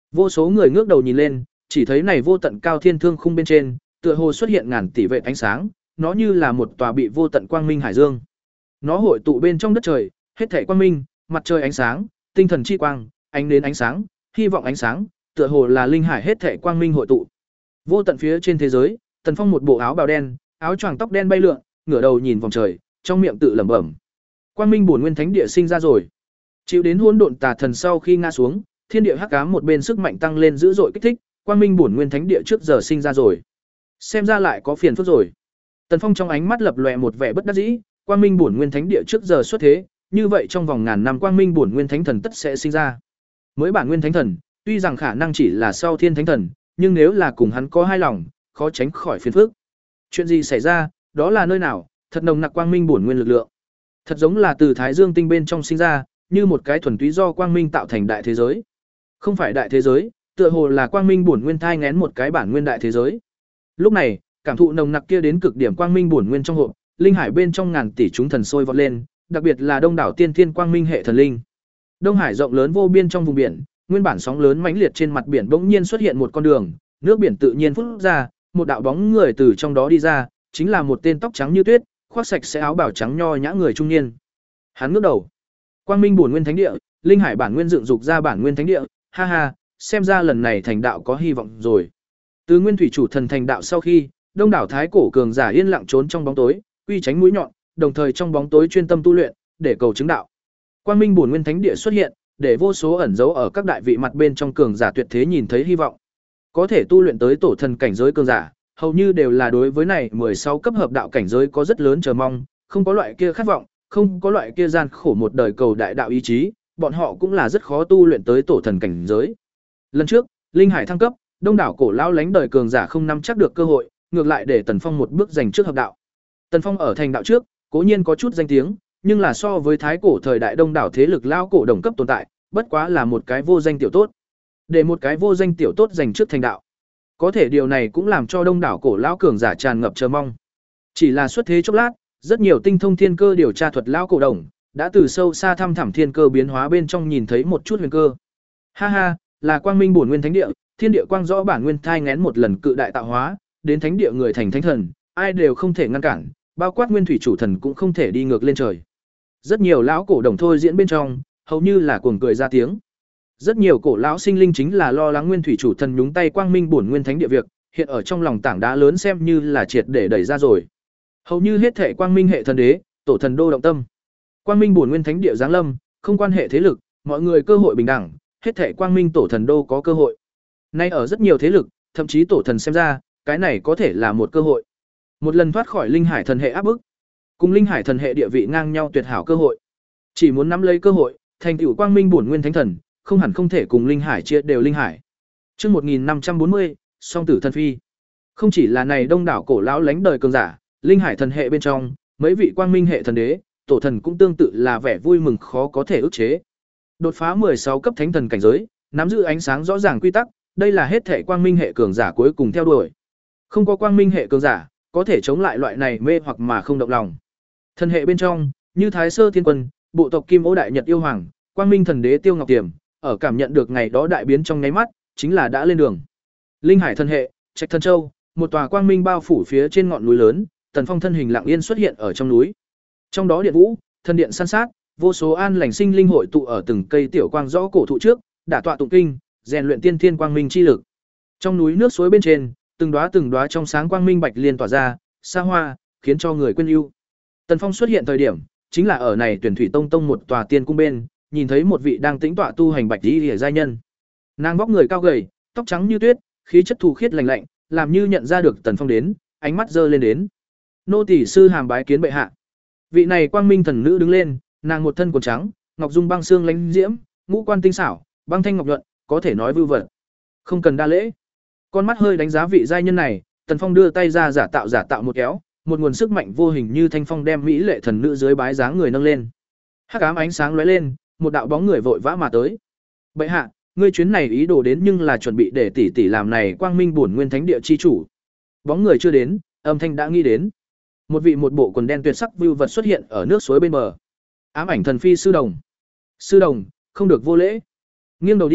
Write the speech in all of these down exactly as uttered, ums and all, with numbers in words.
Vô số người ngước đầu nhìn lên, chỉ thấy này vô tận cao thiên thương khung bên trên, tựa hồ xuất hiện ngàn tỷ vệt ánh sáng, nó như là một tòa bị vô tận quang minh hải dương. Nó hội tụ bên trong đất trời, hết thảy quang minh, mặt trời ánh sáng, tinh thần chi quang, ánh đến ánh sáng, hy vọng ánh sáng, tựa hồ là linh hải hết thảy quang minh hội tụ. Vô tận phía trên thế giới, Tần Phong một bộ áo bào đen, áo choàng tóc đen bay lượn, ngửa đầu nhìn vòng trời, trong miệng tự lẩm bẩm. Quang minh bổn nguyên thánh địa sinh ra rồi. Chịu đến hỗn độn tà thần sau khi ngã xuống, thiên địa hắc ám một bên sức mạnh tăng lên dữ dội kích thích, quang minh bổn nguyên thánh địa trước giờ sinh ra rồi. Xem ra lại có phiền phức rồi. Tần Phong trong ánh mắt lập lòe một vẻ bất đắc dĩ, quang minh bổn nguyên thánh địa trước giờ xuất thế, như vậy trong vòng ngàn năm quang minh bổn nguyên thánh thần tất sẽ sinh ra. Mới bản nguyên thánh thần, tuy rằng khả năng chỉ là sau thiên thánh thần, nhưng nếu là cùng hắn có hai lòng, khó tránh khỏi phiền phức. Chuyện gì xảy ra, đó là nơi nào, thật nồng nặc quang minh bổn nguyên lực lượng. Thật giống là từ Thái Dương tinh bên trong sinh ra, như một cái thuần túy do quang minh tạo thành đại thế giới. Không phải đại thế giới, tựa hồ là quang minh bổn nguyên thai nghén một cái bản nguyên đại thế giới. Lúc này, cảm thụ nồng nặc kia đến cực điểm quang minh bổn nguyên trong hộp, linh hải bên trong ngàn tỷ chúng thần sôi vọt lên, đặc biệt là đông đảo tiên thiên quang minh hệ thần linh. Đông Hải rộng lớn vô biên trong vùng biển, nguyên bản sóng lớn mãnh liệt trên mặt biển bỗng nhiên xuất hiện một con đường, nước biển tự nhiên phút ra, một đạo bóng người từ trong đó đi ra, chính là một tên tóc trắng như tuyết, khoác sạch sẽ áo bào trắng nho nhã người trung niên. Hắn ngước đầu, quang minh bổn nguyên thánh địa, linh hải bản nguyên dựng dục ra bản nguyên thánh địa, ha ha, xem ra lần này thành đạo có hy vọng rồi. Từ nguyên thủy chủ thần thành đạo sau khi, đông đảo thái cổ cường giả yên lặng trốn trong bóng tối, quy tránh mũi nhọn, đồng thời trong bóng tối chuyên tâm tu luyện, để cầu chứng đạo. Quang minh bổn nguyên thánh địa xuất hiện, để vô số ẩn dấu ở các đại vị mặt bên trong cường giả tuyệt thế nhìn thấy hy vọng. Có thể tu luyện tới tổ thần cảnh giới cường giả, hầu như đều là đối với này mười sáu cấp hợp đạo cảnh giới có rất lớn chờ mong, không có loại kia khát vọng, không có loại kia gian khổ một đời cầu đại đạo ý chí, bọn họ cũng là rất khó tu luyện tới tổ thần cảnh giới. Lần trước, linh hải thăng cấp, đông đảo cổ lão lánh đời cường giả không nắm chắc được cơ hội, ngược lại để Tần Phong một bước giành trước hợp đạo. Tần Phong ở thành đạo trước, cố nhiên có chút danh tiếng, nhưng là so với thái cổ thời đại đông đảo thế lực lao cổ đồng cấp tồn tại, bất quá là một cái vô danh tiểu tốt. Để một cái vô danh tiểu tốt giành trước thành đạo. Có thể điều này cũng làm cho đông đảo cổ lão cường giả tràn ngập chờ mong. Chỉ là xuất thế chốc lát, rất nhiều tinh thông thiên cơ điều tra thuật lao cổ đồng đã từ sâu xa thăm thẳm thiên cơ biến hóa bên trong nhìn thấy một chút huyền cơ. Ha ha, là quang minh bổn nguyên thánh địa, thiên địa quang rõ bản nguyên thai nghén một lần cự đại tạo hóa, đến thánh địa người thành thánh thần, ai đều không thể ngăn cản, bao quát nguyên thủy chủ thần cũng không thể đi ngược lên trời. Rất nhiều lão cổ đồng thôi diễn bên trong, hầu như là cuồng cười ra tiếng. Rất nhiều cổ lão sinh linh chính là lo lắng nguyên thủy chủ thần nhúng tay quang minh bổn nguyên thánh địa việc, hiện ở trong lòng tảng đá lớn xem như là triệt để đẩy ra rồi. Hầu như hết thể quang minh hệ thần đế, tổ thần đô động tâm. Quang minh bổn nguyên thánh địa giáng lâm, không quan hệ thế lực, mọi người cơ hội bình đẳng, hết thể quang minh tổ thần đô có cơ hội. Nay ở rất nhiều thế lực, thậm chí tổ thần xem ra, cái này có thể là một cơ hội. Một lần thoát khỏi linh hải thần hệ áp bức, cùng linh hải thần hệ địa vị ngang nhau tuyệt hảo cơ hội. Chỉ muốn nắm lấy cơ hội, thành tựu quang minh bổn nguyên thánh thần, không hẳn không thể cùng linh hải chia đều linh hải. Chương một nghìn năm trăm bốn mươi, song tử thân phi. Không chỉ là này đông đảo cổ lão lánh đời cường giả, linh hải thần hệ bên trong, mấy vị quang minh hệ thần đế, tổ thần cũng tương tự là vẻ vui mừng khó có thể ức chế. Đột phá mười sáu cấp thánh thần cảnh giới, nắm giữ ánh sáng rõ ràng quy tắc, đây là hết thể quang minh hệ cường giả cuối cùng theo đuổi. Không có quang minh hệ cường giả, có thể chống lại loại này mê hoặc mà không động lòng. Thần hệ bên trong, như Thái Sơ Thiên Quân, bộ tộc Kim Ô Đại Nhật yêu hoàng, quang minh thần đế Tiêu Ngọc Tiềm, ở cảm nhận được ngày đó đại biến trong nháy mắt, chính là đã lên đường. Linh hải thần hệ, Trạch Thần Châu, một tòa quang minh bao phủ phía trên ngọn núi lớn, Tần Phong thân hình lặng yên xuất hiện ở trong núi. Trong đó điện vũ, thần điện san sát, vô số an lành sinh linh hội tụ ở từng cây tiểu quang rõ cổ thụ trước, đả tọa tụng kinh, rèn luyện tiên thiên quang minh chi lực. Trong núi nước suối bên trên, từng đóa từng đóa trong sáng quang minh bạch liên tỏa ra, xa hoa, khiến cho người quên ưu. Tần Phong xuất hiện thời điểm, chính là ở này Tuyển Thủy Tông tông một tòa tiên cung bên, nhìn thấy một vị đang tĩnh tọa tu hành bạch y liễu giai nhân. Nàng vóc người cao gầy, tóc trắng như tuyết, khí chất thủ khiết lạnh lạnh, làm như nhận ra được Tần Phong đến, ánh mắt giơ lên đến. Nô tỳ sư hàm bái kiến bệ hạ. Vị này quang minh thần nữ đứng lên, nàng một thân quần trắng, ngọc dung băng xương lánh diễm, ngũ quan tinh xảo, băng thanh ngọc nhuận, có thể nói vưu vật. Không cần đa lễ. Con mắt hơi đánh giá vị giai nhân này, Tần Phong đưa tay ra giả tạo giả tạo một kéo, một nguồn sức mạnh vô hình như thanh phong đem mỹ lệ thần nữ dưới bái dáng người nâng lên. Hắc ám ánh sáng lóe lên, một đạo bóng người vội vã mà tới. Bệ hạ, ngươi chuyến này ý đồ đến nhưng là chuẩn bị để tỷ tỷ làm này quang minh bổn nguyên thánh địa chi chủ. Bóng người chưa đến, âm thanh đã nghĩ đến. Một vị một bộ quần đen tuyệt sắc vưu vật xuất hiện ở nước suối bên bờ. Ám ảnh thần phi sư đồng. Sư đồng, không được vô lễ. Nghiêng đầu đi,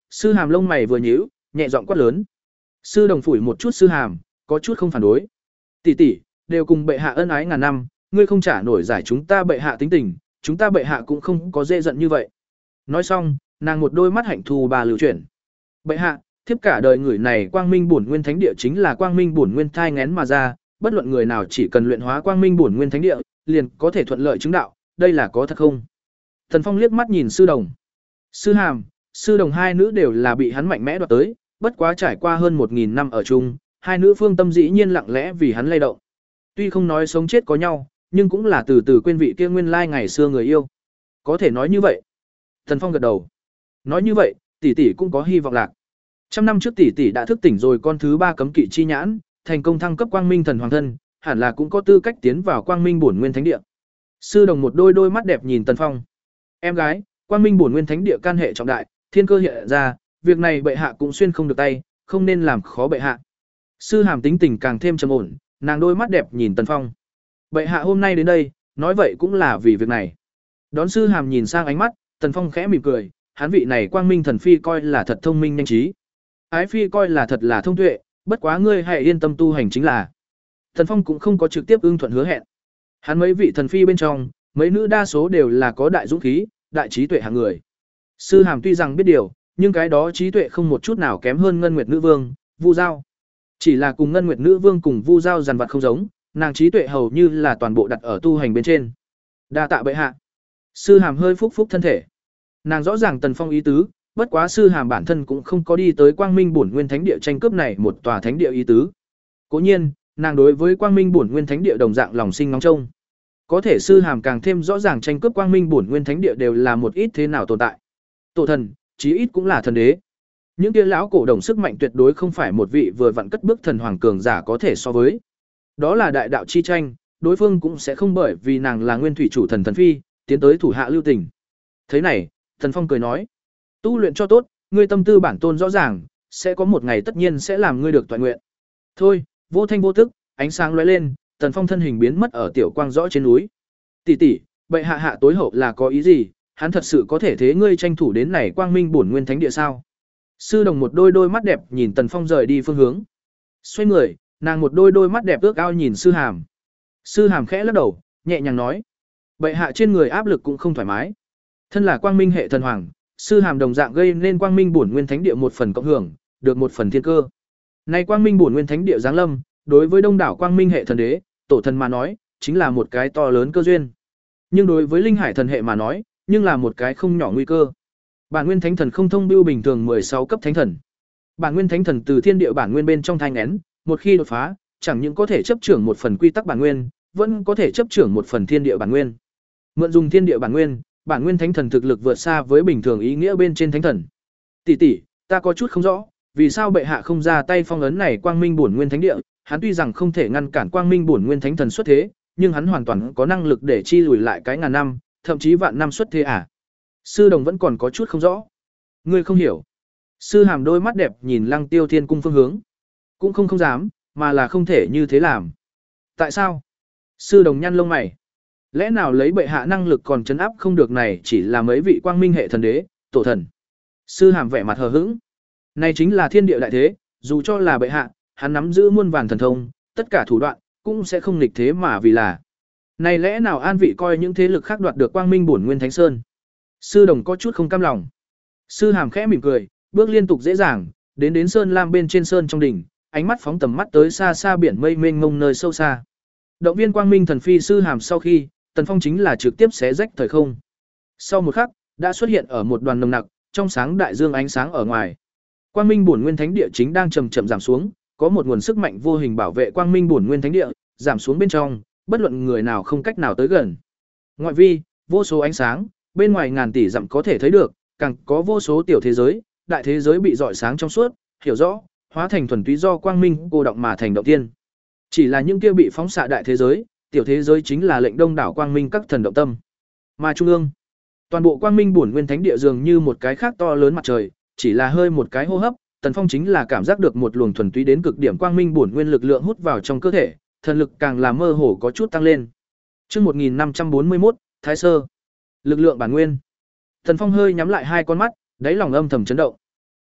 Sư Hàm lông mày vừa nhíu, nhẹ giọng quát lớn. Sư Đồng phủi một chút Sư Hàm, có chút không phản đối. Tỷ tỷ, đều cùng bệ hạ ân ái ngàn năm, ngươi không trả nổi giải chúng ta bệ hạ tính tình, chúng ta bệ hạ cũng không có dễ giận như vậy. Nói xong, nàng một đôi mắt hạnh thù bà lưu chuyển. Bệ hạ, thiếp cả đời người này quang minh bổn nguyên thánh địa chính là quang minh bổn nguyên thai nghén mà ra, bất luận người nào chỉ cần luyện hóa quang minh bổn nguyên thánh địa, liền có thể thuận lợi chứng đạo, đây là có thật không? Thần Phong liếc mắt nhìn Sư Đồng. Sư Hàm, Sư Đồng hai nữ đều là bị hắn mạnh mẽ đoạt tới, bất quá trải qua hơn một nghìn năm ở chung, hai nữ phương tâm dĩ nhiên lặng lẽ vì hắn lay động. Tuy không nói sống chết có nhau, nhưng cũng là từ từ quên vị kia nguyên lai ngày xưa người yêu. Có thể nói như vậy. Thần Phong gật đầu. Nói như vậy, tỷ tỷ cũng có hy vọng lạc. Trăm năm trước tỷ tỷ đã thức tỉnh rồi con thứ ba cấm kỵ chi nhãn, thành công thăng cấp quang minh thần hoàng thân, hẳn là cũng có tư cách tiến vào quang minh bổn nguyên thánh địa. Sư Đồng một đôi đôi mắt đẹp nhìn Tần Phong. Em gái, quang minh bổn nguyên thánh địa can hệ trọng đại, thiên cơ hiện ra, việc này bệ hạ cũng xuyên không được tay, không nên làm khó bệ hạ. Sư Hàm tính tình càng thêm trầm ổn, nàng đôi mắt đẹp nhìn Tần Phong. Bệ hạ hôm nay đến đây, nói vậy cũng là vì việc này. Đón Sư Hàm nhìn sang ánh mắt, Tần Phong khẽ mỉm cười, hắn vị này quang minh thần phi coi là thật thông minh nhanh trí. Ái phi coi là thật là thông tuệ, bất quá ngươi hãy yên tâm tu hành chính là. Tần Phong cũng không có trực tiếp ưng thuận hứa hẹn. Hắn mấy vị thần phi bên trong, mấy nữ đa số đều là có đại dũng khí, đại trí tuệ hạng người. Sư Hàm tuy rằng biết điều, nhưng cái đó trí tuệ không một chút nào kém hơn Ngân Nguyệt Nữ Vương, Vu Giao. Chỉ là cùng Ngân Nguyệt Nữ Vương cùng Vu Giao dằn vặt không giống, nàng trí tuệ hầu như là toàn bộ đặt ở tu hành bên trên. Đa tạ bệ hạ. Sư Hàm hơi phúc phúc thân thể. Nàng rõ ràng Tần Phong ý tứ, bất quá Sư Hàm bản thân cũng không có đi tới Quang Minh Bổn Nguyên Thánh địa tranh cướp này một tòa thánh địa ý tứ. Cố nhiên, nàng đối với Quang Minh Bổn Nguyên Thánh địa đồng dạng lòng sinh ngóng trông. Có thể Sư Hàm càng thêm rõ ràng tranh cướp Quang Minh Bổn Nguyên Thánh địa đều là một ít thế nào tồn tại. Tổ thần, chí ít cũng là thần đế. Những kia lão cổ đồng sức mạnh tuyệt đối không phải một vị vừa vặn cất bước thần hoàng cường giả có thể so với. Đó là đại đạo chi tranh, đối phương cũng sẽ không bởi vì nàng là nguyên thủy chủ thần thần phi, tiến tới thủ hạ lưu tình. Thế này, Thần Phong cười nói, tu luyện cho tốt, ngươi tâm tư bản tôn rõ ràng, sẽ có một ngày tất nhiên sẽ làm ngươi được toại nguyện. Thôi, vô thanh vô tức, ánh sáng lóe lên, Tần Phong thân hình biến mất ở tiểu quang rõ trên núi. Tỷ tỷ, bệ hạ hạ tối hậu là có ý gì? Hắn thật sự có thể thế ngươi tranh thủ đến này quang minh bổn nguyên thánh địa sao? Sư Đồng một đôi đôi mắt đẹp nhìn Tần Phong rời đi phương hướng. Xoay người, nàng một đôi đôi mắt đẹp ước ao nhìn Sư Hàm. Sư Hàm khẽ lắc đầu, nhẹ nhàng nói, bệ hạ trên người áp lực cũng không thoải mái. Thân là quang minh hệ thần hoàng, Sư Hàm đồng dạng gây nên quang minh bổn nguyên thánh địa một phần cộng hưởng, được một phần thiên cơ. Này quang minh bổn nguyên thánh địa giáng lâm, đối với đông đảo quang minh hệ thần đế, tổ thần mà nói, chính là một cái to lớn cơ duyên. Nhưng đối với linh hải thần hệ mà nói, nhưng là một cái không nhỏ nguy cơ. Bản nguyên thánh thần không thông bưu bình thường mười sáu cấp thánh thần. Bản nguyên thánh thần từ thiên địa bản nguyên bên trong thanh én, một khi đột phá, chẳng những có thể chấp trưởng một phần quy tắc bản nguyên, vẫn có thể chấp trưởng một phần thiên địa bản nguyên. Mượn dùng thiên địa bản nguyên, bản nguyên thánh thần thực lực vượt xa với bình thường ý nghĩa bên trên thánh thần. Tỷ tỷ, ta có chút không rõ, vì sao bệ hạ không ra tay phong ấn này quang minh bổn nguyên thánh địa, hắn tuy rằng không thể ngăn cản quang minh bổn nguyên thánh thần xuất thế, nhưng hắn hoàn toàn có năng lực để chi lùi lại cái ngàn năm, thậm chí vạn năm xuất thế à? Sư Đồng vẫn còn có chút không rõ. Ngươi không hiểu. Sư Hàm đôi mắt đẹp nhìn Lăng Tiêu Thiên cung phương hướng. Cũng không không dám, mà là không thể như thế làm. Tại sao? Sư Đồng nhăn lông mày. Lẽ nào lấy bệ hạ năng lực còn trấn áp không được này chỉ là mấy vị quang minh hệ thần đế, tổ thần. Sư Hàm vẻ mặt hờ hững. Này chính là thiên địa đại thế, dù cho là bệ hạ, hắn nắm giữ muôn vàn thần thông, tất cả thủ đoạn, cũng sẽ không nghịch thế mà vì là. Này lẽ nào an vị coi những thế lực khác đoạt được quang minh bổn nguyên thánh sơn? Sư Đồng có chút không cam lòng. Sư Hàm khẽ mỉm cười, bước liên tục dễ dàng, đến đến sơn lam bên trên sơn trong đỉnh, ánh mắt phóng tầm mắt tới xa xa biển mây mênh mông nơi sâu xa. Động viên quang minh thần phi Sư Hàm sau khi, Tần Phong chính là trực tiếp xé rách thời không. Sau một khắc, đã xuất hiện ở một đoàn nồng nặc, trong sáng đại dương ánh sáng ở ngoài. Quang minh bổn nguyên thánh địa chính đang chậm chậm giảm xuống, có một nguồn sức mạnh vô hình bảo vệ quang minh bổn nguyên thánh địa, giảm xuống bên trong, bất luận người nào không cách nào tới gần. Ngoại vi, vô số ánh sáng, bên ngoài ngàn tỷ dặm có thể thấy được, càng có vô số tiểu thế giới, đại thế giới bị rọi sáng trong suốt, hiểu rõ, hóa thành thuần túy do quang minh cô động mà thành động tiên. Chỉ là những kia bị phóng xạ đại thế giới, tiểu thế giới chính là lệnh đông đảo quang minh các thần động tâm. Mà trung ương, toàn bộ quang minh bổn nguyên thánh địa dường như một cái khác to lớn mặt trời, chỉ là hơi một cái hô hấp, Tần Phong chính là cảm giác được một luồng thuần túy đến cực điểm quang minh bổn nguyên lực lượng hút vào trong cơ thể, thần lực càng là mơ hồ có chút tăng lên. Chương một nghìn năm trăm bốn mươi mốt, Thái Sơ. Lực lượng bản nguyên. Tần Phong hơi nhắm lại hai con mắt, đáy lòng âm thầm chấn động.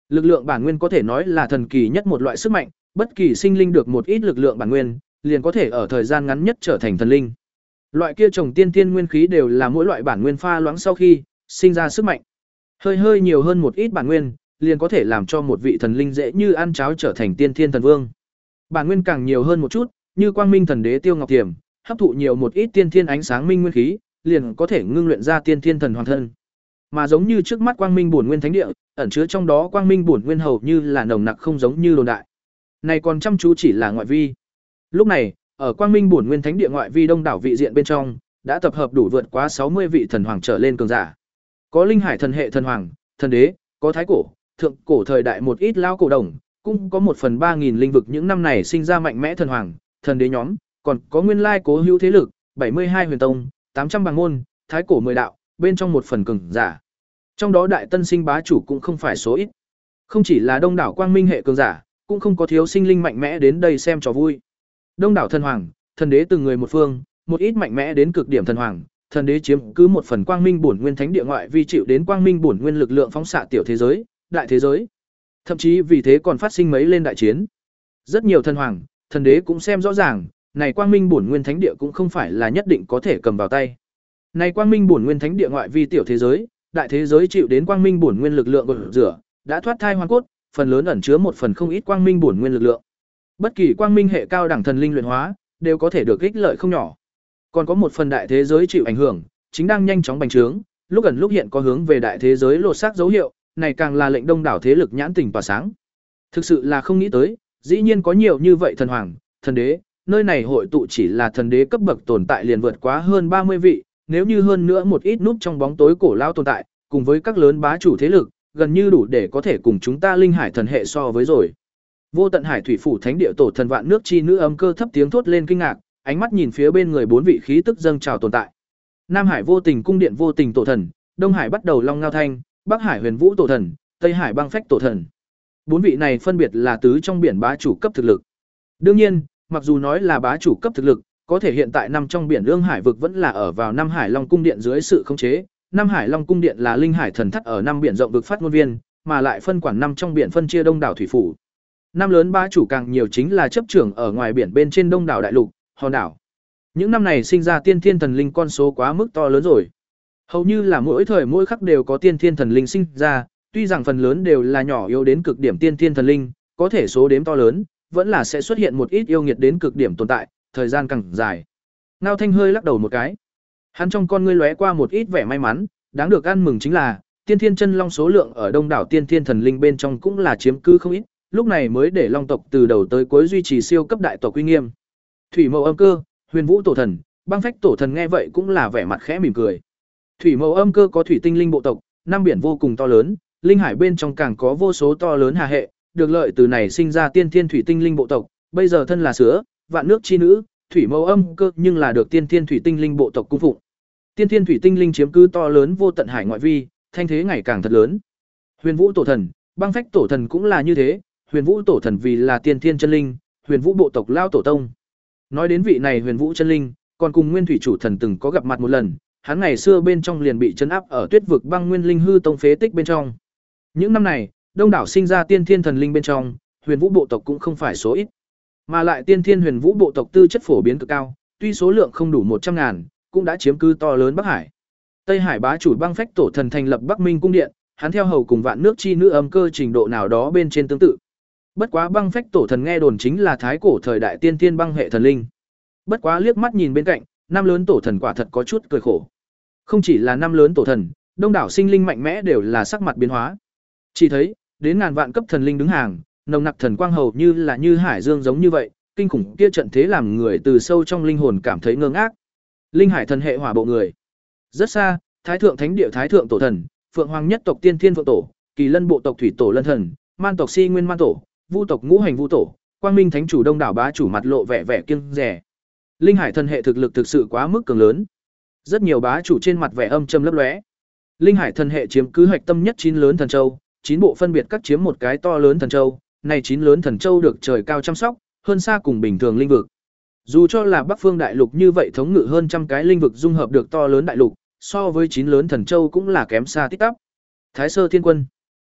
Lực lượng bản nguyên có thể nói là thần kỳ nhất một loại sức mạnh, bất kỳ sinh linh được một ít lực lượng bản nguyên, liền có thể ở thời gian ngắn nhất trở thành thần linh. Loại kia trồng tiên tiên nguyên khí đều là mỗi loại bản nguyên pha loãng sau khi sinh ra sức mạnh. Hơi hơi nhiều hơn một ít bản nguyên, liền có thể làm cho một vị thần linh dễ như ăn cháo trở thành tiên thiên thần vương. Bản nguyên càng nhiều hơn một chút, như Quang Minh Thần Đế Tiêu Ngọc Tiềm, hấp thụ nhiều một ít tiên thiên ánh sáng minh nguyên khí, liền có thể ngưng luyện ra tiên thiên thần hoàn thân. Mà giống như trước mắt Quang Minh Bổn Nguyên Thánh Địa, ẩn chứa trong đó Quang Minh Bổn Nguyên hầu như là nồng nặc không giống như đồn đại. Này còn chăm chú chỉ là ngoại vi. Lúc này, ở Quang Minh Bổn Nguyên Thánh Địa ngoại vi đông đảo vị diện bên trong, đã tập hợp đủ vượt quá sáu mươi vị thần hoàng trở lên cường giả. Có linh hải thần hệ thần hoàng, thần đế, có thái cổ, thượng cổ thời đại một ít lao cổ đồng, cũng có một phần ba nghìn linh vực những năm này sinh ra mạnh mẽ thần hoàng, thần đế nhóm, còn có nguyên lai cố hữu thế lực, bảy mươi hai huyền tông, tám trăm bàng môn, thái cổ mười đạo, bên trong một phần cường giả. Trong đó đại tân sinh bá chủ cũng không phải số ít. Không chỉ là đông đảo quang minh hệ cường giả, cũng không có thiếu sinh linh mạnh mẽ đến đây xem trò vui. Đông đảo thần hoàng, thần đế từng người một phương, một ít mạnh mẽ đến cực điểm thần hoàng, thần đế chiếm cứ một phần quang minh bổn nguyên thánh địa ngoại vi chịu đến quang minh bổn nguyên lực lượng phóng xạ tiểu thế giới, đại thế giới. Thậm chí vì thế còn phát sinh mấy lên đại chiến. Rất nhiều thần hoàng, thần đế cũng xem rõ ràng, này quang minh bổn nguyên thánh địa cũng không phải là nhất định có thể cầm vào tay. Này quang minh bổn nguyên thánh địa ngoại vi tiểu thế giới, đại thế giới chịu đến quang minh bổn nguyên lực lượng gột rửa, đã thoát thai hoàn cốt, phần lớn ẩn chứa một phần không ít quang minh bổn nguyên lực lượng. Bất kỳ quang minh hệ cao đẳng thần linh luyện hóa, đều có thể được ích lợi không nhỏ. Còn có một phần đại thế giới chịu ảnh hưởng, chính đang nhanh chóng bành trướng, lúc gần lúc hiện có hướng về đại thế giới lột xác dấu hiệu, này càng là lệnh đông đảo thế lực nhãn tình tỏa sáng. Thực sự là không nghĩ tới, dĩ nhiên có nhiều như vậy thần hoàng, thần đế, nơi này hội tụ chỉ là thần đế cấp bậc tồn tại liền vượt quá hơn ba mươi vị, nếu như hơn nữa một ít núp trong bóng tối cổ lao tồn tại, cùng với các lớn bá chủ thế lực, gần như đủ để có thể cùng chúng ta linh hải thần hệ so với rồi. Vô tận hải thủy phủ thánh địa tổ thần vạn nước chi nữ âm cơ thấp tiếng thốt lên kinh ngạc, ánh mắt nhìn phía bên người bốn vị khí tức dâng trào tồn tại. Nam Hải vô tình cung điện vô tình tổ thần, Đông Hải bắt đầu long ngao thanh, Bắc Hải huyền vũ tổ thần, Tây Hải băng phách tổ thần. Bốn vị này phân biệt là tứ trong biển bá chủ cấp thực lực. Đương nhiên, mặc dù nói là bá chủ cấp thực lực, có thể hiện tại năm trong biển Ương Hải vực vẫn là ở vào Nam Hải Long cung điện dưới sự khống chế. Nam Hải Long cung điện là linh hải thần thất ở năm biển rộng vực phát ngôn viên, mà lại phân quản năm trong biển phân chia đông đảo thủy phủ. Năm lớn bá chủ càng nhiều chính là chấp trưởng ở ngoài biển bên trên đông đảo đại lục, hòn đảo. Những năm này sinh ra tiên thiên thần linh con số quá mức to lớn rồi. Hầu như là mỗi thời mỗi khắc đều có tiên thiên thần linh sinh ra, tuy rằng phần lớn đều là nhỏ yếu đến cực điểm tiên thiên thần linh, có thể số đếm to lớn, vẫn là sẽ xuất hiện một ít yêu nghiệt đến cực điểm tồn tại, thời gian càng dài. Ngao Thanh hơi lắc đầu một cái. Hắn trong con ngươi lóe qua một ít vẻ may mắn, đáng được ăn mừng chính là, tiên thiên chân long số lượng ở đông đảo tiên thiên thần linh bên trong cũng là chiếm cứ không ít, lúc này mới để long tộc từ đầu tới cuối duy trì siêu cấp đại tộc uy nghiêm. Thủy Mẫu Âm Cơ, Huyền Vũ tổ thần, Băng Phách tổ thần nghe vậy cũng là vẻ mặt khẽ mỉm cười. Thủy Mẫu Âm Cơ có thủy tinh linh bộ tộc, năm biển vô cùng to lớn, linh hải bên trong càng có vô số to lớn hà hệ, được lợi từ này sinh ra tiên thiên thủy tinh linh bộ tộc, bây giờ thân là sữa, vạn nước chi nữ, Thủy Mẫu Âm Cơ nhưng là được tiên thiên thủy tinh linh bộ tộc cung phụng. Tiên thiên thủy tinh linh chiếm cứ to lớn vô tận hải ngoại vi, thanh thế ngày càng thật lớn. Huyền Vũ tổ thần, Băng Phách tổ thần cũng là như thế, Huyền Vũ tổ thần vì là tiên thiên chân linh, Huyền Vũ bộ tộc lao tổ tông. Nói đến vị này Huyền Vũ chân linh, còn cùng Nguyên Thủy chủ thần từng có gặp mặt một lần, hắn ngày xưa bên trong liền bị trấn áp ở Tuyết vực Băng Nguyên Linh hư tông phế tích bên trong. Những năm này, đông đảo sinh ra tiên thiên thần linh bên trong, Huyền Vũ bộ tộc cũng không phải số ít, mà lại tiên thiên Huyền Vũ bộ tộc tư chất phổ biến cực cao, tuy số lượng không đủ một trăm ngàn, cũng đã chiếm cứ to lớn Bắc Hải. Tây Hải bá chủ Băng Phách tổ thần thành lập Bắc Minh cung điện, hắn theo hầu cùng vạn nước chi nữ âm cơ trình độ nào đó bên trên tương tự. Bất quá Băng Phách tổ thần nghe đồn chính là thái cổ thời đại tiên tiên băng hệ thần linh. Bất quá liếc mắt nhìn bên cạnh, năm lớn tổ thần quả thật có chút cười khổ. Không chỉ là năm lớn tổ thần, đông đảo sinh linh mạnh mẽ đều là sắc mặt biến hóa. Chỉ thấy, đến ngàn vạn cấp thần linh đứng hàng, nồng nặc thần quang hầu như là như hải dương giống như vậy, kinh khủng kia trận thế làm người từ sâu trong linh hồn cảm thấy ngơ ngác. Linh hải thần hệ hỏa bộ người. Rất xa, Thái thượng thánh địa Thái thượng tổ thần, Phượng Hoàng nhất tộc Tiên Thiên Phượng tổ, Kỳ Lân bộ tộc Thủy tổ Lân thần, Man tộc Si Nguyên Man tổ, Vu tộc Ngũ Hành Vu tổ, Quang Minh thánh chủ đông đảo bá chủ mặt lộ vẻ vẻ kiêng dè. Linh hải thần hệ thực lực thực sự quá mức cường lớn. Rất nhiều bá chủ trên mặt vẻ âm trầm lấp lóe. Linh hải thần hệ chiếm cứ hạch tâm nhất chín lớn thần châu, chín bộ phân biệt cắt chiếm một cái to lớn thần châu, này chín lớn thần châu được trời cao chăm sóc, hơn xa cùng bình thường linh vực. Dù cho là Bắc Phương đại lục như vậy thống ngự hơn trăm cái linh vực dung hợp được to lớn đại lục, so với chín lớn thần châu cũng là kém xa tích tắp. Thái Sơ Thiên Quân.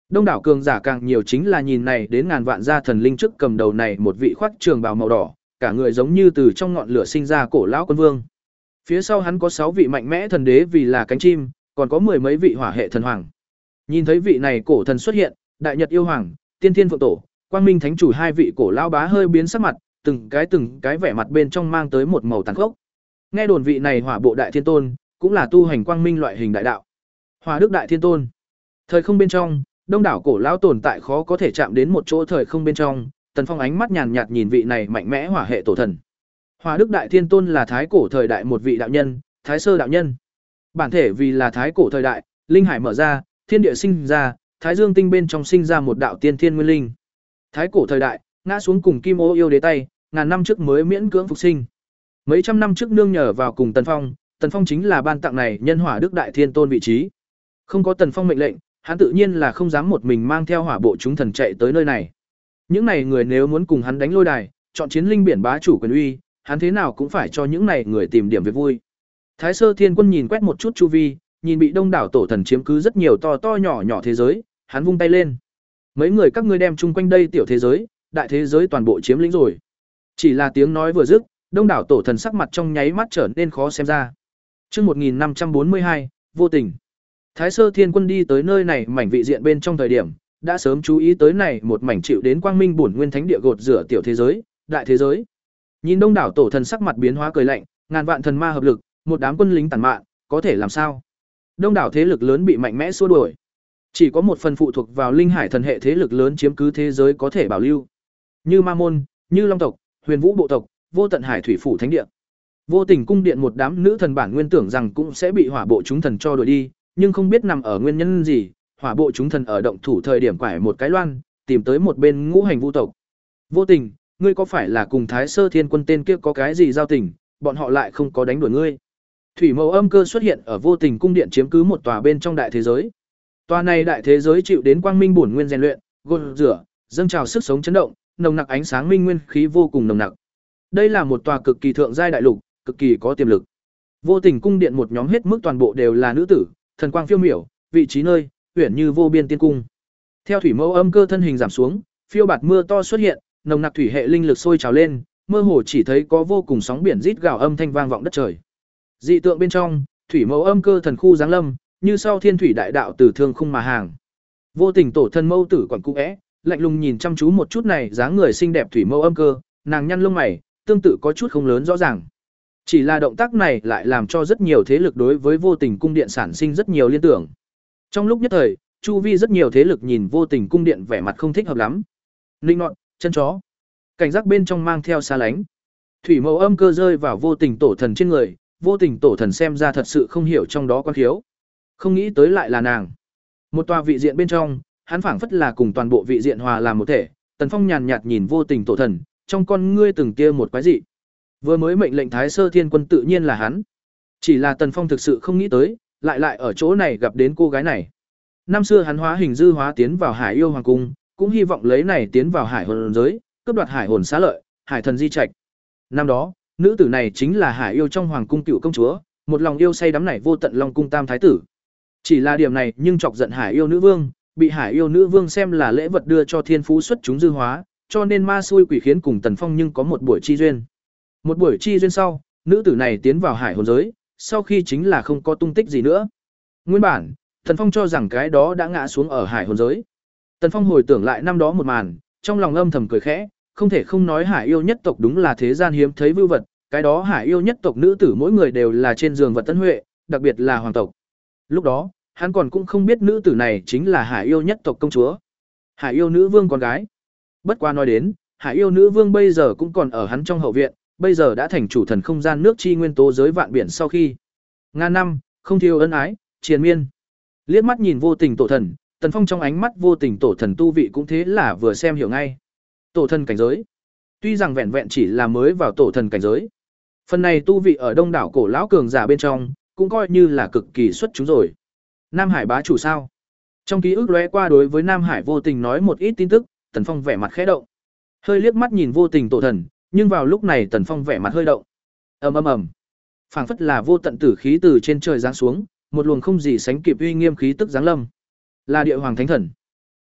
Đông đảo cường giả càng nhiều chính là nhìn này đến ngàn vạn gia thần linh trước cầm đầu này một vị khoác trường bào màu đỏ, cả người giống như từ trong ngọn lửa sinh ra cổ lão quân vương. Phía sau hắn có sáu vị mạnh mẽ thần đế vì là cánh chim, còn có mười mấy vị hỏa hệ thần hoàng. Nhìn thấy vị này cổ thần xuất hiện, Đại Nhật yêu hoàng, Tiên Thiên Phượng Tổ, Quang Minh Thánh chủ hai vị cổ lão bá hơi biến sắc mặt, từng cái từng cái vẻ mặt bên trong mang tới một màu tàn khốc. Nghe đồn vị này Hỏa Bộ Đại Thiên Tôn, cũng là tu hành quang minh loại hình đại đạo. Hỏa Đức Đại Thiên Tôn. Thời không bên trong, đông đảo cổ lão tồn tại khó có thể chạm đến một chỗ thời không bên trong, Tần Phong ánh mắt nhàn nhạt nhìn vị này mạnh mẽ hỏa hệ tổ thần. Hỏa Đức Đại Thiên Tôn là thái cổ thời đại một vị đạo nhân, Thái Sơ đạo nhân. Bản thể vì là thái cổ thời đại, linh hải mở ra, thiên địa sinh ra, Thái Dương tinh bên trong sinh ra một đạo tiên thiên nguyên linh. Thái cổ thời đại, ngã xuống cùng Kim Ô yêu đế tay, ngàn năm trước mới miễn cưỡng phục sinh. Mấy trăm năm trước nương nhờ vào cùng Tần Phong, Tần Phong chính là ban tặng này nhân Hỏa Đức Đại Thiên Tôn vị trí. Không có Tần Phong mệnh lệnh, hắn tự nhiên là không dám một mình mang theo hỏa bộ chúng thần chạy tới nơi này. Những này người nếu muốn cùng hắn đánh lôi đài, chọn chiến linh biển bá chủ quyền uy, hắn thế nào cũng phải cho những này người tìm điểm việc vui. Thái Sơ Thiên Quân nhìn quét một chút chu vi, nhìn bị đông đảo tổ thần chiếm cứ rất nhiều to to nhỏ nhỏ thế giới, hắn vung tay lên. Mấy người các ngươi đem chung quanh đây tiểu thế giới, đại thế giới toàn bộ chiếm lĩnh rồi. Chỉ là tiếng nói vừa dứt, đông đảo tổ thần sắc mặt trong nháy mắt trở nên khó xem ra. Chương một nghìn năm trăm bốn mươi hai, vô tình. Thái Sơ Thiên Quân đi tới nơi này mảnh vị diện bên trong thời điểm, đã sớm chú ý tới này một mảnh chịu đến quang minh bổn nguyên thánh địa gột rửa tiểu thế giới, đại thế giới. Nhìn đông đảo tổ thần sắc mặt biến hóa cười lạnh, ngàn vạn thần ma hợp lực, một đám quân lính tàn mạn, có thể làm sao? Đông đảo thế lực lớn bị mạnh mẽ xua đuổi. Chỉ có một phần phụ thuộc vào linh hải thần hệ thế lực lớn chiếm cứ thế giới có thể bảo lưu. Như Ma môn, như Long tộc, Huyền Vũ bộ tộc, Vô Tận Hải thủy phủ thánh địa. Vô Tình cung điện một đám nữ thần bản nguyên tưởng rằng cũng sẽ bị hỏa bộ chúng thần cho đuổi đi, nhưng không biết nằm ở nguyên nhân gì, hỏa bộ chúng thần ở động thủ thời điểm quải một cái loan, tìm tới một bên ngũ hành vũ tộc. Vô Tình, ngươi có phải là cùng Thái Sơ Thiên Quân tên kia có cái gì giao tình, bọn họ lại không có đánh đuổi ngươi. Thủy Mẫu Âm Cơ xuất hiện ở Vô Tình cung điện chiếm cứ một tòa bên trong đại thế giới. Tòa này đại thế giới chịu đến quang minh bổn nguyên rèn luyện, gột rửa, dâng trào sức sống chấn động, nồng nặc ánh sáng minh nguyên khí vô cùng nồng nặc. Đây là một tòa cực kỳ thượng giai đại lục, cực kỳ có tiềm lực. Vô Tình cung điện một nhóm hết mức toàn bộ đều là nữ tử, thần quang phiêu miểu, vị trí nơi, uyển như vô biên tiên cung. Theo Thủy Mẫu Âm Cơ thân hình giảm xuống, phiêu bạt mưa to xuất hiện, nồng nặc thủy hệ linh lực sôi trào lên, mơ hồ chỉ thấy có vô cùng sóng biển rít gào âm thanh vang vọng đất trời. Dị tượng bên trong, Thủy Mẫu Âm Cơ thần khu giáng lâm, như sau thiên thủy đại đạo từ thương khung mà hàng. Vô Tình tổ thân mâu tử quản cụ é, lạnh lùng nhìn chăm chú một chút này dáng người xinh đẹp Thủy Mẫu Âm Cơ, nàng nhăn lông mày, tương tự có chút không lớn rõ ràng. Chỉ là động tác này lại làm cho rất nhiều thế lực đối với Vô Tình cung điện sản sinh rất nhiều liên tưởng. Trong lúc nhất thời, chu vi rất nhiều thế lực nhìn Vô Tình cung điện vẻ mặt không thích hợp lắm. Linh nọt, chân chó. Cảnh giác bên trong mang theo xa lánh. Thủy Mẫu Âm Cơ rơi vào Vô Tình tổ thần trên người, Vô Tình tổ thần xem ra thật sự không hiểu trong đó quan khiếu. Không nghĩ tới lại là nàng. Một tòa vị diện bên trong, hắn phảng phất là cùng toàn bộ vị diện hòa làm một thể, Tần Phong nhàn nhạt nhìn Vô Tình tổ thần, trong con ngươi từng tia một quái dị. Vừa mới mệnh lệnh Thái Sơ Thiên Quân tự nhiên là hắn. Chỉ là Tần Phong thực sự không nghĩ tới, lại lại ở chỗ này gặp đến cô gái này. Năm xưa hắn hóa hình dư hóa tiến vào Hải Yêu Hoàng cung, cũng hy vọng lấy này tiến vào Hải Hồn giới, cướp đoạt Hải Hồn xá lợi, Hải Thần di trạch. Năm đó, nữ tử này chính là Hải Yêu trong hoàng cung cựu công chúa, một lòng yêu say đắm nảy vô tận Long cung tam thái tử. Chỉ là điểm này nhưng chọc giận Hải Yêu nữ vương, bị Hải Yêu nữ vương xem là lễ vật đưa cho thiên phú xuất chúng dư hóa, cho nên ma xui quỷ khiến cùng Tần Phong nhưng có một buổi chi duyên. Một buổi chi duyên sau, nữ tử này tiến vào Hải Hồn giới, sau khi chính là không có tung tích gì nữa. Nguyên bản, Tần Phong cho rằng cái đó đã ngã xuống ở Hải Hồn giới. Tần Phong hồi tưởng lại năm đó một màn, trong lòng âm thầm cười khẽ, không thể không nói Hải Yêu nhất tộc đúng là thế gian hiếm thấy vưu vật, cái đó Hải Yêu nhất tộc nữ tử mỗi người đều là trên giường vật tân huệ, đặc biệt là hoàng tộc. Lúc đó, hắn còn cũng không biết nữ tử này chính là Hải Yêu nhất tộc công chúa, Hải Yêu nữ vương con gái. Bất qua nói đến, Hải Yêu nữ vương bây giờ cũng còn ở hắn trong hậu viện, bây giờ đã thành chủ thần không gian nước chi nguyên tố giới vạn biển sau khi ngàn năm không thiếu ân ái triền miên. Liếc mắt nhìn Vô Tình tổ thần, Tần Phong trong ánh mắt Vô Tình tổ thần tu vị cũng thế là vừa xem hiểu ngay. Tổ thần cảnh giới, tuy rằng vẹn vẹn chỉ là mới vào tổ thần cảnh giới, phần này tu vị ở đông đảo cổ lão cường giả bên trong cũng coi như là cực kỳ xuất chúng rồi. Nam Hải bá chủ sao? Trong ký ức lóe qua đối với Nam Hải Vô Tình nói một ít tin tức, Tần Phong vẻ mặt khẽ động, hơi liếc mắt nhìn Vô Tình tổ thần, nhưng vào lúc này Tần Phong vẻ mặt hơi động. Ầm ầm ầm, phảng phất là vô tận tử khí từ trên trời giáng xuống, một luồng không gì sánh kịp uy nghiêm khí tức giáng lâm. Là Địa Hoàng Thánh Thần.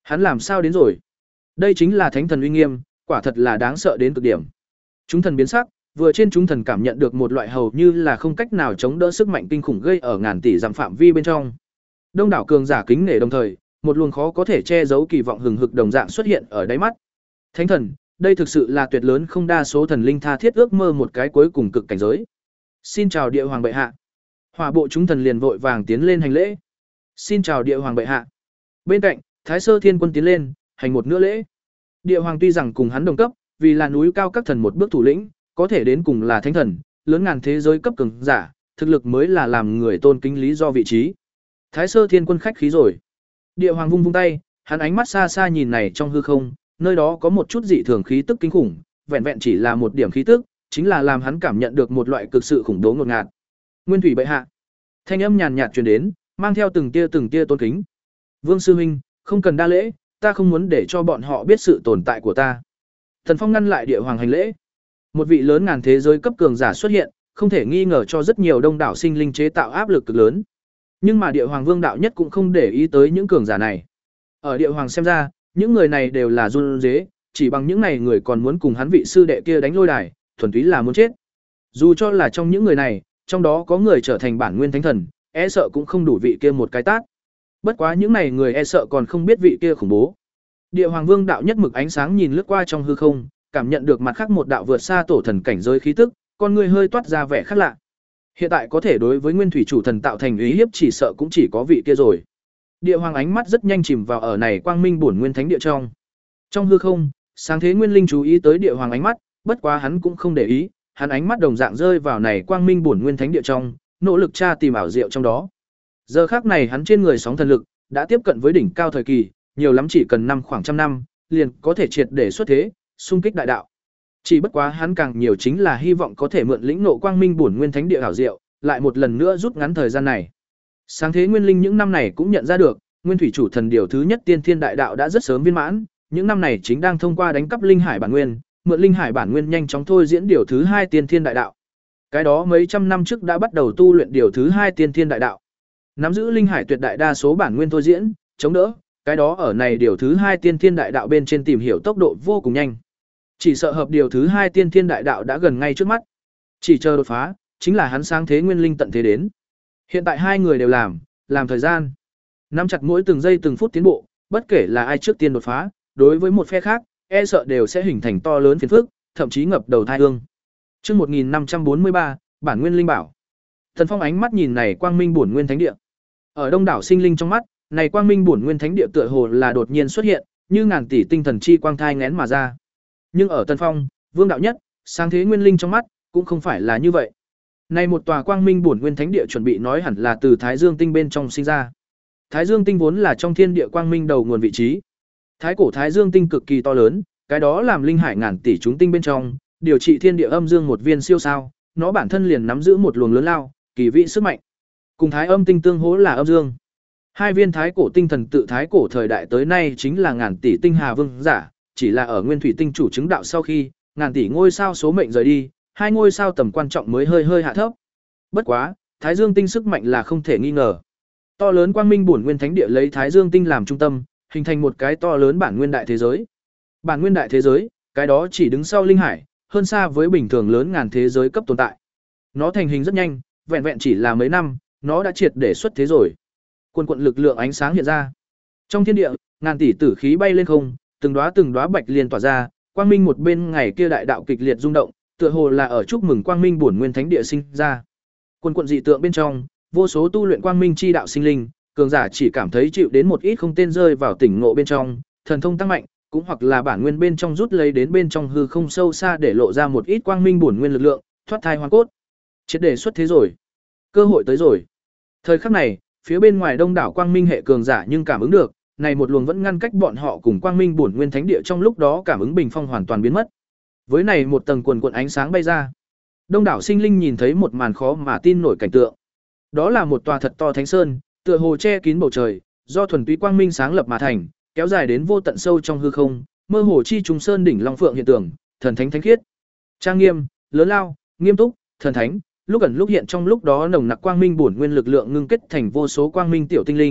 Hắn làm sao đến rồi? Đây chính là thánh thần uy nghiêm, quả thật là đáng sợ đến cực điểm. Chúng thần biến sắc, vừa trên chúng thần cảm nhận được một loại hầu như là không cách nào chống đỡ sức mạnh kinh khủng gây ở ngàn tỷ dặm phạm vi bên trong. Đông đảo cường giả kính nể đồng thời, một luồng khó có thể che giấu kỳ vọng hừng hực đồng dạng xuất hiện ở đáy mắt. Thánh thần, đây thực sự là tuyệt lớn không đa số thần linh tha thiết ước mơ một cái cuối cùng cực cảnh giới. Xin chào địa hoàng bệ hạ. Hỏa bộ chúng thần liền vội vàng tiến lên hành lễ. Xin chào địa hoàng bệ hạ. Bên cạnh, Thái Sơ Thiên Quân tiến lên, hành một nữa lễ. Địa hoàng tuy rằng cùng hắn đồng cấp, vì là núi cao các thần một bước thủ lĩnh, có thể đến cùng là thánh thần, lớn ngàn thế giới cấp cường giả, thực lực mới là làm người tôn kính lý do vị trí. Thái Sơ Thiên Quân khách khí rồi. Địa hoàng vung vung tay, hắn ánh mắt xa xa nhìn này trong hư không, nơi đó có một chút dị thường khí tức kinh khủng, vẹn vẹn chỉ là một điểm khí tức, chính là làm hắn cảm nhận được một loại cực sự khủng bố ngột ngạt. Nguyên thủy bệ hạ. Thanh âm nhàn nhạt truyền đến, mang theo từng tia từng tia tôn kính. Vương sư huynh, không cần đa lễ, ta không muốn để cho bọn họ biết sự tồn tại của ta. Thần Phong ngăn lại địa hoàng hành lễ. Một vị lớn ngàn thế giới cấp cường giả xuất hiện, không thể nghi ngờ cho rất nhiều đông đảo sinh linh chế tạo áp lực cực lớn. Nhưng mà địa hoàng vương đạo nhất cũng không để ý tới những cường giả này. Ở địa hoàng xem ra, những người này đều là run rế, chỉ bằng những này người còn muốn cùng hắn vị sư đệ kia đánh lôi đài, thuần túy là muốn chết. Dù cho là trong những người này, trong đó có người trở thành bản nguyên thánh thần, e sợ cũng không đủ vị kia một cái tát. Bất quá những này người e sợ còn không biết vị kia khủng bố. Địa hoàng vương đạo nhất mực ánh sáng nhìn lướt qua trong hư không, cảm nhận được mặt khác một đạo vượt xa tổ thần cảnh giới khí tức, con người hơi toát ra vẻ khác lạ. Hiện tại có thể đối với nguyên thủy chủ thần tạo thành ý hiếp chỉ sợ cũng chỉ có vị kia rồi. Địa hoàng ánh mắt rất nhanh chìm vào ở này quang minh bổn nguyên thánh địa trong. Trong hư không, sáng thế nguyên linh chú ý tới địa hoàng ánh mắt, bất quá hắn cũng không để ý, hắn ánh mắt đồng dạng rơi vào này quang minh bổn nguyên thánh địa trong, nỗ lực tra tìm ảo diệu trong đó. Giờ khắc này hắn trên người sóng thần lực đã tiếp cận với đỉnh cao thời kỳ, nhiều lắm chỉ cần năm khoảng trăm năm, liền có thể triệt để xuất thế, xung kích đại đạo. Chỉ bất quá hắn càng nhiều chính là hy vọng có thể mượn lĩnh ngộ quang minh bổn nguyên thánh địa ảo diệu, lại một lần nữa rút ngắn thời gian này. Sáng thế nguyên linh những năm này cũng nhận ra được, nguyên thủy chủ thần điều thứ nhất tiên thiên đại đạo đã rất sớm viên mãn, những năm này chính đang thông qua đánh cắp linh hải bản nguyên, mượn linh hải bản nguyên nhanh chóng thôi diễn điều thứ hai tiên thiên đại đạo. Cái đó mấy trăm năm trước đã bắt đầu tu luyện điều thứ hai tiên thiên đại đạo. Nắm giữ linh hải tuyệt đại đa số bản nguyên thôi diễn, chống đỡ, cái đó ở này điều thứ hai tiên thiên đại đạo bên trên tìm hiểu tốc độ vô cùng nhanh. Chỉ sợ hợp điều thứ hai tiên thiên đại đạo đã gần ngay trước mắt. Chỉ chờ đột phá, chính là hắn sáng thế nguyên linh tận thế đến. Hiện tại hai người đều làm, làm thời gian. Nắm chặt mỗi từng giây từng phút tiến bộ, bất kể là ai trước tiên đột phá, đối với một phe khác, e sợ đều sẽ hình thành to lớn phiền phức, thậm chí ngập đầu thai hương. Chương một nghìn năm trăm bốn mươi ba, bản nguyên linh bảo. Thần Phong ánh mắt nhìn này quang minh bổn nguyên thánh địa. Ở đông đảo sinh linh trong mắt, này quang minh bổn nguyên thánh địa tựa hồ là đột nhiên xuất hiện, như ngàn tỷ tinh thần chi quang thai ngén mà ra. Nhưng ở Tân Phong, Vương đạo nhất, sáng thế nguyên linh trong mắt, cũng không phải là như vậy. Này một tòa quang minh bổn nguyên thánh địa chuẩn bị nói hẳn là từ Thái Dương tinh bên trong sinh ra. Thái Dương tinh vốn là trong thiên địa quang minh đầu nguồn vị trí. Thái cổ Thái Dương tinh cực kỳ to lớn, cái đó làm linh hải ngàn tỷ chúng tinh bên trong, điều trị thiên địa âm dương một viên siêu sao, nó bản thân liền nắm giữ một luồng lớn lao, kỳ vị sức mạnh. Cùng Thái âm tinh tương hỗ là âm dương. Hai viên thái cổ tinh thần tự thái cổ thời đại tới nay chính là ngàn tỷ tinh hà vương giả, chỉ là ở nguyên thủy tinh chủ chứng đạo sau khi, ngàn tỷ ngôi sao số mệnh rời đi, hai ngôi sao tầm quan trọng mới hơi hơi hạ thấp. Bất quá, Thái Dương tinh sức mạnh là không thể nghi ngờ. To lớn quang minh bổn nguyên thánh địa lấy Thái Dương tinh làm trung tâm, hình thành một cái to lớn bản nguyên đại thế giới. Bản nguyên đại thế giới, cái đó chỉ đứng sau linh hải, hơn xa với bình thường lớn ngàn thế giới cấp tồn tại. Nó thành hình rất nhanh, vẹn vẹn chỉ là mấy năm, nó đã triệt để xuất thế rồi. Quần quận lực lượng ánh sáng hiện ra. Trong thiên địa, ngàn tỷ tử khí bay lên không, từng đóa từng đóa bạch liên tỏa ra, quang minh một bên ngày kia đại đạo kịch liệt rung động, tựa hồ là ở chúc mừng quang minh bổn nguyên thánh địa sinh ra. Quần quận dị tượng bên trong, vô số tu luyện quang minh chi đạo sinh linh, cường giả chỉ cảm thấy chịu đến một ít không tên rơi vào tỉnh ngộ bên trong, thần thông tăng mạnh, cũng hoặc là bản nguyên bên trong rút lấy đến bên trong hư không sâu xa để lộ ra một ít quang minh bổn nguyên lực lượng, thoát thai hoàn cốt. Triệt để xuất thế rồi. Cơ hội tới rồi. Thời khắc này, phía bên ngoài đông đảo quang minh hệ cường giả nhưng cảm ứng được, này một luồng vẫn ngăn cách bọn họ cùng quang minh bổn nguyên thánh địa trong lúc đó cảm ứng bình phong hoàn toàn biến mất. Với này một tầng quần quần ánh sáng bay ra. Đông đảo sinh linh nhìn thấy một màn khó mà tin nổi cảnh tượng. Đó là một tòa thật to thánh sơn, tựa hồ che kín bầu trời, do thuần túy quang minh sáng lập mà thành, kéo dài đến vô tận sâu trong hư không, mơ hồ chi trùng sơn đỉnh long phượng hiện tượng, thần thánh thánh khiết, trang nghiêm, lớn lao, nghiêm túc, thần thánh, lúc ẩn lúc hiện trong lúc đó nồng nặc quang minh bổn nguyên lực lượng ngưng kết thành vô số quang minh tiểu tinh linh,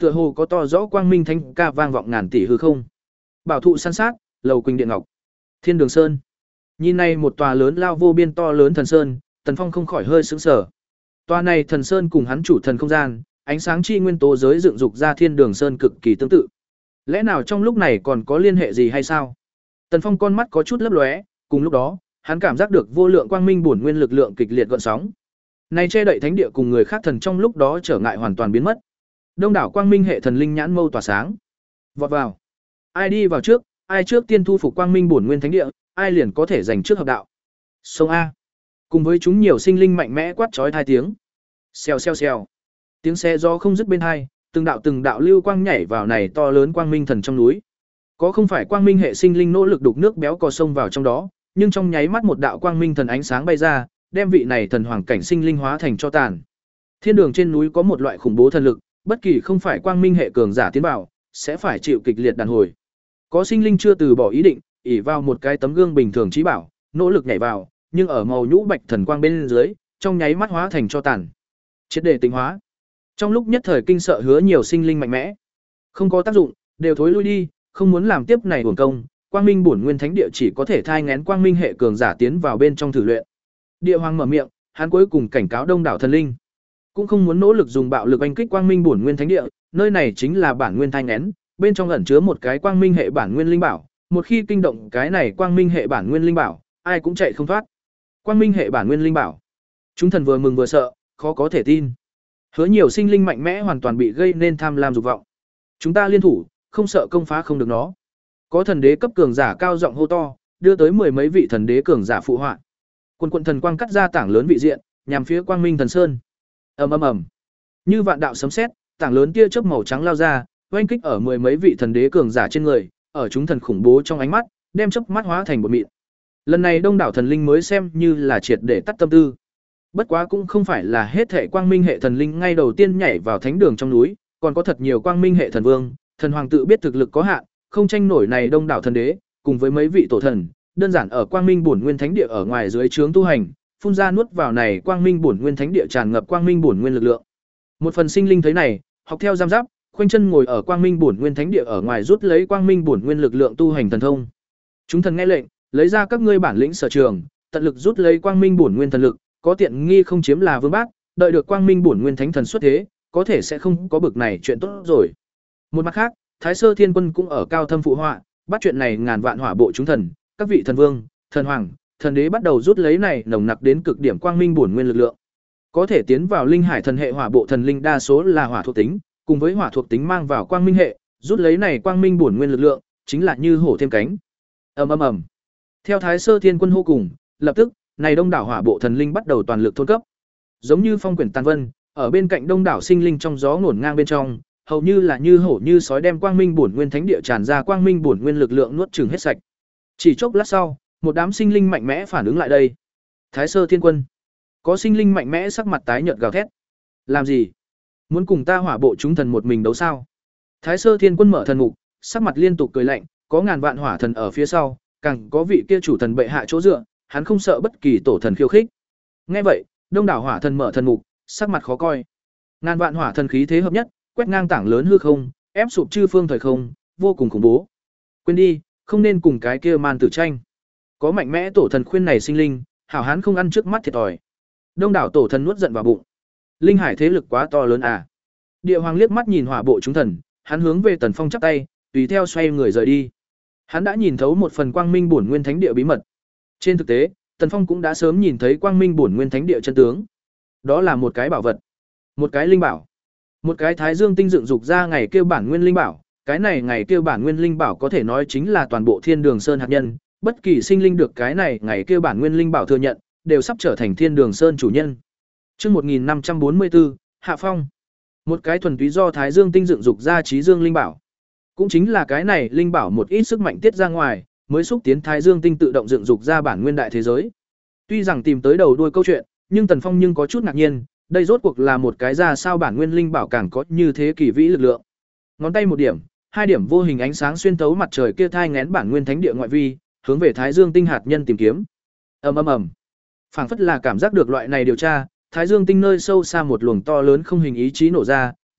tựa hồ có to rõ quang minh thánh ca vang vọng ngàn tỷ hư không. Bảo thụ san sát, lầu quỳnh điện ngọc. Thiên Đường Sơn. Nhìn này một tòa lớn lao vô biên to lớn thần sơn, Tần Phong không khỏi hơi sững sờ. Tòa này thần sơn cùng hắn chủ thần không gian, ánh sáng chi nguyên tố giới dựng dục ra Thiên Đường Sơn cực kỳ tương tự. Lẽ nào trong lúc này còn có liên hệ gì hay sao? Tần Phong con mắt có chút lấp lóe, cùng lúc đó, hắn cảm giác được vô lượng quang minh bổn nguyên lực lượng kịch liệt gợn sóng. Này che đậy thánh địa cùng người khác thần trong lúc đó trở ngại hoàn toàn biến mất. Đông đảo quang minh hệ thần linh nhãn mâu tỏa sáng. Vọt vào. Ai đi vào trước, ai trước tiên thu phục quang minh bổn nguyên thánh địa, ai liền có thể giành trước hợp đạo. Sông A. Cùng với chúng nhiều sinh linh mạnh mẽ quát chói hai tiếng. Xèo xèo xèo. Tiếng xe gió không dứt bên hai, từng đạo từng đạo lưu quang nhảy vào này to lớn quang minh thần trong núi. Có không phải quang minh hệ sinh linh nỗ lực đục nước béo cò sông vào trong đó, nhưng trong nháy mắt một đạo quang minh thần ánh sáng bay ra, đem vị này thần hoàng cảnh sinh linh hóa thành cho tàn. Thiên đường trên núi có một loại khủng bố thần lực, bất kỳ không phải quang minh hệ cường giả tiến vào, sẽ phải chịu kịch liệt đàn hồi. Có sinh linh chưa từ bỏ ý định, ỷ vào một cái tấm gương bình thường trí bảo, nỗ lực nhảy vào, nhưng ở màu nhũ bạch thần quang bên dưới, trong nháy mắt hóa thành cho tàn. Triệt để tinh hóa. Trong lúc nhất thời kinh sợ hứa nhiều sinh linh mạnh mẽ, không có tác dụng, đều thối lui đi, không muốn làm tiếp này uổng công. Quang minh bổn nguyên thánh địa chỉ có thể thai nghén quang minh hệ cường giả tiến vào bên trong thử luyện. Địa hoàng mở miệng, hắn cuối cùng cảnh cáo đông đảo thần linh, cũng không muốn nỗ lực dùng bạo lực oanh kích quang minh bổn nguyên thánh địa, nơi này chính là bản nguyên thai nghén, bên trong ẩn chứa một cái quang minh hệ bản nguyên linh bảo, một khi kinh động cái này quang minh hệ bản nguyên linh bảo, ai cũng chạy không thoát. Quang minh hệ bản nguyên linh bảo. Chúng thần vừa mừng vừa sợ, khó có thể tin. Hứa nhiều sinh linh mạnh mẽ hoàn toàn bị gây nên tham lam dục vọng. Chúng ta liên thủ, không sợ công phá không được nó. Có thần đế cấp cường giả cao giọng hô to, đưa tới mười mấy vị thần đế cường giả phụ họa. Quân quận thần quang cắt ra tảng lớn vị diện, nhằm phía quang minh thần sơn. Ầm ầm ầm. Như vạn đạo sấm sét, tảng lớn tia chớp màu trắng lao ra, oanh kích ở mười mấy vị thần đế cường giả trên người, ở chúng thần khủng bố trong ánh mắt, đem chớp mắt hóa thành bột mịn. Lần này đông đảo thần linh mới xem như là triệt để tắt tâm tư. Bất quá cũng không phải là hết thảy quang minh hệ thần linh ngay đầu tiên nhảy vào thánh đường trong núi, còn có thật nhiều quang minh hệ thần vương, thần hoàng tự biết thực lực có hạn, không tranh nổi này đông đảo thần đế, cùng với mấy vị tổ thần, đơn giản ở quang minh bổn nguyên thánh địa ở ngoài dưới trướng tu hành, phun ra nuốt vào này quang minh bổn nguyên thánh địa tràn ngập quang minh bổn nguyên lực lượng. Một phần sinh linh thấy này, học theo giam giáp, khoanh chân ngồi ở quang minh bổn nguyên thánh địa ở ngoài rút lấy quang minh bổn nguyên lực lượng tu hành thần thông. Chúng thần nghe lệnh, lấy ra các ngươi bản lĩnh sở trường, tận lực rút lấy quang minh bổn nguyên thần lực, có tiện nghi không chiếm là vương bác, đợi được quang minh bổn nguyên thánh thần xuất thế, có thể sẽ không có bực này chuyện tốt rồi. Một mặt khác, Thái Sơ Thiên Quân cũng ở cao thâm phụ họa, bắt chuyện này ngàn vạn hỏa bộ chúng thần, các vị thần vương, thần hoàng, thần đế bắt đầu rút lấy này nồng nặc đến cực điểm quang minh bổn nguyên lực lượng. Có thể tiến vào linh hải thần hệ hỏa bộ thần linh đa số là hỏa thuộc tính, cùng với hỏa thuộc tính mang vào quang minh hệ, rút lấy này quang minh bổn nguyên lực lượng, chính là như hổ thêm cánh. Ầm ầm ầm. Theo Thái Sơ Thiên Quân hô cùng, lập tức, này đông đảo hỏa bộ thần linh bắt đầu toàn lực thôn cấp. Giống như phong quyển tàn vân, ở bên cạnh đông đảo sinh linh trong gió ngổn ngang bên trong, hầu như là như hổ như sói đem quang minh bổn nguyên thánh địa tràn ra quang minh bổn nguyên lực lượng nuốt chửng hết sạch. Chỉ chốc lát sau, một đám sinh linh mạnh mẽ phản ứng lại đây. Thái Sơ Thiên Quân, có sinh linh mạnh mẽ sắc mặt tái nhợt gào thét. Làm gì? Muốn cùng ta hỏa bộ chúng thần một mình đấu sao? Thái Sơ Thiên Quân mở thần mục, sắc mặt liên tục cười lạnh, có ngàn vạn hỏa thần ở phía sau, càng có vị kia chủ thần bệ hạ chỗ dựa, hắn không sợ bất kỳ tổ thần khiêu khích. Nghe vậy, đông đảo hỏa thần mở thần mục, sắc mặt khó coi. Ngàn vạn hỏa thần khí thế hợp nhất, quét ngang tảng lớn hư không, ép sụp chư phương thời không, vô cùng khủng bố. Quên đi, không nên cùng cái kia man tử tranh. Có mạnh mẽ tổ thần khuyên này sinh linh, hảo hán không ăn trước mắt thiệt thòi. Đông đảo tổ thần nuốt giận vào bụng. Linh hải thế lực quá to lớn à? Địa hoàng liếc mắt nhìn hỏa bộ chúng thần, hắn hướng về Tần Phong chắp tay, tùy theo xoay người rời đi. Hắn đã nhìn thấu một phần quang minh bổn nguyên thánh địa bí mật. Trên thực tế, Tần Phong cũng đã sớm nhìn thấy quang minh bổn nguyên thánh địa chân tướng. Đó là một cái bảo vật, một cái linh bảo, một cái thái dương tinh dựng dục ra ngày kêu bản nguyên linh bảo. Cái này ngày kêu bản nguyên linh bảo có thể nói chính là toàn bộ Thiên Đường Sơn hạt nhân, bất kỳ sinh linh được cái này ngày kêu bản nguyên linh bảo thừa nhận, đều sắp trở thành Thiên Đường Sơn chủ nhân. Chương một nghìn năm trăm bốn mươi tư, Hạ Phong. Một cái thuần túy do thái dương tinh dựng dục ra trí dương linh bảo. Cũng chính là cái này linh bảo một ít sức mạnh tiết ra ngoài, mới xúc tiến thái dương tinh tự động dựng dục ra bản nguyên đại thế giới. Tuy rằng tìm tới đầu đuôi câu chuyện, nhưng Tần Phong nhưng có chút ngạc nhiên, đây rốt cuộc là một cái ra sao bản nguyên linh bảo càng có như thế kỳ vĩ lực lượng. Ngón tay một điểm, hai điểm vô hình ánh sáng xuyên tấu mặt trời kia thai nghén bản nguyên thánh địa ngoại vi, hướng về thái dương tinh hạt nhân tìm kiếm. Ầm ầm ầm. Phảng phất là cảm giác được loại này điều tra, thái dương tinh nơi sâu xa một luồng to lớn không hình ý chí nổ ra,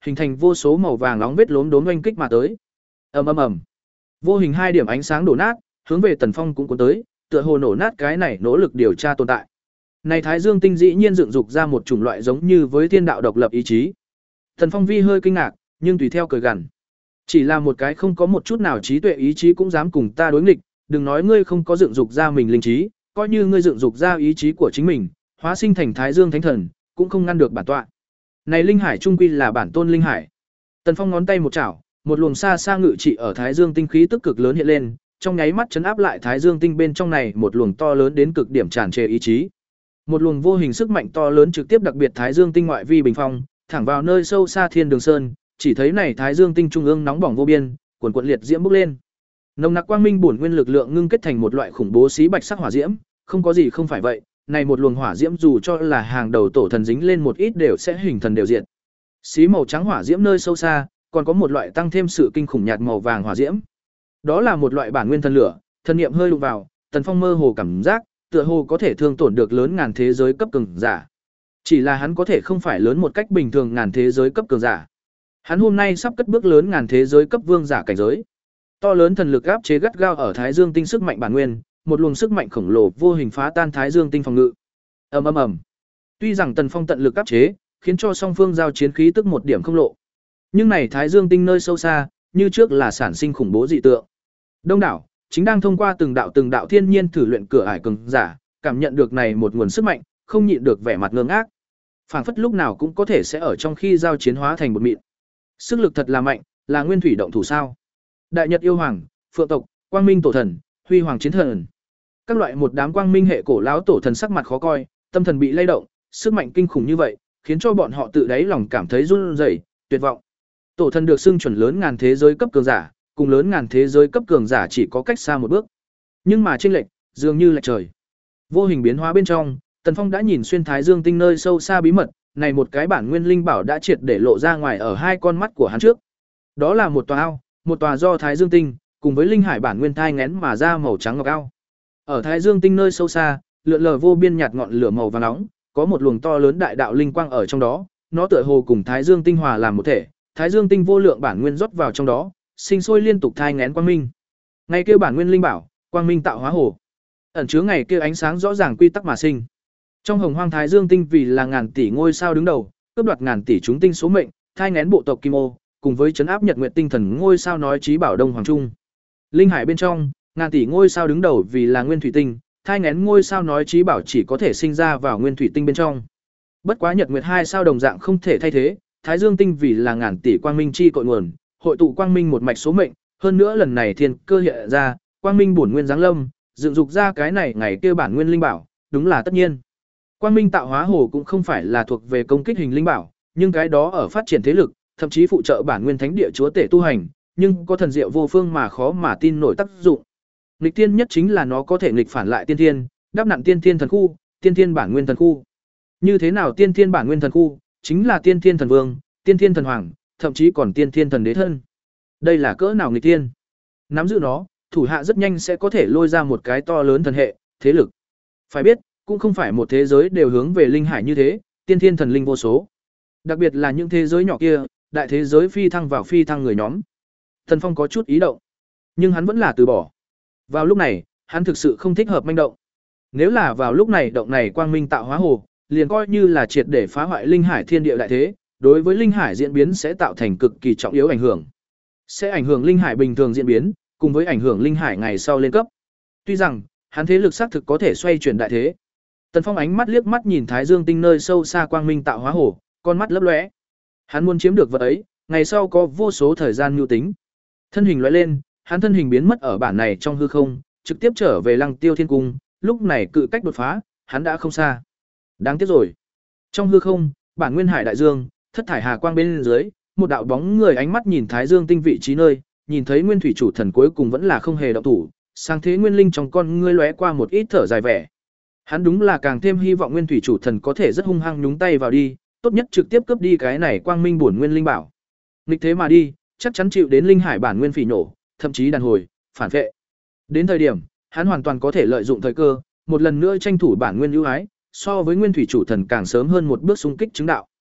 hình thành vô số màu vàng nóng vết lốm đốm oanh kích mà tới. Ầm ầm ầm. Vô hình hai điểm ánh sáng đổ nát, hướng về Tần Phong cũng cuốn tới, tựa hồ nổ nát cái này nỗ lực điều tra tồn tại. Này Thái Dương tinh dĩ nhiên dựng dục ra một chủng loại giống như với thiên đạo độc lập ý chí. Tần Phong vi hơi kinh ngạc, nhưng tùy theo cười gằn. Chỉ là một cái không có một chút nào trí tuệ ý chí cũng dám cùng ta đối nghịch, đừng nói ngươi không có dựng dục ra mình linh trí, coi như ngươi dựng dục ra ý chí của chính mình, hóa sinh thành Thái Dương thánh thần, cũng không ngăn được bản tọa. Này linh hải trung quy là bản tôn linh hải. Tần Phong ngón tay một chảo, một luồng xa xa ngự trị ở Thái Dương tinh khí tức cực lớn hiện lên, trong nháy mắt chấn áp lại Thái Dương tinh bên trong này một luồng to lớn đến cực điểm tràn trề ý chí. Một luồng vô hình sức mạnh to lớn trực tiếp đặc biệt Thái Dương tinh ngoại vi bình phong, thẳng vào nơi sâu xa Thiên Đường Sơn, chỉ thấy này Thái Dương tinh trung ương nóng bỏng vô biên, cuồn cuộn liệt diễm bốc lên. Nồng nặc quang minh bổn nguyên lực lượng ngưng kết thành một loại khủng bố xí bạch sắc hỏa diễm, không có gì không phải vậy, này một luồng hỏa diễm dù cho là hàng đầu tổ thần dính lên một ít đều sẽ hình thần đều diệt. Xí màu trắng hỏa diễm nơi sâu xa, còn có một loại tăng thêm sự kinh khủng nhạt màu vàng hỏa diễm. Đó là một loại bản nguyên thần lửa, thần niệm hơi đụng vào, Tần Phong mơ hồ cảm giác, tựa hồ có thể thương tổn được lớn ngàn thế giới cấp cường giả. Chỉ là hắn có thể không phải lớn một cách bình thường ngàn thế giới cấp cường giả. Hắn hôm nay sắp cất bước lớn ngàn thế giới cấp vương giả cảnh giới. To lớn thần lực áp chế gắt gao ở Thái Dương tinh sức mạnh bản nguyên, một luồng sức mạnh khổng lồ vô hình phá tan Thái Dương tinh phòng ngự. Ầm ầm ầm. Tuy rằng Tần Phong tận lực áp chế, khiến cho song phương giao chiến khí tức một điểm không lộ. Nhưng này Thái Dương tinh nơi sâu xa, như trước là sản sinh khủng bố dị tượng. Đông đảo, chính đang thông qua từng đạo từng đạo thiên nhiên thử luyện cửa ải cường giả, cảm nhận được này một nguồn sức mạnh, không nhịn được vẻ mặt ngơ ngác. Phảng phất lúc nào cũng có thể sẽ ở trong khi giao chiến hóa thành một mịn. Sức lực thật là mạnh, là nguyên thủy động thủ sao? Đại Nhật yêu hoàng, Phượng tộc, Quang Minh tổ thần, Huy hoàng chiến thần. Các loại một đám quang minh hệ cổ lão tổ thần sắc mặt khó coi, tâm thần bị lay động, sức mạnh kinh khủng như vậy, khiến cho bọn họ tự đáy lòng cảm thấy run rẩy, tuyệt vọng. Tổ thần được xưng chuẩn lớn ngàn thế giới cấp cường giả, cùng lớn ngàn thế giới cấp cường giả chỉ có cách xa một bước. Nhưng mà chênh lệch, dường như lệch trời. Vô hình biến hóa bên trong, Tần Phong đã nhìn xuyên Thái Dương tinh nơi sâu xa bí mật, này một cái bản nguyên linh bảo đã triệt để lộ ra ngoài ở hai con mắt của hắn trước. Đó là một tòa ao, một tòa do Thái Dương tinh cùng với linh hải bản nguyên thai nghén mà ra màu trắng ngọc ao. Ở Thái Dương tinh nơi sâu xa, lượn lờ vô biên nhạt ngọn lửa màu vàng nóng, có một luồng to lớn đại đạo linh quang ở trong đó, nó tựa hồ cùng Thái Dương tinh hòa làm một thể, Thái Dương tinh vô lượng bản nguyên rót vào trong đó, sinh sôi liên tục thai nghén quang minh. Ngày kia bản nguyên linh bảo, quang minh tạo hóa hồ, ẩn chứa ngày kia ánh sáng rõ ràng quy tắc mà sinh. Trong hồng hoang Thái Dương tinh vì là ngàn tỷ ngôi sao đứng đầu, cướp đoạt ngàn tỷ chúng tinh số mệnh, thai nghén bộ tộc Kim Ô, cùng với trấn áp Nhật Nguyệt tinh thần ngôi sao nói chí bảo Đông Hoàng Trung. Linh hải bên trong, ngàn tỷ ngôi sao đứng đầu vì là nguyên thủy tinh, thai nghén ngôi sao nói chí bảo chỉ có thể sinh ra vào nguyên thủy tinh bên trong. Bất quá Nhật Nguyệt hai sao đồng dạng không thể thay thế, Thái Dương tinh vì là ngàn tỷ quang minh chi cội nguồn, hội tụ quang minh một mạch số mệnh, hơn nữa lần này thiên cơ hiện ra, quang minh bổn nguyên giáng lâm, dựng dục ra cái này ngày kia bản nguyên linh bảo, đúng là tất nhiên. Quang minh tạo hóa hồ cũng không phải là thuộc về công kích hình linh bảo, nhưng cái đó ở phát triển thế lực, thậm chí phụ trợ bản nguyên thánh địa chúa tể tu hành, nhưng có thần diệu vô phương mà khó mà tin nổi tác dụng. Nghịch tiên nhất chính là nó có thể nghịch phản lại tiên thiên, đắp nặn tiên thiên thần khu, tiên thiên bản nguyên thần khu. Như thế nào tiên thiên bản nguyên thần khu, chính là tiên thiên thần vương, tiên thiên thần hoàng, thậm chí còn tiên thiên thần đế thân. Đây là cỡ nào nghịch tiên? Nắm giữ nó, thủ hạ rất nhanh sẽ có thể lôi ra một cái to lớn thần hệ, thế lực. Phải biết, cũng không phải một thế giới đều hướng về linh hải như thế, tiên thiên thần linh vô số. Đặc biệt là những thế giới nhỏ kia, đại thế giới phi thăng vào phi thăng người nhóm. Thần Phong có chút ý động, nhưng hắn vẫn là từ bỏ. Vào lúc này, hắn thực sự không thích hợp manh động. Nếu là vào lúc này động này quang minh tạo hóa hồ, liền coi như là triệt để phá hoại linh hải thiên địa đại thế, đối với linh hải diễn biến sẽ tạo thành cực kỳ trọng yếu ảnh hưởng. Sẽ ảnh hưởng linh hải bình thường diễn biến, cùng với ảnh hưởng linh hải ngày sau lên cấp. Tuy rằng, hắn thế lực xác thực có thể xoay chuyển đại thế. Tần Phong ánh mắt liếc mắt nhìn Thái Dương tinh nơi sâu xa quang minh tạo hóa hồ, con mắt lấp lóe. Hắn muốn chiếm được vật ấy, ngày sau có vô số thời gian mưu tính. Thân hình lóe lên, hắn thân hình biến mất ở bản này trong hư không, trực tiếp trở về Lăng Tiêu Thiên Cung, lúc này cự cách đột phá, hắn đã không xa. Đáng tiếc rồi. Trong hư không, bản nguyên hải đại dương, thất thải hà quang bên dưới, một đạo bóng người ánh mắt nhìn Thái Dương tinh vị trí nơi, nhìn thấy nguyên thủy chủ thần cuối cùng vẫn là không hề động thủ, sang thế nguyên linh trong con ngươi lóe qua một ít thở dài vẻ. Hắn đúng là càng thêm hy vọng nguyên thủy chủ thần có thể rất hung hăng nhúng tay vào đi, tốt nhất trực tiếp cướp đi cái này quang minh bổn nguyên linh bảo. Nghịch thế mà đi, chắc chắn chịu đến linh hải bản nguyên phỉ nổ, thậm chí đàn hồi, phản vệ. Đến thời điểm, hắn hoàn toàn có thể lợi dụng thời cơ, một lần nữa tranh thủ bản nguyên ưu ái, so với nguyên thủy chủ thần càng sớm hơn một bước xung kích chứng đạo.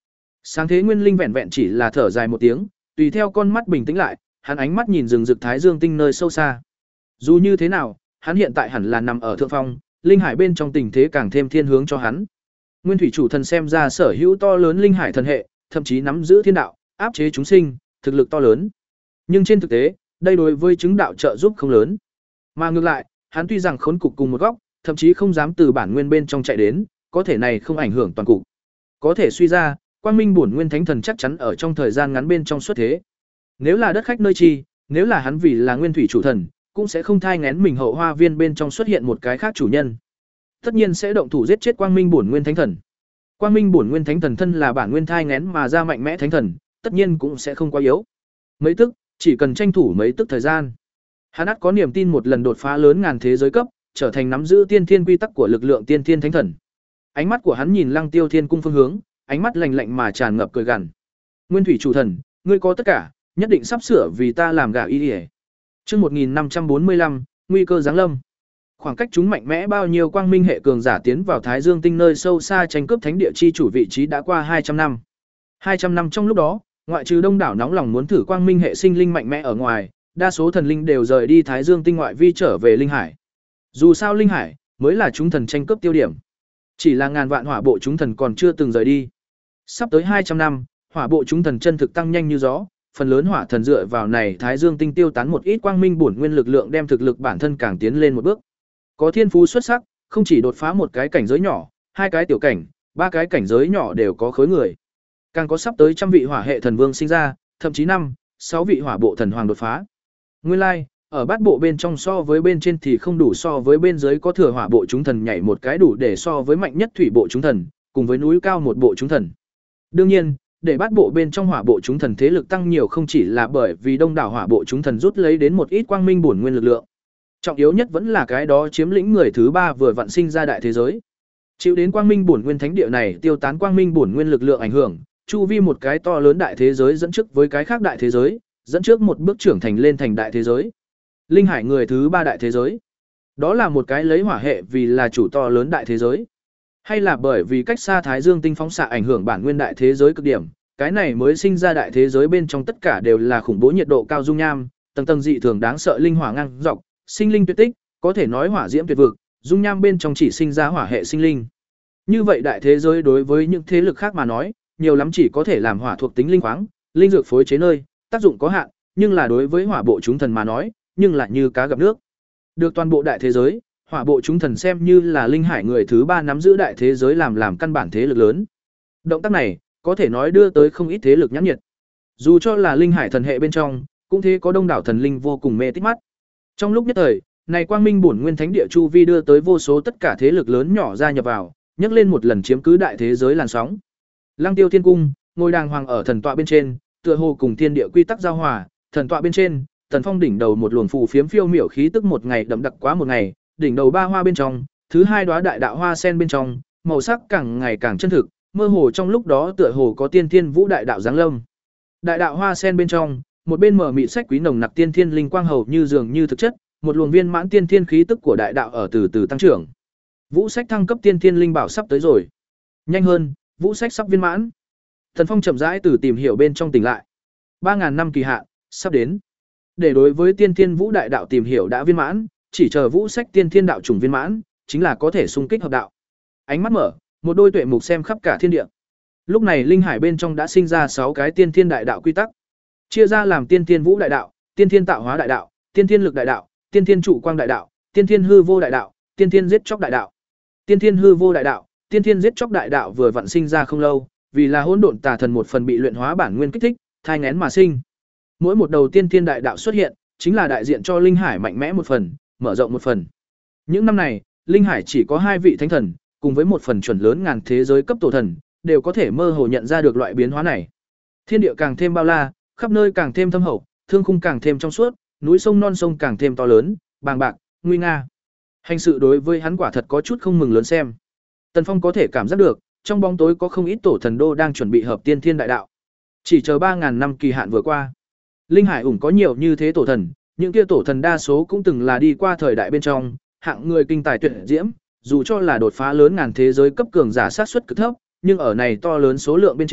Sáng thế nguyên linh vẹn vẹn chỉ là thở dài một tiếng, tùy theo con mắt bình tĩnh lại, hắn ánh mắt nhìn rừng rực thái dương tinh nơi sâu xa. Dù như thế nào, hắn hiện tại hẳn là nằm ở thượng phong, linh hải bên trong tình thế càng thêm thiên hướng cho hắn. Nguyên thủy chủ thần xem ra sở hữu to lớn linh hải thần hệ, thậm chí nắm giữ thiên đạo, áp chế chúng sinh, thực lực to lớn. Nhưng trên thực tế, đây đối với chứng đạo trợ giúp không lớn. Mà ngược lại, hắn tuy rằng khốn cục cùng một góc, thậm chí không dám từ bản nguyên bên trong chạy đến, có thể này không ảnh hưởng toàn cục. Có thể suy ra, quang minh bổn nguyên thánh thần chắc chắn ở trong thời gian ngắn bên trong xuất thế. Nếu là đất khách nơi chi, nếu là hắn vì là nguyên thủy chủ thần, cũng sẽ không thai nghén mình hậu hoa viên bên trong xuất hiện một cái khác chủ nhân. Tất nhiên sẽ động thủ giết chết quang minh bổn nguyên thánh thần. Quang minh bổn nguyên thánh thần thân là bản nguyên thai nghén mà ra mạnh mẽ thánh thần, tất nhiên cũng sẽ không quá yếu. Mấy tức, chỉ cần tranh thủ mấy tức thời gian. Hắn ắt có niềm tin một lần đột phá lớn ngàn thế giới cấp, trở thành nắm giữ tiên thiên quy tắc của lực lượng tiên thiên thánh thần. Ánh mắt của hắn nhìn Lăng Tiêu Thiên cung phương hướng, ánh mắt lạnh lạnh mà tràn ngập cười gằn. Nguyên thủy chủ thần, ngươi có tất cả, nhất định sắp sửa vì ta làm gà y y. Chương một nghìn năm trăm bốn mươi lăm, nguy cơ giáng lâm. Khoảng cách chúng mạnh mẽ bao nhiêu quang minh hệ cường giả tiến vào Thái Dương tinh nơi sâu xa tranh cướp thánh địa chi chủ vị trí đã qua hai trăm năm. hai trăm năm trong lúc đó, ngoại trừ đông đảo nóng lòng muốn thử quang minh hệ sinh linh mạnh mẽ ở ngoài, đa số thần linh đều rời đi Thái Dương tinh ngoại vi trở về linh hải. Dù sao linh hải mới là chúng thần tranh cướp tiêu điểm. Chỉ là ngàn vạn hỏa bộ chúng thần còn chưa từng rời đi. Sắp tới hai trăm năm, hỏa bộ chúng thần chân thực tăng nhanh như gió, phần lớn hỏa thần dựa vào này Thái Dương tinh tiêu tán một ít quang minh bổn nguyên lực lượng đem thực lực bản thân càng tiến lên một bước. Có thiên phú xuất sắc, không chỉ đột phá một cái cảnh giới nhỏ, hai cái tiểu cảnh, ba cái cảnh giới nhỏ đều có khối người. Càng có sắp tới trăm vị hỏa hệ thần vương sinh ra, thậm chí năm, sáu vị hỏa bộ thần hoàng đột phá. Nguyên lai, like, ở bát bộ bên trong so với bên trên thì không đủ, so với bên dưới có thừa hỏa bộ chúng thần nhảy một cái đủ để so với mạnh nhất thủy bộ chúng thần, cùng với núi cao một bộ chúng thần. Đương nhiên, để bát bộ bên trong hỏa bộ chúng thần thế lực tăng nhiều không chỉ là bởi vì đông đảo hỏa bộ chúng thần rút lấy đến một ít quang minh bổn nguyên lực lượng. Trọng yếu nhất vẫn là cái đó chiếm lĩnh người thứ ba vừa vặn sinh ra đại thế giới. Chịu đến quang minh bổn nguyên thánh địa này tiêu tán quang minh bổn nguyên lực lượng ảnh hưởng, chu vi một cái to lớn đại thế giới dẫn trước với cái khác đại thế giới, dẫn trước một bước trưởng thành lên thành đại thế giới. Linh hải người thứ ba đại thế giới. Đó là một cái lấy hỏa hệ vì là chủ to lớn đại thế giới. Hay là bởi vì cách xa Thái Dương tinh phóng xạ ảnh hưởng bản nguyên đại thế giới cực điểm, cái này mới sinh ra đại thế giới bên trong tất cả đều là khủng bố nhiệt độ cao dung nham, tầng tầng dị thường đáng sợ linh hỏa ngang dọc, sinh linh tuyệt tích, có thể nói hỏa diễm tuyệt vực, dung nham bên trong chỉ sinh ra hỏa hệ sinh linh. Như vậy đại thế giới đối với những thế lực khác mà nói, nhiều lắm chỉ có thể làm hỏa thuộc tính linh khoáng, linh dược phối chế nơi, tác dụng có hạn, nhưng là đối với hỏa bộ chúng thần mà nói, nhưng lại như cá gặp nước. Được toàn bộ đại thế giới, hỏa bộ chúng thần xem như là linh hải người thứ ba nắm giữ đại thế giới làm làm căn bản thế lực lớn. Động tác này, có thể nói đưa tới không ít thế lực nhãn nhiệt. Dù cho là linh hải thần hệ bên trong, cũng thế có đông đảo thần linh vô cùng mê tích mắt. Trong lúc nhất thời, này quang minh bổn nguyên thánh địa chu vi đưa tới vô số tất cả thế lực lớn nhỏ gia nhập vào, nhấc lên một lần chiếm cứ đại thế giới làn sóng. Lăng Tiêu Thiên cung, ngôi đàng hoàng ở thần tọa bên trên, tựa hồ cùng thiên địa quy tắc giao hòa, thần tọa bên trên, Tần Phong đỉnh đầu một luồng phù phiếm phiêu miểu khí tức một ngày đậm đặc quá một ngày, đỉnh đầu ba hoa bên trong, thứ hai đóa đại đạo hoa sen bên trong, màu sắc càng ngày càng chân thực, mơ hồ trong lúc đó tựa hồ có tiên thiên vũ đại đạo giáng lâm. Đại đạo hoa sen bên trong, một bên mở mịt sách quý nồng nặc tiên thiên linh quang hầu như dường như thực chất, một luồng viên mãn tiên thiên khí tức của đại đạo ở từ từ tăng trưởng. Vũ sách thăng cấp tiên thiên linh bảo sắp tới rồi. Nhanh hơn, vũ sách sắp viên mãn. Tần Phong chậm rãi từ tìm hiểu bên trong tỉnh lại. ba ngàn năm kỳ hạn sắp đến. Để đối với tiên thiên vũ đại đạo tìm hiểu đã viên mãn, chỉ chờ vũ sách tiên thiên đạo trùng viên mãn, chính là có thể xung kích hợp đạo. Ánh mắt mở, một đôi tuệ mục xem khắp cả thiên địa. Lúc này linh hải bên trong đã sinh ra sáu cái tiên thiên đại đạo quy tắc, chia ra làm tiên thiên vũ đại đạo, tiên thiên tạo hóa đại đạo, tiên thiên lực đại đạo, tiên thiên trụ quang đại đạo, tiên thiên hư vô đại đạo, tiên thiên giết chóc đại đạo. Tiên thiên hư vô đại đạo, tiên thiên giết chóc đại đạo vừa vặn sinh ra không lâu, vì là hỗn độn tà thần một phần bị luyện hóa bản nguyên kích thích, thai nghén mà sinh. Mỗi một đầu tiên thiên đại đạo xuất hiện, chính là đại diện cho linh hải mạnh mẽ một phần, mở rộng một phần. Những năm này, linh hải chỉ có hai vị thánh thần, cùng với một phần chuẩn lớn ngàn thế giới cấp tổ thần, đều có thể mơ hồ nhận ra được loại biến hóa này. Thiên địa càng thêm bao la, khắp nơi càng thêm thâm hậu, thương khung càng thêm trong suốt, núi sông non sông càng thêm to lớn, bàng bạc, nguy nga. Hành sự đối với hắn quả thật có chút không mừng lớn xem. Tần Phong có thể cảm giác được, trong bóng tối có không ít tổ thần đô đang chuẩn bị hợp tiên thiên đại đạo. Chỉ chờ ba ngàn năm kỳ hạn vừa qua. Linh hải ủng có nhiều như thế tổ thần, những kia tổ thần đa số cũng từng là đi qua thời đại bên trong, hạng người kinh tài tuyệt diễm, dù cho là đột phá lớn ngàn thế giới cấp cường giả sát suất cực thấp, nhưng ở này to lớn số lượng bên trên,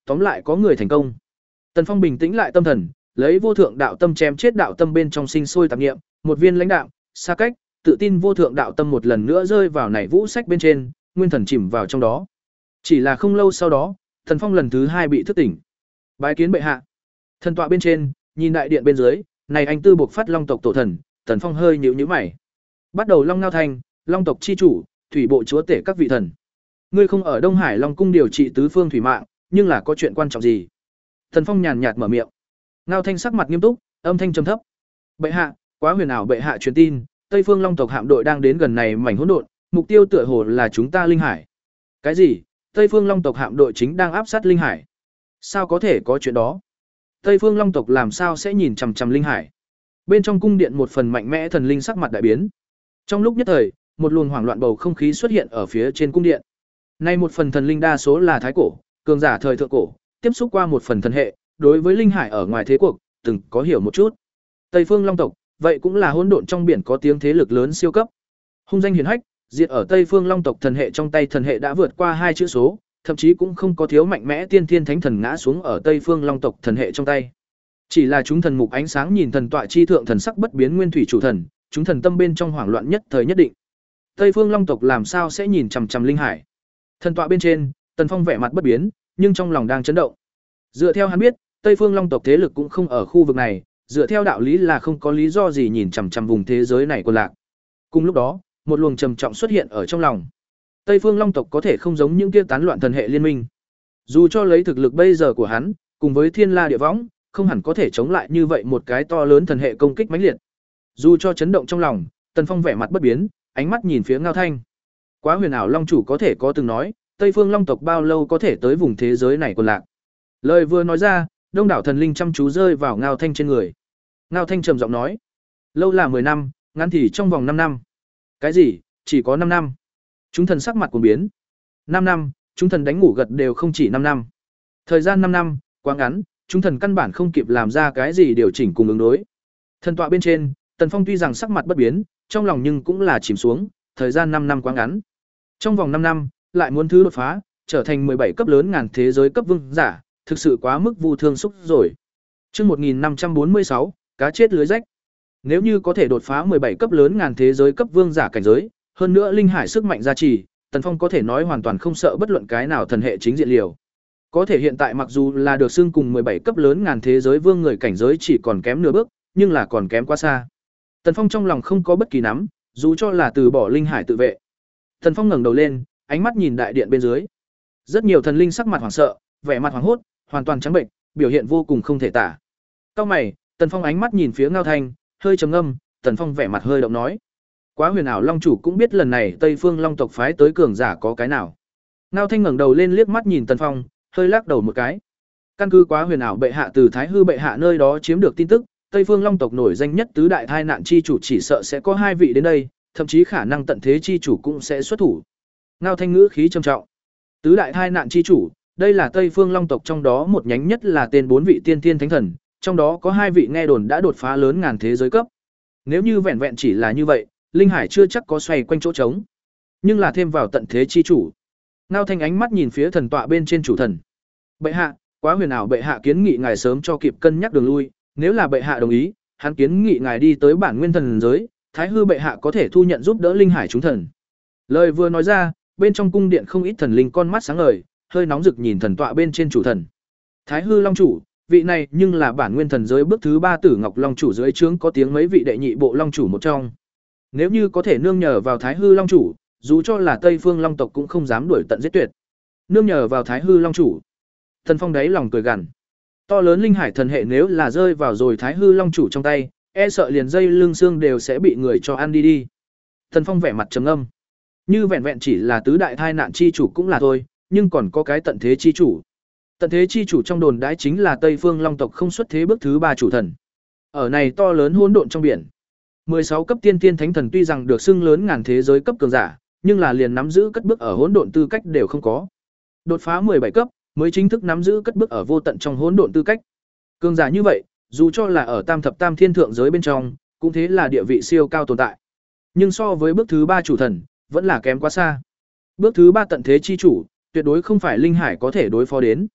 tóm lại có người thành công. Tần Phong bình tĩnh lại tâm thần, lấy vô thượng đạo tâm chém chết đạo tâm bên trong sinh sôi tạp niệm, một viên lãnh đạo, xa cách, tự tin vô thượng đạo tâm một lần nữa rơi vào nảy vũ sách bên trên, nguyên thần chìm vào trong đó. Chỉ là không lâu sau đó, Tần Phong lần thứ hai bị thức tỉnh. Bái kiến bệ hạ. Thần tọa bên trên, nhìn đại điện bên dưới, này anh tư buộc phát long tộc tổ thần, Tần Phong hơi nhíu nhíu mày. Bắt đầu Long Ngao Thanh, long tộc chi chủ, thủy bộ chúa tể các vị thần. Ngươi không ở Đông Hải Long cung điều trị tứ phương thủy mạng, nhưng là có chuyện quan trọng gì? Tần Phong nhàn nhạt mở miệng. Ngao Thanh sắc mặt nghiêm túc, âm thanh trầm thấp. Bệ hạ, quá huyền ảo bệ hạ truyền tin, Tây Phương Long tộc hạm đội đang đến gần này mảnh hỗn độn, mục tiêu tựa hồ là chúng ta Linh Hải. Cái gì? Tây Phương Long tộc hạm đội chính đang áp sát Linh Hải? Sao có thể có chuyện đó? Tây Phương Long tộc làm sao sẽ nhìn chằm chằm Linh Hải? Bên trong cung điện một phần mạnh mẽ thần linh sắc mặt đại biến. Trong lúc nhất thời, một luồng hoảng loạn bầu không khí xuất hiện ở phía trên cung điện. Nay một phần thần linh đa số là thái cổ, cường giả thời thượng cổ, tiếp xúc qua một phần thần hệ, đối với Linh Hải ở ngoài thế cuộc, từng có hiểu một chút. Tây Phương Long tộc, vậy cũng là hỗn độn trong biển có tiếng thế lực lớn siêu cấp. Hung danh hiển hách, diệt ở Tây Phương Long tộc thần hệ trong tay thần hệ đã vượt qua hai chữ số, thậm chí cũng không có thiếu mạnh mẽ tiên thiên thánh thần ngã xuống ở Tây Phương Long tộc thần hệ trong tay. Chỉ là chúng thần mục ánh sáng nhìn thần tọa chi thượng thần sắc bất biến nguyên thủy chủ thần, chúng thần tâm bên trong hoảng loạn nhất thời nhất định. Tây Phương Long tộc làm sao sẽ nhìn chằm chằm Linh Hải? Thần tọa bên trên, Tần Phong vẻ mặt bất biến, nhưng trong lòng đang chấn động. Dựa theo hắn biết, Tây Phương Long tộc thế lực cũng không ở khu vực này, dựa theo đạo lý là không có lý do gì nhìn chằm chằm vùng thế giới này của lạc. Cùng lúc đó, một luồng trầm trọng xuất hiện ở trong lòng. Tây Phương Long tộc có thể không giống những kia tán loạn thần hệ liên minh. Dù cho lấy thực lực bây giờ của hắn, cùng với Thiên La Địa Võng, không hẳn có thể chống lại như vậy một cái to lớn thần hệ công kích mãnh liệt. Dù cho chấn động trong lòng, Tần Phong vẻ mặt bất biến, ánh mắt nhìn phía Ngao Thanh. Quá huyền ảo long chủ có thể có từng nói, Tây Phương Long tộc bao lâu có thể tới vùng thế giới này của lạc. Lời vừa nói ra, đông đảo thần linh chăm chú rơi vào Ngao Thanh trên người. Ngao Thanh trầm giọng nói, lâu là mười năm, ngắn thì trong vòng năm năm. Cái gì? Chỉ có năm năm? Chúng thần sắc mặt cuồng biến. năm năm, chúng thần đánh ngủ gật đều không chỉ năm năm. Thời gian năm năm, quá ngắn, chúng thần căn bản không kịp làm ra cái gì điều chỉnh cùng ứng đối. Thần tọa bên trên, Tần Phong tuy rằng sắc mặt bất biến, trong lòng nhưng cũng là chìm xuống, thời gian năm năm quá ngắn. Trong vòng năm năm, lại muốn thứ đột phá, trở thành mười bảy cấp lớn ngàn thế giới cấp vương giả, thực sự quá mức vu thương xúc rồi. Chương một nghìn năm trăm bốn mươi sáu, cá chết lưới rách. Nếu như có thể đột phá mười bảy cấp lớn ngàn thế giới cấp vương giả cảnh giới, hơn nữa linh hải sức mạnh gia trì, Tần Phong có thể nói hoàn toàn không sợ bất luận cái nào thần hệ chính diện liều. Có thể hiện tại mặc dù là được xưng cùng mười bảy cấp lớn ngàn thế giới vương người cảnh giới chỉ còn kém nửa bước, nhưng là còn kém quá xa. Tần Phong trong lòng không có bất kỳ nắm, dù cho là từ bỏ linh hải tự vệ. Tần Phong ngẩng đầu lên, ánh mắt nhìn đại điện bên dưới. Rất nhiều thần linh sắc mặt hoảng sợ, vẻ mặt hoảng hốt, hoàn toàn trắng bệnh, biểu hiện vô cùng không thể tả. Cau mày, Tần Phong ánh mắt nhìn phía Ngao Thanh, hơi trầm ngâm, Tần Phong vẻ mặt hơi động nói: "Quá huyền ảo long chủ cũng biết lần này Tây Phương Long tộc phái tới cường giả có cái nào." Ngao Thanh ngẩng đầu lên liếc mắt nhìn Tần Phong, hơi lắc đầu một cái. Căn cứ Quá huyền ảo bệ hạ từ Thái hư bệ hạ nơi đó chiếm được tin tức, Tây Phương Long tộc nổi danh nhất tứ đại thai nạn chi chủ chỉ sợ sẽ có hai vị đến đây, thậm chí khả năng tận thế chi chủ cũng sẽ xuất thủ. Ngao Thanh ngữ khí trầm trọng. Tứ đại thai nạn chi chủ, đây là Tây Phương Long tộc trong đó một nhánh nhất là tên bốn vị tiên tiên thánh thần, trong đó có hai vị nghe đồn đã đột phá lớn ngàn thế giới cấp. Nếu như vẹn vẹn chỉ là như vậy, linh hải chưa chắc có xoay quanh chỗ trống. Nhưng là thêm vào tận thế chi chủ. Ngao Thanh ánh mắt nhìn phía thần tọa bên trên chủ thần. Bệ hạ, Quá huyền ảo bệ hạ kiến nghị ngài sớm cho kịp cân nhắc đường lui, nếu là bệ hạ đồng ý, hắn kiến nghị ngài đi tới bản nguyên thần giới, Thái hư bệ hạ có thể thu nhận giúp đỡ linh hải chúng thần. Lời vừa nói ra, bên trong cung điện không ít thần linh con mắt sáng ngời, hơi nóng rực nhìn thần tọa bên trên chủ thần. Thái hư long chủ, vị này nhưng là bản nguyên thần giới bước thứ ba Tử Ngọc long chủ dưới trướng có tiếng mấy vị đệ nhị bộ long chủ một trong. Nếu như có thể nương nhờ vào Thái hư long chủ, dù cho là Tây Phương Long tộc cũng không dám đuổi tận giết tuyệt. Nương nhờ vào Thái hư long chủ. Thần Phong đáy lòng cười gằn. To lớn linh hải thần hệ nếu là rơi vào rồi Thái hư long chủ trong tay, e sợ liền dây lưng xương đều sẽ bị người cho ăn đi đi. Thần Phong vẻ mặt trầm ngâm. Như vẹn vẹn chỉ là tứ đại thai nạn chi chủ cũng là thôi, nhưng còn có cái tận thế chi chủ. Tận thế chi chủ trong đồn đãi chính là Tây Phương Long tộc không xuất thế bước thứ ba chủ thần. Ở này to lớn hỗn độn trong biển. mười sáu cấp tiên tiên thánh thần tuy rằng được xưng lớn ngàn thế giới cấp cường giả, nhưng là liền nắm giữ cất bước ở hỗn độn tư cách đều không có. Đột phá mười bảy cấp mới chính thức nắm giữ cất bước ở vô tận trong hỗn độn tư cách. Cường giả như vậy, dù cho là ở tam thập tam thiên thượng giới bên trong, cũng thế là địa vị siêu cao tồn tại. Nhưng so với bước thứ ba chủ thần, vẫn là kém quá xa. Bước thứ ba tận thế chi chủ, tuyệt đối không phải linh hải có thể đối phó đến.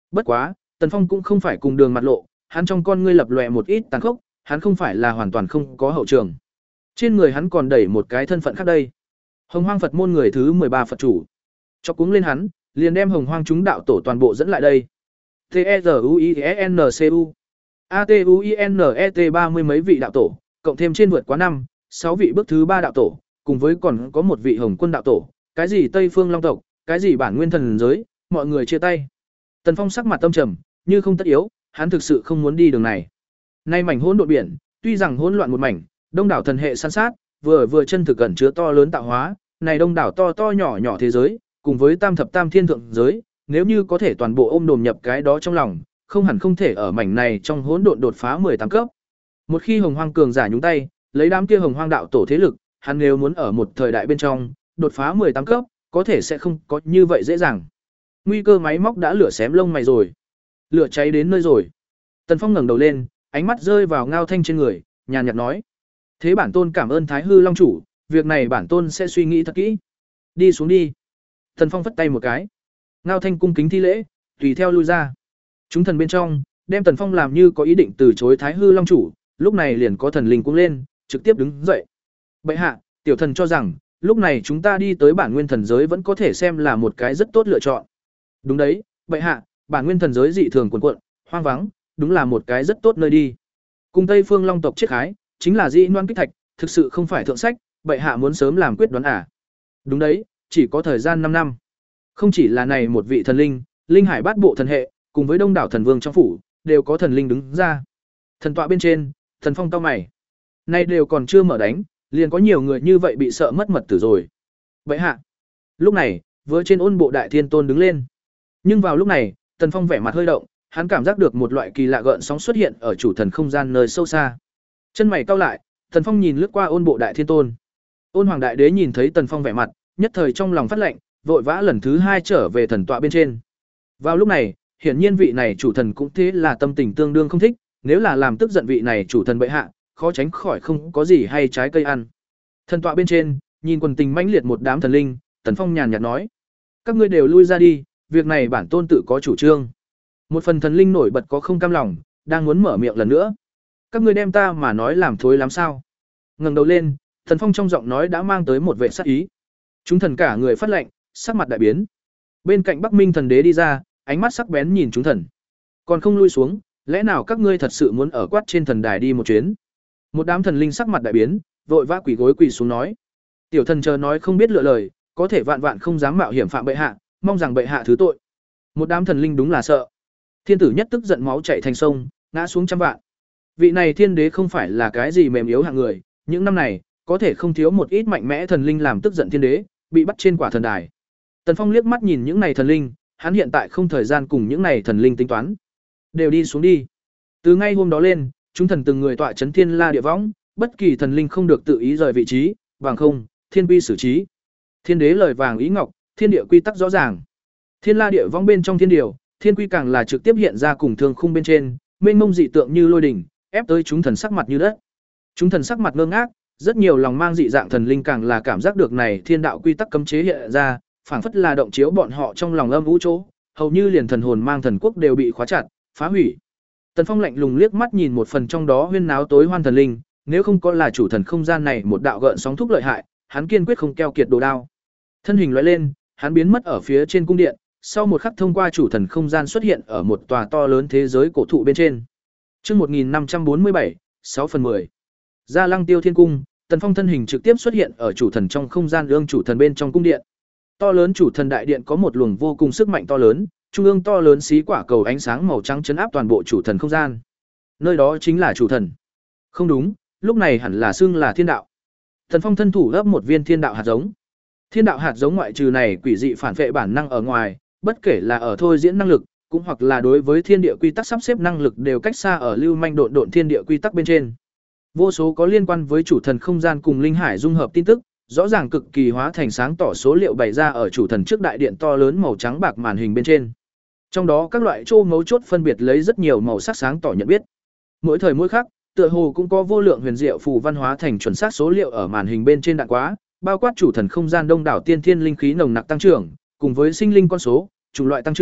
Bất quá, Tần Phong cũng không phải cùng đường mặt lộ, hắn trong con ngươi lập lòe một ít tàn khốc, hắn không phải là hoàn toàn không có hậu trường. Trên người hắn còn đẩy một cái thân phận khác đây. Hồng Hoang Phật môn người thứ mười ba Phật chủ. Cho cuống lên hắn, liền đem Hồng Hoang chúng đạo tổ toàn bộ dẫn lại đây. T E Z U I E N C U A T U I N E T ba mươi mấy vị đạo tổ, cộng thêm trên vượt quá năm, sáu vị bước thứ ba đạo tổ, cùng với còn có một vị Hồng Quân đạo tổ, cái gì Tây Phương Long tộc, cái gì bản nguyên thần giới, mọi người chia tay. Tần Phong sắc mặt tâm trầm, như không tất yếu, hắn thực sự không muốn đi đường này. Nay mảnh hỗn độn biển, tuy rằng hỗn loạn một mảnh, đông đảo thần hệ san sát, vừa vừa chân thực ẩn chứa to lớn tạo hóa, này đông đảo to to nhỏ nhỏ thế giới, cùng với tam thập tam thiên thượng giới, nếu như có thể toàn bộ ôm đồm nhập cái đó trong lòng, không hẳn không thể ở mảnh này trong hỗn độn đột phá mười tám cấp. Một khi Hồng Hoang cường giả nhúng tay, lấy đám kia Hồng Hoang đạo tổ thế lực, hắn nếu muốn ở một thời đại bên trong đột phá mười tám cấp, có thể sẽ không có như vậy dễ dàng. Nguy cơ máy móc đã lửa xém lông mày rồi. Lửa cháy đến nơi rồi. Tần Phong ngẩng đầu lên, ánh mắt rơi vào Ngao Thanh trên người, nhàn nhạt nói: "Thế bản tôn cảm ơn Thái Hư Long chủ, việc này bản tôn sẽ suy nghĩ thật kỹ. Đi xuống đi." Tần Phong phất tay một cái. Ngao Thanh cung kính thi lễ, tùy theo lui ra. Chúng thần bên trong, đem Tần Phong làm như có ý định từ chối Thái Hư Long chủ, lúc này liền có thần linh cuống lên, trực tiếp đứng dậy. "Bệ hạ, tiểu thần cho rằng, lúc này chúng ta đi tới bản nguyên thần giới vẫn có thể xem là một cái rất tốt lựa chọn." "Đúng đấy, bệ hạ, bản nguyên thần giới dị thường cuồn cuộn, hoang vắng, đúng là một cái rất tốt nơi đi. Cùng Tây Phương Long tộc chiết khái, chính là dị noan kích thạch, thực sự không phải thượng sách, bệ hạ muốn sớm làm quyết đoán à?" "Đúng đấy, chỉ có thời gian năm năm." Không chỉ là này một vị thần linh, linh hải bát bộ thần hệ, cùng với đông đảo thần vương trong phủ, đều có thần linh đứng ra. Thần tọa bên trên, Thần Phong cau mày. Nay đều còn chưa mở đánh, liền có nhiều người như vậy bị sợ mất mật tử rồi. "Vậy hạ." Lúc này, vừa trên ôn bộ đại thiên tôn đứng lên. Nhưng vào lúc này, Tần Phong vẻ mặt hơi động, hắn cảm giác được một loại kỳ lạ gợn sóng xuất hiện ở chủ thần không gian nơi sâu xa. Chân mày cau lại, Tần Phong nhìn lướt qua ôn bộ đại thiên tôn. Ôn hoàng đại đế nhìn thấy Tần Phong vẻ mặt, nhất thời trong lòng phát lạnh, vội vã lần thứ hai trở về thần tọa bên trên. Vào lúc này, hiển nhiên vị này chủ thần cũng thế là tâm tình tương đương không thích, nếu là làm tức giận vị này chủ thần bệ hạ, khó tránh khỏi không có gì hay trái cây ăn. Thần tọa bên trên, nhìn quần tình mãnh liệt một đám thần linh, Tần Phong nhàn nhạt nói: "Các ngươi đều lui ra đi, việc này bản tôn tự có chủ trương." Một phần thần linh nổi bật có không cam lòng, đang muốn mở miệng lần nữa. "Các ngươi đem ta mà nói làm thối lắm sao?" Ngẩng đầu lên, Tần Phong trong giọng nói đã mang tới một vẻ sát ý. Chúng thần cả người phát lệnh, sắc mặt đại biến. Bên cạnh Bắc Minh thần đế đi ra, ánh mắt sắc bén nhìn chúng thần. "Còn không lui xuống, lẽ nào các ngươi thật sự muốn ở quát trên thần đài đi một chuyến?" Một đám thần linh sắc mặt đại biến, vội vã quỳ gối quỳ xuống nói: "Tiểu thần chờ nói không biết lựa lời, có thể vạn vạn không dám mạo hiểm phạm bệ hạ, mong rằng bệ hạ thứ tội." Một đám thần linh đúng là sợ. Thiên tử nhất tức giận máu chảy thành sông, ngã xuống trăm vạn. Vị này thiên đế không phải là cái gì mềm yếu hạng người, những năm này có thể không thiếu một ít mạnh mẽ thần linh làm tức giận thiên đế, bị bắt trên quả thần đài. Tần Phong liếc mắt nhìn những này thần linh, hắn hiện tại không thời gian cùng những này thần linh tính toán. Đều đi xuống đi. Từ ngay hôm đó lên, chúng thần từng người tọa chấn thiên la địa võng, bất kỳ thần linh không được tự ý rời vị trí, bằng không, thiên quy xử trí. Thiên đế lời vàng ý ngọc, thiên địa quy tắc rõ ràng. Thiên la địa võng bên trong thiên điều, thiên quy càng là trực tiếp hiện ra cùng thương khung bên trên, mênh mông dị tượng như lôi đỉnh, ép tới chúng thần sắc mặt như đất. Chúng thần sắc mặt ngơ ngác, rất nhiều lòng mang dị dạng thần linh càng là cảm giác được này thiên đạo quy tắc cấm chế hiện ra, phảng phất là động chiếu bọn họ trong lòng âm vũ chỗ, hầu như liền thần hồn mang thần quốc đều bị khóa chặt, phá hủy. Tần Phong lạnh lùng liếc mắt nhìn một phần trong đó huyên náo tối hoan thần linh, nếu không có là chủ thần không gian này một đạo gợn sóng thúc lợi hại, hắn kiên quyết không keo kiệt đồ đao. Thân hình lóe lên, hắn biến mất ở phía trên cung điện, sau một khắc thông qua chủ thần không gian xuất hiện ở một tòa to lớn thế giới cổ thụ bên trên. Chương một nghìn năm trăm bốn mươi bảy, sáu phần mười. Gia Lăng Tiêu Thiên Cung, Tần Phong thân hình trực tiếp xuất hiện ở chủ thần trong không gian ương chủ thần bên trong cung điện. To lớn chủ thần đại điện có một luồng vô cùng sức mạnh to lớn, trung ương to lớn xí quả cầu ánh sáng màu trắng chấn áp toàn bộ chủ thần không gian. Nơi đó chính là chủ thần. Không đúng, lúc này hẳn là xưng là thiên đạo. Tần Phong thân thủ ấp một viên thiên đạo hạt giống. Thiên đạo hạt giống ngoại trừ này quỷ dị phản vệ bản năng ở ngoài, bất kể là ở thôi diễn năng lực, cũng hoặc là đối với thiên địa quy tắc sắp xếp năng lực đều cách xa ở lưu manh độn độn thiên địa quy tắc bên trên. Vô số có liên quan với chủ thần không gian cùng linh hải dung hợp tin tức, rõ ràng cực kỳ hóa thành sáng tỏ số liệu bày ra ở chủ thần trước đại điện to lớn màu trắng bạc màn hình bên trên. Trong đó các loại chỗ mấu chốt phân biệt lấy rất nhiều màu sắc sáng tỏ nhận biết. Mỗi thời mỗi khắc, tựa hồ cũng có vô lượng huyền diệu phù văn hóa thành chuẩn xác số liệu ở màn hình bên trên đạn quá, bao quát chủ thần không gian đông đảo tiên thiên linh khí nồng nặc tăng trưởng, cùng với sinh linh con số, chủng loại tăng trưởng,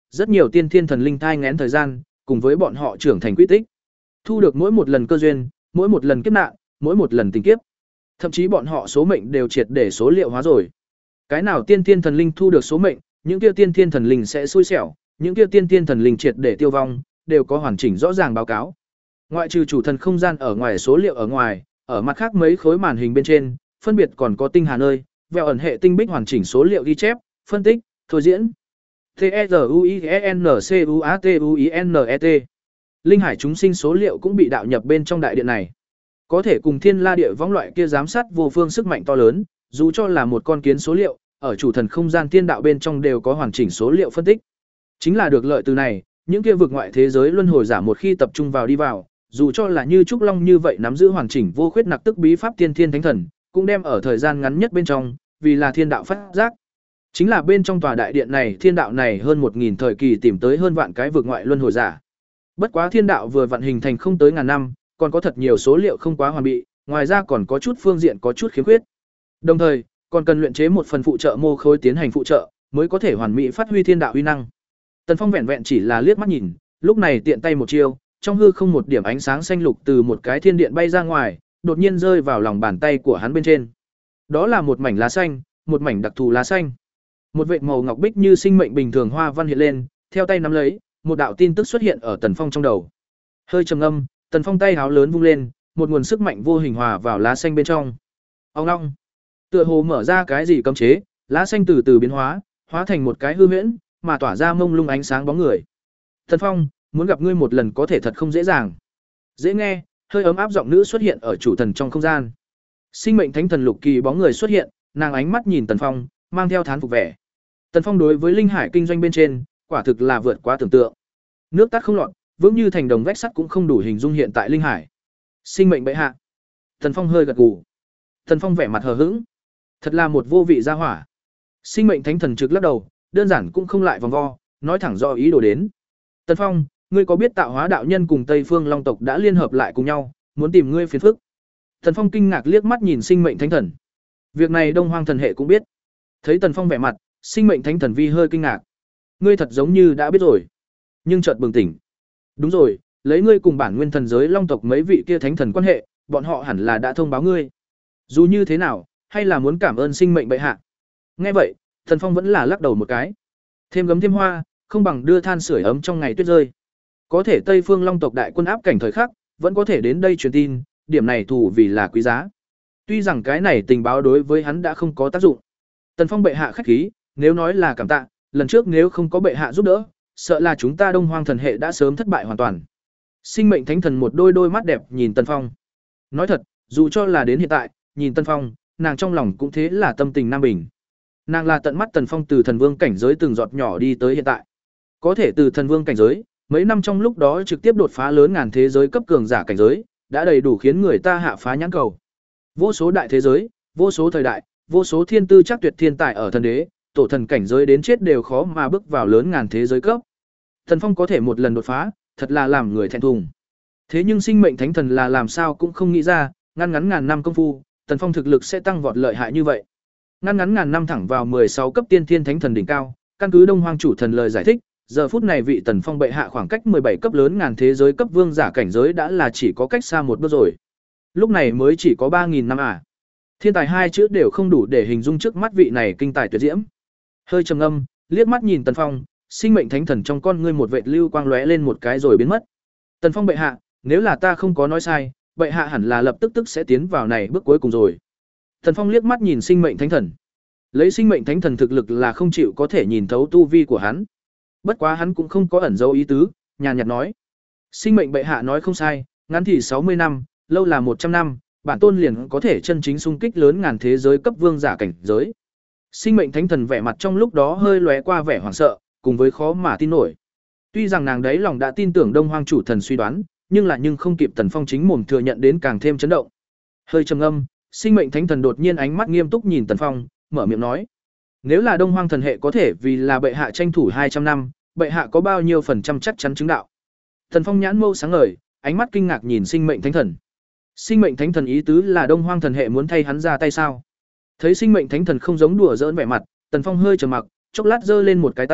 rất nhiều tiên thiên thần linh thai nghén thời gian, cùng với bọn họ trưởng thành quy tích. Thu được mỗi một lần cơ duyên, mỗi một lần kiếp nạn, mỗi một lần tình kiếp. Thậm chí bọn họ số mệnh đều triệt để số liệu hóa rồi. Cái nào tiên thiên thần linh thu được số mệnh, những kia tiên thiên thần linh sẽ xui xẻo, những kia tiên thiên thần linh triệt để tiêu vong, đều có hoàn chỉnh rõ ràng báo cáo. Ngoại trừ chủ thần không gian ở ngoài số liệu ở ngoài, ở mặt khác mấy khối màn hình bên trên, phân biệt còn có tinh hà nơi, vẹo ẩn hệ tinh bích hoàn chỉnh số liệu ghi chép, phân tích, thôi diễn. T E R U I E N C U A T U I N E T. Linh hải chúng sinh số liệu cũng bị đạo nhập bên trong đại điện này. Có thể cùng thiên la địa võng loại kia giám sát vô phương sức mạnh to lớn, dù cho là một con kiến số liệu, ở chủ thần không gian thiên đạo bên trong đều có hoàn chỉnh số liệu phân tích. Chính là được lợi từ này, những kia vực ngoại thế giới luân hồi giả một khi tập trung vào đi vào, dù cho là như trúc long như vậy nắm giữ hoàn chỉnh vô khuyết nặc tức bí pháp tiên thiên thánh thần, cũng đem ở thời gian ngắn nhất bên trong, vì là thiên đạo phát giác. Chính là bên trong tòa đại điện này, thiên đạo này hơn một nghìn thời kỳ tìm tới hơn vạn cái vực ngoại luân hồi giả. Bất quá thiên đạo vừa vận hình thành không tới ngàn năm, còn có thật nhiều số liệu không quá hoàn bị, ngoài ra còn có chút phương diện có chút khiếm khuyết. Đồng thời, còn cần luyện chế một phần phụ trợ mô khối tiến hành phụ trợ, mới có thể hoàn mỹ phát huy thiên đạo uy năng. Tần Phong vẹn vẹn chỉ là liếc mắt nhìn, lúc này tiện tay một chiêu, trong hư không một điểm ánh sáng xanh lục từ một cái thiên điện bay ra ngoài, đột nhiên rơi vào lòng bàn tay của hắn bên trên. Đó là một mảnh lá xanh, một mảnh đặc thù lá xanh. Một vệt màu ngọc bích như sinh mệnh bình thường hoa văn hiện lên, theo tay nắm lấy, một đạo tin tức xuất hiện ở Tần Phong trong đầu. Hơi trầm ngâm, Tần Phong tay háo lớn vung lên, một nguồn sức mạnh vô hình hòa vào lá xanh bên trong. Ong ong. Tựa hồ mở ra cái gì cấm chế, lá xanh từ từ biến hóa, hóa thành một cái hư huyễn, mà tỏa ra mông lung ánh sáng bóng người. Tần Phong, muốn gặp ngươi một lần có thể thật không dễ dàng. Dễ nghe, hơi ấm áp giọng nữ xuất hiện ở chủ thần trong không gian. Sinh mệnh thánh thần Lục Kỳ bóng người xuất hiện, nàng ánh mắt nhìn Tần Phong, mang theo thán phục vẻ. Tần Phong đối với linh hải kinh doanh bên trên, quả thực là vượt quá tưởng tượng. Nước tắt không lọt, vững như thành đồng vách sắt cũng không đủ hình dung hiện tại linh hải. Sinh mệnh bệ hạ. Tần Phong hơi gật gù. Tần Phong vẻ mặt hờ hững. Thật là một vô vị gia hỏa. Sinh mệnh thánh thần trực lắc đầu, đơn giản cũng không lại vòng vo, nói thẳng do ý đồ đến. Tần Phong, ngươi có biết tạo hóa đạo nhân cùng Tây Phương Long tộc đã liên hợp lại cùng nhau, muốn tìm ngươi phiền phức? Tần Phong kinh ngạc liếc mắt nhìn sinh mệnh thánh thần. Việc này Đông Hoang thần hệ cũng biết. Thấy Tần Phong vẻ mặt, sinh mệnh thánh thần vi hơi kinh ngạc. Ngươi thật giống như đã biết rồi, nhưng chợt bừng tỉnh. Đúng rồi, lấy ngươi cùng bản nguyên thần giới Long tộc mấy vị kia thánh thần quan hệ, bọn họ hẳn là đã thông báo ngươi. Dù như thế nào, hay là muốn cảm ơn sinh mệnh bệ hạ. Nghe vậy, Tần Phong vẫn là lắc đầu một cái. Thêm gấm thêm hoa, không bằng đưa than sưởi ấm trong ngày tuyết rơi. Có thể Tây Phương Long tộc đại quân áp cảnh thời khắc, vẫn có thể đến đây truyền tin, điểm này thủ vì là quý giá. Tuy rằng cái này tình báo đối với hắn đã không có tác dụng. Tần Phong bệ hạ khách khí, nếu nói là cảm tạ, lần trước nếu không có bệ hạ giúp đỡ, sợ là chúng ta Đông Hoang thần hệ đã sớm thất bại hoàn toàn. Sinh mệnh thánh thần một đôi đôi mắt đẹp nhìn Tần Phong. Nói thật, dù cho là đến hiện tại, nhìn Tần Phong, nàng trong lòng cũng thế là tâm tình nam bình. Nàng là tận mắt Tần Phong từ thần vương cảnh giới từng giọt nhỏ đi tới hiện tại. Có thể từ thần vương cảnh giới, mấy năm trong lúc đó trực tiếp đột phá lớn ngàn thế giới cấp cường giả cảnh giới, đã đầy đủ khiến người ta hạ phá nhãn cầu. Vô số đại thế giới, vô số thời đại, vô số thiên tư chắc tuyệt thiên tài ở thần đế, tổ thần cảnh giới đến chết đều khó mà bước vào lớn ngàn thế giới cấp. Tần Phong có thể một lần đột phá, thật là làm người thẹn thùng. Thế nhưng sinh mệnh thánh thần là làm sao cũng không nghĩ ra, ngăn ngắn ngàn năm công phu, Tần Phong thực lực sẽ tăng vọt lợi hại như vậy. Ngăn ngắn ngàn năm thẳng vào mười sáu cấp tiên thiên thánh thần đỉnh cao, căn cứ Đông Hoang chủ thần lời giải thích, giờ phút này vị Tần Phong bệ hạ khoảng cách mười bảy cấp lớn ngàn thế giới cấp vương giả cảnh giới đã là chỉ có cách xa một bước rồi. Lúc này mới chỉ có ba nghìn năm à. Thiên tài hai chữ đều không đủ để hình dung trước mắt vị này kinh tài tuyệt diễm. Hơi trầm ngâm, liếc mắt nhìn Tần Phong, sinh mệnh thánh thần trong con ngươi một vệt lưu quang lóe lên một cái rồi biến mất. Tần Phong bệ hạ, nếu là ta không có nói sai, bệ hạ hẳn là lập tức tức sẽ tiến vào này bước cuối cùng rồi. Tần Phong liếc mắt nhìn sinh mệnh thánh thần. Lấy sinh mệnh thánh thần thực lực là không chịu có thể nhìn thấu tu vi của hắn. Bất quá hắn cũng không có ẩn dấu ý tứ, nhàn nhạt nói: "Sinh mệnh bệ hạ nói không sai, ngắn thì sáu mươi năm, lâu là một trăm năm, bản tôn liền có thể chân chính xung kích lớn ngàn thế giới cấp vương giả cảnh giới." Sinh mệnh thánh thần vẻ mặt trong lúc đó hơi lóe qua vẻ hoảng sợ, cùng với khó mà tin nổi. Tuy rằng nàng đấy lòng đã tin tưởng Đông Hoang chủ thần suy đoán, nhưng là nhưng không kịp Tần Phong chính mồm thừa nhận đến càng thêm chấn động. Hơi trầm ngâm, sinh mệnh thánh thần đột nhiên ánh mắt nghiêm túc nhìn Tần Phong, mở miệng nói: "Nếu là Đông Hoang thần hệ có thể vì là bệ hạ tranh thủ hai trăm năm, bệ hạ có bao nhiêu phần trăm chắc chắn chứng đạo?" Tần Phong nhãn mâu sáng ngời, ánh mắt kinh ngạc nhìn sinh mệnh thánh thần. Sinh mệnh thánh thần ý tứ là Đông Hoang thần hệ muốn thay hắn ra tay sao? Thấy sinh mệnh thánh thần không giống đùa giỡn vẻ mặt, Tần Phong hơi trầm mặc, chốc lát giơ lên một cái tay,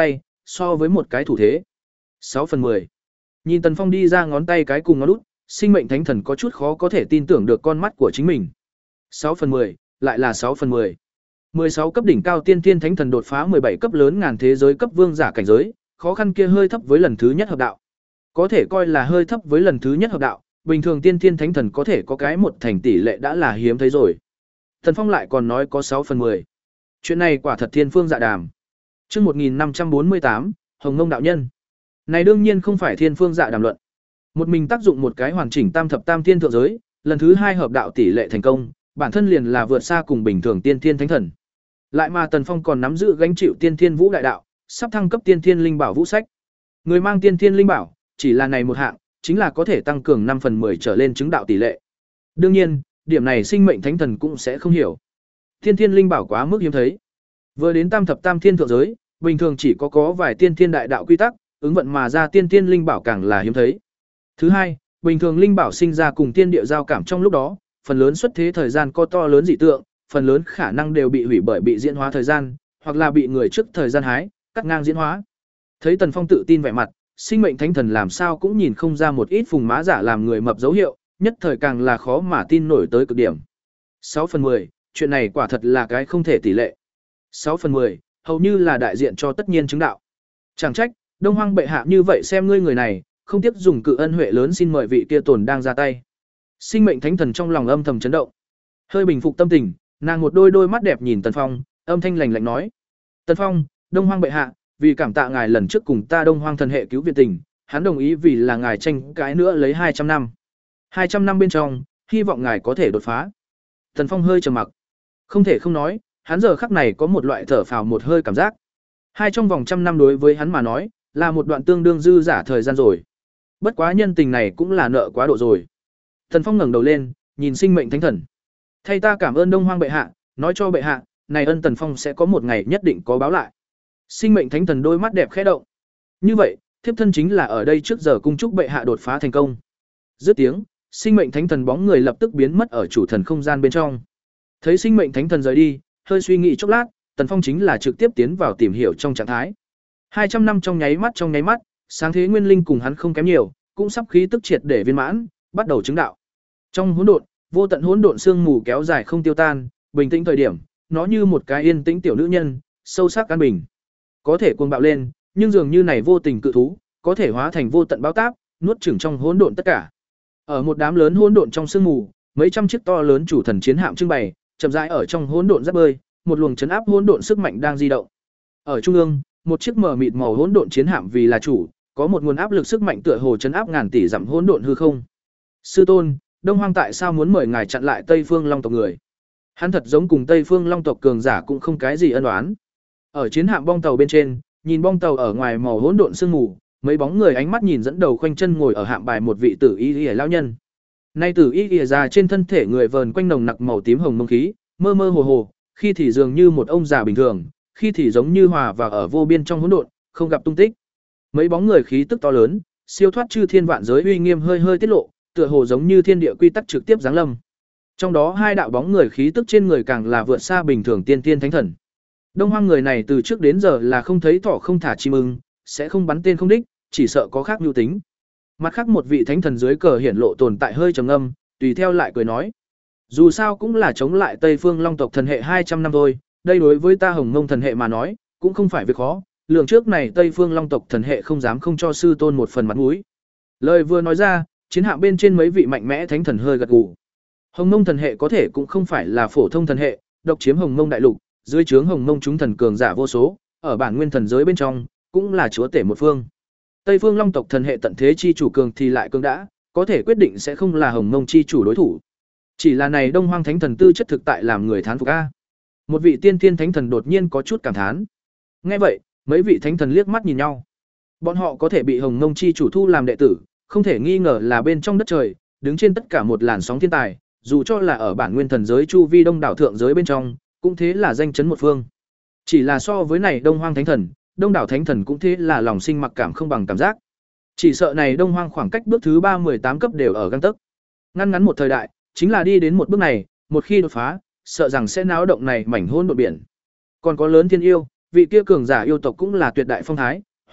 so với một cái thủ thế. sáu phần mười. Nhìn Tần Phong đi ra ngón tay cái cùng ngón út, sinh mệnh thánh thần có chút khó có thể tin tưởng được con mắt của chính mình. sáu phần mười, lại là sáu phần mười. mười sáu cấp đỉnh cao tiên thiên thánh thần đột phá mười bảy cấp lớn ngàn thế giới cấp vương giả cảnh giới, khó khăn kia hơi thấp với lần thứ nhất hợp đạo. Có thể coi là hơi thấp với lần thứ nhất hợp đạo, bình thường tiên thiên thánh thần có thể có cái một thành tỷ lệ đã là hiếm thấy rồi. Tần Phong lại còn nói có sáu phần mười. Chuyện này quả thật thiên phương dạ đàm. Chương một nghìn năm trăm bốn mươi tám, Hồng Ngông đạo nhân. Này đương nhiên không phải thiên phương dạ đàm luận. Một mình tác dụng một cái hoàn chỉnh tam thập tam thiên thượng giới, lần thứ hai hợp đạo tỷ lệ thành công, bản thân liền là vượt xa cùng bình thường tiên thiên thánh thần. Lại mà Tần Phong còn nắm giữ gánh chịu tiên thiên vũ đại đạo, sắp thăng cấp tiên thiên linh bảo vũ sách. Người mang tiên thiên linh bảo, chỉ là này một hạng, chính là có thể tăng cường năm phần mười trở lên chứng đạo tỷ lệ. Đương nhiên, điểm này sinh mệnh thánh thần cũng sẽ không hiểu. Tiên thiên linh bảo quá mức hiếm thấy. Vừa đến tam thập tam thiên thượng giới, bình thường chỉ có có vài tiên thiên đại đạo quy tắc, ứng vận mà ra tiên thiên linh bảo càng là hiếm thấy. Thứ hai, bình thường linh bảo sinh ra cùng tiên địa giao cảm trong lúc đó, phần lớn xuất thế thời gian có to lớn dị tượng, phần lớn khả năng đều bị hủy bởi bị diễn hóa thời gian, hoặc là bị người trước thời gian hái, cắt ngang diễn hóa. Thấy Tần Phong tự tin vẻ mặt, sinh mệnh thánh thần làm sao cũng nhìn không ra một ít phùng má giả làm người mập dấu hiệu, nhất thời càng là khó mà tin nổi tới cực điểm. sáu phần mười, chuyện này quả thật là cái không thể tỷ lệ. sáu phần mười, hầu như là đại diện cho tất nhiên chứng đạo. Chẳng trách, Đông Hoang bệ hạ như vậy xem ngươi người này, không tiếc dùng cự ân huệ lớn xin mời vị kia tồn đang ra tay. Sinh mệnh thánh thần trong lòng âm thầm chấn động. Hơi bình phục tâm tình, nàng một đôi đôi mắt đẹp nhìn Tần Phong, âm thanh lạnh lạnh nói: "Tần Phong, Đông Hoang bệ hạ, vì cảm tạ ngài lần trước cùng ta Đông Hoang thần hệ cứu viện tình, hắn đồng ý vì là ngài tranh cãi nữa lấy hai trăm năm. hai trăm năm bên trong, hy vọng ngài có thể đột phá." Tần Phong hơi trầm mặc. Không thể không nói, hắn giờ khắc này có một loại thở phào một hơi cảm giác. Hai trong vòng trăm năm đối với hắn mà nói, là một đoạn tương đương dư giả thời gian rồi. Bất quá nhân tình này cũng là nợ quá độ rồi. Tần Phong ngẩng đầu lên, nhìn sinh mệnh thánh thần. "Thay ta cảm ơn Đông Hoang bệ hạ, nói cho bệ hạ, này ân Tần Phong sẽ có một ngày nhất định có báo lại." Sinh mệnh thánh thần đôi mắt đẹp khẽ động. "Như vậy, thiếp thân chính là ở đây trước giờ cung chúc bệ hạ đột phá thành công." Dứt tiếng, sinh mệnh thánh thần bóng người lập tức biến mất ở chủ thần không gian bên trong. Thấy sinh mệnh thánh thần rời đi, hơi suy nghĩ chốc lát, Tần Phong chính là trực tiếp tiến vào tìm hiểu trong trạng thái. hai trăm năm trong nháy mắt trong nháy mắt, sáng thế nguyên linh cùng hắn không kém nhiều, cũng sắp khí tức triệt để viên mãn, bắt đầu chứng đạo. Trong hỗn độn, vô tận hỗn độn sương mù kéo dài không tiêu tan, bình tĩnh thời điểm, nó như một cái yên tĩnh tiểu nữ nhân, sâu sắc an bình. Có thể cuồng bạo lên, nhưng dường như này vô tình cự thú, có thể hóa thành vô tận báo táp, nuốt chửng trong hỗn độn tất cả. Ở một đám lớn hỗn độn trong sương mù, mấy trăm chiếc to lớn chủ thần chiến hạm trưng bày, chậm rãi ở trong hỗn độn giáp bơi, một luồng chấn áp hỗn độn sức mạnh đang di động. Ở trung ương, một chiếc mờ mịt màu hỗn độn chiến hạm vì là chủ, có một nguồn áp lực sức mạnh tựa hồ chấn áp ngàn tỷ dặm hỗn độn hư không. "Sư tôn, Đông Hoang tại sao muốn mời ngài chặn lại Tây Phương Long tộc người?" Hắn thật giống cùng Tây Phương Long tộc cường giả cũng không cái gì ân oán. Ở chiến hạm bong tàu bên trên, nhìn bong tàu ở ngoài màu hỗn độn sương mù, mấy bóng người ánh mắt nhìn dẫn đầu khoanh chân ngồi ở hạm bài một vị tử y y lão nhân. Nay tử y y già trên thân thể người vờn quanh nồng nặc màu tím hồng mông khí, mơ mơ hồ hồ, khi thì dường như một ông già bình thường, khi thì giống như hòa vào ở vô biên trong hỗn độn, không gặp tung tích. Mấy bóng người khí tức to lớn, siêu thoát chư thiên vạn giới uy nghiêm hơi hơi tiết lộ, tựa hồ giống như thiên địa quy tắc trực tiếp giáng lâm. Trong đó hai đạo bóng người khí tức trên người càng là vượt xa bình thường tiên tiên thánh thần. Đông Hoang người này từ trước đến giờ là không thấy thỏ không thả chim ưng, sẽ không bắn tên không đích, chỉ sợ có khác nhu tính. Mặt khác một vị thánh thần dưới cờ hiển lộ tồn tại hơi trầm ngâm, tùy theo lại cười nói: "Dù sao cũng là chống lại Tây Phương Long tộc thần hệ hai trăm năm thôi, đây đối với ta Hồng Mông thần hệ mà nói, cũng không phải việc khó, lượng trước này Tây Phương Long tộc thần hệ không dám không cho sư tôn một phần mặt mũi." Lời vừa nói ra, chiến hạm bên trên mấy vị mạnh mẽ thánh thần hơi gật gù. Hồng Mông thần hệ có thể cũng không phải là phổ thông thần hệ, độc chiếm Hồng Mông đại lục, dưới trướng Hồng Mông chúng thần cường giả vô số, ở bản nguyên thần giới bên trong, cũng là chúa tể một phương. Tây Phương Long tộc thần hệ tận thế chi chủ cường thì lại cường đã, có thể quyết định sẽ không là Hồng Mông chi chủ đối thủ. Chỉ là này Đông Hoang thánh thần tư chất thực tại làm người thán phục a. Một vị tiên thiên thánh thần đột nhiên có chút cảm thán. Nghe vậy, mấy vị thánh thần liếc mắt nhìn nhau. Bọn họ có thể bị Hồng Mông chi chủ thu làm đệ tử, không thể nghi ngờ là bên trong đất trời, đứng trên tất cả một làn sóng thiên tài, dù cho là ở bản nguyên thần giới chu vi đông đảo thượng giới bên trong, cũng thế là danh chấn một phương. Chỉ là so với này Đông Hoang thánh thần, đông đảo thánh thần cũng thế là lòng sinh mặc cảm không bằng cảm giác. Chỉ sợ này Đông Hoang khoảng cách bước thứ ba mươi tám cấp đều ở gang tấc. Ngăn ngắn một thời đại, chính là đi đến một bước này, một khi đột phá, sợ rằng sẽ náo động này mảnh hỗn độn biển. Còn có lớn thiên yêu, vị kia cường giả yêu tộc cũng là tuyệt đại phong thái,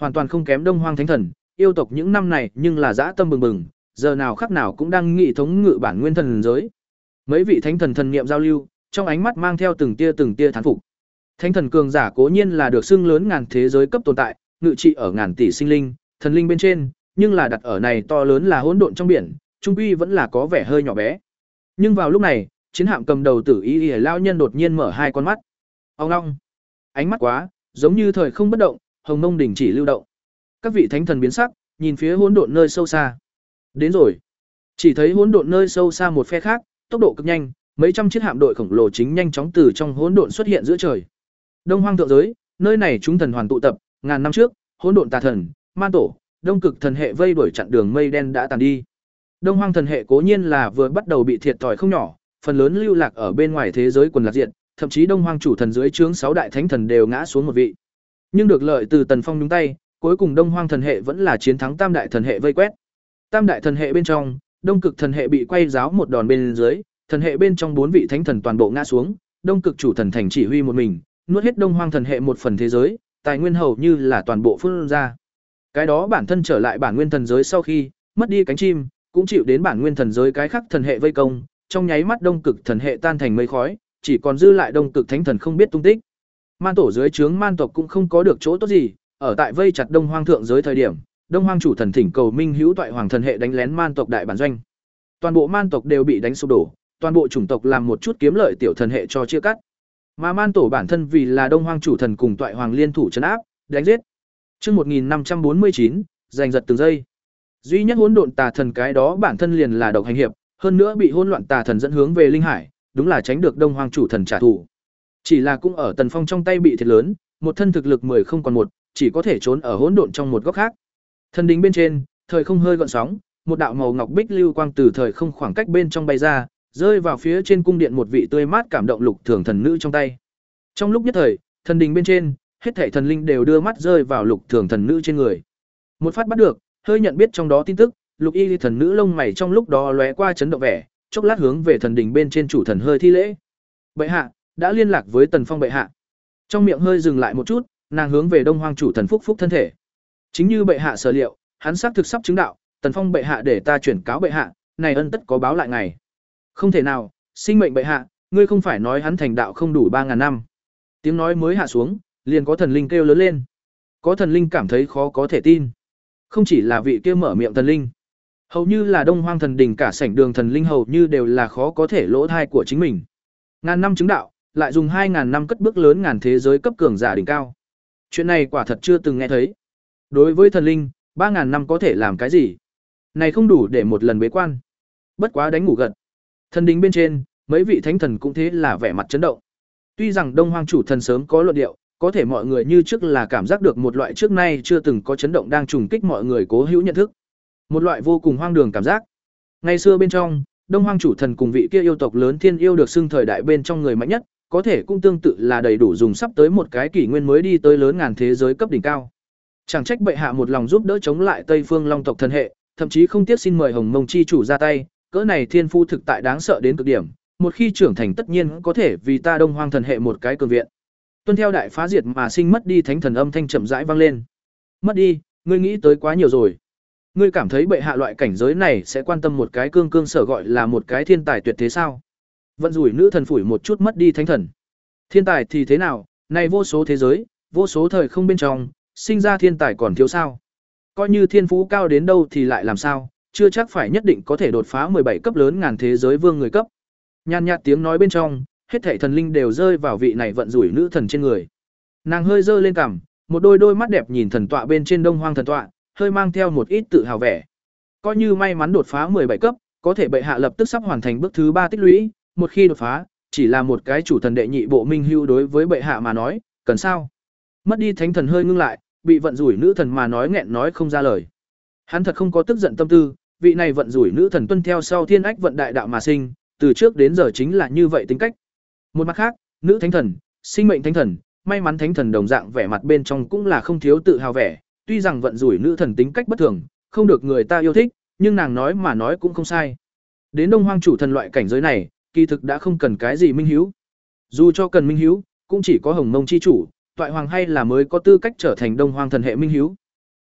hoàn toàn không kém Đông Hoang Thánh Thần, yêu tộc những năm này nhưng là dã tâm bừng bừng, giờ nào khắc nào cũng đang nghị thống ngự bản nguyên thần giới. Mấy vị thánh thần thần niệm giao lưu, trong ánh mắt mang theo từng tia từng tia thán phục. Thánh thần cường giả cố nhiên là được xưng lớn ngàn thế giới cấp tồn tại, ngự trị ở ngàn tỷ sinh linh, thần linh bên trên, nhưng là đặt ở này to lớn là hỗn độn trong biển, trung quy vẫn là có vẻ hơi nhỏ bé. Nhưng vào lúc này, chiến hạm cầm đầu Tử Y Y lão nhân đột nhiên mở hai con mắt. Ông long, ánh mắt quá, giống như thời không bất động, hồng mông đỉnh chỉ lưu động. Các vị thánh thần biến sắc, nhìn phía hỗn độn nơi sâu xa. Đến rồi. Chỉ thấy hỗn độn nơi sâu xa một phe khác, tốc độ cực nhanh, mấy trăm chiếc hạm đội khổng lồ chính nhanh chóng từ trong hỗn độn xuất hiện giữa trời. Đông Hoang thượng giới, nơi này chúng thần hoàn tụ tập, ngàn năm trước, hỗn độn tà thần, man tổ, đông cực thần hệ vây đuổi chặn đường mây đen đã tàn đi. Đông Hoang thần hệ cố nhiên là vừa bắt đầu bị thiệt thòi không nhỏ, phần lớn lưu lạc ở bên ngoài thế giới quần lạc diện, thậm chí Đông Hoang chủ thần dưới trướng sáu đại thánh thần đều ngã xuống một vị. Nhưng được lợi từ Tần Phong nhúng tay, cuối cùng Đông Hoang thần hệ vẫn là chiến thắng Tam đại thần hệ vây quét. Tam đại thần hệ bên trong, Đông cực thần hệ bị quay giáo một đòn bên dưới, thần hệ bên trong bốn vị thánh thần toàn bộ ngã xuống, Đông cực chủ thần thành chỉ huy một mình, nuốt hết Đông Hoang thần hệ một phần thế giới, tài nguyên hầu như là toàn bộ phương ra. Cái đó bản thân trở lại bản nguyên thần giới sau khi mất đi cánh chim, cũng chịu đến bản nguyên thần giới cái khác thần hệ vây công, trong nháy mắt Đông cực thần hệ tan thành mây khói, chỉ còn dư lại Đông cực thánh thần không biết tung tích. Man tổ dưới trướng man tộc cũng không có được chỗ tốt gì, ở tại vây chặt Đông Hoang thượng giới thời điểm, Đông Hoang chủ thần thỉnh cầu Minh Hữu Toại Hoàng thần hệ đánh lén man tộc đại bản doanh. Toàn bộ man tộc đều bị đánh sụp đổ, toàn bộ chủng tộc làm một chút kiếm lợi tiểu thần hệ cho chia cắt. Mà man tổ bản thân vì là Đông Hoang chủ thần cùng Toại Hoàng liên thủ trấn áp, đánh giết. Chương một nghìn năm trăm bốn mươi chín, giành giật từng giây. Duy nhất hỗn độn tà thần cái đó bản thân liền là độc hành hiệp, hơn nữa bị hỗn loạn tà thần dẫn hướng về linh hải, đúng là tránh được Đông Hoang chủ thần trả thù. Chỉ là cũng ở Tần Phong trong tay bị thiệt lớn, một thân thực lực mười không còn một, chỉ có thể trốn ở hỗn độn trong một góc khác. Thần đỉnh bên trên, thời không hơi gợn sóng, một đạo màu ngọc bích lưu quang từ thời không khoảng cách bên trong bay ra, rơi vào phía trên cung điện một vị tươi mát cảm động lục thường thần nữ trong tay. Trong lúc nhất thời, thần đỉnh bên trên, hết thảy thần linh đều đưa mắt rơi vào lục thường thần nữ trên người. Một phát bắt được, hơi nhận biết trong đó tin tức, lục y thần nữ lông mày trong lúc đó lóe qua chấn động vẻ, chốc lát hướng về thần đỉnh bên trên chủ thần hơi thi lễ. Bệ hạ, đã liên lạc với Tần Phong bệ hạ. Trong miệng hơi dừng lại một chút, nàng hướng về Đông Hoang chủ thần phúc phúc thân thể. Chính như bệ hạ sở liệu, hắn xác thực sắp chứng đạo, Tần Phong bệ hạ để ta chuyển cáo bệ hạ, này ân tất có báo lại ngày. Không thể nào, sinh mệnh bệ hạ, ngươi không phải nói hắn thành đạo không đủ ba ngàn năm. Tiếng nói mới hạ xuống, liền có thần linh kêu lớn lên. Có thần linh cảm thấy khó có thể tin. Không chỉ là vị kia mở miệng thần linh, hầu như là Đông Hoang thần đỉnh cả sảnh đường thần linh hầu như đều là khó có thể lỗ thai của chính mình. Ngàn năm chứng đạo, lại dùng hai ngàn năm cất bước lớn ngàn thế giới cấp cường giả đỉnh cao. Chuyện này quả thật chưa từng nghe thấy. Đối với thần linh, ba ngàn năm có thể làm cái gì? Này không đủ để một lần bế quan. Bất quá đánh ngủ gật. Thần đỉnh bên trên, mấy vị thánh thần cũng thế là vẻ mặt chấn động. Tuy rằng Đông Hoang chủ thần sớm có luận điệu, có thể mọi người như trước là cảm giác được một loại trước nay chưa từng có chấn động đang trùng kích mọi người cố hữu nhận thức. Một loại vô cùng hoang đường cảm giác. Ngày xưa bên trong, Đông Hoang chủ thần cùng vị kia yêu tộc lớn thiên yêu được xưng thời đại bên trong người mạnh nhất, có thể cũng tương tự là đầy đủ dùng sắp tới một cái kỷ nguyên mới đi tới lớn ngàn thế giới cấp đỉnh cao. Chẳng trách bệ hạ một lòng giúp đỡ chống lại Tây Phương Long tộc thần hệ, thậm chí không tiếc xin mời Hồng Mông chi chủ ra tay, cỡ này thiên phu thực tại đáng sợ đến cực điểm, một khi trưởng thành tất nhiên có thể vì ta Đông Hoang thần hệ một cái cường viện. Tuân theo đại phá diệt mà sinh mất đi thánh thần âm thanh chậm rãi vang lên. Mất đi, ngươi nghĩ tới quá nhiều rồi. Ngươi cảm thấy bệ hạ loại cảnh giới này sẽ quan tâm một cái cương cương sở gọi là một cái thiên tài tuyệt thế sao? Vận rủi nữ thần phủi một chút mất đi thánh thần. Thiên tài thì thế nào, này vô số thế giới, vô số thời không bên trong, sinh ra thiên tài còn thiếu sao? Coi như thiên phú cao đến đâu thì lại làm sao, chưa chắc phải nhất định có thể đột phá mười bảy cấp lớn ngàn thế giới vương người cấp. Nhàn nhạt tiếng nói bên trong, hết thảy thần linh đều rơi vào vị này vận rủi nữ thần trên người. Nàng hơi dơ lên cằm, một đôi đôi mắt đẹp nhìn thần tọa bên trên Đông Hoang thần tọa, hơi mang theo một ít tự hào vẻ. Coi như may mắn đột phá mười bảy cấp, có thể bệ hạ lập tức sắp hoàn thành bước thứ ba tích lũy, một khi đột phá, chỉ là một cái chủ thần đệ nhị bộ minh hưu đối với bệ hạ mà nói, cần sao? Mất đi thánh thần hơi ngưng lại, bị vận rủi nữ thần mà nói nghẹn nói không ra lời. Hắn thật không có tức giận tâm tư, vị này vận rủi nữ thần tuân theo sau thiên ách vận đại đạo mà sinh, từ trước đến giờ chính là như vậy tính cách. Một mặt khác, nữ thánh thần, sinh mệnh thánh thần, may mắn thánh thần đồng dạng vẻ mặt bên trong cũng là không thiếu tự hào vẻ, tuy rằng vận rủi nữ thần tính cách bất thường, không được người ta yêu thích, nhưng nàng nói mà nói cũng không sai. Đến Đông Hoang chủ thần loại cảnh giới này, kỳ thực đã không cần cái gì minh hiếu. Dù cho cần minh hiếu, cũng chỉ có Hồng Mông chi chủ, Toại Hoàng hay là mới có tư cách trở thành Đông Hoang thần hệ minh hiếu.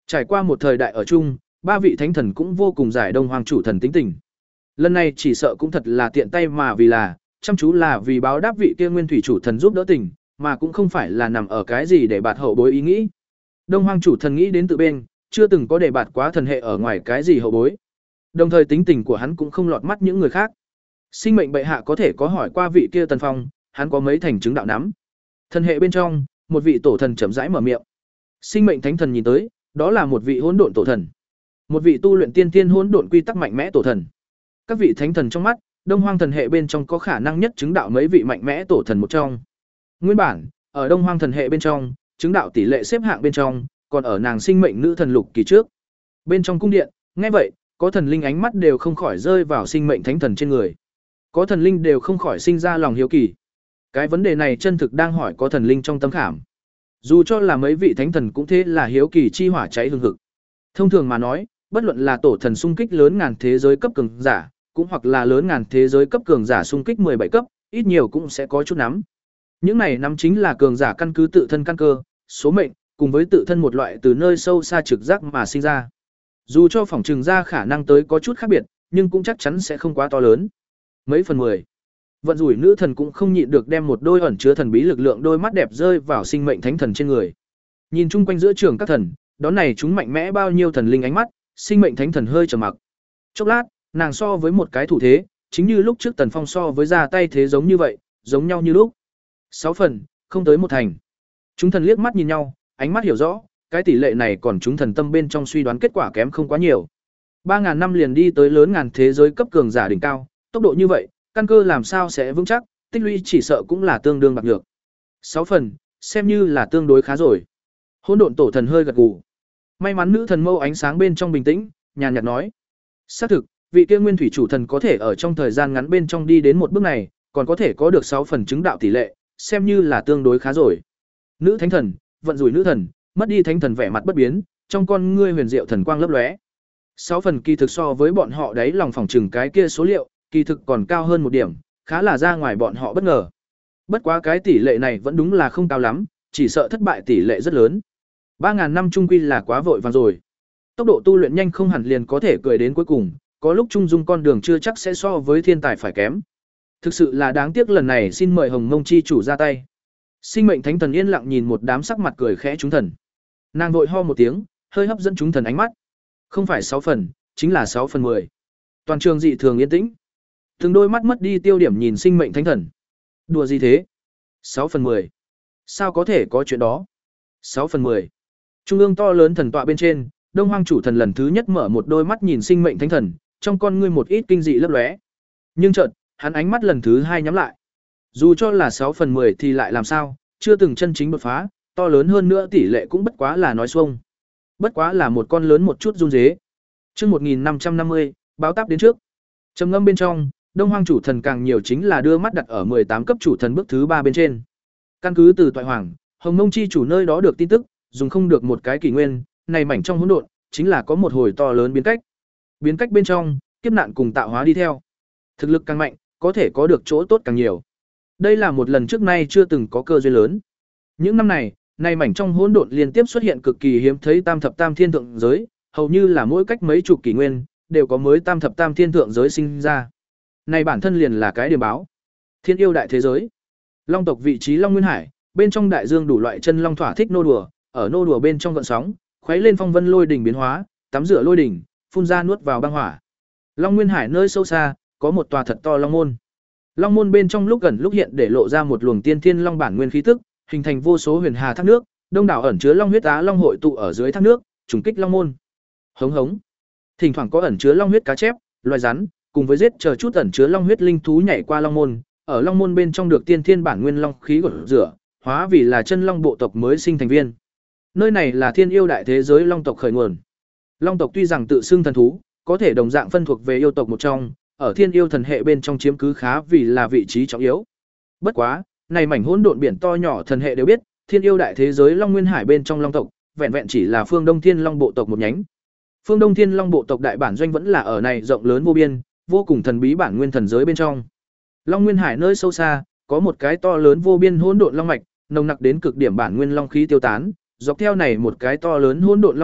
Trải qua một thời đại ở chung, ba vị thánh thần cũng vô cùng giải Đông Hoang chủ thần tính tình. Lần này chỉ sợ cũng thật là tiện tay mà vì là, chăm chú là vì báo đáp vị kia nguyên thủy chủ thần giúp đỡ tình, mà cũng không phải là nằm ở cái gì để bạt hậu bối ý nghĩ. Đông Hoang chủ thần nghĩ đến tự bên, chưa từng có để bạt quá thần hệ ở ngoài cái gì hậu bối. Đồng thời tính tình của hắn cũng không lọt mắt những người khác. Sinh mệnh bệ hạ có thể có hỏi qua vị kia Tần Phong, hắn có mấy thành chứng đạo nắm. Thần hệ bên trong, một vị tổ thần chậm rãi mở miệng. Sinh mệnh thánh thần nhìn tới, đó là một vị hỗn độn tổ thần, một vị tu luyện tiên tiên hỗn độn quy tắc mạnh mẽ tổ thần. Các vị thánh thần trong mắt, Đông Hoang thần hệ bên trong có khả năng nhất chứng đạo mấy vị mạnh mẽ tổ thần một trong. Nguyên bản, ở Đông Hoang thần hệ bên trong, chứng đạo tỷ lệ xếp hạng bên trong, còn ở nàng sinh mệnh nữ thần lục kỳ trước. Bên trong cung điện, nghe vậy, có thần linh ánh mắt đều không khỏi rơi vào sinh mệnh thánh thần trên người. Có thần linh đều không khỏi sinh ra lòng hiếu kỳ. Cái vấn đề này chân thực đang hỏi có thần linh trong tâm khảm. Dù cho là mấy vị thánh thần cũng thế là hiếu kỳ chi hỏa cháy hừng hực. Thông thường mà nói, bất luận là tổ thần xung kích lớn ngàn thế giới cấp cường giả, cũng hoặc là lớn ngàn thế giới cấp cường giả xung kích mười bảy cấp, ít nhiều cũng sẽ có chút nắm. Những này nắm chính là cường giả căn cứ tự thân căn cơ, số mệnh, cùng với tự thân một loại từ nơi sâu xa trực giác mà sinh ra. Dù cho phỏng trừng ra khả năng tới có chút khác biệt, nhưng cũng chắc chắn sẽ không quá to lớn. Mấy phần mười. Vận rủi nữ thần cũng không nhịn được đem một đôi ẩn chứa thần bí lực lượng đôi mắt đẹp rơi vào sinh mệnh thánh thần trên người. Nhìn chung quanh giữa trường các thần, đón này chúng mạnh mẽ bao nhiêu thần linh ánh mắt, sinh mệnh thánh thần hơi trầm mặc. Chốc lát, nàng so với một cái thủ thế, chính như lúc trước Tần Phong so với ra tay thế giống như vậy, giống nhau như lúc. Sáu phần, không tới một thành. Chúng thần liếc mắt nhìn nhau, ánh mắt hiểu rõ, cái tỷ lệ này còn chúng thần tâm bên trong suy đoán kết quả kém không quá nhiều. Ba ngàn năm liền đi tới lớn ngàn thế giới cấp cường giả đỉnh cao, tốc độ như vậy, căn cơ làm sao sẽ vững chắc, tích lũy chỉ sợ cũng là tương đương bạc nhược. Sáu phần, xem như là tương đối khá rồi. Hỗn độn tổ thần hơi gật gù. May mắn nữ thần mâu ánh sáng bên trong bình tĩnh, nhàn nhạt nói: xác thực, vị kia nguyên thủy chủ thần có thể ở trong thời gian ngắn bên trong đi đến một bước này, còn có thể có được sáu phần chứng đạo tỷ lệ, xem như là tương đối khá rồi. Nữ thánh thần, vận rủi nữ thần, mất đi thánh thần vẻ mặt bất biến, trong con ngươi huyền diệu thần quang lấp lóe. Sáu phần kỳ thực so với bọn họ đấy lòng phòng trừng cái kia số liệu, kỳ thực còn cao hơn một điểm, khá là ra ngoài bọn họ bất ngờ. Bất quá cái tỷ lệ này vẫn đúng là không cao lắm, chỉ sợ thất bại tỷ lệ rất lớn. Ba ngàn năm trung quy là quá vội vàng rồi. Tốc độ tu luyện nhanh không hẳn liền có thể cười đến cuối cùng, có lúc trung dung con đường chưa chắc sẽ so với thiên tài phải kém. Thực sự là đáng tiếc lần này xin mời Hồng Mông chi chủ ra tay. Sinh mệnh thánh thần yên lặng nhìn một đám sắc mặt cười khẽ chúng thần. Nàng vội ho một tiếng, hơi hấp dẫn chúng thần ánh mắt. Không phải sáu phần, chính là sáu phần mười. Toàn trường dị thường yên tĩnh. Từng đôi mắt mất đi tiêu điểm nhìn sinh mệnh thánh thần. Đùa gì thế? Sáu phần mười. Sao có thể có chuyện đó? Sáu phần mười. Trung ương to lớn thần tọa bên trên, Đông Hoang chủ thần lần thứ nhất mở một đôi mắt nhìn sinh mệnh thánh thần, trong con ngươi một ít kinh dị lấp lóe. Nhưng chợt, hắn ánh mắt lần thứ hai nhắm lại. Dù cho là sáu phần mười thì lại làm sao, chưa từng chân chính đột phá, to lớn hơn nữa tỷ lệ cũng bất quá là nói xuông. Bất quá là một con lớn một chút run rế. Chương một nghìn năm trăm năm mươi, báo táp đến trước. Trầm ngâm bên trong, Đông Hoang chủ thần càng nhiều chính là đưa mắt đặt ở mười tám cấp chủ thần bước thứ ba bên trên. Căn cứ từ Toại Hoàng, Hồng Mông chi chủ nơi đó được tin tức, dùng không được một cái kỷ nguyên, này mảnh trong hỗn độn, chính là có một hồi to lớn biến cách. Biến cách bên trong, kiếp nạn cùng tạo hóa đi theo. Thực lực càng mạnh, có thể có được chỗ tốt càng nhiều. Đây là một lần trước nay chưa từng có cơ duyên lớn. Những năm này, này mảnh trong hỗn độn liên tiếp xuất hiện cực kỳ hiếm thấy tam thập tam thiên thượng giới, hầu như là mỗi cách mấy chục kỷ nguyên, đều có mới tam thập tam thiên thượng giới sinh ra. Này bản thân liền là cái điểm báo. Thiên yêu đại thế giới. Long tộc vị trí Long Nguyên Hải, bên trong đại dương đủ loại chân long thỏa thích nô đùa, ở nô đùa bên trong gợn sóng, khuấy lên phong vân lôi đỉnh biến hóa, tắm rửa lôi đỉnh, phun ra nuốt vào băng hỏa. Long Nguyên Hải nơi sâu xa, có một tòa thật to long môn. Long môn bên trong lúc gần lúc hiện để lộ ra một luồng tiên thiên long bản nguyên khí tức, hình thành vô số huyền hà thác nước, đông đảo ẩn chứa long huyết á long hội tụ ở dưới thác nước, trùng kích long môn. Hống hống. Thỉnh thoảng có ẩn chứa long huyết cá chép, loài rắn, cùng với giết chờ chút ẩn chứa long huyết linh thú nhảy qua long môn, ở long môn bên trong được tiên thiên bản nguyên long khí gột rửa, hóa vì là chân long bộ tộc mới sinh thành viên. Nơi này là thiên yêu đại thế giới long tộc khởi nguồn. Long tộc tuy rằng tự xưng thần thú, có thể đồng dạng phân thuộc về yêu tộc một trong, ở thiên yêu thần hệ bên trong chiếm cứ khá vì là vị trí trọng yếu. Bất quá, này mảnh hỗn độn biển to nhỏ thần hệ đều biết, thiên yêu đại thế giới Long Nguyên Hải bên trong long tộc, vẹn vẹn chỉ là phương Đông Thiên Long bộ tộc một nhánh. Phương Đông Thiên Long bộ tộc đại bản doanh vẫn là ở này rộng lớn vô biên, vô cùng thần bí bản nguyên thần giới bên trong. Long Nguyên Hải nơi sâu xa, có một cái to lớn vô biên hỗn độn long mạch, nồng nặc đến cực điểm bản nguyên long khí tiêu tán, dọc theo này một cái to lớn hỗn độn long mạch,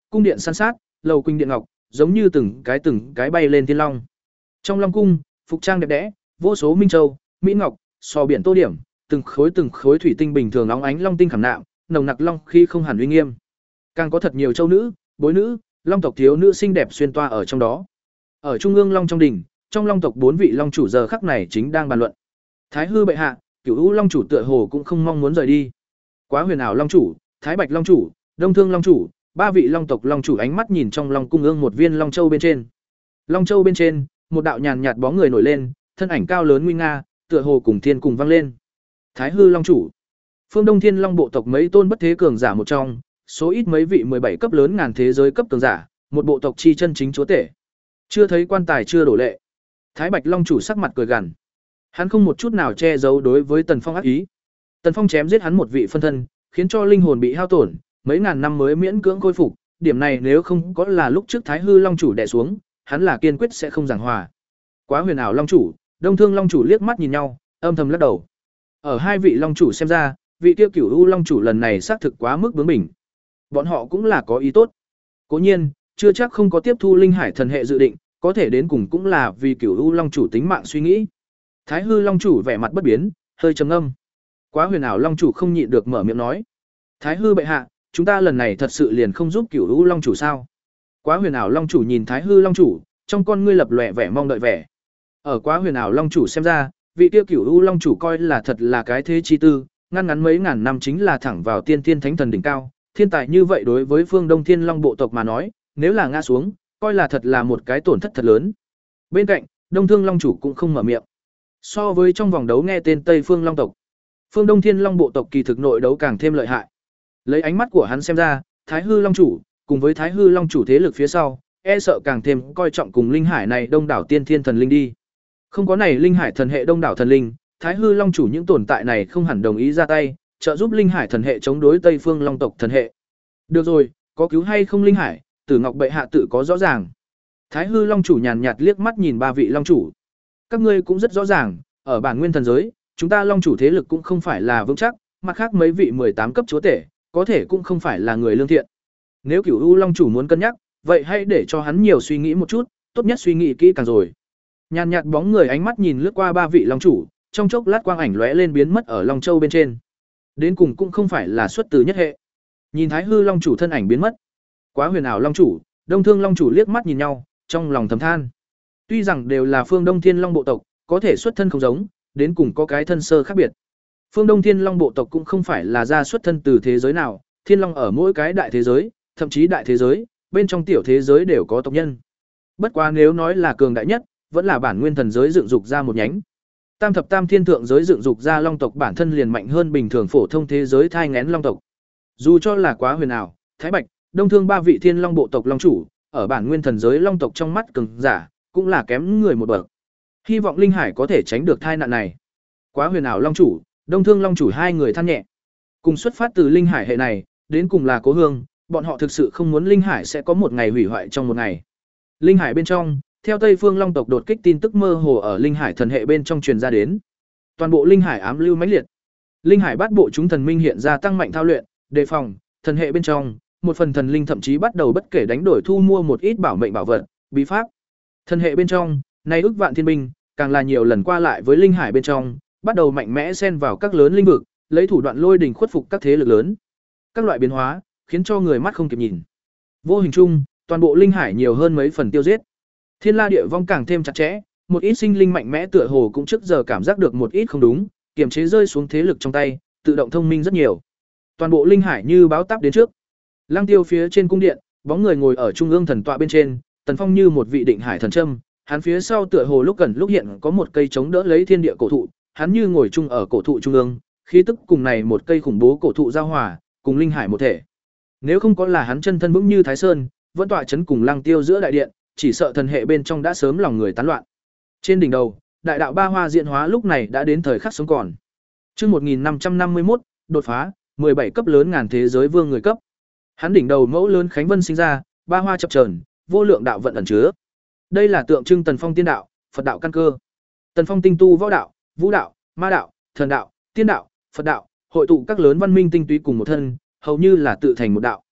cung điện san sát, lầu quỳnh điện ngọc, giống như từng cái từng cái bay lên thiên long. Trong long cung, phục trang đẹp đẽ, vô số minh châu, mỹ ngọc, sò biển tô điểm, từng khối từng khối thủy tinh bình thường óng ánh long tinh khảm nạm, nồng nặc long khi không hẳn uy nghiêm. Càng có thật nhiều châu nữ, bối nữ, long tộc thiếu nữ xinh đẹp xuyên toa ở trong đó. Ở trung ương long trong đỉnh, trong long tộc bốn vị long chủ giờ khắc này chính đang bàn luận. Thái hư bệ hạ, Cửu U long chủ tựa hồ cũng không mong muốn rời đi. Quá huyền ảo long chủ, Thái Bạch long chủ, Đông Thương long chủ, ba vị long tộc long chủ ánh mắt nhìn trong long cung ương một viên long châu bên trên. Long châu bên trên, một đạo nhàn nhạt bóng người nổi lên, thân ảnh cao lớn nguy nga, tựa hồ cùng thiên cùng vang lên. Thái hư long chủ, Phương Đông Thiên Long bộ tộc mấy tôn bất thế cường giả một trong, số ít mấy vị mười bảy cấp lớn ngàn thế giới cấp cường giả, một bộ tộc chi chân chính chúa tể. Chưa thấy quan tài chưa đổ lệ. Thái Bạch long chủ sắc mặt cười gằn. Hắn không một chút nào che giấu đối với Tần Phong ác ý. Tần Phong chém giết hắn một vị phân thân, khiến cho linh hồn bị hao tổn, mấy ngàn năm mới miễn cưỡng khôi phục, điểm này nếu không có là lúc trước Thái hư long chủ đè xuống, hắn là kiên quyết sẽ không giảng hòa. Quá huyền ảo long chủ, Đông Thương long chủ liếc mắt nhìn nhau, âm thầm lắc đầu. Ở hai vị long chủ xem ra, vị tiêu Cửu U long chủ lần này xác thực quá mức bướng bỉnh. Bọn họ cũng là có ý tốt. Cố nhiên, chưa chắc không có tiếp thu linh hải thần hệ dự định, có thể đến cùng cũng là vì Cửu U long chủ tính mạng suy nghĩ. Thái hư long chủ vẻ mặt bất biến, hơi trầm ngâm. Quá huyền ảo long chủ không nhịn được mở miệng nói: "Thái hư bệ hạ, chúng ta lần này thật sự liền không giúp Cửu U long chủ sao?" Quá huyền ảo long chủ nhìn Thái hư long chủ, trong con ngươi lập lòe vẻ mong đợi vẻ. Ở Quá huyền ảo long chủ xem ra, vị tiêu Cửu U long chủ coi là thật là cái thế chi tư, ngăn ngắn mấy ngàn năm chính là thẳng vào tiên thiên thánh thần đỉnh cao, thiên tài như vậy đối với Phương Đông Thiên Long bộ tộc mà nói, nếu là ngã xuống, coi là thật là một cái tổn thất thật lớn. Bên cạnh, Đông Thương long chủ cũng không mở miệng. So với trong vòng đấu nghe tên Tây Phương Long tộc, Phương Đông Thiên Long bộ tộc kỳ thực nội đấu càng thêm lợi hại. Lấy ánh mắt của hắn xem ra, Thái hư long chủ cùng với Thái hư long chủ thế lực phía sau, e sợ càng thêm coi trọng cùng linh hải này đông đảo tiên thiên thần linh đi. Không có này linh hải thần hệ đông đảo thần linh, Thái hư long chủ những tồn tại này không hẳn đồng ý ra tay, trợ giúp linh hải thần hệ chống đối Tây Phương Long tộc thần hệ. Được rồi, có cứu hay không linh hải, Tử Ngọc bệ hạ tự có rõ ràng. Thái hư long chủ nhàn nhạt liếc mắt nhìn ba vị long chủ. Các ngươi cũng rất rõ ràng, ở bản nguyên thần giới, chúng ta long chủ thế lực cũng không phải là vững chắc, mặt khác mấy vị mười tám cấp chúa tể, có thể cũng không phải là người lương thiện. Nếu Cửu U long chủ muốn cân nhắc, vậy hãy để cho hắn nhiều suy nghĩ một chút, tốt nhất suy nghĩ kỹ càng rồi. Nhàn nhạt bóng người ánh mắt nhìn lướt qua ba vị long chủ, trong chốc lát quang ảnh lóe lên biến mất ở Long Châu bên trên. Đến cùng cũng không phải là xuất từ nhất hệ. Nhìn Thái hư long chủ thân ảnh biến mất, Quá huyền ảo long chủ, Đông Thương long chủ liếc mắt nhìn nhau, trong lòng thầm than. Tuy rằng đều là Phương Đông Thiên Long bộ tộc, có thể xuất thân không giống, đến cùng có cái thân sơ khác biệt. Phương Đông Thiên Long bộ tộc cũng không phải là ra xuất thân từ thế giới nào, Thiên Long ở mỗi cái đại thế giới, thậm chí đại thế giới, bên trong tiểu thế giới đều có tộc nhân. Bất quá nếu nói là cường đại nhất, vẫn là bản nguyên thần giới dựng dục ra một nhánh. Tam thập tam thiên thượng giới dựng dục ra long tộc bản thân liền mạnh hơn bình thường phổ thông thế giới thai nghén long tộc. Dù cho là Quá huyền ảo, Thái Bạch, Đông Thương ba vị thiên long bộ tộc long chủ, ở bản nguyên thần giới long tộc trong mắt cường giả, cũng là kém người một bậc. Hy vọng linh hải có thể tránh được tai nạn này. Quá huyền ảo long chủ, Đông Thương long chủ hai người than nhẹ. Cùng xuất phát từ linh hải hệ này, đến cùng là Cố Hương, bọn họ thực sự không muốn linh hải sẽ có một ngày hủy hoại trong một ngày. Linh hải bên trong, theo Tây Phương Long tộc đột kích tin tức mơ hồ ở linh hải thần hệ bên trong truyền ra đến. Toàn bộ linh hải ám lưu mãnh liệt. Linh hải bát bộ chúng thần minh hiện ra tăng mạnh thao luyện, đề phòng, thần hệ bên trong, một phần thần linh thậm chí bắt đầu bất kể đánh đổi thu mua một ít bảo mệnh bảo vật, bí pháp. Thần hệ bên trong, nay ước vạn thiên binh, càng là nhiều lần qua lại với linh hải bên trong, bắt đầu mạnh mẽ xen vào các lớn linh vực, lấy thủ đoạn lôi đình khuất phục các thế lực lớn. Các loại biến hóa, khiến cho người mắt không kịp nhìn. Vô hình chung, toàn bộ linh hải nhiều hơn mấy phần tiêu giết. Thiên La địa vong càng thêm chặt chẽ, một ít sinh linh mạnh mẽ tựa hồ cũng trước giờ cảm giác được một ít không đúng, kiềm chế rơi xuống thế lực trong tay, tự động thông minh rất nhiều. Toàn bộ linh hải như báo táp đến trước. Lăng Tiêu phía trên cung điện, bóng người ngồi ở trung ương thần tọa bên trên, Tần Phong như một vị định hải thần châm, hắn phía sau tựa hồ lúc gần lúc hiện có một cây chống đỡ lấy thiên địa cổ thụ, hắn như ngồi chung ở cổ thụ trung ương, khí tức cùng này một cây khủng bố cổ thụ giao hòa, cùng linh hải một thể. Nếu không có là hắn chân thân vững như Thái Sơn, vẫn tọa chấn cùng Lăng Tiêu giữa đại điện, chỉ sợ thần hệ bên trong đã sớm lòng người tán loạn. Trên đỉnh đầu, đại đạo ba hoa diễn hóa lúc này đã đến thời khắc sống còn. Chương một nghìn năm trăm năm mươi mốt, đột phá, mười bảy cấp lớn ngàn thế giới vương người cấp. Hắn đỉnh đầu mẫu lớn khánh vân sinh ra, ba hoa chập chờn, vô lượng đạo vận ẩn chứa. Đây là tượng trưng Tần Phong tiên đạo, Phật đạo căn cơ. Tần Phong tinh tu võ đạo, vũ đạo, ma đạo, thần đạo, tiên đạo, Phật đạo, hội tụ các lớn văn minh tinh túy cùng một thân, hầu như là tự thành một đạo.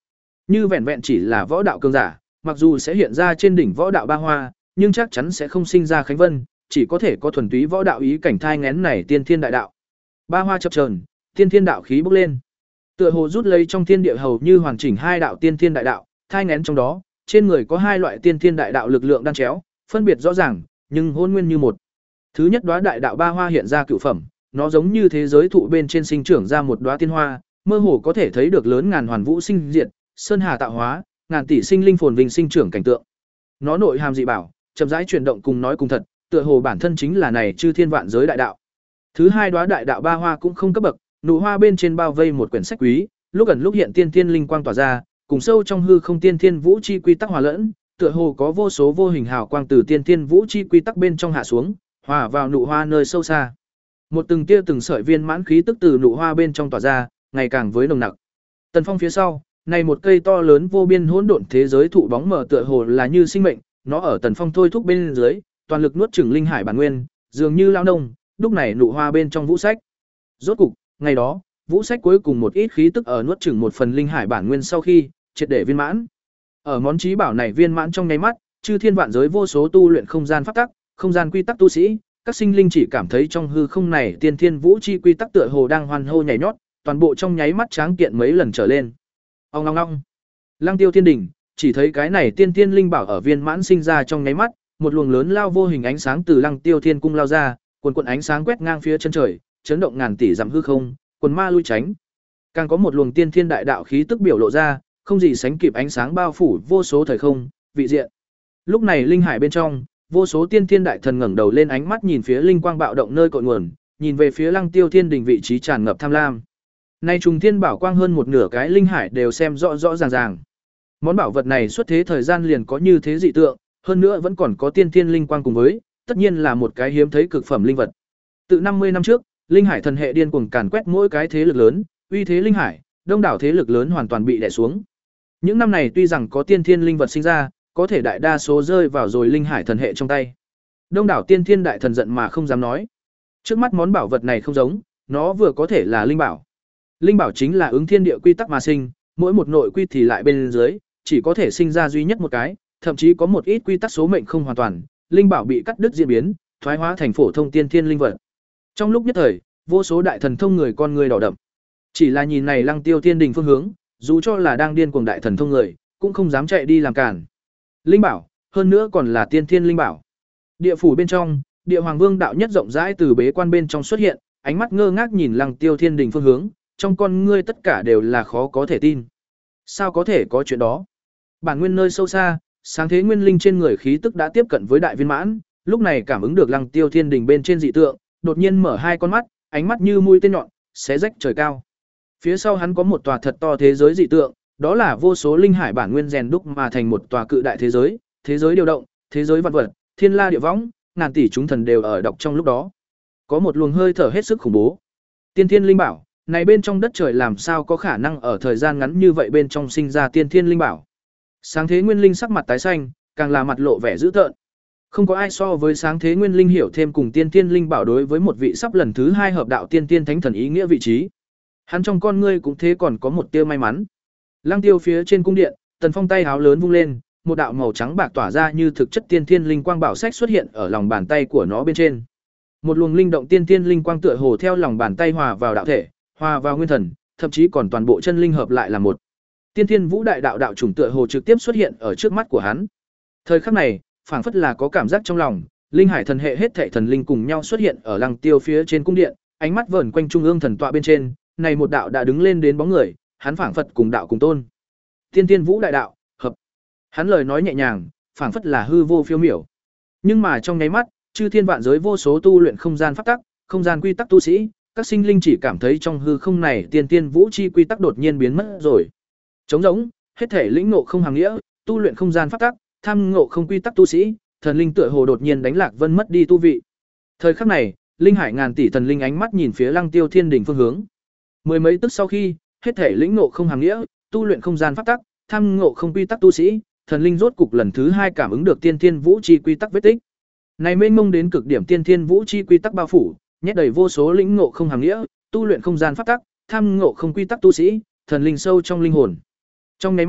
Như vẹn vẹn chỉ là võ đạo cường giả, mặc dù sẽ hiện ra trên đỉnh võ đạo ba hoa, nhưng chắc chắn sẽ không sinh ra khánh vân, chỉ có thể có thuần túy võ đạo ý cảnh thai nghén này tiên thiên đại đạo. Ba hoa chập chờn, tiên thiên đạo khí bốc lên. Tựa hồ rút lấy trong thiên địa hầu như hoàn chỉnh hai đạo tiên thiên đại đạo, thai nghén trong đó, trên người có hai loại tiên thiên đại đạo lực lượng đan chéo, phân biệt rõ ràng, nhưng hôn nguyên như một. Thứ nhất đóa đại đạo ba hoa hiện ra cựu phẩm, nó giống như thế giới thụ bên trên sinh trưởng ra một đóa tiên hoa, mơ hồ có thể thấy được lớn ngàn hoàn vũ sinh diệt, sơn hà tạo hóa, ngàn tỷ sinh linh phồn vinh sinh trưởng cảnh tượng. Nó nội hàm dị bảo, chậm rãi chuyển động cùng nói cùng thật, tựa hồ bản thân chính là này chư thiên vạn giới đại đạo. Thứ hai đóa đại đạo ba hoa cũng không cấp bậc, nụ hoa bên trên bao vây một quyển sách quý, lúc ẩn lúc hiện tiên thiên linh quang tỏa ra, cùng sâu trong hư không tiên thiên vũ chi quy tắc hòa lẫn, tựa hồ có vô số vô hình hào quang từ tiên thiên vũ chi quy tắc bên trong hạ xuống, hòa vào nụ hoa nơi sâu xa. Một từng tia từng sợi viên mãn khí tức từ nụ hoa bên trong tỏa ra, ngày càng với nồng nặc. Tần Phong phía sau, này một cây to lớn vô biên hỗn độn thế giới thụ bóng mờ tựa hồ là như sinh mệnh, nó ở Tần Phong thôi thúc bên dưới, toàn lực nuốt chửng linh hải bản nguyên, dường như lao nông, lúc này nụ hoa bên trong vũ sách. Rốt cục, ngày đó, vũ sách cuối cùng một ít khí tức ở nuốt chửng một phần linh hải bản nguyên sau khi triệt để viên mãn. Ở món trí bảo này viên mãn trong nháy mắt, chư thiên vạn giới vô số tu luyện không gian pháp tắc, không gian quy tắc tu sĩ, các sinh linh chỉ cảm thấy trong hư không này tiên thiên vũ chi quy tắc tựa hồ đang hoan hô nhảy nhót, toàn bộ trong nháy mắt tráng kiện mấy lần trở lên. Ong ong ong. Lăng Tiêu Thiên đỉnh, chỉ thấy cái này tiên thiên linh bảo ở viên mãn sinh ra trong nháy mắt, một luồng lớn lao vô hình ánh sáng từ Lăng Tiêu Thiên cung lao ra, cuồn cuộn ánh sáng quét ngang phía chân trời, chấn động ngàn tỷ dặm hư không, quần ma lui tránh. Càng có một luồng tiên thiên đại đạo khí tức biểu lộ ra, không gì sánh kịp ánh sáng bao phủ vô số thời không, vị diện. Lúc này linh hải bên trong, vô số tiên thiên đại thần ngẩng đầu lên ánh mắt nhìn phía linh quang bạo động nơi cội nguồn, nhìn về phía Lăng Tiêu Thiên đỉnh vị trí tràn ngập tham lam. Nay trùng thiên bảo quang hơn một nửa cái linh hải đều xem rõ rõ ràng ràng. Món bảo vật này xuất thế thời gian liền có như thế dị tượng, hơn nữa vẫn còn có tiên thiên linh quang cùng với, tất nhiên là một cái hiếm thấy cực phẩm linh vật. Từ năm mươi năm trước, linh hải thần hệ điên cuồng càn quét mỗi cái thế lực lớn, uy thế linh hải, đông đảo thế lực lớn hoàn toàn bị đè xuống. Những năm này tuy rằng có tiên thiên linh vật sinh ra, có thể đại đa số rơi vào rồi linh hải thần hệ trong tay. Đông đảo tiên thiên đại thần giận mà không dám nói. Trước mắt món bảo vật này không giống, nó vừa có thể là linh bảo. Linh bảo chính là ứng thiên địa quy tắc mà sinh, mỗi một nội quy thì lại bên dưới, chỉ có thể sinh ra duy nhất một cái, thậm chí có một ít quy tắc số mệnh không hoàn toàn, linh bảo bị cắt đứt diễn biến, thoái hóa thành phổ thông tiên thiên linh vật. Trong lúc nhất thời, vô số đại thần thông người con người đỏ đậm. Chỉ là nhìn này Lăng Tiêu Thiên đỉnh phương hướng, dù cho là đang điên cuồng đại thần thông người, cũng không dám chạy đi làm cản. Linh bảo, hơn nữa còn là tiên thiên linh bảo. Địa phủ bên trong, Địa Hoàng Vương đạo nhất rộng rãi từ bế quan bên trong xuất hiện, ánh mắt ngơ ngác nhìn Lăng Tiêu Thiên đỉnh phương hướng, trong con ngươi tất cả đều là khó có thể tin. Sao có thể có chuyện đó? Bản nguyên nơi sâu xa, sáng thế nguyên linh trên người khí tức đã tiếp cận với đại viên mãn, lúc này cảm ứng được Lăng Tiêu Thiên đỉnh bên trên dị tượng, đột nhiên mở hai con mắt, ánh mắt như mũi tên nhọn, xé rách trời cao. Phía sau hắn có một tòa thật to thế giới dị tượng, đó là vô số linh hải bản nguyên rèn đúc mà thành một tòa cự đại thế giới, thế giới điều động, thế giới vạn vật, thiên la địa võng, ngàn tỷ chúng thần đều ở đọc trong lúc đó. Có một luồng hơi thở hết sức khủng bố. Tiên thiên linh bảo, này bên trong đất trời làm sao có khả năng ở thời gian ngắn như vậy bên trong sinh ra tiên thiên linh bảo. Sáng thế nguyên linh sắc mặt tái xanh, càng là mặt lộ vẻ dữ tợn. Không có ai so với sáng thế nguyên linh hiểu thêm cùng tiên thiên linh bảo đối với một vị sắp lần thứ hai hợp đạo tiên tiên thánh thần ý nghĩa vị trí. Hắn trong con ngươi cũng thế còn có một tia may mắn. Lăng Tiêu phía trên cung điện, Tần Phong tay háo lớn vung lên, một đạo màu trắng bạc tỏa ra như thực chất tiên thiên linh quang bảo sách xuất hiện ở lòng bàn tay của nó bên trên. Một luồng linh động tiên thiên linh quang tựa hồ theo lòng bàn tay hòa vào đạo thể, hòa vào nguyên thần, thậm chí còn toàn bộ chân linh hợp lại là một. Tiên thiên vũ đại đạo đạo chủng tựa hồ trực tiếp xuất hiện ở trước mắt của hắn. Thời khắc này, phảng phất là có cảm giác trong lòng, linh hải thần hệ hết thảy thần linh cùng nhau xuất hiện ở Lăng Tiêu phía trên cung điện, ánh mắt vờn quanh trung ương thần tọa bên trên, này một đạo đã đứng lên đến bóng người, hắn phảng phất cùng đạo cùng tôn. Tiên tiên vũ đại đạo, hợp. Hắn lời nói nhẹ nhàng, phảng phất là hư vô phiêu miểu. Nhưng mà trong nháy mắt, chư thiên vạn giới vô số tu luyện không gian pháp tắc, không gian quy tắc tu sĩ, các sinh linh chỉ cảm thấy trong hư không này tiên tiên vũ chi quy tắc đột nhiên biến mất rồi. Trống rỗng, hết thể lĩnh ngộ không hàng nghĩa, tu luyện không gian pháp tắc, tham ngộ không quy tắc tu sĩ, thần linh tựa hồ đột nhiên đánh lạc vân mất đi tu vị. Thời khắc này, linh hải ngàn tỷ thần linh ánh mắt nhìn phía Lăng Tiêu Thiên đỉnh phương hướng. Mười mấy tức sau khi, hết thể lĩnh ngộ không hàng nghĩa, tu luyện không gian pháp tắc, tham ngộ không quy tắc tu sĩ, thần linh rốt cục lần thứ hai cảm ứng được tiên thiên vũ chi quy tắc vết tích. Này mênh mông đến cực điểm tiên thiên vũ chi quy tắc bao phủ, nhét đầy vô số lĩnh ngộ không hàng nghĩa, tu luyện không gian pháp tắc, tham ngộ không quy tắc tu sĩ, thần linh sâu trong linh hồn. Trong nháy mắt,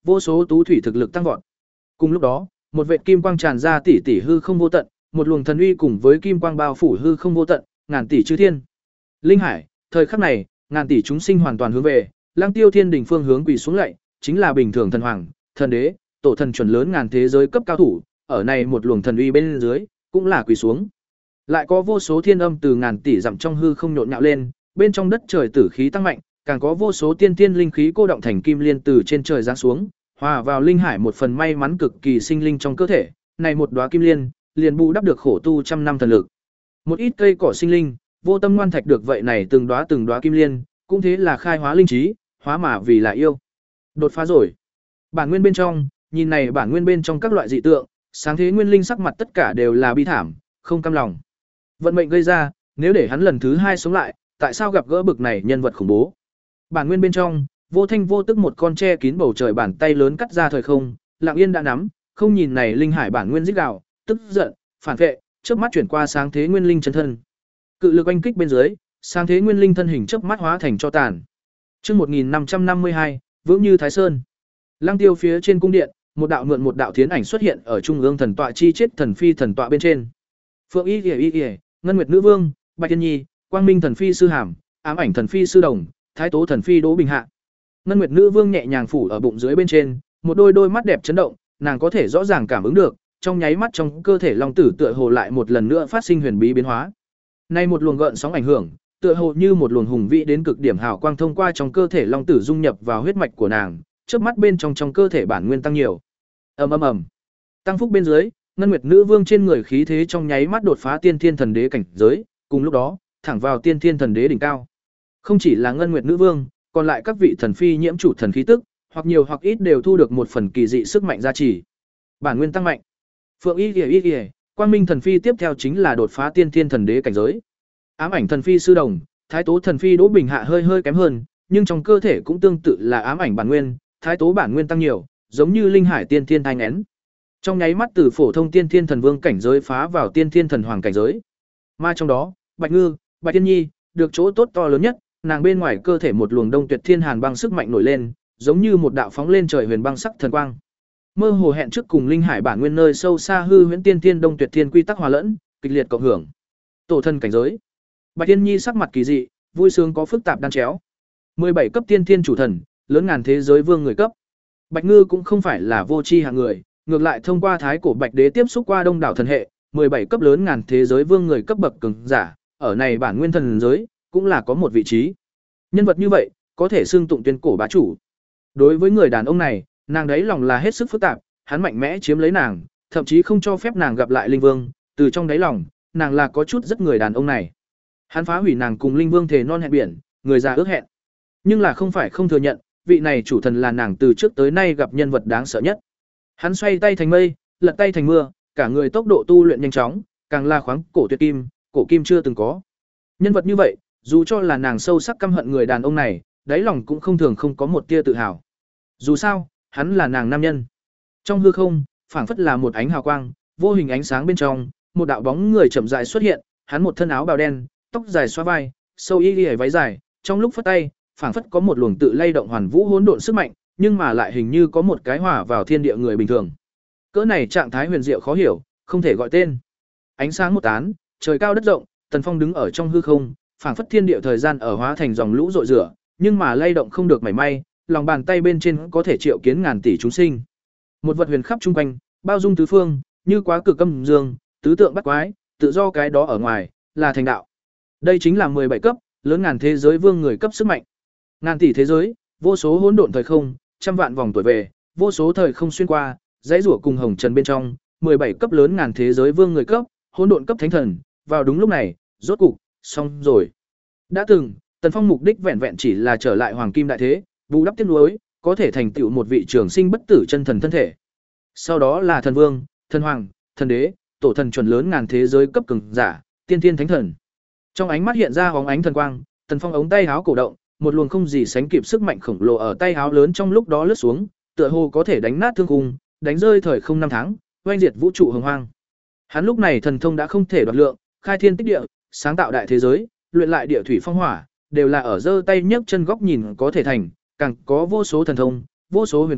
vô số tú thủy thực lực tăng vọt. Cùng lúc đó, một vệt kim quang tràn ra tỷ tỷ hư không vô tận, một luồng thần uy cùng với kim quang bao phủ hư không vô tận, ngàn tỷ chư thiên. Linh hải, thời khắc này, ngàn tỷ chúng sinh hoàn toàn hướng về, Lăng Tiêu Thiên đỉnh phương hướng quỳ xuống lạy, chính là bình thường thần hoàng, thần đế, tổ thần chuẩn lớn ngàn thế giới cấp cao thủ, ở này một luồng thần uy bên dưới, cũng là quỳ xuống. Lại có vô số thiên âm từ ngàn tỷ dặm trong hư không nhộn nhạo lên, bên trong đất trời tử khí tăng mạnh, càng có vô số tiên tiên linh khí cô động thành kim liên từ trên trời giáng xuống, hòa vào linh hải một phần may mắn cực kỳ sinh linh trong cơ thể, này một đóa kim liên, liền bù đắp được khổ tu trăm năm thần lực. Một ít cây cỏ sinh linh, vô tâm ngoan thạch được vậy này từng đóa từng đóa kim liên, cũng thế là khai hóa linh trí, hóa mà vì là yêu. Đột phá rồi. Bản nguyên bên trong, nhìn này bản nguyên bên trong các loại dị tượng, sáng thế nguyên linh sắc mặt tất cả đều là bi thảm, không cam lòng. Vận mệnh gây ra, nếu để hắn lần thứ hai sống lại, tại sao gặp gỡ bực này nhân vật khủng bố? Bản nguyên bên trong, vô thanh vô tức một con tre kín bầu trời bàn tay lớn cắt ra thời không, Lặng Yên đã nắm, không nhìn này linh hải bản nguyên rít gào, tức giận, phản vệ, chớp mắt chuyển qua sáng thế nguyên linh chân thân. Cự lực oanh kích bên dưới, sáng thế nguyên linh thân hình chớp mắt hóa thành cho tàn. Chương một nghìn năm trăm năm mươi hai, vững như Thái Sơn. Lăng Tiêu phía trên cung điện, một đạo mượn một đạo thiến ảnh xuất hiện ở trung ương thần tọa chi chết thần phi thần tọa bên trên. Phượng Y Y Y, Ngân Nguyệt Nữ Vương, Bạch Tiên Nhi, Quang Minh thần phi sư Hàm, Ám Ảnh thần phi sư Đồng, Thái Tố thần phi Đỗ Bình Hạ. Ngân Nguyệt Nữ Vương nhẹ nhàng phủ ở bụng dưới bên trên, một đôi đôi mắt đẹp chấn động, nàng có thể rõ ràng cảm ứng được, trong nháy mắt trong cơ thể long tử tựa hồ lại một lần nữa phát sinh huyền bí biến hóa. Nay một luồng gợn sóng ảnh hưởng, tựa hồ như một luồng hùng vĩ đến cực điểm hào quang thông qua trong cơ thể long tử dung nhập vào huyết mạch của nàng, chớp mắt bên trong trong cơ thể bản nguyên tăng nhiều. Ầm ầm ầm. Tăng phúc bên dưới, Ngân Nguyệt Nữ Vương trên người khí thế trong nháy mắt đột phá tiên thiên thần đế cảnh giới, cùng lúc đó, thẳng vào tiên thiên thần đế đỉnh cao. Không chỉ là Ngân Nguyệt Nữ Vương, còn lại các vị thần phi nhiễm chủ thần khí tức, hoặc nhiều hoặc ít đều thu được một phần kỳ dị sức mạnh gia trì. Bản nguyên tăng mạnh. Phượng Y Y Y, Quang Minh thần phi tiếp theo chính là đột phá tiên thiên thần đế cảnh giới. Ám Ảnh thần phi sư Đồng, Thái Tố thần phi Đỗ Bình Hạ hơi hơi kém hơn, nhưng trong cơ thể cũng tương tự là ám ảnh bản nguyên, Thái Tố bản nguyên tăng nhiều, giống như linh hải tiên thiên thai nghén. Trong nháy mắt từ phổ thông tiên thiên thần vương cảnh giới phá vào tiên thiên thần hoàng cảnh giới. Mà trong đó, Bạch Ngư, Bạch Tiên Nhi được chỗ tốt to lớn nhất, nàng bên ngoài cơ thể một luồng đông tuyệt thiên hàn băng sức mạnh nổi lên, giống như một đạo phóng lên trời huyền băng sắc thần quang. Mơ hồ hẹn trước cùng linh hải bản nguyên nơi sâu xa hư huyễn tiên thiên đông tuyệt thiên quy tắc hòa lẫn, kịch liệt cộng hưởng. Tổ thân cảnh giới. Bạch Tiên Nhi sắc mặt kỳ dị, vui sướng có phức tạp đan chéo. mười bảy cấp tiên thiên chủ thần, lớn ngàn thế giới vương người cấp. Bạch Ngư cũng không phải là vô tri hạng người, ngược lại thông qua thái cổ Bạch Đế tiếp xúc qua đông đảo thần hệ, mười bảy cấp lớn ngàn thế giới vương người cấp bậc cường giả, ở này bản nguyên thần giới cũng là có một vị trí. Nhân vật như vậy, có thể xưng tụng tuyên cổ bá chủ. Đối với người đàn ông này, nàng đấy lòng là hết sức phức tạp, hắn mạnh mẽ chiếm lấy nàng, thậm chí không cho phép nàng gặp lại linh vương, từ trong đáy lòng, nàng là có chút rất người đàn ông này. Hắn phá hủy nàng cùng linh vương thề non hẹn biển, người già ước hẹn. Nhưng là không phải không thừa nhận, vị này chủ thần là nàng từ trước tới nay gặp nhân vật đáng sợ nhất. Hắn xoay tay thành mây, lật tay thành mưa, cả người tốc độ tu luyện nhanh chóng, càng là khoáng cổ tuyệt kim, cổ kim chưa từng có. Nhân vật như vậy, dù cho là nàng sâu sắc căm hận người đàn ông này, đáy lòng cũng không thường không có một tia tự hào. Dù sao, hắn là nàng nam nhân. Trong hư không, phảng phất là một ánh hào quang, vô hình ánh sáng bên trong, một đạo bóng người chậm rãi xuất hiện, hắn một thân áo bào đen, tóc dài xóa vai, sâu y y váy dài, trong lúc phất tay, phảng phất có một luồng tự lay động hoàn vũ hỗn độn sức mạnh, nhưng mà lại hình như có một cái hỏa vào thiên địa người bình thường. Cỡ này trạng thái huyền diệu khó hiểu, không thể gọi tên. Ánh sáng một tán, trời cao đất rộng, Tần Phong đứng ở trong hư không, phảng phất thiên địa thời gian ở hóa thành dòng lũ rội rửa, nhưng mà lay động không được mảy may, lòng bàn tay bên trên có thể triệu kiến ngàn tỷ chúng sinh. Một vật huyền khắp trung quanh, bao dung tứ phương, như quá cực âm dương, tứ tượng bắt quái, tự do cái đó ở ngoài, là thành đạo. Đây chính là mười bảy cấp, lớn ngàn thế giới vương người cấp sức mạnh. Ngàn tỷ thế giới, vô số hỗn độn thời không, trăm vạn vòng tuổi về, vô số thời không xuyên qua, dãy rủa cùng hồng trần bên trong, mười bảy cấp lớn ngàn thế giới vương người cấp, hỗn độn cấp thánh thần, vào đúng lúc này, rốt cục, xong rồi. Đã từng, Tần Phong mục đích vẹn vẹn chỉ là trở lại hoàng kim đại thế, bù đắp tiếc nuối, có thể thành tựu một vị trường sinh bất tử chân thần thân thể. Sau đó là thần vương, thần hoàng, thần đế, tổ thần chuẩn lớn ngàn thế giới cấp cường giả, tiên thiên thánh thần. Trong ánh mắt hiện ra hóng ánh thần quang, Tần Phong ống tay áo cổ động, một luồng không gì sánh kịp sức mạnh khổng lồ ở tay áo lớn trong lúc đó lướt xuống, tựa hồ có thể đánh nát thương khung, đánh rơi thời không năm tháng, oanh diệt vũ trụ hồng hoang. Hắn lúc này thần thông đã không thể đoạt lượng, khai thiên tích địa, sáng tạo đại thế giới, luyện lại địa thủy phong hỏa, đều là ở giơ tay nhấc chân góc nhìn có thể thành, càng có vô số thần thông, vô số huyền cơ,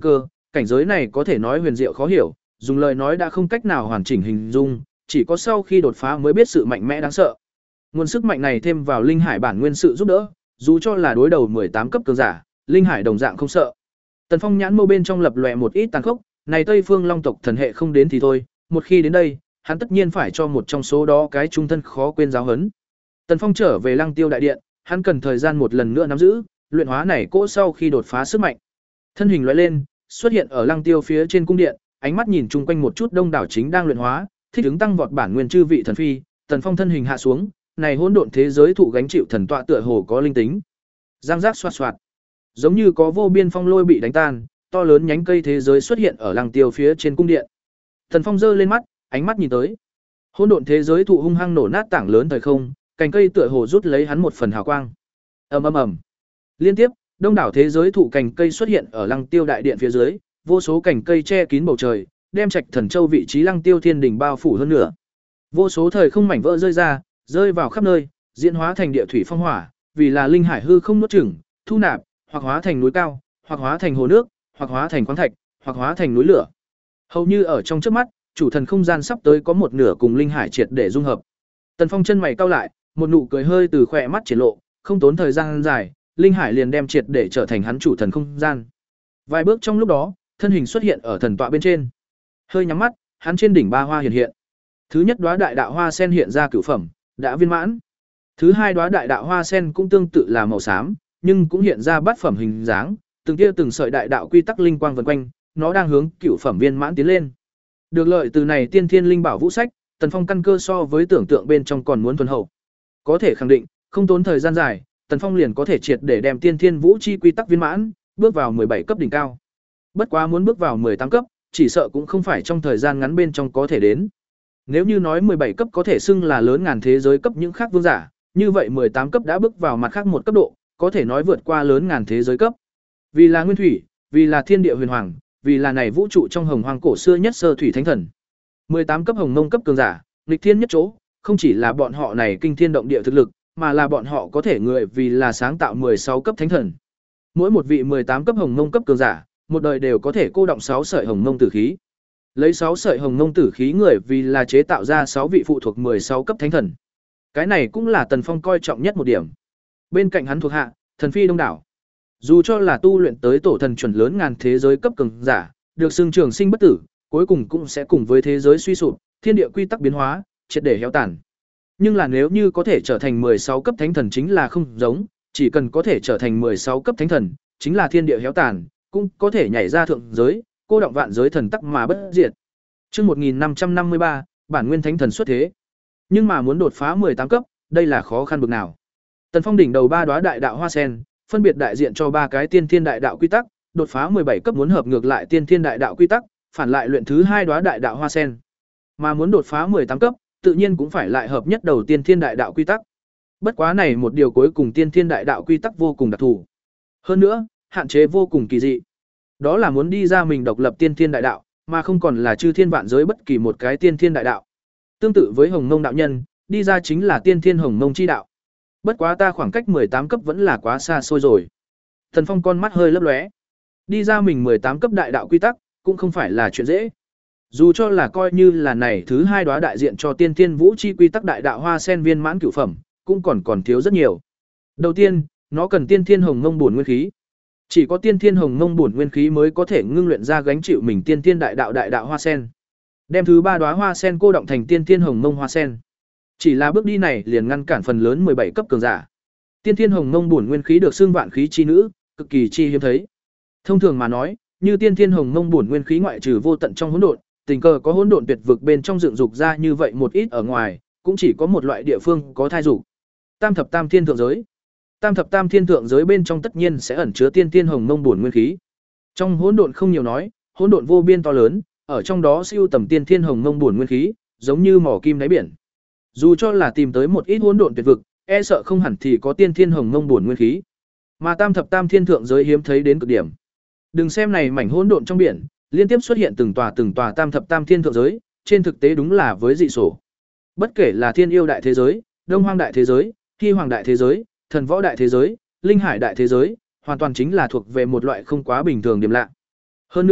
cảnh giới này có thể nói huyền diệu khó hiểu, dùng lời nói đã không cách nào hoàn chỉnh hình dung, chỉ có sau khi đột phá mới biết sự mạnh mẽ đáng sợ. Nguồn sức mạnh này thêm vào linh hải bản nguyên sự giúp đỡ, dù cho là đối đầu mười tám cấp cường giả, linh hải đồng dạng không sợ. Tần Phong nhãn mâu bên trong lập lòe một ít tàn khốc, này Tây Phương Long tộc thần hệ không đến thì thôi, một khi đến đây, hắn tất nhiên phải cho một trong số đó cái trung thân khó quên giáo huấn. Tần Phong trở về Lăng Tiêu đại điện, hắn cần thời gian một lần nữa nắm giữ, luyện hóa này cỗ sau khi đột phá sức mạnh. Thân hình lóe lên, xuất hiện ở Lăng Tiêu phía trên cung điện, ánh mắt nhìn chung quanh một chút đông đảo chính đang luyện hóa, thích ứng tăng vọt bản nguyên chư vị thần phi, Tần Phong thân hình hạ xuống, này hỗn độn thế giới thụ gánh chịu thần tọa tựa hồ có linh tính. Giang giác xoạt xoạt, giống như có vô biên phong lôi bị đánh tan, to lớn nhánh cây thế giới xuất hiện ở Lăng Tiêu phía trên cung điện. Tần Phong giơ lên mắt, ánh mắt nhìn tới. Hỗn độn thế giới thụ hung hăng nổ nát tảng lớn thời không, cành cây tựa hồ rút lấy hắn một phần hào quang. Ầm ầm ầm. Liên tiếp, đông đảo thế giới thụ cành cây xuất hiện ở Lăng Tiêu đại điện phía dưới, vô số cành cây che kín bầu trời, đem Trạch Thần Châu vị trí Lăng Tiêu Thiên đỉnh bao phủ hơn nữa. Vô số thời không mảnh vỡ rơi ra, rơi vào khắp nơi, diễn hóa thành địa thủy phong hỏa, vì là linh hải hư không nuốt chửng, thu nạp, hoặc hóa thành núi cao, hoặc hóa thành hồ nước, hoặc hóa thành khoáng thạch, hoặc hóa thành núi lửa. Hầu như ở trong chớp mắt, chủ thần không gian sắp tới có một nửa cùng linh hải triệt để dung hợp. Tần Phong chân mày cau lại, một nụ cười hơi từ khóe mắt triển lộ, không tốn thời gian dài, linh hải liền đem triệt để trở thành hắn chủ thần không gian. Vài bước trong lúc đó, thân hình xuất hiện ở thần tọa bên trên. Hơi nhắm mắt, hắn trên đỉnh ba hoa hiện hiện. Thứ nhất đóa đại đạo hoa sen hiện ra cửu phẩm, đã viên mãn. Thứ hai đóa đại đạo hoa sen cũng tương tự là màu xám, nhưng cũng hiện ra bát phẩm hình dáng, từng tia từng sợi đại đạo quy tắc linh quang vần quanh, nó đang hướng cửu phẩm viên mãn tiến lên. Được lợi từ này tiên thiên linh bảo vũ sách, Tần Phong căn cơ so với tưởng tượng bên trong còn muốn thuần hậu. Có thể khẳng định, không tốn thời gian dài, Tần Phong liền có thể triệt để đem tiên thiên vũ chi quy tắc viên mãn, bước vào mười bảy cấp đỉnh cao. Bất quá muốn bước vào mười tám cấp, chỉ sợ cũng không phải trong thời gian ngắn bên trong có thể đến. Nếu như nói mười bảy cấp có thể xưng là lớn ngàn thế giới cấp những khác vương giả, như vậy mười tám cấp đã bước vào mặt khác một cấp độ, có thể nói vượt qua lớn ngàn thế giới cấp. Vì là nguyên thủy, vì là thiên địa huyền hoàng, vì là này vũ trụ trong hồng hoang cổ xưa nhất sơ thủy thánh thần. mười tám cấp hồng mông cấp cường giả, nghịch thiên nhất chỗ, không chỉ là bọn họ này kinh thiên động địa thực lực, mà là bọn họ có thể người vì là sáng tạo mười sáu cấp thánh thần. Mỗi một vị mười tám cấp hồng mông cấp cường giả, một đời đều có thể cô động sáu sợi hồng mông tử khí. Lấy sáu sợi hồng mông tử khí người vì là chế tạo ra sáu vị phụ thuộc mười sáu cấp thánh thần. Cái này cũng là Tần Phong coi trọng nhất một điểm. Bên cạnh hắn thuộc hạ, thần phi đông đảo. Dù cho là tu luyện tới tổ thần chuẩn lớn ngàn thế giới cấp cường giả, được xưng trường sinh bất tử, cuối cùng cũng sẽ cùng với thế giới suy sụp, thiên địa quy tắc biến hóa, triệt để héo tàn. Nhưng là nếu như có thể trở thành mười sáu cấp thánh thần chính là không giống, chỉ cần có thể trở thành mười sáu cấp thánh thần, chính là thiên địa héo tàn, cũng có thể nhảy ra thượng giới, cô động vạn giới thần tắc mà bất diệt. Chương một nghìn năm trăm năm mươi ba, bản nguyên thánh thần xuất thế. Nhưng mà muốn đột phá mười tám cấp, đây là khó khăn bực nào. Tần Phong đỉnh đầu ba đóa đại đạo hoa sen, phân biệt đại diện cho ba cái tiên thiên đại đạo quy tắc, đột phá mười bảy cấp muốn hợp ngược lại tiên thiên đại đạo quy tắc, phản lại luyện thứ hai đóa đại đạo hoa sen. Mà muốn đột phá mười tám cấp, tự nhiên cũng phải lại hợp nhất đầu tiên thiên đại đạo quy tắc. Bất quá này một điều cuối cùng tiên thiên đại đạo quy tắc vô cùng đặc thù. Hơn nữa, hạn chế vô cùng kỳ dị. Đó là muốn đi ra mình độc lập tiên thiên đại đạo, mà không còn là chư thiên vạn giới bất kỳ một cái tiên thiên đại đạo. Tương tự với Hồng Mông đạo nhân, đi ra chính là tiên thiên Hồng Mông chi đạo. Bất quá ta khoảng cách mười tám cấp vẫn là quá xa xôi rồi. Thần Phong con mắt hơi lấp lóe. Đi ra mình mười tám cấp đại đạo quy tắc, cũng không phải là chuyện dễ. Dù cho là coi như là này thứ hai đóa đại diện cho tiên thiên vũ chi quy tắc đại đạo hoa sen viên mãn cửu phẩm, cũng còn còn thiếu rất nhiều. Đầu tiên, nó cần tiên thiên hồng mông bổn nguyên khí. Chỉ có tiên thiên hồng mông bổn nguyên khí mới có thể ngưng luyện ra gánh chịu mình tiên thiên đại đạo đại đạo hoa sen. Đem thứ ba đóa hoa sen cô động thành tiên thiên hồng mông hoa sen. Chỉ là bước đi này liền ngăn cản phần lớn mười bảy cấp cường giả. Tiên thiên hồng mông bổn nguyên khí được xưng vạn khí chi nữ, cực kỳ chi hiếm thấy. Thông thường mà nói, như tiên thiên hồng mông bổn nguyên khí ngoại trừ vô tận trong hỗn độn, tình cờ có hỗn độn tuyệt vực bên trong dựng dục ra như vậy một ít ở ngoài, cũng chỉ có một loại địa phương có thai dục. Tam thập tam thiên thượng giới. Tam thập tam thiên thượng giới bên trong tất nhiên sẽ ẩn chứa tiên thiên hồng mông bổn nguyên khí. Trong hỗn độn không nhiều nói, hỗn độn vô biên to lớn, ở trong đó siêu tầm tiên thiên hồng mông bổn nguyên khí, giống như mỏ kim đáy biển. Dù cho là tìm tới một ít hỗn độn tuyệt vực, e sợ không hẳn thì có tiên thiên hồng mông bổn nguyên khí. Mà tam thập tam thiên thượng giới hiếm thấy đến cực điểm. Đừng xem này mảnh hỗn độn trong biển, liên tiếp xuất hiện từng tòa từng tòa tam thập tam thiên thượng giới, trên thực tế đúng là với dị sổ. Bất kể là thiên yêu đại thế giới, đông hoang đại thế giới, hy hoàng đại thế giới, thần võ đại thế giới, linh hải đại thế giới, hoàn toàn chính là thuộc về một loại không quá bình thường điểm lạ. Hơn nữa,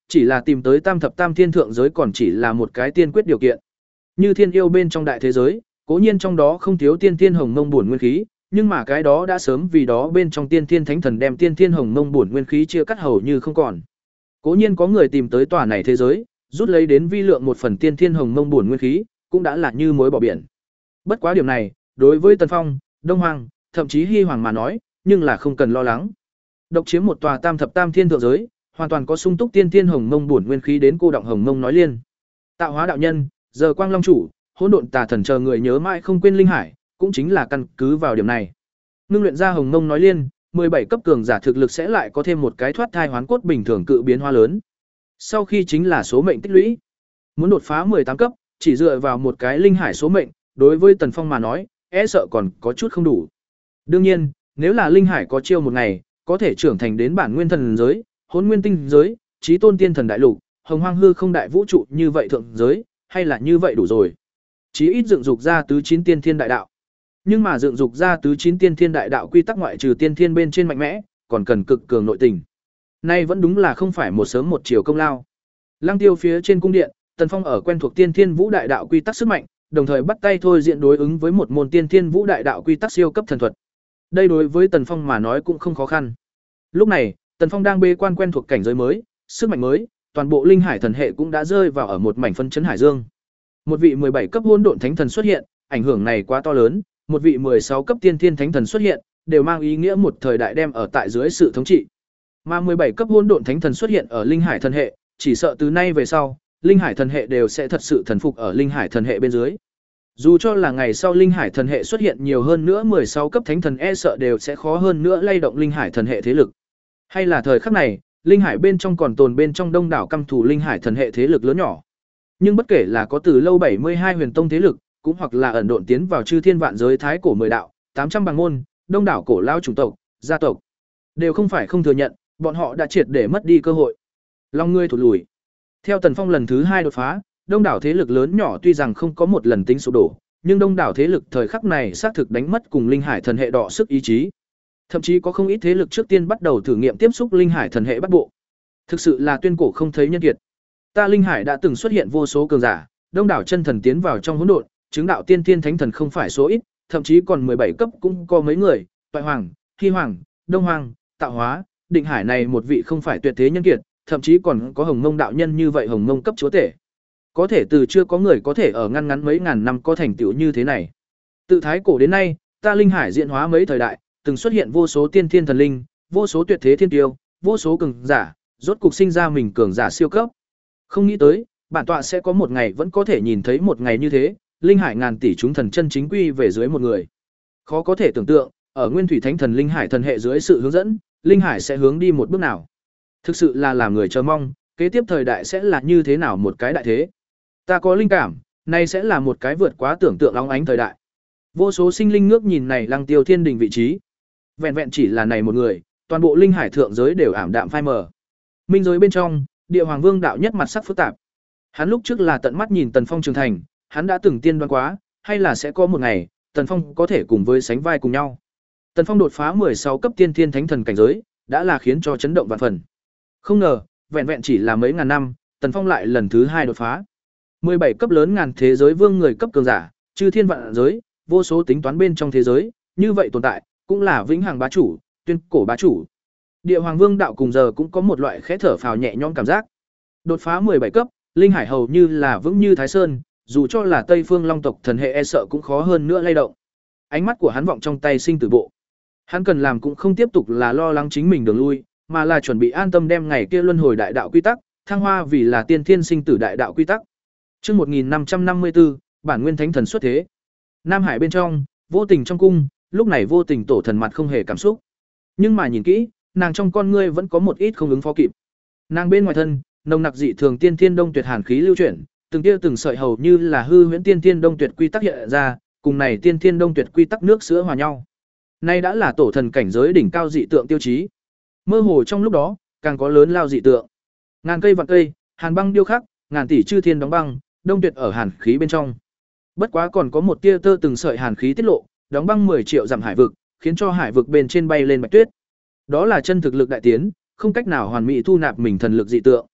chỉ là tìm tới tam thập tam thiên thượng giới còn chỉ là một cái tiên quyết điều kiện. Như thiên yêu bên trong đại thế giới, cố nhiên trong đó không thiếu tiên thiên hồng mông bổn nguyên khí, nhưng mà cái đó đã sớm vì đó bên trong tiên thiên thánh thần đem tiên thiên hồng mông bổn nguyên khí chia cắt hầu như không còn. Cố nhiên có người tìm tới tòa này thế giới, rút lấy đến vi lượng một phần tiên thiên hồng mông bổn nguyên khí, cũng đã là như muối bỏ biển. Bất quá điểm này, đối với Tần Phong, Đông Hoàng, thậm chí Hy Hoàng mà nói, nhưng là không cần lo lắng. Độc chiếm một tòa tam thập tam thiên thượng giới, hoàn toàn có sung túc tiên thiên hồng mông bổn nguyên khí đến cô động hồng mông nói liên. Tạo hóa đạo nhân, giờ Quang Long chủ, hỗn độn tà thần chờ người nhớ mãi không quên linh hải, cũng chính là căn cứ vào điểm này. Ngưng luyện ra hồng mông nói liên, mười bảy cấp cường giả thực lực sẽ lại có thêm một cái thoát thai hoán cốt bình thường cự biến hóa lớn. Sau khi chính là số mệnh tích lũy. Muốn đột phá mười tám cấp, chỉ dựa vào một cái linh hải số mệnh, đối với Tần Phong mà nói, e sợ còn có chút không đủ. Đương nhiên, nếu là linh hải có chiêu một ngày, có thể trưởng thành đến bản nguyên thần giới, hỗn nguyên tinh giới, chí tôn tiên thần đại lục, hồng hoang hư không đại vũ trụ như vậy thượng giới, hay là như vậy đủ rồi. Chí ít dựng dục ra tứ chín tiên thiên đại đạo. Nhưng mà dựng dục ra tứ chín tiên thiên đại đạo quy tắc ngoại trừ tiên thiên bên trên mạnh mẽ, còn cần cực cường nội tình. Nay vẫn đúng là không phải một sớm một chiều công lao. Lăng Tiêu phía trên cung điện, Tần Phong ở quen thuộc tiên thiên vũ đại đạo quy tắc sức mạnh, đồng thời bắt tay thôi diện đối ứng với một môn tiên thiên vũ đại đạo quy tắc siêu cấp thần thuật. Đây đối với Tần Phong mà nói cũng không khó khăn. Lúc này, Tần Phong đang bê quan quen thuộc cảnh giới mới, sức mạnh mới, toàn bộ linh hải thần hệ cũng đã rơi vào ở một mảnh phân chấn hải dương. Một vị mười bảy cấp hỗn độn thánh thần xuất hiện, ảnh hưởng này quá to lớn, một vị mười sáu cấp tiên thiên thánh thần xuất hiện, đều mang ý nghĩa một thời đại đem ở tại dưới sự thống trị. Mà mười bảy cấp hỗn độn thánh thần xuất hiện ở linh hải thần hệ, chỉ sợ từ nay về sau, linh hải thần hệ đều sẽ thật sự thần phục ở linh hải thần hệ bên dưới. Dù cho là ngày sau linh hải thần hệ xuất hiện nhiều hơn nữa mười sáu cấp thánh thần e sợ đều sẽ khó hơn nữa lay động linh hải thần hệ thế lực. Hay là thời khắc này, linh hải bên trong còn tồn bên trong đông đảo căm thù linh hải thần hệ thế lực lớn nhỏ. Nhưng bất kể là có từ lâu bảy mươi hai huyền tông thế lực, cũng hoặc là ẩn độn tiến vào chư thiên vạn giới thái cổ mười đạo, tám trăm bằng môn, đông đảo cổ lao chủng tộc, gia tộc, đều không phải không thừa nhận, bọn họ đã triệt để mất đi cơ hội. Long ngươi thụt lùi. Theo Tần Phong lần thứ hai đột phá, đông đảo thế lực lớn nhỏ tuy rằng không có một lần tính sụp đổ, nhưng đông đảo thế lực thời khắc này xác thực đánh mất cùng linh hải thần hệ đọ sức ý chí. Thậm chí có không ít thế lực trước tiên bắt đầu thử nghiệm tiếp xúc linh hải thần hệ bắt bộ. Thực sự là tuyên cổ không thấy nhân kiệt. Ta linh hải đã từng xuất hiện vô số cường giả, đông đảo chân thần tiến vào trong hỗn độn, chứng đạo tiên thiên thánh thần không phải số ít, thậm chí còn mười bảy cấp cũng có mấy người, Toại Hoàng, Hy Hoàng, Đông Hoàng, Tạo Hóa, Định Hải này một vị không phải tuyệt thế nhân kiệt, thậm chí còn có Hồng Mông đạo nhân như vậy Hồng Mông cấp chúa tể. Có thể từ chưa có người có thể ở ngăn ngắn mấy ngàn năm có thành tựu như thế này. Từ thái cổ đến nay, ta linh hải diễn hóa mấy thời đại, từng xuất hiện vô số tiên thiên thần linh, vô số tuyệt thế thiên tiêu, vô số cường giả, rốt cục sinh ra mình cường giả siêu cấp. Không nghĩ tới, bản tọa sẽ có một ngày vẫn có thể nhìn thấy một ngày như thế, linh hải ngàn tỷ chúng thần chân chính quy về dưới một người. Khó có thể tưởng tượng, ở Nguyên Thủy Thánh Thần linh hải thần hệ dưới sự hướng dẫn, linh hải sẽ hướng đi một bước nào. Thực sự là làm người chờ mong, kế tiếp thời đại sẽ là như thế nào một cái đại thế. Ta có linh cảm, nay sẽ là một cái vượt quá tưởng tượng óng ánh thời đại. Vô số sinh linh ngước nhìn này Lăng Tiêu Thiên Đình vị trí. Vẹn vẹn chỉ là này một người, toàn bộ linh hải thượng giới đều ảm đạm phai mờ. Minh giới bên trong, Địa Hoàng Vương đạo nhất mặt sắc phức tạp. Hắn lúc trước là tận mắt nhìn Tần Phong trưởng thành, hắn đã từng tiên đoán quá, hay là sẽ có một ngày, Tần Phong có thể cùng với sánh vai cùng nhau. Tần Phong đột phá mười sáu cấp tiên thiên thánh thần cảnh giới, đã là khiến cho chấn động vạn phần. Không ngờ, vẹn vẹn chỉ là mấy ngàn năm, Tần Phong lại lần thứ hai đột phá. mười bảy cấp lớn ngàn thế giới vương người cấp cường giả, chư thiên vạn giới, vô số tính toán bên trong thế giới, như vậy tồn tại, cũng là vĩnh hằng bá chủ, tuyên cổ bá chủ. Địa Hoàng Vương đạo cùng giờ cũng có một loại khẽ thở phào nhẹ nhõm cảm giác. Đột phá mười bảy cấp, linh hải hầu như là vững như Thái Sơn, dù cho là Tây Phương Long tộc thần hệ e sợ cũng khó hơn nữa lay động. Ánh mắt của hắn vọng trong tay sinh tử bộ. Hắn cần làm cũng không tiếp tục là lo lắng chính mình đường lui, mà là chuẩn bị an tâm đem ngày kia luân hồi đại đạo quy tắc, thăng hoa vì là tiên thiên sinh tử đại đạo quy tắc. Chương một nghìn năm trăm năm mươi tư, bản nguyên thánh thần xuất thế. Nam Hải bên trong, Vô Tình trong cung, lúc này Vô Tình tổ thần mặt không hề cảm xúc. Nhưng mà nhìn kỹ, nàng trong con ngươi vẫn có một ít không ứng phó kịp. Nàng bên ngoài thân, nồng nặc dị thường tiên thiên đông tuyệt hàn khí lưu chuyển, từng tia từng sợi hầu như là hư huyễn tiên thiên đông tuyệt quy tắc hiện ra, cùng này tiên thiên đông tuyệt quy tắc nước sữa hòa nhau. Nay đã là tổ thần cảnh giới đỉnh cao dị tượng tiêu chí. Mơ hồ trong lúc đó, càng có lớn lao dị tượng. Ngàn cây vạn cây, hàn băng điêu khắc, ngàn tỷ chư thiên đóng băng, đông tuyệt ở hàn khí bên trong. Bất quá còn có một tia tơ từng sợi hàn khí tiết lộ, đóng băng mười triệu dặm hải vực, khiến cho hải vực bên trên bay lên bạch tuyết. Đó là chân thực lực đại tiến, không cách nào hoàn mỹ thu nạp mình thần lực dị tượng.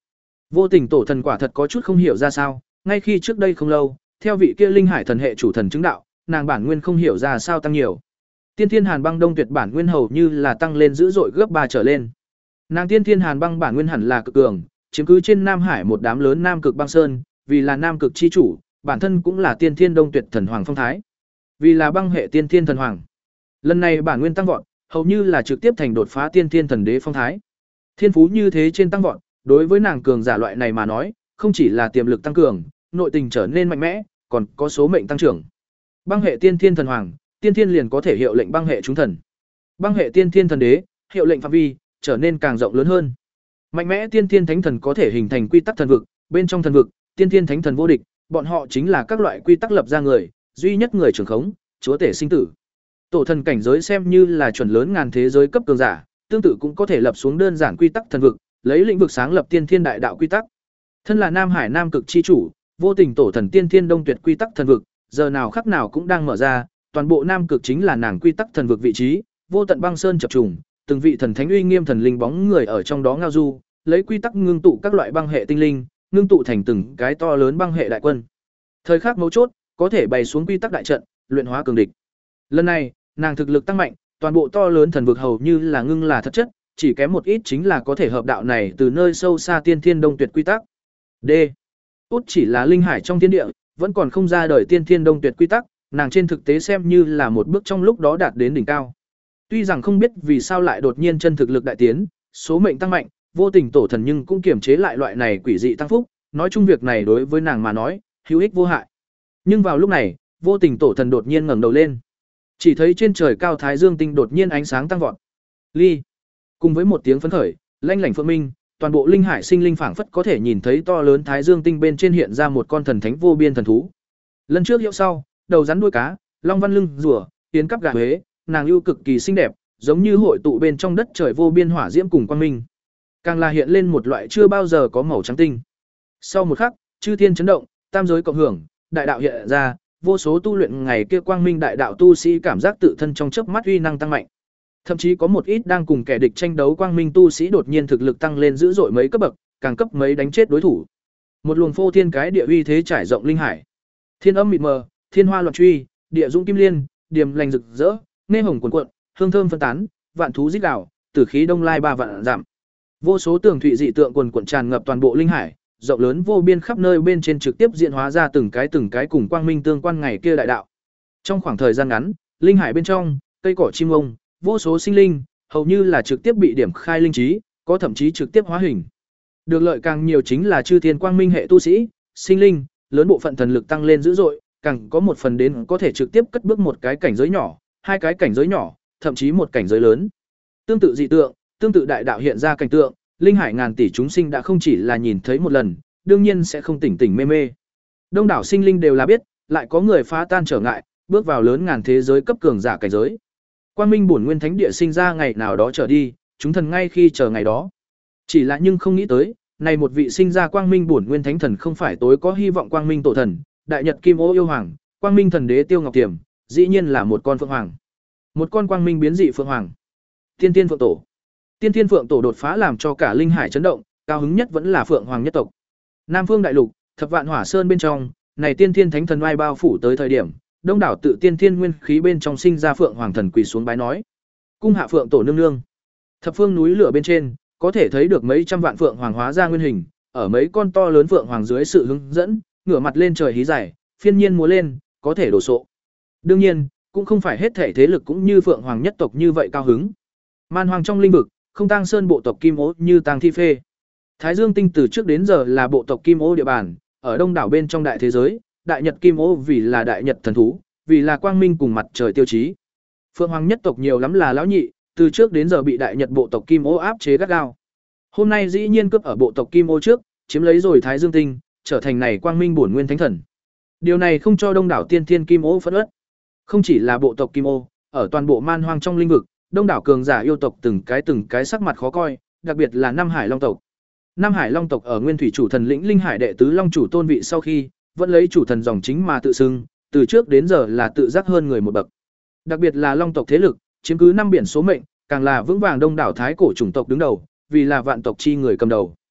Vô Tình tổ thần quả thật có chút không hiểu ra sao, ngay khi trước đây không lâu, theo vị kia linh hải thần hệ chủ thần chứng đạo, nàng bản nguyên không hiểu ra sao tăng nhiều. Tiên Thiên Hàn Băng Đông Tuyệt bản nguyên hầu như là tăng lên dữ dội gấp ba trở lên. Nàng Tiên Thiên Hàn Băng bản nguyên hẳn là cực cường, chiếm cứ trên Nam Hải một đám lớn Nam Cực băng sơn, vì là Nam Cực chi chủ, bản thân cũng là Tiên Thiên Đông Tuyệt thần hoàng phong thái. Vì là băng hệ Tiên Thiên thần hoàng. Lần này bản nguyên tăng vọt, hầu như là trực tiếp thành đột phá Tiên Thiên thần đế phong thái. Thiên phú như thế trên tăng vọt, đối với nàng cường giả loại này mà nói, không chỉ là tiềm lực tăng cường, nội tình trở nên mạnh mẽ, còn có số mệnh tăng trưởng. Băng hệ Tiên Thiên thần hoàng, Tiên Thiên liền có thể hiệu lệnh băng hệ chúng thần. Băng hệ Tiên Thiên thần đế, hiệu lệnh phạm vi trở nên càng rộng lớn hơn. Mạnh mẽ Tiên Thiên thánh thần có thể hình thành quy tắc thần vực, bên trong thần vực, Tiên Thiên thánh thần vô địch, bọn họ chính là các loại quy tắc lập ra người, duy nhất người trưởng khống, chúa tể sinh tử. Tổ thần cảnh giới xem như là chuẩn lớn ngàn thế giới cấp cường giả, tương tự cũng có thể lập xuống đơn giản quy tắc thần vực, lấy lĩnh vực sáng lập Tiên Thiên đại đạo quy tắc. Thân là Nam Hải Nam Cực chi chủ, Vô Tình tổ thần Tiên Thiên Đông Tuyệt quy tắc thần vực, giờ nào khắc nào cũng đang mở ra, toàn bộ Nam Cực chính là nàng quy tắc thần vực vị trí, vô tận băng sơn chập trùng, từng vị thần thánh uy nghiêm thần linh bóng người ở trong đó ngao du, lấy quy tắc ngưng tụ các loại băng hệ tinh linh, ngưng tụ thành từng cái to lớn băng hệ đại quân. Thời khắc mấu chốt, có thể bày xuống quy tắc đại trận, luyện hóa cường địch. Lần này, nàng thực lực tăng mạnh, toàn bộ to lớn thần vực hầu như là ngưng là thật chất, chỉ kém một ít chính là có thể hợp đạo này từ nơi sâu xa Tiên Thiên Đông Tuyệt quy tắc. D. Út chỉ là linh hải trong thiên địa, vẫn còn không ra đời Tiên Thiên Đông Tuyệt quy tắc, nàng trên thực tế xem như là một bước trong lúc đó đạt đến đỉnh cao. Tuy rằng không biết vì sao lại đột nhiên chân thực lực đại tiến, số mệnh tăng mạnh, Vô Tình tổ thần nhưng cũng kiềm chế lại loại này quỷ dị tăng phúc, nói chung việc này đối với nàng mà nói, hữu ích vô hại. Nhưng vào lúc này, Vô Tình tổ thần đột nhiên ngẩng đầu lên. Chỉ thấy trên trời cao thái dương tinh đột nhiên ánh sáng tăng vọt. Ly. Cùng với một tiếng phấn khởi, lanh lảnh phượng minh, toàn bộ linh hải sinh linh phảng phất có thể nhìn thấy to lớn thái dương tinh bên trên hiện ra một con thần thánh vô biên thần thú. Lần trước hiệu sau, đầu rắn đuôi cá, long văn lưng rùa, tiến cắp gà huế, nàng ưu cực kỳ xinh đẹp, giống như hội tụ bên trong đất trời vô biên hỏa diễm cùng quang minh. Càng là hiện lên một loại chưa bao giờ có màu trắng tinh. Sau một khắc, chư thiên chấn động, tam giới cộng hưởng, đại đạo hiện ra, vô số tu luyện ngày kia quang minh đại đạo tu sĩ cảm giác tự thân trong chớp mắt uy năng tăng mạnh. Thậm chí có một ít đang cùng kẻ địch tranh đấu quang minh tu sĩ đột nhiên thực lực tăng lên dữ dội mấy cấp bậc, càng cấp mấy đánh chết đối thủ. Một luồng phô thiên cái địa uy thế trải rộng linh hải. Thiên âm mịt mờ, thiên hoa loạn truy, địa dũng kim liên, điềm lành rực rỡ, nghe hồng cuồn cuộn, hương thơm phân tán, vạn thú rít gào, tử khí đông lai ba vạn giảm. Vô số tường thụy dị tượng quần quần tràn ngập toàn bộ linh hải, rộng lớn vô biên khắp nơi bên trên trực tiếp diễn hóa ra từng cái từng cái cùng quang minh tương quan ngày kia đại đạo. Trong khoảng thời gian ngắn, linh hải bên trong, cây cỏ chim ông, vô số sinh linh, hầu như là trực tiếp bị điểm khai linh trí, có thậm chí trực tiếp hóa hình. Được lợi càng nhiều chính là chư thiên quang minh hệ tu sĩ, sinh linh, lớn bộ phận thần lực tăng lên dữ dội, càng có một phần đến có thể trực tiếp cất bước một cái cảnh giới nhỏ, hai cái cảnh giới nhỏ, thậm chí một cảnh giới lớn. Tương tự dị tượng, tương tự đại đạo hiện ra cảnh tượng, linh hải ngàn tỷ chúng sinh đã không chỉ là nhìn thấy một lần, đương nhiên sẽ không tỉnh tỉnh mê mê. Đông đảo sinh linh đều là biết, lại có người phá tan trở ngại, bước vào lớn ngàn thế giới cấp cường giả cảnh giới. Quang Minh bổn nguyên thánh địa sinh ra ngày nào đó trở đi, chúng thần ngay khi chờ ngày đó. Chỉ là nhưng không nghĩ tới, này một vị sinh ra Quang Minh bổn nguyên thánh thần không phải tối có hy vọng Quang Minh tổ thần, đại nhật kim ô yêu hoàng, Quang Minh thần đế Tiêu Ngọc Tiềm, dĩ nhiên là một con phượng hoàng. Một con quang minh biến dị phượng hoàng. Tiên Tiên Phượng Tổ. Tiên Tiên Phượng Tổ đột phá làm cho cả linh hải chấn động, cao hứng nhất vẫn là Phượng Hoàng nhất tộc. Nam Phương đại lục, Thập Vạn Hỏa Sơn bên trong, này Tiên Tiên Thánh Thần oai bao phủ tới thời điểm, đông đảo tự tiên thiên nguyên khí bên trong sinh ra Phượng Hoàng thần quỳ xuống bái nói: "Cung hạ Phượng Tổ nương nương." Thập phương núi lửa bên trên, có thể thấy được mấy trăm vạn phượng hoàng hóa ra nguyên hình, ở mấy con to lớn phượng hoàng dưới sự hướng dẫn, ngửa mặt lên trời hí giải, phiên nhiên múa lên, có thể đổ sộ. Đương nhiên, cũng không phải hết thể thế lực cũng như phượng hoàng nhất tộc như vậy cao hứng. Man hoàng trong linh vực, không tang sơn bộ tộc Kim Ô như tang thi phê. Thái Dương tinh từ trước đến giờ là bộ tộc Kim Ô địa bàn, ở đông đảo bên trong đại thế giới, đại nhật Kim Ô vì là đại nhật thần thú, vì là quang minh cùng mặt trời tiêu chí. Phượng hoàng nhất tộc nhiều lắm là lão nhị, từ trước đến giờ bị đại nhật bộ tộc Kim Ô áp chế gắt gao. Hôm nay dĩ nhiên cướp ở bộ tộc Kim Ô trước, chiếm lấy rồi Thái Dương tinh, trở thành này quang minh bổn nguyên thánh thần. Điều này không cho đông đảo tiên thiên Kim Ô phẫn uất. Không chỉ là bộ tộc Kim Ô, ở toàn bộ man hoang trong linh vực, đông đảo cường giả yêu tộc từng cái từng cái sắc mặt khó coi, đặc biệt là Nam Hải Long tộc. Nam Hải Long tộc ở Nguyên Thủy chủ thần lĩnh linh hải đệ tứ Long chủ tôn vị sau khi, vẫn lấy chủ thần dòng chính mà tự xưng, từ trước đến giờ là tự giác hơn người một bậc. Đặc biệt là Long tộc thế lực, chiếm cứ năm biển số mệnh, càng là vững vàng đông đảo thái cổ chủng tộc đứng đầu, vì là vạn tộc chi người cầm đầu.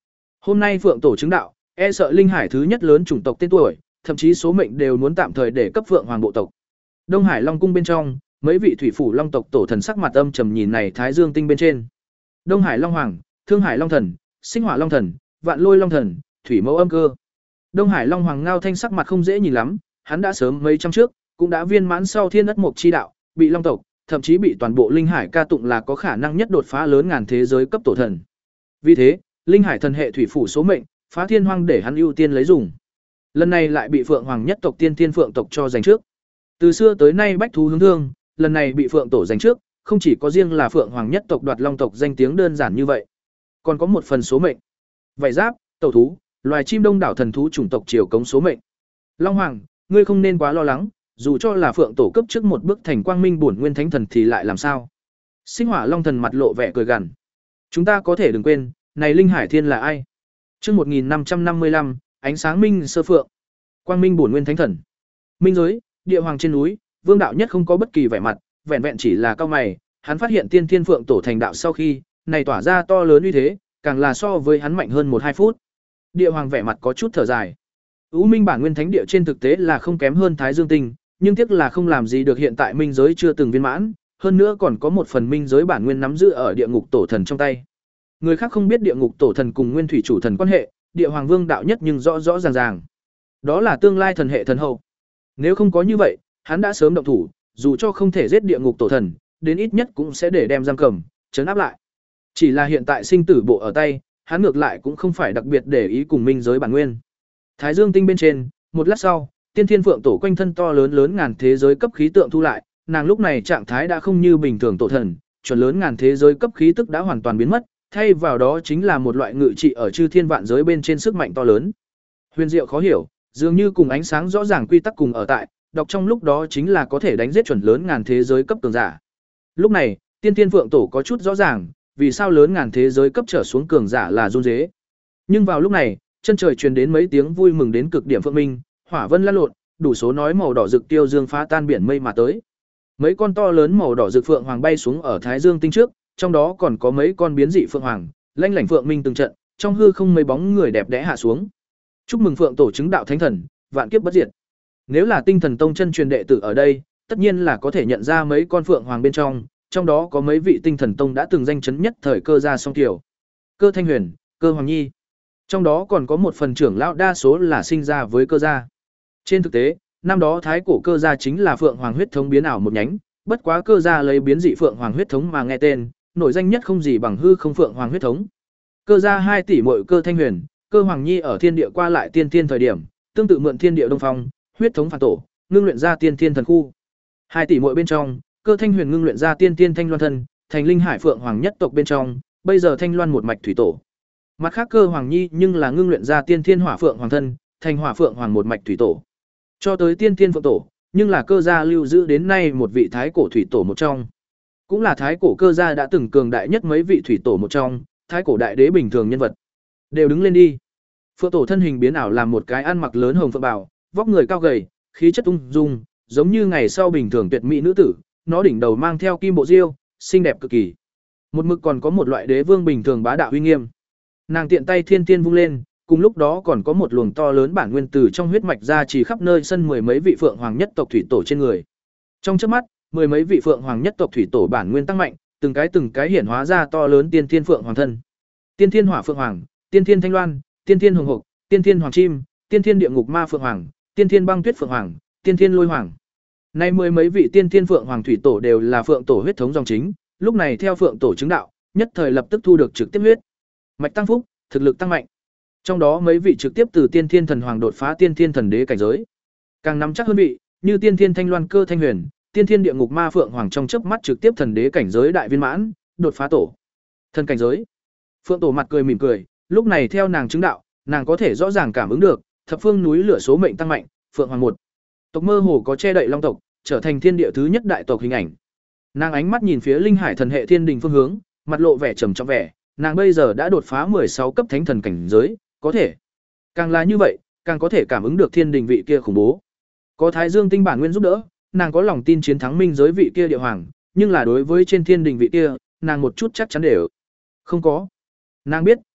Hôm nay Phượng tổ chứng đạo, e sợ linh hải thứ nhất lớn chủng tộc tên tuổi, thậm chí số mệnh đều muốn tạm thời để cấp Phượng hoàng bộ tộc. Đông Hải Long cung bên trong, mấy vị thủy phủ long tộc tổ thần sắc mặt âm trầm nhìn này Thái Dương tinh bên trên. Đông Hải Long Hoàng, Thương Hải Long Thần, Sinh Hỏa Long Thần, Vạn Lôi Long Thần, Thủy Mẫu Âm Cơ. Đông Hải Long Hoàng Ngao Thanh sắc mặt không dễ nhìn lắm, hắn đã sớm mấy trăm trước, cũng đã viên mãn sau Thiên Ất Mộc chi đạo, bị Long tộc, thậm chí bị toàn bộ linh hải ca tụng là có khả năng nhất đột phá lớn ngàn thế giới cấp tổ thần. Vì thế, linh hải thần hệ thủy phủ số mệnh, phá thiên hoang để hắn ưu tiên lấy dùng. Lần này lại bị Phượng Hoàng nhất tộc Tiên Thiên Phượng tộc cho giành trước. Từ xưa tới nay bách thú hướng thương, lần này bị Phượng tổ giành trước, không chỉ có riêng là Phượng Hoàng nhất tộc đoạt Long tộc danh tiếng đơn giản như vậy, còn có một phần số mệnh. Vảy giáp, tẩu thú, loài chim đông đảo thần thú chủng tộc triều cống số mệnh. Long Hoàng, ngươi không nên quá lo lắng, dù cho là Phượng tổ cấp trước một bước thành quang minh bổn nguyên thánh thần thì lại làm sao? Sinh Hỏa Long Thần mặt lộ vẻ cười gằn. Chúng ta có thể đừng quên, này Linh Hải Thiên là ai? Chương một nghìn năm trăm năm mươi lăm, ánh sáng minh sơ phượng. Quang minh bổn nguyên thánh thần. Minh giới, địa hoàng trên núi, Vương đạo nhất không có bất kỳ vẻ mặt, vẹn vẹn chỉ là cao mày, hắn phát hiện Tiên Thiên Phượng tổ thành đạo sau khi, này tỏa ra to lớn uy thế, càng là so với hắn mạnh hơn một hai phút. Địa hoàng vẻ mặt có chút thở dài. U Minh bản nguyên thánh địa trên thực tế là không kém hơn Thái Dương tinh, nhưng tiếc là không làm gì được hiện tại minh giới chưa từng viên mãn, hơn nữa còn có một phần minh giới bản nguyên nắm giữ ở địa ngục tổ thần trong tay. Người khác không biết địa ngục tổ thần cùng nguyên thủy chủ thần quan hệ, địa hoàng vương đạo nhất nhưng rõ rõ ràng ràng. Đó là tương lai thần hệ thần hậu. Nếu không có như vậy, hắn đã sớm động thủ, dù cho không thể giết địa ngục tổ thần, đến ít nhất cũng sẽ để đem giam cầm, trấn áp lại. Chỉ là hiện tại sinh tử bộ ở tay, hắn ngược lại cũng không phải đặc biệt để ý cùng minh giới bản nguyên. Thái Dương tinh bên trên, một lát sau, Tiên Thiên Phượng tổ quanh thân to lớn lớn ngàn thế giới cấp khí tượng thu lại, nàng lúc này trạng thái đã không như bình thường tổ thần, chuẩn lớn ngàn thế giới cấp khí tức đã hoàn toàn biến mất, thay vào đó chính là một loại ngự trị ở chư thiên vạn giới bên trên sức mạnh to lớn. Huyền diệu khó hiểu, dường như cùng ánh sáng rõ ràng quy tắc cùng ở tại, đọc trong lúc đó chính là có thể đánh giết chuẩn lớn ngàn thế giới cấp cường giả. Lúc này, Tiên Thiên Phượng tổ có chút rõ ràng, vì sao lớn ngàn thế giới cấp trở xuống cường giả là run rế. Nhưng vào lúc này, chân trời truyền đến mấy tiếng vui mừng đến cực điểm phượng minh, hỏa vân lăn lộn, đủ số nói màu đỏ rực tiêu dương phá tan biển mây mà tới. Mấy con to lớn màu đỏ rực phượng hoàng bay xuống ở Thái Dương tinh trước, trong đó còn có mấy con biến dị phượng hoàng, lanh lảnh phượng minh từng trận, trong hư không mấy bóng người đẹp đẽ hạ xuống. Chúc mừng Phượng tổ chứng đạo thánh thần, vạn kiếp bất diệt. Nếu là Tinh Thần Tông chân truyền đệ tử ở đây, tất nhiên là có thể nhận ra mấy con phượng hoàng bên trong, trong đó có mấy vị Tinh Thần Tông đã từng danh chấn nhất thời Cơ gia song tiểu. Cơ Thanh Huyền, Cơ Hoàng Nhi. Trong đó còn có một phần trưởng lão đa số là sinh ra với Cơ gia. Trên thực tế, năm đó thái cổ Cơ gia chính là phượng hoàng huyết thống biến ảo một nhánh, bất quá Cơ gia lấy biến dị phượng hoàng huyết thống mà nghe tên, nổi danh nhất không gì bằng hư không phượng hoàng huyết thống. Cơ gia hai tỷ muội Cơ Thanh Huyền, Cơ Hoàng Nhi ở thiên địa qua lại tiên tiên thời điểm, tương tự mượn thiên địa đông phong, huyết thống phản tổ, ngưng luyện ra tiên tiên thần khu. Hai tỷ muội bên trong, Cơ Thanh Huyền ngưng luyện ra tiên tiên thanh loan thân, thành linh hải phượng hoàng nhất tộc bên trong, bây giờ thanh loan một mạch thủy tổ. Mặt khác Cơ Hoàng Nhi nhưng là ngưng luyện ra tiên thiên hỏa phượng hoàng thân, thành hỏa phượng hoàng một mạch thủy tổ. Cho tới tiên tiên phượng tổ, nhưng là Cơ gia lưu giữ đến nay một vị thái cổ thủy tổ một trong. Cũng là thái cổ Cơ gia đã từng cường đại nhất mấy vị thủy tổ một trong, thái cổ đại đế bình thường nhân vật. Đều đứng lên đi. Phượng tổ thân hình biến ảo làm một cái ăn mặc lớn hồng phượng bào, vóc người cao gầy, khí chất ung dung, giống như ngày sau bình thường tuyệt mỹ nữ tử, nó đỉnh đầu mang theo kim bộ diêu, xinh đẹp cực kỳ. Một mực còn có một loại đế vương bình thường bá đạo uy nghiêm. Nàng tiện tay thiên tiên vung lên, cùng lúc đó còn có một luồng to lớn bản nguyên tử trong huyết mạch ra chỉ khắp nơi sân mười mấy vị phượng hoàng nhất tộc thủy tổ trên người. Trong chớp mắt, mười mấy vị phượng hoàng nhất tộc thủy tổ bản nguyên tăng mạnh, từng cái từng cái hiển hóa ra to lớn tiên thiên phượng hoàng thân. Tiên thiên hỏa phượng hoàng, tiên thiên thanh loan, tiên thiên hồng hộc, tiên thiên hoàng chim, tiên thiên địa ngục ma phượng hoàng, tiên thiên băng tuyết phượng hoàng, tiên thiên lôi hoàng. Nay mười mấy vị tiên thiên phượng hoàng thủy tổ đều là phượng tổ huyết thống dòng chính, lúc này theo phượng tổ chứng đạo, nhất thời lập tức thu được trực tiếp huyết mạch tăng phúc, thực lực tăng mạnh. Trong đó mấy vị trực tiếp từ tiên thiên thần hoàng đột phá tiên thiên thần đế cảnh giới, càng nắm chắc hơn vị, như tiên thiên thanh loan Cơ Thanh Huyền, tiên thiên địa ngục ma phượng hoàng trong chớp mắt trực tiếp thần đế cảnh giới đại viên mãn, đột phá tổ thần cảnh giới. Phượng tổ mặt cười mỉm cười, lúc này theo nàng chứng đạo, nàng có thể rõ ràng cảm ứng được thập phương núi lửa số mệnh tăng mạnh, phượng hoàng một tộc mơ hồ có che đậy long tộc, trở thành thiên địa thứ nhất đại tộc hình ảnh. Nàng ánh mắt nhìn phía linh hải thần hệ thiên đình phương hướng, mặt lộ vẻ trầm trọng vẻ, nàng bây giờ đã đột phá mười sáu cấp thánh thần cảnh giới, có thể càng là như vậy, càng có thể cảm ứng được thiên đình vị kia khủng bố. Có Thái Dương tinh bản nguyên giúp đỡ, nàng có lòng tin chiến thắng minh giới vị kia địa hoàng, nhưng là đối với trên thiên đình vị kia, nàng một chút chắc chắn đều không có. Nàng biết,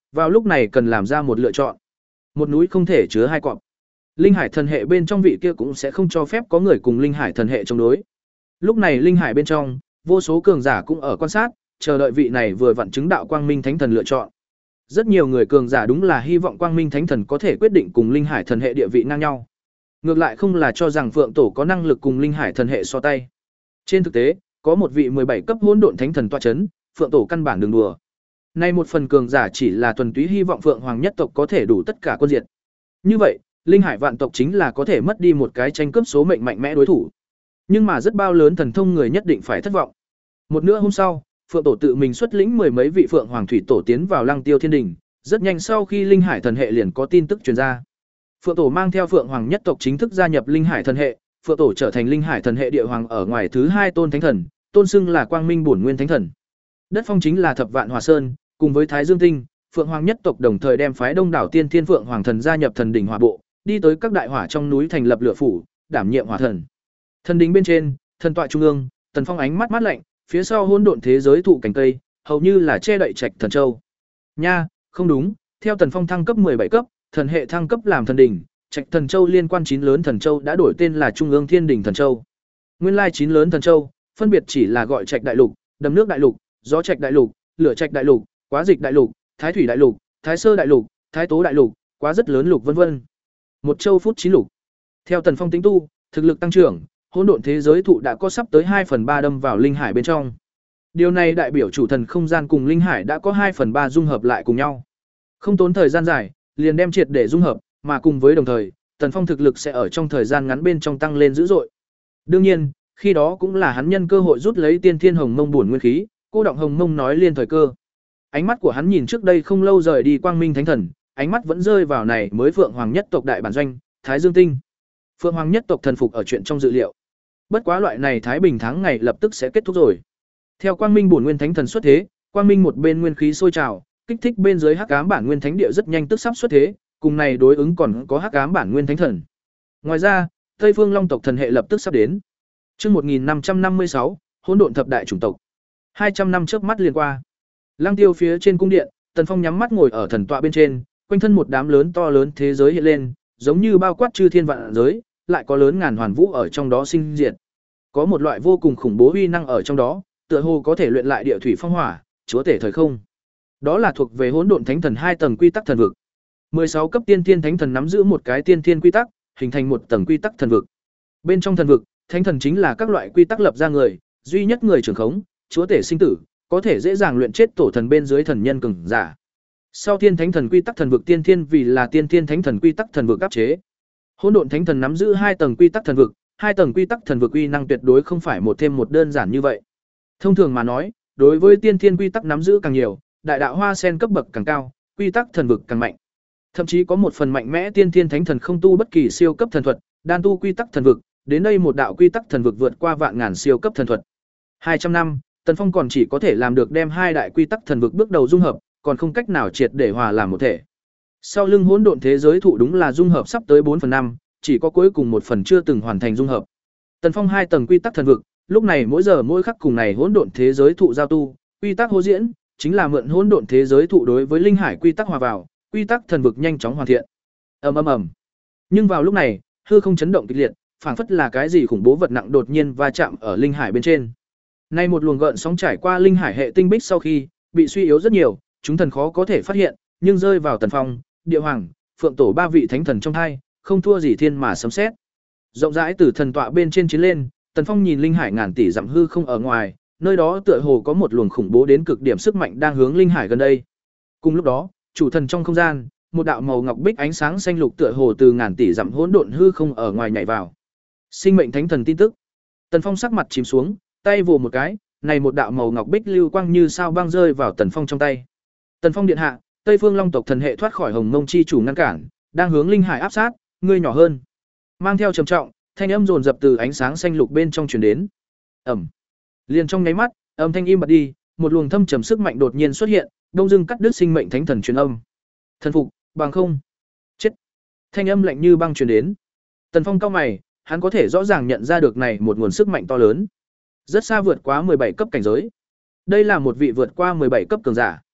vào lúc này cần làm ra một lựa chọn. Một núi không thể chứa hai cọp. Linh hải thần hệ bên trong vị kia cũng sẽ không cho phép có người cùng linh hải thần hệ chống đối. Lúc này linh hải bên trong, vô số cường giả cũng ở quan sát, chờ đợi vị này vừa vặn chứng đạo quang minh thánh thần lựa chọn. Rất nhiều người cường giả đúng là hy vọng quang minh thánh thần có thể quyết định cùng linh hải thần hệ địa vị ngang nhau. Ngược lại không là cho rằng Phượng Tổ có năng lực cùng linh hải thần hệ so tay. Trên thực tế, có một vị mười bảy cấp hỗn độn thánh thần tọa chấn, Phượng Tổ căn bản đừng đùa. Nay một phần cường giả chỉ là thuần túy hy vọng Phượng Hoàng nhất tộc có thể đủ tất cả quân diệt. Như vậy, linh hải vạn tộc chính là có thể mất đi một cái tranh cướp số mệnh mạnh mẽ đối thủ. Nhưng mà rất bao lớn thần thông người nhất định phải thất vọng. Một nửa hôm sau, Phượng Tổ tự mình xuất lĩnh mười mấy vị Phượng Hoàng thủy tổ tiến vào Lăng Tiêu Thiên Đình, rất nhanh sau khi linh hải thần hệ liền có tin tức truyền ra. Phượng Tổ mang theo Phượng Hoàng nhất tộc chính thức gia nhập linh hải thần hệ, Phượng Tổ trở thành linh hải thần hệ địa hoàng ở ngoài thứ hai tôn thánh thần, tôn xưng là Quang Minh Bổn Nguyên Thánh Thần. Đất phong chính là Thập Vạn Hỏa Sơn, cùng với Thái Dương Tinh, Phượng Hoàng nhất tộc đồng thời đem phái Đông đảo Tiên Thiên Phượng Hoàng thần gia nhập thần đỉnh hỏa bộ, đi tới các đại hỏa trong núi thành lập lửa phủ, đảm nhiệm hỏa thần. Thần đỉnh bên trên, thần tọa trung ương, Tần Phong ánh mắt mát lạnh, phía sau hỗn độn thế giới thụ cảnh cây, hầu như là che đậy trạch thần châu. Nha, không đúng, theo Tần Phong thăng cấp mười bảy cấp, thần hệ thăng cấp làm thần đỉnh, trạch thần châu liên quan chín lớn thần châu đã đổi tên là Trung ương Thiên Đỉnh thần châu. Nguyên lai chín lớn thần châu, phân biệt chỉ là gọi trạch đại lục, đầm nước đại lục, gió trạch đại lục, lửa trạch đại lục, quá dịch đại lục, thái thủy đại lục, thái sơ đại lục, thái tố đại lục, quá rất lớn lục vân vân. Một châu phút chín lục. Theo Tần Phong tính tu, thực lực tăng trưởng, hỗn độn thế giới thụ đã có sắp tới hai phần ba đâm vào linh hải bên trong. Điều này đại biểu chủ thần không gian cùng linh hải đã có hai phần ba dung hợp lại cùng nhau. Không tốn thời gian dài, liền đem triệt để dung hợp, mà cùng với đồng thời, Tần Phong thực lực sẽ ở trong thời gian ngắn bên trong tăng lên dữ dội. Đương nhiên, khi đó cũng là hắn nhân cơ hội rút lấy Tiên Thiên Hồng Mông bổn nguyên khí, cô động Hồng Mông nói liên thời cơ. Ánh mắt của hắn nhìn trước đây không lâu rời đi Quang Minh Thánh Thần, ánh mắt vẫn rơi vào này mới Phượng Hoàng nhất tộc đại bản doanh, Thái Dương Tinh. Phượng Hoàng nhất tộc thần phục ở chuyện trong dự liệu. Bất quá loại này thái bình tháng ngày lập tức sẽ kết thúc rồi. Theo Quang Minh bổn nguyên thánh thần xuất thế, Quang Minh một bên nguyên khí sôi trào, kích thích bên dưới Hắc Ám bản nguyên thánh địa rất nhanh tức sắp xuất thế, cùng này đối ứng còn có Hắc Ám bản nguyên thánh thần. Ngoài ra, Tây Phương Long tộc thần hệ lập tức sắp đến. Chương một nghìn năm trăm năm mươi sáu, hỗn độn thập đại chủng tộc. hai trăm năm chớp mắt liền qua. Lăng Tiêu phía trên cung điện, Tần Phong nhắm mắt ngồi ở thần tọa bên trên, quanh thân một đám lớn to lớn thế giới hiện lên, giống như bao quát chư thiên vạn giới, lại có lớn ngàn hoàn vũ ở trong đó sinh diệt. Có một loại vô cùng khủng bố uy năng ở trong đó, tựa hồ có thể luyện lại địa thủy phong hỏa, chúa tể thời không. Đó là thuộc về hỗn độn thánh thần hai tầng quy tắc thần vực. mười sáu cấp tiên thiên thánh thần nắm giữ một cái tiên thiên quy tắc, hình thành một tầng quy tắc thần vực. Bên trong thần vực, thánh thần chính là các loại quy tắc lập ra người, duy nhất người trưởng khống, chúa tể sinh tử, có thể dễ dàng luyện chết tổ thần bên dưới thần nhân cường giả. Sau thiên thánh thần quy tắc thần vực tiên thiên vì là tiên thiên thánh thần quy tắc thần vực áp chế. Hỗn độn thánh thần nắm giữ hai tầng quy tắc thần vực, hai tầng quy tắc thần vực uy năng tuyệt đối không phải một thêm một đơn giản như vậy. Thông thường mà nói, đối với tiên thiên quy tắc nắm giữ càng nhiều, đại đạo hoa sen cấp bậc càng cao, quy tắc thần vực càng mạnh. Thậm chí có một phần mạnh mẽ tiên thiên thánh thần không tu bất kỳ siêu cấp thần thuật, đan tu quy tắc thần vực, đến đây một đạo quy tắc thần vực vượt qua vạn ngàn siêu cấp thần thuật. hai trăm năm, Tần Phong còn chỉ có thể làm được đem hai đại quy tắc thần vực bước đầu dung hợp, còn không cách nào triệt để hòa làm một thể. Sau lưng hỗn độn thế giới thụ đúng là dung hợp sắp tới bốn phần năm, chỉ có cuối cùng một phần chưa từng hoàn thành dung hợp. Tần Phong hai tầng quy tắc thần vực, lúc này mỗi giờ mỗi khắc cùng này hỗn độn thế giới thụ giao tu, quy tắc hô diễn, chính là mượn hỗn độn thế giới thụ đối với linh hải quy tắc hòa vào, quy tắc thần vực nhanh chóng hoàn thiện. Ầm ầm ầm. Nhưng vào lúc này, hư không chấn động kịch liệt, phảng phất là cái gì khủng bố vật nặng đột nhiên va chạm ở linh hải bên trên. Nay một luồng gợn sóng trải qua linh hải hệ tinh bích sau khi bị suy yếu rất nhiều, chúng thần khó có thể phát hiện, nhưng rơi vào Tần Phong, Địa Hoàng, Phượng Tổ ba vị thánh thần trong hai, không thua gì thiên mà sấm sét. Rộng rãi từ thần tọa bên trên chiến lên, Tần Phong nhìn linh hải ngàn tỷ dặm hư không ở ngoài, nơi đó tựa hồ có một luồng khủng bố đến cực điểm sức mạnh đang hướng linh hải gần đây. Cùng lúc đó, chủ thần trong không gian, một đạo màu ngọc bích ánh sáng xanh lục tựa hồ từ ngàn tỷ dặm hỗn độn hư không ở ngoài nhảy vào. Sinh mệnh thánh thần tin tức. Tần Phong sắc mặt chìm xuống, tay vồ một cái, này một đạo màu ngọc bích lưu quang như sao băng rơi vào Tần Phong trong tay. Tần Phong điện hạ, Tây Phương Long tộc thần hệ thoát khỏi Hồng Mông chi chủ ngăn cản, đang hướng linh hải áp sát, ngươi nhỏ hơn. Mang theo trầm trọng, thanh âm dồn dập từ ánh sáng xanh lục bên trong truyền đến. Ầm. Liền trong nháy mắt, âm thanh im bặt đi, một luồng thâm trầm sức mạnh đột nhiên xuất hiện, đông dưng cắt đứt sinh mệnh thánh thần truyền âm. Thần phục, bằng không. Chết. Thanh âm lạnh như băng truyền đến. Tần Phong cau mày, hắn có thể rõ ràng nhận ra được này một nguồn sức mạnh to lớn, rất xa vượt quá mười bảy cấp cảnh giới. Đây là một vị vượt qua mười bảy cấp cường giả.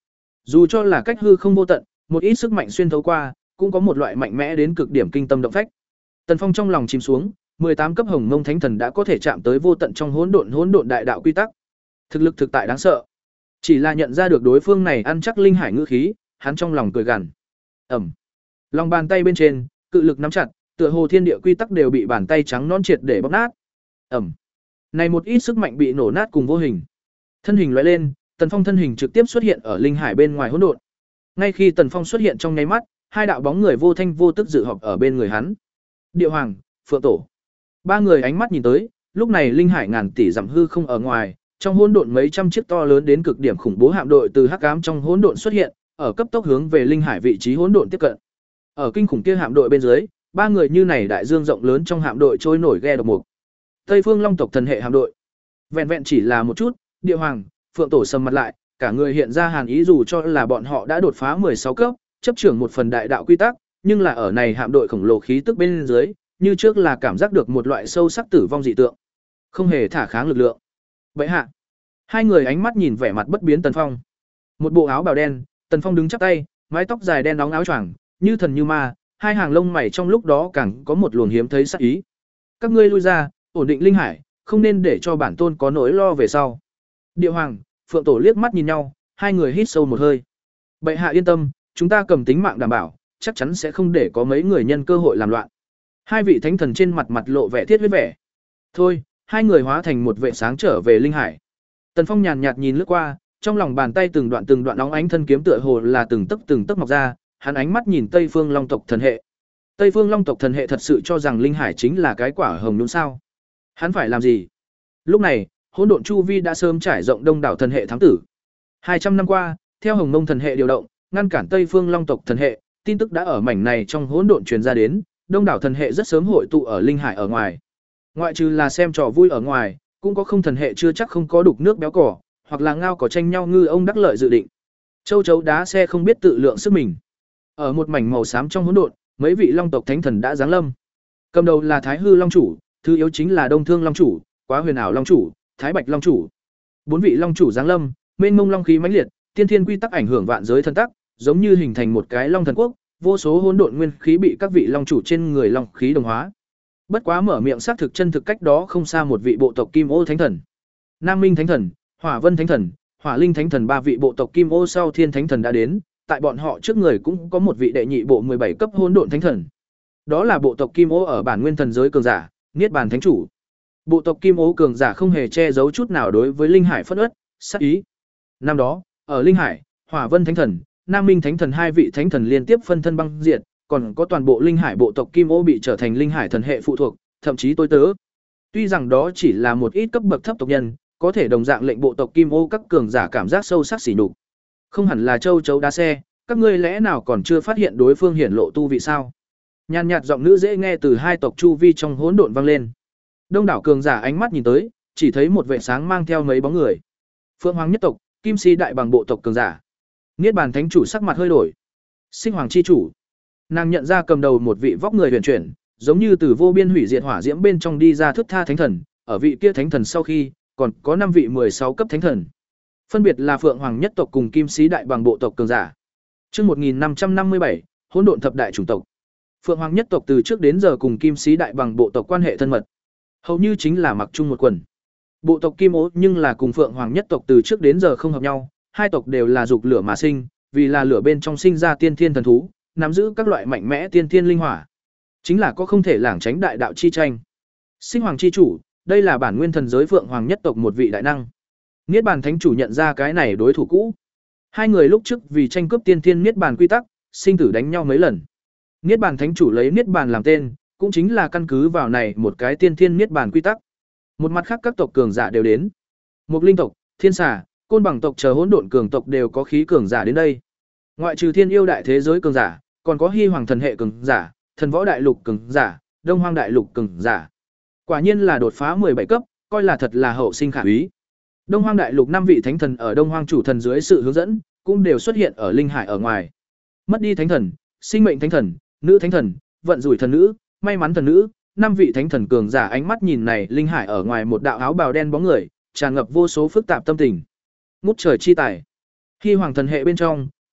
Dù cho là cách hư không vô tận, một ít sức mạnh xuyên thấu qua, cũng có một loại mạnh mẽ đến cực điểm kinh tâm động phách. Tần Phong trong lòng chìm xuống, mười tám cấp Hồng Mông Thánh Thần đã có thể chạm tới vô tận trong hỗn độn hỗn độn đại đạo quy tắc. Thực lực thực tại đáng sợ. Chỉ là nhận ra được đối phương này ăn chắc linh hải ngữ khí, hắn trong lòng cười gằn. Ầm. Lòng bàn tay bên trên, cự lực nắm chặt, tựa hồ thiên địa quy tắc đều bị bàn tay trắng nõn triệt để bóp nát. Ầm. Này một ít sức mạnh bị nổ nát cùng vô hình. Thân hình lóe lên, Tần Phong thân hình trực tiếp xuất hiện ở linh hải bên ngoài hỗn độn. Ngay khi Tần Phong xuất hiện trong nháy mắt, hai đạo bóng người vô thanh vô tức dự họp ở bên người hắn. Địa Hoàng, Phượng Tổ. Ba người ánh mắt nhìn tới, lúc này linh hải ngàn tỷ dặm hư không ở ngoài, trong hỗn độn mấy trăm chiếc to lớn đến cực điểm khủng bố hạm đội từ hắc ám trong hỗn độn xuất hiện, ở cấp tốc hướng về linh hải vị trí hỗn độn tiếp cận. Ở kinh khủng kia hạm đội bên dưới, ba người như này đại dương rộng lớn trong hạm đội trôi nổi ghe độc mục. Tây Phương Long tộc thần hệ hạm đội. Vẹn vẹn chỉ là một chút, Địa Hoàng, Phượng Tổ sầm mặt lại, cả người hiện ra hàn ý dù cho là bọn họ đã đột phá mười sáu cấp, chấp trưởng một phần đại đạo quy tắc, nhưng là ở này hạm đội khổng lồ khí tức bên dưới, như trước là cảm giác được một loại sâu sắc tử vong dị tượng, không hề thả kháng lực lượng. Bệ hạ. Hai người ánh mắt nhìn vẻ mặt bất biến Tần Phong. Một bộ áo bào đen, Tần Phong đứng chắp tay, mái tóc dài đen đóng áo choàng, như thần như ma, hai hàng lông mày trong lúc đó càng có một luồng hiếm thấy sắc ý. Các ngươi lui ra, ổn định linh hải, không nên để cho bản tôn có nỗi lo về sau. Địa Hoàng, Phượng Tổ liếc mắt nhìn nhau, hai người hít sâu một hơi. Bệ hạ yên tâm, chúng ta cầm tính mạng đảm bảo, chắc chắn sẽ không để có mấy người nhân cơ hội làm loạn. Hai vị thánh thần trên mặt mặt lộ vẻ thiết huyết vẻ. Thôi, hai người hóa thành một vệ sáng trở về linh hải. Tần Phong nhàn nhạt nhìn lướt qua, trong lòng bàn tay từng đoạn từng đoạn óng ánh thân kiếm tựa hồ là từng tấc từng tấc mọc ra, hắn ánh mắt nhìn Tây Phương Long tộc thần hệ. Tây Phương Long tộc thần hệ thật sự cho rằng linh hải chính là cái quả hồng nhún sao? Hắn phải làm gì? Lúc này, hỗn độn chu vi đã sớm trải rộng đông đảo thần hệ thám tử. hai trăm năm qua, theo Hồng Mông thần hệ điều động, ngăn cản Tây Phương Long tộc thần hệ, tin tức đã ở mảnh này trong hỗn độn truyền ra đến, đông đảo thần hệ rất sớm hội tụ ở linh hải ở ngoài. Ngoại trừ là xem trò vui ở ngoài, cũng có không thần hệ chưa chắc không có đục nước béo cỏ, hoặc là ngao cỏ tranh nhau ngư ông đắc lợi dự định. Châu chấu đá xe không biết tự lượng sức mình. Ở một mảnh màu xám trong hỗn độn, mấy vị long tộc thánh thần đã giáng lâm. Cầm đầu là Thái Hư Long chủ, thứ yếu chính là Đông Thương Long chủ, Quá Huyền Ảo Long chủ, Thái Bạch Long chủ. Bốn vị long chủ giáng lâm, mênh mông long khí mãnh liệt, tiên thiên quy tắc ảnh hưởng vạn giới thần tắc, giống như hình thành một cái long thần quốc, vô số hỗn độn nguyên khí bị các vị long chủ trên người long khí đồng hóa. Bất quá mở miệng xác thực chân thực cách đó không xa một vị bộ tộc Kim Ô Thánh thần, Nam Minh Thánh thần, Hỏa Vân Thánh thần, Hỏa Linh Thánh thần ba vị bộ tộc Kim Ô sau Thiên Thánh thần đã đến, tại bọn họ trước người cũng có một vị đệ nhị bộ mười bảy cấp hỗn độn thánh thần. Đó là bộ tộc Kim Ô ở bản nguyên thần giới cường giả, Niết Bàn Thánh chủ. Bộ tộc Kim Ô cường giả không hề che giấu chút nào đối với linh hải phất ất, sát ý. Năm đó, ở linh hải, Hỏa Vân Thánh thần, Nam Minh Thánh thần hai vị thánh thần liên tiếp phân thân băng diệt, còn có toàn bộ linh hải bộ tộc Kim Ô bị trở thành linh hải thần hệ phụ thuộc, thậm chí tối tớ. Tuy rằng đó chỉ là một ít cấp bậc thấp tộc nhân, có thể đồng dạng lệnh bộ tộc Kim Ô các cường giả cảm giác sâu sắc sỉ nhục. Không hẳn là châu chấu đá xe, các ngươi lẽ nào còn chưa phát hiện đối phương hiển lộ tu vị sao? Nhàn nhạt giọng nữ dễ nghe từ hai tộc chu vi trong hỗn độn vang lên. Đông đảo cường giả ánh mắt nhìn tới, chỉ thấy một vệ sáng mang theo mấy bóng người. Phượng Hoàng nhất tộc, Kim Si đại bằng bộ tộc cường giả. Niết Bàn Thánh chủ sắc mặt hơi đổi. Sinh Hoàng chi chủ. Nàng nhận ra cầm đầu một vị vóc người huyền chuyển, giống như từ vô biên hủy diệt hỏa diễm bên trong đi ra thức tha thánh thần, ở vị kia thánh thần sau khi, còn có năm vị mười sáu cấp thánh thần. Phân biệt là Phượng Hoàng nhất tộc cùng Kim Sĩ đại bằng bộ tộc cường giả. Chương một nghìn năm trăm năm mươi bảy, Hỗn độn thập đại chủng tộc. Phượng Hoàng nhất tộc từ trước đến giờ cùng Kim Sĩ đại bằng bộ tộc quan hệ thân mật, hầu như chính là mặc chung một quần. Bộ tộc Kim Ô nhưng là cùng Phượng Hoàng nhất tộc từ trước đến giờ không hợp nhau, hai tộc đều là dục lửa mà sinh, vì là lửa bên trong sinh ra tiên thiên thần thú, nắm giữ các loại mạnh mẽ tiên thiên linh hỏa. Chính là có không thể lảng tránh đại đạo chi tranh. Sinh Hoàng chi chủ, đây là bản nguyên thần giới Phượng Hoàng nhất tộc một vị đại năng. Niết Bàn Thánh chủ nhận ra cái này đối thủ cũ. Hai người lúc trước vì tranh cướp tiên thiên niết bàn quy tắc, sinh tử đánh nhau mấy lần. Niết Bàn Thánh chủ lấy niết bàn làm tên, cũng chính là căn cứ vào này một cái tiên thiên niết bàn quy tắc. Một mặt khác các tộc cường giả đều đến. Mục Linh tộc, Thiên Xà, Côn Bằng tộc chờ hỗn độn cường tộc đều có khí cường giả đến đây. Ngoại trừ thiên yêu đại thế giới cường giả, còn có Hy Hoàng thần hệ cường giả, Thần Võ đại lục cường giả, Đông Hoang đại lục cường giả. Quả nhiên là đột phá mười bảy cấp, coi là thật là hậu sinh khả úy. Đông Hoang đại lục năm vị thánh thần ở Đông Hoang chủ thần dưới sự hướng dẫn, cũng đều xuất hiện ở linh hải ở ngoài. Mất đi thánh thần, sinh mệnh thánh thần, nữ thánh thần, vận rủi thần nữ, may mắn thần nữ, năm vị thánh thần cường giả ánh mắt nhìn này linh hải ở ngoài một đạo áo bào đen bóng người, tràn ngập vô số phức tạp tâm tình. Ngút trời chi tài. Hy Hoàng thần hệ bên trong,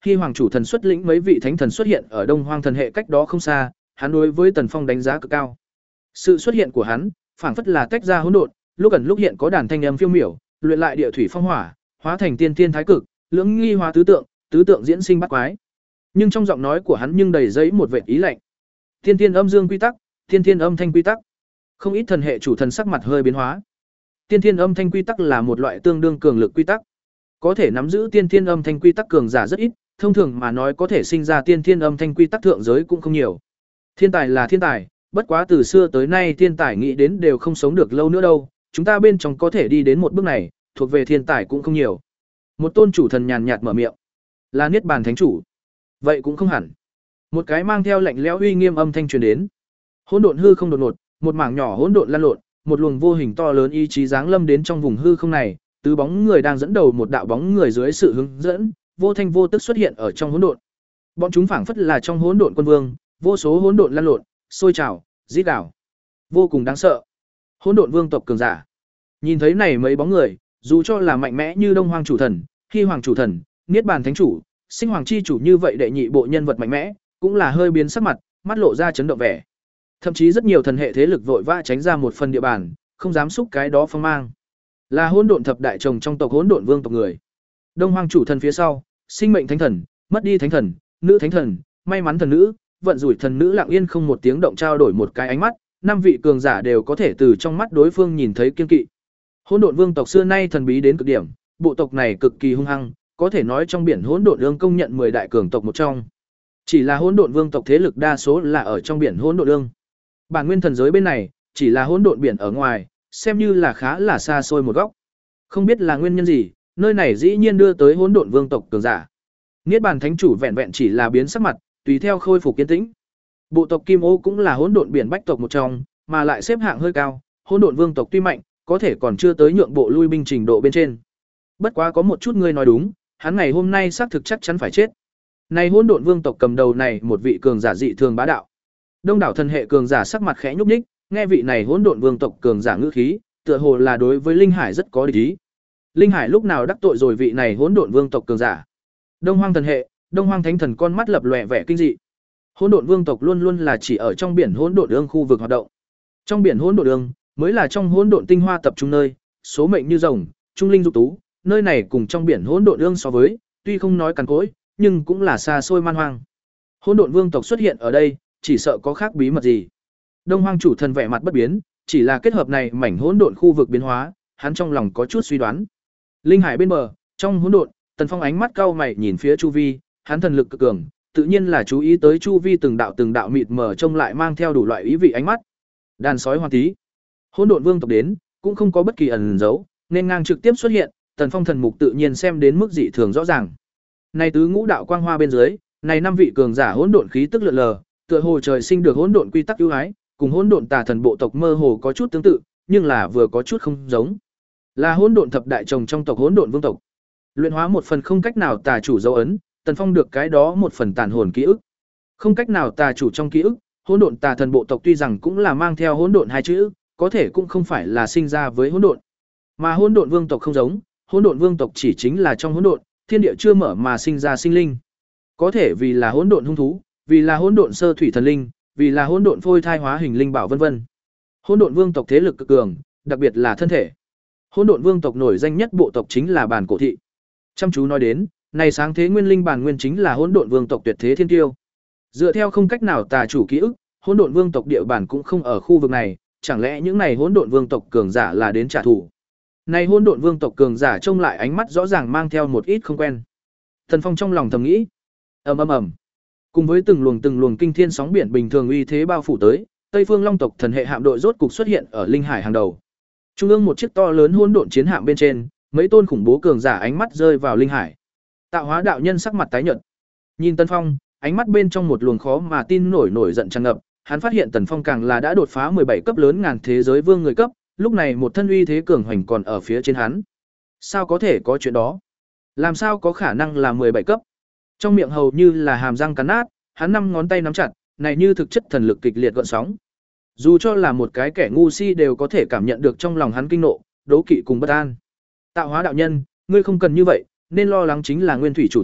Hy Hoàng chủ thần xuất lĩnh mấy vị thánh thần xuất hiện ở Đông Hoang thần hệ cách đó không xa, hắn đối với Tần Phong đánh giá cực cao. Sự xuất hiện của hắn, phảng phất là tách ra hỗn độn, lúc ẩn lúc hiện có đàn thanh âm phiêu miểu, luyện lại địa thủy phong hỏa, hóa thành tiên tiên thái cực, lưỡng nghi hóa tứ tượng, tứ tượng diễn sinh bát quái. Nhưng trong giọng nói của hắn nhưng đầy dẫy một vệt ý lạnh. Tiên tiên âm dương quy tắc, tiên tiên âm thanh quy tắc. Không ít thần hệ chủ thần sắc mặt hơi biến hóa. Tiên tiên âm thanh quy tắc là một loại tương đương cường lực quy tắc. Có thể nắm giữ tiên tiên âm thanh quy tắc cường giả rất ít, thông thường mà nói có thể sinh ra tiên tiên âm thanh quy tắc thượng giới cũng không nhiều. Thiên tài là thiên tài, bất quá từ xưa tới nay thiên tài nghĩ đến đều không sống được lâu nữa đâu, chúng ta bên trong có thể đi đến một bước này, thuộc về thiên tài cũng không nhiều. Một tôn chủ thần nhàn nhạt mở miệng, là Niết Bàn Thánh chủ. Vậy cũng không hẳn. Một cái mang theo lạnh lẽo uy nghiêm âm thanh truyền đến. Hỗn độn hư không đột ngột, một mảng nhỏ hỗn độn lan lộn, một luồng vô hình to lớn ý chí giáng lâm đến trong vùng hư không này, tứ bóng người đang dẫn đầu một đạo bóng người dưới sự hướng dẫn, vô thanh vô tức xuất hiện ở trong hỗn độn. Bọn chúng phảng phất là trong hỗn độn quân vương, vô số hỗn độn lan lộn, sôi trào, rít gào, vô cùng đáng sợ. Hỗn độn vương tộc cường giả. Nhìn thấy này mấy bóng người, dù cho là mạnh mẽ như Đông Hoang chủ thần, Hy Hoàng chủ thần, Niết Bàn Thánh chủ, Sinh Hoàng chi chủ như vậy đệ nhị bộ nhân vật mạnh mẽ, cũng là hơi biến sắc mặt, mắt lộ ra chấn động vẻ. Thậm chí rất nhiều thần hệ thế lực vội vã tránh ra một phần địa bàn, không dám xúc cái đó phong mang. Là hỗn độn thập đại chồng trong tộc hỗn độn vương tộc người. Đông Hoang chủ thần phía sau, sinh mệnh thánh thần, mất đi thánh thần, nữ thánh thần, may mắn thần nữ, vận rủi thần nữ lặng yên không một tiếng động trao đổi một cái ánh mắt, năm vị cường giả đều có thể từ trong mắt đối phương nhìn thấy kiên kỵ. Hỗn độn vương tộc xưa nay thần bí đến cực điểm, bộ tộc này cực kỳ hung hăng, có thể nói trong biển hỗn độn ương công nhận mười đại cường tộc một trong. Chỉ là hỗn độn vương tộc thế lực đa số là ở trong biển hỗn độn ương. Bản nguyên thần giới bên này, chỉ là hỗn độn biển ở ngoài, xem như là khá là xa xôi một góc. Không biết là nguyên nhân gì, nơi này dĩ nhiên đưa tới hỗn độn vương tộc cường giả. Niết Bàn Thánh chủ vẹn vẹn chỉ là biến sắc mặt, tùy theo khôi phục kiên tĩnh. Bộ tộc Kim Ô cũng là hỗn độn biển bách tộc một trong, mà lại xếp hạng hơi cao, hỗn độn vương tộc tuy mạnh, có thể còn chưa tới nhượng bộ lui binh trình độ bên trên. Bất quá có một chút ngươi nói đúng, hắn ngày hôm nay xác thực chắc chắn phải chết. Này hỗn độn vương tộc cầm đầu này một vị cường giả dị thường bá đạo. Đông đảo thần hệ cường giả sắc mặt khẽ nhúc nhích, nghe vị này hỗn độn vương tộc cường giả ngữ khí, tựa hồ là đối với Linh Hải rất có địch ý. Linh Hải lúc nào đắc tội rồi vị này hỗn độn vương tộc cường giả? Đông Hoang thần hệ, Đông Hoang thánh thần con mắt lập lòe vẻ kinh dị. Hỗn độn vương tộc luôn luôn là chỉ ở trong biển hỗn độn ương khu vực hoạt động. Trong biển hỗn độn ương mới là trong hỗn độn tinh hoa tập trung nơi, số mệnh như rồng, trung linh dục tú, nơi này cùng trong biển hỗn độn ương so với, tuy không nói cằn cỗi, nhưng cũng là xa xôi man hoang. Hỗn độn vương tộc xuất hiện ở đây, chỉ sợ có khác bí mật gì. Đông Hoang chủ thần vẻ mặt bất biến, chỉ là kết hợp này mảnh hỗn độn khu vực biến hóa, hắn trong lòng có chút suy đoán. Linh Hải bên bờ, trong hỗn độn, Tần Phong ánh mắt cau mày nhìn phía chu vi, hắn thần lực cực cường, tự nhiên là chú ý tới chu vi từng đạo từng đạo mịt mờ trông lại mang theo đủ loại ý vị ánh mắt. Đàn sói hoang tí. Hỗn độn vương tộc đến, cũng không có bất kỳ ẩn giấu, nên ngang trực tiếp xuất hiện, Tần Phong thần mục tự nhiên xem đến mức dị thường rõ ràng. Này tứ ngũ đạo quang hoa bên dưới, này năm vị cường giả hỗn độn khí tức lượn lờ, tựa hồ trời sinh được hỗn độn quy tắc ưu ái, cùng hỗn độn tà thần bộ tộc mơ hồ có chút tương tự, nhưng là vừa có chút không giống. Là hỗn độn thập đại chồng trong tộc hỗn độn vương tộc. Luyện hóa một phần không cách nào tà chủ dấu ấn, Tần Phong được cái đó một phần tàn hồn ký ức. Không cách nào tà chủ trong ký ức, hỗn độn tà thần bộ tộc tuy rằng cũng là mang theo hỗn độn hai chữ, có thể cũng không phải là sinh ra với hỗn độn. Mà hỗn độn vương tộc không giống, hỗn độn vương tộc chỉ chính là trong hỗn độn, thiên địa chưa mở mà sinh ra sinh linh. Có thể vì là hỗn độn hung thú, vì là hỗn độn sơ thủy thần linh, vì là hỗn độn phôi thai hóa hình linh bảo vân vân. Hỗn độn vương tộc thế lực cực cường, đặc biệt là thân thể. Hỗn độn vương tộc nổi danh nhất bộ tộc chính là Bàn Cổ thị. Chăm chú nói đến, này sáng thế nguyên linh Bàn Nguyên chính là hỗn độn vương tộc tuyệt thế thiên tiêu. Dựa theo không cách nào tà chủ ký ức, hỗn độn vương tộc địa bàn cũng không ở khu vực này, chẳng lẽ những này hỗn độn vương tộc cường giả là đến trả thù? Này hỗn độn vương tộc cường giả trông lại ánh mắt rõ ràng mang theo một ít không quen. Thần Phong trong lòng thầm nghĩ, ầm ầm ầm. Cùng với từng luồng từng luồng kinh thiên sóng biển bình thường uy thế bao phủ tới, Tây Phương Long tộc thần hệ hạm đội rốt cục xuất hiện ở Linh Hải hàng đầu. Trung ương một chiếc to lớn hỗn độn chiến hạm bên trên, mấy tôn khủng bố cường giả ánh mắt rơi vào Linh Hải. Tạo hóa đạo nhân sắc mặt tái nhợt. Nhìn Tần Phong, ánh mắt bên trong một luồng khó mà tin nổi nổi giận tràn ngập, hắn phát hiện Tần Phong càng là đã đột phá mười bảy cấp lớn ngàn thế giới vương người cấp, lúc này một thân uy thế cường hoành còn ở phía trên hắn. Sao có thể có chuyện đó? Làm sao có khả năng là mười bảy cấp? Trong miệng hầu như là hàm răng cắn nát, hắn năm ngón tay nắm chặt, này như thực chất thần lực kịch liệt gợn sóng. Dù cho là một cái kẻ ngu si đều có thể cảm nhận được trong lòng hắn kinh nộ, đố kỵ cùng bất an. Tạo hóa đạo nhân, ngươi không cần như vậy, nên lo lắng chính là nguyên thủy chủ thần,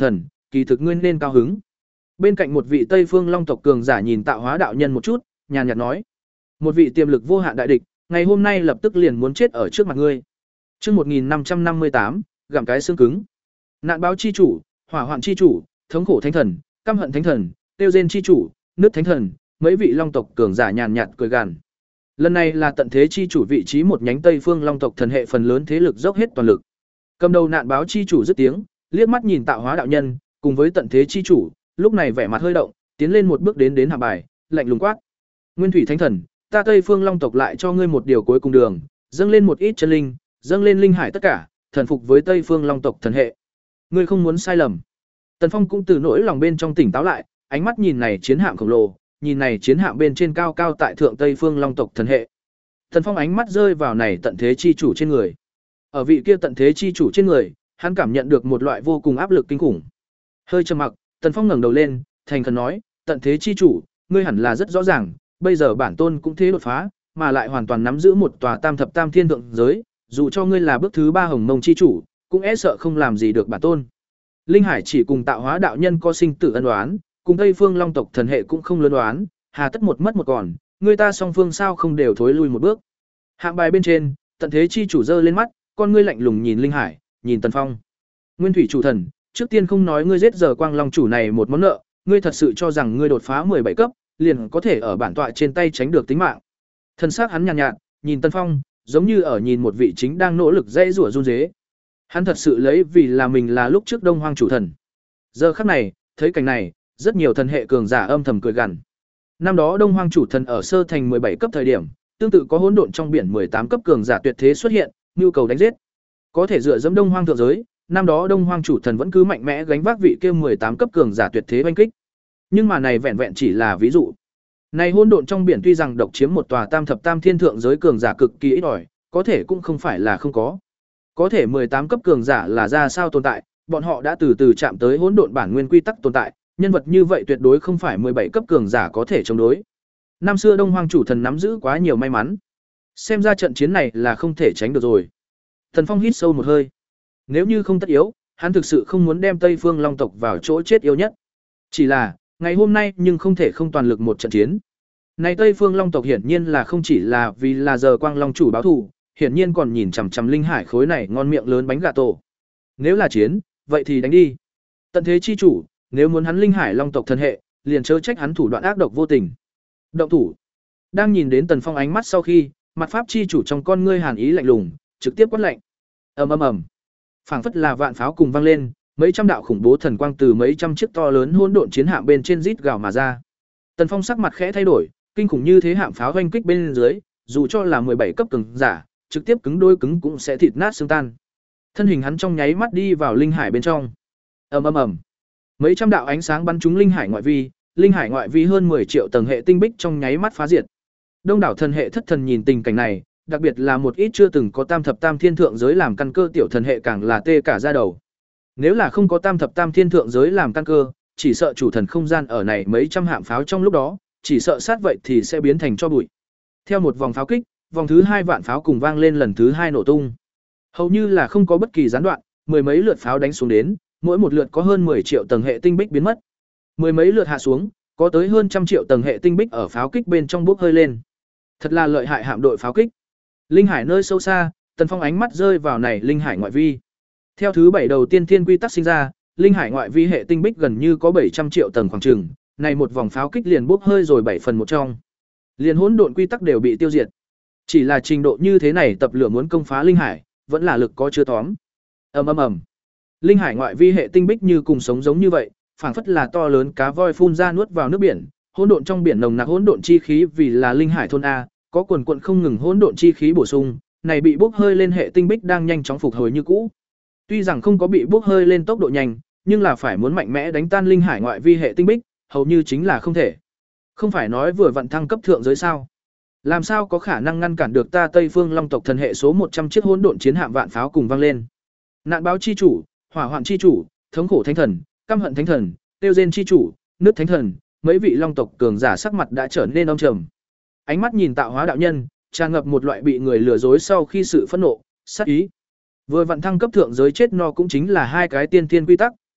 kỳ thực ngươi nên cao hứng. Bên cạnh một vị Tây Phương Long tộc cường giả nhìn Tạo Hóa đạo nhân một chút, nhàn nhạt nói: "Một vị tiềm lực vô hạn đại địch, ngày hôm nay lập tức liền muốn chết ở trước mặt ngươi." Chương một nghìn năm trăm năm mươi tám, gặm cái xương cứng. Nạn báo chi chủ, hỏa hoạn chi chủ, thống khổ thánh thần, căm hận thánh thần, tiêu diệt chi chủ, nước thánh thần, mấy vị Long tộc cường giả nhàn nhạt cười gằn. Lần này là tận thế chi chủ vị trí một nhánh Tây Phương Long tộc thần hệ phần lớn thế lực dốc hết toàn lực. Cầm đầu nạn báo chi chủ dứt tiếng, liếc mắt nhìn Tạo Hóa đạo nhân, cùng với tận thế chi chủ, lúc này vẻ mặt hơi động, tiến lên một bước đến đến hạ bài, lạnh lùng quát: "Nguyên thủy thánh thần, ta Tây Phương Long tộc lại cho ngươi một điều cuối cùng đường, dâng lên một ít chân linh, dâng lên linh hải tất cả, thần phục với Tây Phương Long tộc thần hệ. Ngươi không muốn sai lầm." Tần Phong cũng từ nỗi lòng bên trong tỉnh táo lại, ánh mắt nhìn này chiến hạm khổng lồ, nhìn này chiến hạm bên trên cao cao tại thượng Tây Phương Long tộc thần hệ. Tần Phong ánh mắt rơi vào này tận thế chi chủ trên người. Ở vị kia tận thế chi chủ trên người, hắn cảm nhận được một loại vô cùng áp lực kinh khủng. Hơi trầm mặc, Tần Phong ngẩng đầu lên, thành khẩn nói: "Tận thế chi chủ, ngươi hẳn là rất rõ ràng, bây giờ bản tôn cũng thế đột phá, mà lại hoàn toàn nắm giữ một tòa Tam thập Tam thiên thượng giới, dù cho ngươi là bước thứ ba Hồng Mông chi chủ, cũng e sợ không làm gì được bản tôn. Linh Hải chỉ cùng Tạo Hóa đạo nhân có sinh tử ân oán, cùng Tây Phương Long tộc thần hệ cũng không lớn oán, hà tất một mất một còn, người ta song phương sao không đều thối lui một bước." Hạng bài bên trên, tận thế chi chủ giơ lên mắt, con ngươi lạnh lùng nhìn Linh Hải, nhìn Tần Phong. "Nguyên thủy chủ thần, trước tiên không nói ngươi giết giờ Quang Long chủ này một món nợ, ngươi thật sự cho rằng ngươi đột phá mười bảy cấp, liền có thể ở bản tọa trên tay tránh được tính mạng?" Thân xác hắn nhàn nhạt, nhạt, nhìn Tần Phong, giống như ở nhìn một vị chính đang nỗ lực dễ rủa run rế. Hắn thật sự lấy vì là mình là lúc trước Đông Hoang chủ thần. Giờ khắc này, thấy cảnh này, rất nhiều thần hệ cường giả âm thầm cười gằn. Năm đó Đông Hoang chủ thần ở sơ thành mười bảy cấp thời điểm, tương tự có hỗn độn trong biển mười tám cấp cường giả tuyệt thế xuất hiện, nhu cầu đánh giết. Có thể dựa dẫm Đông Hoang thượng giới, năm đó Đông Hoang chủ thần vẫn cứ mạnh mẽ gánh vác vị kia mười tám cấp cường giả tuyệt thế oanh kích. Nhưng mà này vẹn vẹn chỉ là ví dụ. Này hỗn độn trong biển tuy rằng độc chiếm một tòa Tam thập Tam thiên thượng giới cường giả cực kỳ ít ỏi, có thể cũng không phải là không có. Có thể mười tám cấp cường giả là ra sao tồn tại, bọn họ đã từ từ chạm tới hỗn độn bản nguyên quy tắc tồn tại, nhân vật như vậy tuyệt đối không phải mười bảy cấp cường giả có thể chống đối. Năm xưa Đông Hoang chủ thần nắm giữ quá nhiều may mắn. Xem ra trận chiến này là không thể tránh được rồi. Thần Phong hít sâu một hơi. Nếu như không tất yếu, hắn thực sự không muốn đem Tây Phương Long tộc vào chỗ chết yếu nhất. Chỉ là, ngày hôm nay nhưng không thể không toàn lực một trận chiến. Này Tây Phương Long tộc hiển nhiên là không chỉ là vì là giờ Quang Long chủ báo thù, hiển nhiên còn nhìn chằm chằm Linh Hải khối này ngon miệng lớn bánh gà tổ. Nếu là chiến, vậy thì đánh đi. Tận thế chi chủ, nếu muốn hắn Linh Hải Long tộc thần hệ, liền chớ trách hắn thủ đoạn ác độc vô tình. Động thủ. Đang nhìn đến Tần Phong ánh mắt sau khi, mặt pháp chi chủ trong con ngươi hàn ý lạnh lùng, trực tiếp quát lạnh. Ầm ầm ầm. Phảng phất là vạn pháo cùng vang lên, mấy trăm đạo khủng bố thần quang từ mấy trăm chiếc to lớn hỗn độn chiến hạm bên trên rít gào mà ra. Tần Phong sắc mặt khẽ thay đổi, kinh khủng như thế hạm pháo hoành kích bên dưới, dù cho là mười bảy cấp cường giả, trực tiếp cứng đôi cứng cũng sẽ thịt nát xương tan. Thân hình hắn trong nháy mắt đi vào linh hải bên trong. Ầm ầm ầm. Mấy trăm đạo ánh sáng bắn trúng linh hải ngoại vi, linh hải ngoại vi hơn mười triệu tầng hệ tinh bích trong nháy mắt phá diệt. Đông đảo thần hệ thất thần nhìn tình cảnh này, đặc biệt là một ít chưa từng có Tam thập Tam thiên thượng giới làm căn cơ tiểu thần hệ càng là tê cả da đầu. Nếu là không có Tam thập Tam thiên thượng giới làm căn cơ, chỉ sợ chủ thần không gian ở này mấy trăm hạm pháo trong lúc đó, chỉ sợ sát vậy thì sẽ biến thành cho bụi. Theo một vòng pháo kích, vòng thứ hai vạn pháo cùng vang lên lần thứ hai nổ tung. Hầu như là không có bất kỳ gián đoạn, mười mấy lượt pháo đánh xuống đến, mỗi một lượt có hơn mười triệu tầng hệ tinh bích biến mất. Mười mấy lượt hạ xuống, có tới hơn trăm triệu tầng hệ tinh bích ở pháo kích bên trong bốc hơi lên. Thật là lợi hại hạm đội pháo kích. Linh hải nơi sâu xa, Tần Phong ánh mắt rơi vào này linh hải ngoại vi. Theo thứ bảy đầu tiên thiên quy tắc sinh ra, linh hải ngoại vi hệ tinh bích gần như có bảy trăm triệu tầng khoảng chừng, này một vòng pháo kích liền bốc hơi rồi bảy phần một trong. Liền hỗn độn quy tắc đều bị tiêu diệt. Chỉ là trình độ như thế này tập lửa muốn công phá linh hải, vẫn là lực có chưa tóm. Ầm ầm ầm. Linh hải ngoại vi hệ tinh bích như cùng sống giống như vậy, phảng phất là to lớn cá voi phun ra nuốt vào nước biển, hỗn độn trong biển nồng nặc hỗn độn chi khí vì là linh hải thôn a, có quần quần không ngừng hỗn độn chi khí bổ sung, này bị bốc hơi lên hệ tinh bích đang nhanh chóng phục hồi như cũ. Tuy rằng không có bị bốc hơi lên tốc độ nhanh, nhưng là phải muốn mạnh mẽ đánh tan linh hải ngoại vi hệ tinh bích, hầu như chính là không thể. Không phải nói vừa vận thăng cấp thượng giới sao? Làm sao có khả năng ngăn cản được ta Tây Phương Long tộc thần hệ số một trăm chiếc hỗn độn chiến hạm vạn pháo cùng vang lên. Nạn báo chi chủ, hỏa hoạn chi chủ, thống khổ thánh thần, căm hận thánh thần, tiêu diệt chi chủ, nước thánh thần, mấy vị long tộc cường giả sắc mặt đã trở nên âm trầm. Ánh mắt nhìn Tạo Hóa đạo nhân, tràn ngập một loại bị người lừa dối sau khi sự phẫn nộ, sát ý. Vừa vận thăng cấp thượng giới chết no cũng chính là hai cái tiên tiên quy tắc,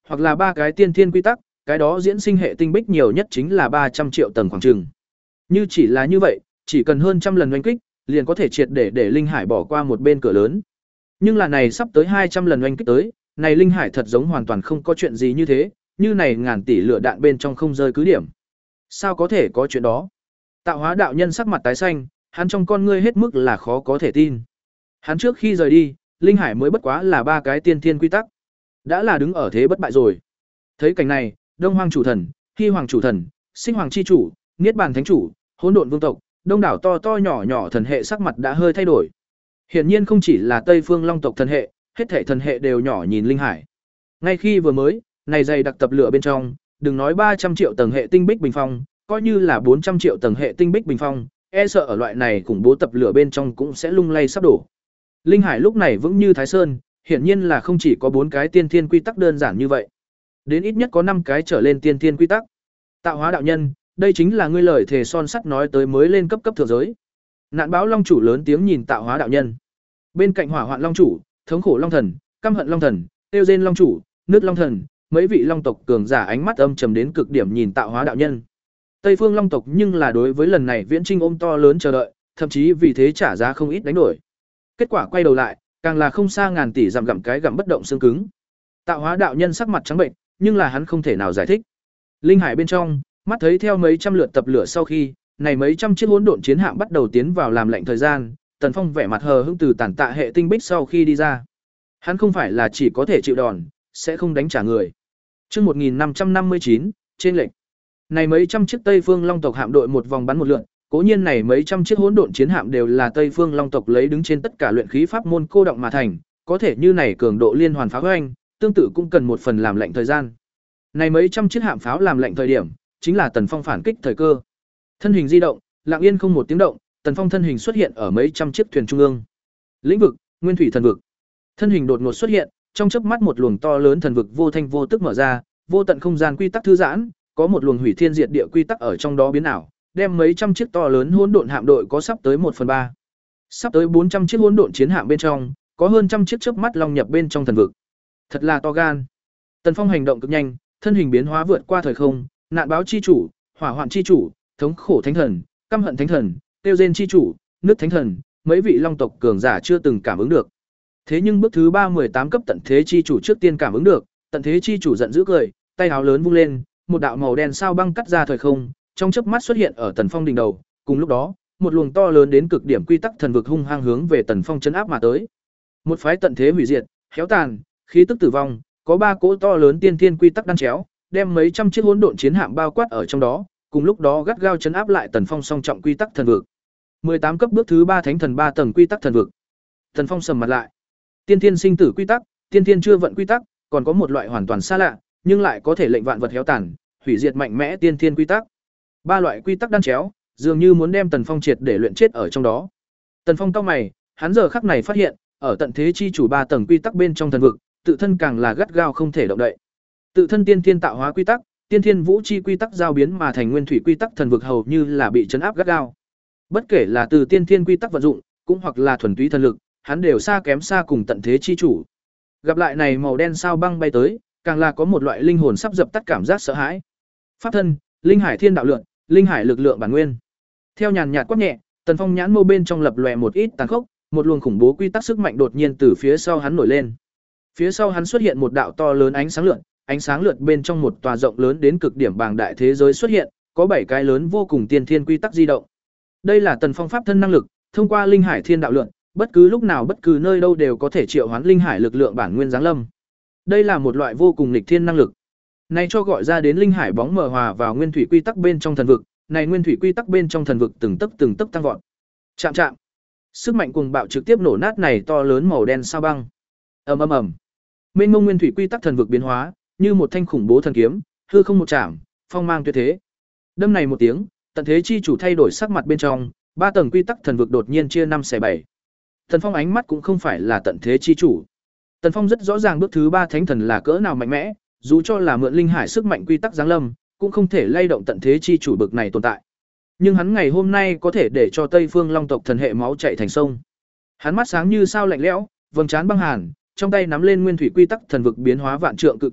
hoặc là ba cái tiên thiên quy tắc, cái đó diễn sinh hệ tinh bích nhiều nhất chính là ba trăm triệu tầng khoảng chừng. Như chỉ là như vậy, chỉ cần hơn trăm lần oanh kích, liền có thể triệt để để linh hải bỏ qua một bên cửa lớn. Nhưng là này sắp tới hai trăm lần oanh kích tới, này linh hải thật giống hoàn toàn không có chuyện gì như thế, như này ngàn tỷ lửa đạn bên trong không rơi cứ điểm. Sao có thể có chuyện đó? Tạo hóa đạo nhân sắc mặt tái xanh, hắn trong con ngươi hết mức là khó có thể tin. Hắn trước khi rời đi, linh hải mới bất quá là ba cái tiên thiên quy tắc, đã là đứng ở thế bất bại rồi. Thấy cảnh này, Đông Hoang chủ thần, Hy Hoàng chủ thần, Sinh Hoàng chi chủ, Niết Bàn thánh chủ, Hỗn Độn vương tộc, đông đảo to to nhỏ nhỏ thần hệ sắc mặt đã hơi thay đổi. Hiển nhiên không chỉ là Tây Phương Long tộc thần hệ, hết thảy thần hệ đều nhỏ nhìn linh hải. Ngay khi vừa mới, này dày đặc tập lửa bên trong, đừng nói ba trăm triệu tầng hệ tinh bích bình phong, coi như là bốn trăm triệu tầng hệ tinh bích bình phong, e sợ ở loại này khủng bố tập lửa bên trong cũng sẽ lung lay sắp đổ. Linh hải lúc này vững như Thái Sơn, hiển nhiên là không chỉ có bốn cái tiên thiên quy tắc đơn giản như vậy. Đến ít nhất có năm cái trở lên tiên thiên quy tắc. Tạo hóa đạo nhân, đây chính là ngươi lời thề son sắt nói tới mới lên cấp cấp thượng giới. Nạn báo long chủ lớn tiếng nhìn tạo hóa đạo nhân. Bên cạnh hỏa hoạn long chủ, thống khổ long thần, căm hận long thần, tiêu rên long chủ, nước long thần, mấy vị long tộc cường giả ánh mắt âm trầm đến cực điểm nhìn tạo hóa đạo nhân. Tây phương long tộc nhưng là đối với lần này viễn trinh ôm to lớn chờ đợi, thậm chí vì thế trả giá không ít đánh đổi. Kết quả quay đầu lại, càng là không xa ngàn tỷ dặm gặm cái gặm bất động xương cứng. Tạo hóa đạo nhân sắc mặt trắng bệnh, nhưng là hắn không thể nào giải thích. Linh hải bên trong, mắt thấy theo mấy trăm lượt tập lửa sau khi, này mấy trăm chiếc hỗn độn chiến hạm bắt đầu tiến vào làm lệnh thời gian, Tần Phong vẻ mặt hờ hững từ tản tạ hệ tinh bích sau khi đi ra. Hắn không phải là chỉ có thể chịu đòn, sẽ không đánh trả người. Chương một nghìn năm trăm năm mươi chín, trên lệnh. Này mấy trăm chiếc Tây Phương Long tộc hạm đội một vòng bắn một lượt, cố nhiên này mấy trăm chiếc hỗn độn chiến hạm đều là Tây Phương Long tộc lấy đứng trên tất cả luyện khí pháp môn cô động mà thành, có thể như này cường độ liên hoàn phá hoành, tương tự cũng cần một phần làm lệnh thời gian. Này mấy trăm chiếc hạm pháo làm lệnh thời điểm, chính là Tần Phong phản kích thời cơ. Thân hình di động, lặng yên không một tiếng động, Tần Phong thân hình xuất hiện ở mấy trăm chiếc thuyền trung ương. Lĩnh vực, Nguyên Thủy thần vực. Thân hình đột ngột xuất hiện, trong chớp mắt một luồng to lớn thần vực vô thanh vô tức mở ra, vô tận không gian quy tắc thư giãn, có một luồng hủy thiên diệt địa quy tắc ở trong đó biến ảo, đem mấy trăm chiếc to lớn hỗn độn hạm đội có sắp tới một phần ba. Sắp tới bốn trăm chiếc hỗn độn chiến hạm bên trong, có hơn trăm chiếc chớp mắt long nhập bên trong thần vực. Thật là to gan. Tần Phong hành động cực nhanh, thân hình biến hóa vượt qua thời không, nạn báo chi chủ, hỏa hoạn chi chủ, thống khổ thánh thần, căm hận thánh thần, tiêu rên chi chủ, nước thánh thần, mấy vị long tộc cường giả chưa từng cảm ứng được. Thế nhưng bước thứ ba mười tám cấp tận thế chi chủ trước tiên cảm ứng được, tận thế chi chủ giận dữ cười, tay áo lớn vung lên, một đạo màu đen sao băng cắt ra thời không, trong chớp mắt xuất hiện ở Tần Phong đỉnh đầu, cùng lúc đó, một luồng to lớn đến cực điểm quy tắc thần vực hung hăng hướng về Tần Phong chấn áp mà tới. Một phái tận thế hủy diệt, héo tàn, khí tức tử vong, có ba cỗ to lớn tiên thiên quy tắc đan chéo, đem mấy trăm chiếc hỗn độn chiến hạm bao quát ở trong đó, cùng lúc đó gắt gao chấn áp lại Tần Phong song trọng quy tắc thần vực. mười tám cấp bước thứ ba thánh thần ba tầng quy tắc thần vực. Tần Phong sầm mặt lại. Tiên thiên sinh tử quy tắc, tiên thiên chưa vận quy tắc, còn có một loại hoàn toàn xa lạ, nhưng lại có thể lệnh vạn vật héo tàn, hủy diệt mạnh mẽ tiên thiên quy tắc. Ba loại quy tắc đan chéo, dường như muốn đem Tần Phong triệt để luyện chết ở trong đó. Tần Phong cau mày, hắn giờ khắc này phát hiện, ở tận thế chi chủ ba tầng quy tắc bên trong thần vực, tự thân càng là gắt gao không thể động đậy. Tự thân tiên thiên tạo hóa quy tắc, tiên thiên vũ chi quy tắc giao biến mà thành nguyên thủy quy tắc thần vực hầu như là bị chấn áp gắt gao. Bất kể là từ tiên thiên quy tắc vận dụng, cũng hoặc là thuần túy thần lực, hắn đều xa kém xa cùng tận thế chi chủ. Gặp lại này màu đen sao băng bay tới, càng là có một loại linh hồn sắp dập tắt cảm giác sợ hãi. Pháp thân, linh hải thiên đạo lượng, linh hải lực lượng bản nguyên. Theo nhàn nhạt quát nhẹ, Tần Phong nhãn mâu bên trong lập lòe một ít tàn khốc, một luồng khủng bố quy tắc sức mạnh đột nhiên từ phía sau hắn nổi lên. Phía sau hắn xuất hiện một đạo to lớn ánh sáng lượn, ánh sáng lượn bên trong một tòa rộng lớn đến cực điểm bàng đại thế giới xuất hiện, có bảy cái lớn vô cùng tiên thiên quy tắc di động. Đây là Tần Phong pháp thân năng lực, thông qua linh hải thiên đạo lượng, bất cứ lúc nào bất cứ nơi đâu đều có thể triệu hoán linh hải lực lượng bản nguyên giáng lâm. Đây là một loại vô cùng nghịch thiên năng lực. Này cho gọi ra đến linh hải bóng mờ hòa vào nguyên thủy quy tắc bên trong thần vực, này nguyên thủy quy tắc bên trong thần vực từng tấc từng tấc tăng vọt. Chạm chạm. Sức mạnh cuồng bạo trực tiếp nổ nát này to lớn màu đen sao băng. Ầm ầm ầm. Mênh mông nguyên thủy quy tắc thần vực biến hóa, như một thanh khủng bố thần kiếm, hư không một chạm, phong mang tuyệt thế. Đâm này một tiếng, tận thế chi chủ thay đổi sắc mặt bên trong, ba tầng quy tắc thần vực đột nhiên chia năm xẻ bảy. Tần Phong ánh mắt cũng không phải là tận thế chi chủ. Tần Phong rất rõ ràng bước thứ ba thánh thần là cỡ nào mạnh mẽ, dù cho là mượn linh hải sức mạnh quy tắc giáng lâm, cũng không thể lay động tận thế chi chủ bực này tồn tại. Nhưng hắn ngày hôm nay có thể để cho Tây Phương Long tộc thần hệ máu chảy thành sông. Hắn mắt sáng như sao lạnh lẽo, vầng trán băng hàn, trong tay nắm lên nguyên thủy quy tắc thần vực biến hóa vạn trượng cự kiếm,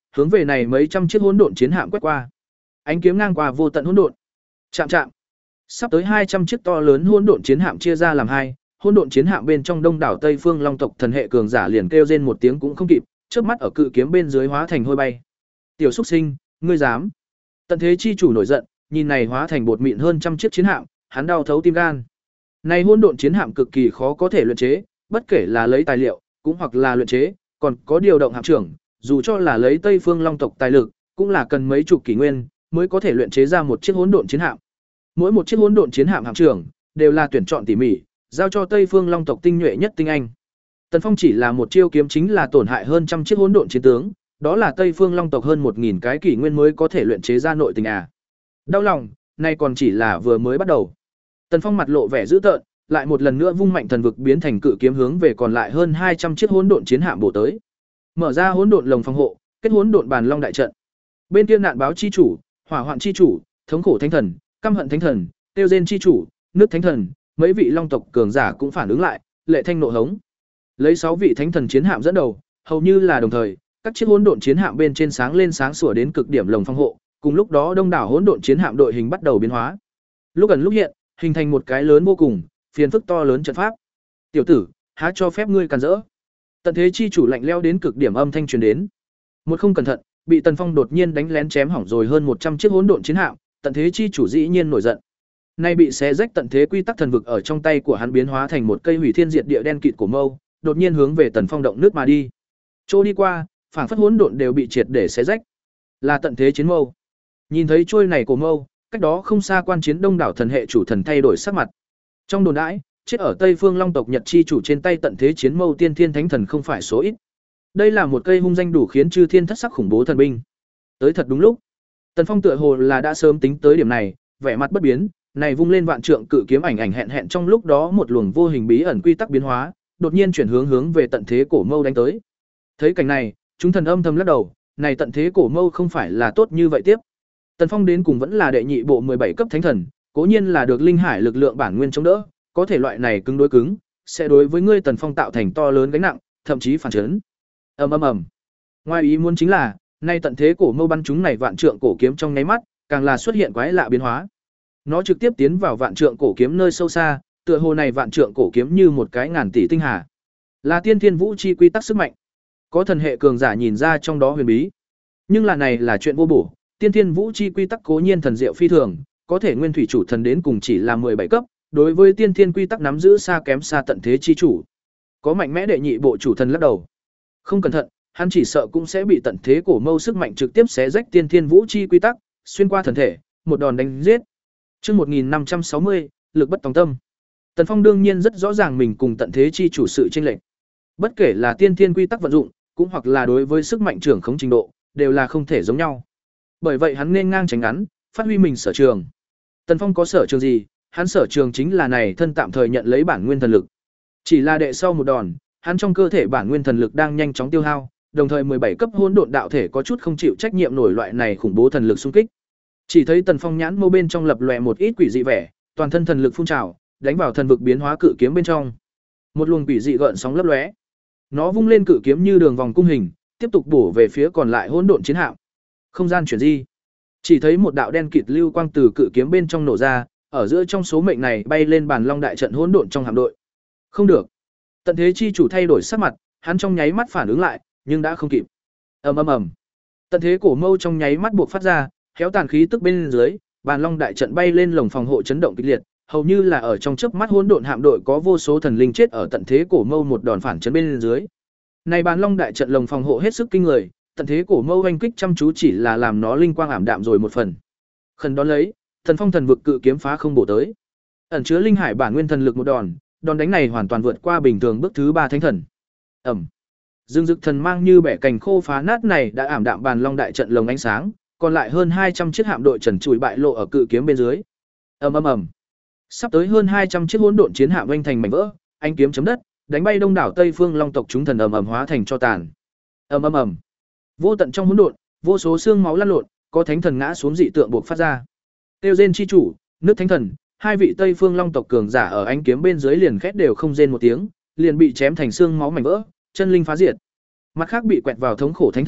hướng về này mấy trăm chiếc hỗn độn chiến hạm quét qua. Ánh kiếm ngang qua vô tận hỗn độn. Chạm chạm. Sắp tới hai trăm chiếc to lớn hỗn độn chiến hạm chia ra làm hai, hỗn độn chiến hạm bên trong đông đảo Tây Phương Long tộc thần hệ cường giả liền kêu rên một tiếng cũng không kịp, chớp mắt ở cự kiếm bên dưới hóa thành hôi bay. Tiểu Súc Sinh, ngươi dám? Tận thế chi chủ nổi giận, nhìn này hóa thành bột mịn hơn trăm chiếc chiến hạm, hắn đau thấu tim gan. Này hỗn độn chiến hạm cực kỳ khó có thể luyện chế, bất kể là lấy tài liệu, cũng hoặc là luyện chế, còn có điều động hạm trưởng, dù cho là lấy Tây Phương Long tộc tài lực, cũng là cần mấy chục kỷ nguyên mới có thể luyện chế ra một chiếc hỗn độn chiến hạm. Mỗi một chiếc hỗn độn chiến hạm hạm trưởng đều là tuyển chọn tỉ mỉ, giao cho Tây Phương Long tộc tinh nhuệ nhất tinh anh. Tần Phong chỉ là một chiêu kiếm chính là tổn hại hơn trăm chiếc hỗn độn chiến tướng, đó là Tây Phương Long tộc hơn một nghìn cái kỷ nguyên mới có thể luyện chế ra nội tình à. Đau lòng, nay còn chỉ là vừa mới bắt đầu. Tần Phong mặt lộ vẻ dữ tợn, lại một lần nữa vung mạnh thần vực biến thành cự kiếm hướng về còn lại hơn hai trăm chiếc hỗn độn chiến hạm bổ tới. Mở ra hỗn độn lồng phòng hộ, kết hỗn độn bàn long đại trận. Bên kia nạn báo chi chủ, hỏa hoạn chi chủ, thống khổ thánh thần, căm hận thánh thần, tiêu diên chi chủ, nước thánh thần, mấy vị long tộc cường giả cũng phản ứng lại, lệ thanh nộ hống. Lấy sáu vị thánh thần chiến hạm dẫn đầu, hầu như là đồng thời, các chiếc hỗn độn chiến hạm bên trên sáng lên sáng sủa đến cực điểm lồng phòng hộ, cùng lúc đó đông đảo hỗn độn chiến hạm đội hình bắt đầu biến hóa. Lúc gần lúc hiện, hình thành một cái lớn vô cùng, phiền phức to lớn trận pháp. Tiểu tử, há cho phép ngươi càn rỡ? Tận thế chi chủ lạnh lẽo đến cực điểm âm thanh truyền đến. Một không cẩn thận, bị Tần Phong đột nhiên đánh lén chém hỏng rồi hơn một trăm chiếc hỗn độn chiến hạm, tận thế chi chủ dĩ nhiên nổi giận. Nay bị xé rách tận thế quy tắc thần vực ở trong tay của hắn biến hóa thành một cây hủy thiên diệt địa đen kịt của mâu, đột nhiên hướng về Tần Phong động nước mà đi. Chỗ đi qua, phảng phất hỗn độn đều bị triệt để xé rách. Là tận thế chiến mâu. Nhìn thấy trôi này của mâu, cách đó không xa quan chiến đông đảo thần hệ chủ thần thay đổi sắc mặt. Trong đồn đãi, chết ở Tây Phương Long tộc Nhật chi chủ trên tay tận thế chiến mâu tiên thiên thánh thần không phải số ít. Đây là một cây hung danh đủ khiến chư thiên thất sắc khủng bố thần binh. Tới thật đúng lúc. Tần Phong tựa hồ là đã sớm tính tới điểm này, vẻ mặt bất biến, này vung lên vạn trượng cự kiếm ảnh ảnh hẹn hẹn trong lúc đó một luồng vô hình bí ẩn quy tắc biến hóa, đột nhiên chuyển hướng hướng về tận thế cổ mâu đánh tới. Thấy cảnh này, chúng thần âm thầm lắc đầu, này tận thế cổ mâu không phải là tốt như vậy tiếp. Tần Phong đến cùng vẫn là đệ nhị bộ mười bảy cấp thánh thần, cố nhiên là được linh hải lực lượng bản nguyên chống đỡ, có thể loại này cứng đối cứng, sẽ đối với ngươi Tần Phong tạo thành to lớn gánh nặng, thậm chí phản chấn. Ầm ầm ầm. Ngoài ý muốn chính là, nay tận thế cổ mâu bắn chúng này vạn trượng cổ kiếm trong nháy mắt, càng là xuất hiện quái lạ biến hóa. Nó trực tiếp tiến vào vạn trượng cổ kiếm nơi sâu xa, tựa hồ này vạn trượng cổ kiếm như một cái ngàn tỷ tinh hà. Là tiên thiên vũ chi quy tắc sức mạnh. Có thần hệ cường giả nhìn ra trong đó huyền bí. Nhưng là này là chuyện vô bổ, tiên thiên vũ chi quy tắc cố nhiên thần diệu phi thường, có thể nguyên thủy chủ thần đến cùng chỉ là mười bảy cấp, đối với tiên thiên quy tắc nắm giữ xa kém xa tận thế chi chủ. Có mạnh mẽ đệ nhị bộ chủ thần lắc đầu. Không cẩn thận, hắn chỉ sợ cũng sẽ bị tận thế cổ mâu sức mạnh trực tiếp xé rách tiên thiên vũ chi quy tắc, xuyên qua thần thể, một đòn đánh giết. Chương một nghìn năm trăm sáu mươi, lực bất tòng tâm. Tần Phong đương nhiên rất rõ ràng mình cùng tận thế chi chủ sự chênh lệch. Bất kể là tiên thiên quy tắc vận dụng, cũng hoặc là đối với sức mạnh trưởng khống trình độ, đều là không thể giống nhau. Bởi vậy hắn nên ngang tránh ngắn, phát huy mình sở trường. Tần Phong có sở trường gì? Hắn sở trường chính là này thân tạm thời nhận lấy bản nguyên thần lực. Chỉ là đệ sau một đòn, hắn trong cơ thể bản nguyên thần lực đang nhanh chóng tiêu hao, đồng thời mười bảy cấp hỗn độn đạo thể có chút không chịu trách nhiệm nổi loại này khủng bố thần lực xung kích. Chỉ thấy Tần Phong nhãn mâu bên trong lập lòe một ít quỷ dị vẻ, toàn thân thần lực phun trào, đánh vào thần vực biến hóa cự kiếm bên trong. Một luồng quỷ dị gợn sóng lấp lóe. Nó vung lên cự kiếm như đường vòng cung hình, tiếp tục bổ về phía còn lại hỗn độn chiến hạm. Không gian chuyển di. Chỉ thấy một đạo đen kịt lưu quang từ cự kiếm bên trong nổ ra, ở giữa trong số mệnh này bay lên bàn long đại trận hỗn độn trong hạm đội. Không được. Tận thế chi chủ thay đổi sắc mặt, hắn trong nháy mắt phản ứng lại, nhưng đã không kịp. Ầm ầm ầm. Tận thế cổ mâu trong nháy mắt buộc phát ra, kéo tàn khí tức bên dưới, bàn long đại trận bay lên lồng phòng hộ chấn động kịch liệt, hầu như là ở trong chớp mắt hỗn độn hạm đội có vô số thần linh chết ở tận thế cổ mâu một đòn phản chấn bên dưới. Này bàn long đại trận lồng phòng hộ hết sức kinh người, tận thế cổ mâu oanh kích chăm chú chỉ là làm nó linh quang ảm đạm rồi một phần. Khẩn đón lấy, thần phong thần vực cự kiếm phá không bổ tới. Ẩn chứa linh hải bản nguyên thần lực một đòn, đòn đánh này hoàn toàn vượt qua bình thường bước thứ ba thánh thần. Ẩm. Dương Dực thần mang như bẻ cành khô phá nát này đã ảm đạm bàn long đại trận lồng ánh sáng, còn lại hơn hai trăm chiếc hạm đội trần trụi bại lộ ở cự kiếm bên dưới. Ầm ầm ầm. Sắp tới hơn hai trăm chiếc hỗn độn chiến hạm vênh thành mảnh vỡ, ánh kiếm chấm đất, đánh bay đông đảo Tây Phương Long tộc chúng thần ầm ầm hóa thành cho tàn. Ầm ầm ầm. Vô tận trong hỗn độn, vô số xương máu lăn lộn, có thánh thần ngã xuống dị tượng buộc phát ra. Tiêu Diên chi chủ, nước thánh thần, hai vị Tây Phương Long tộc cường giả ở ánh kiếm bên dưới liền khét đều không rên một tiếng, liền bị chém thành xương máu mảnh vỡ, chân linh phá diệt. Mặt khác bị quẹt vào thống khổ thánh thần,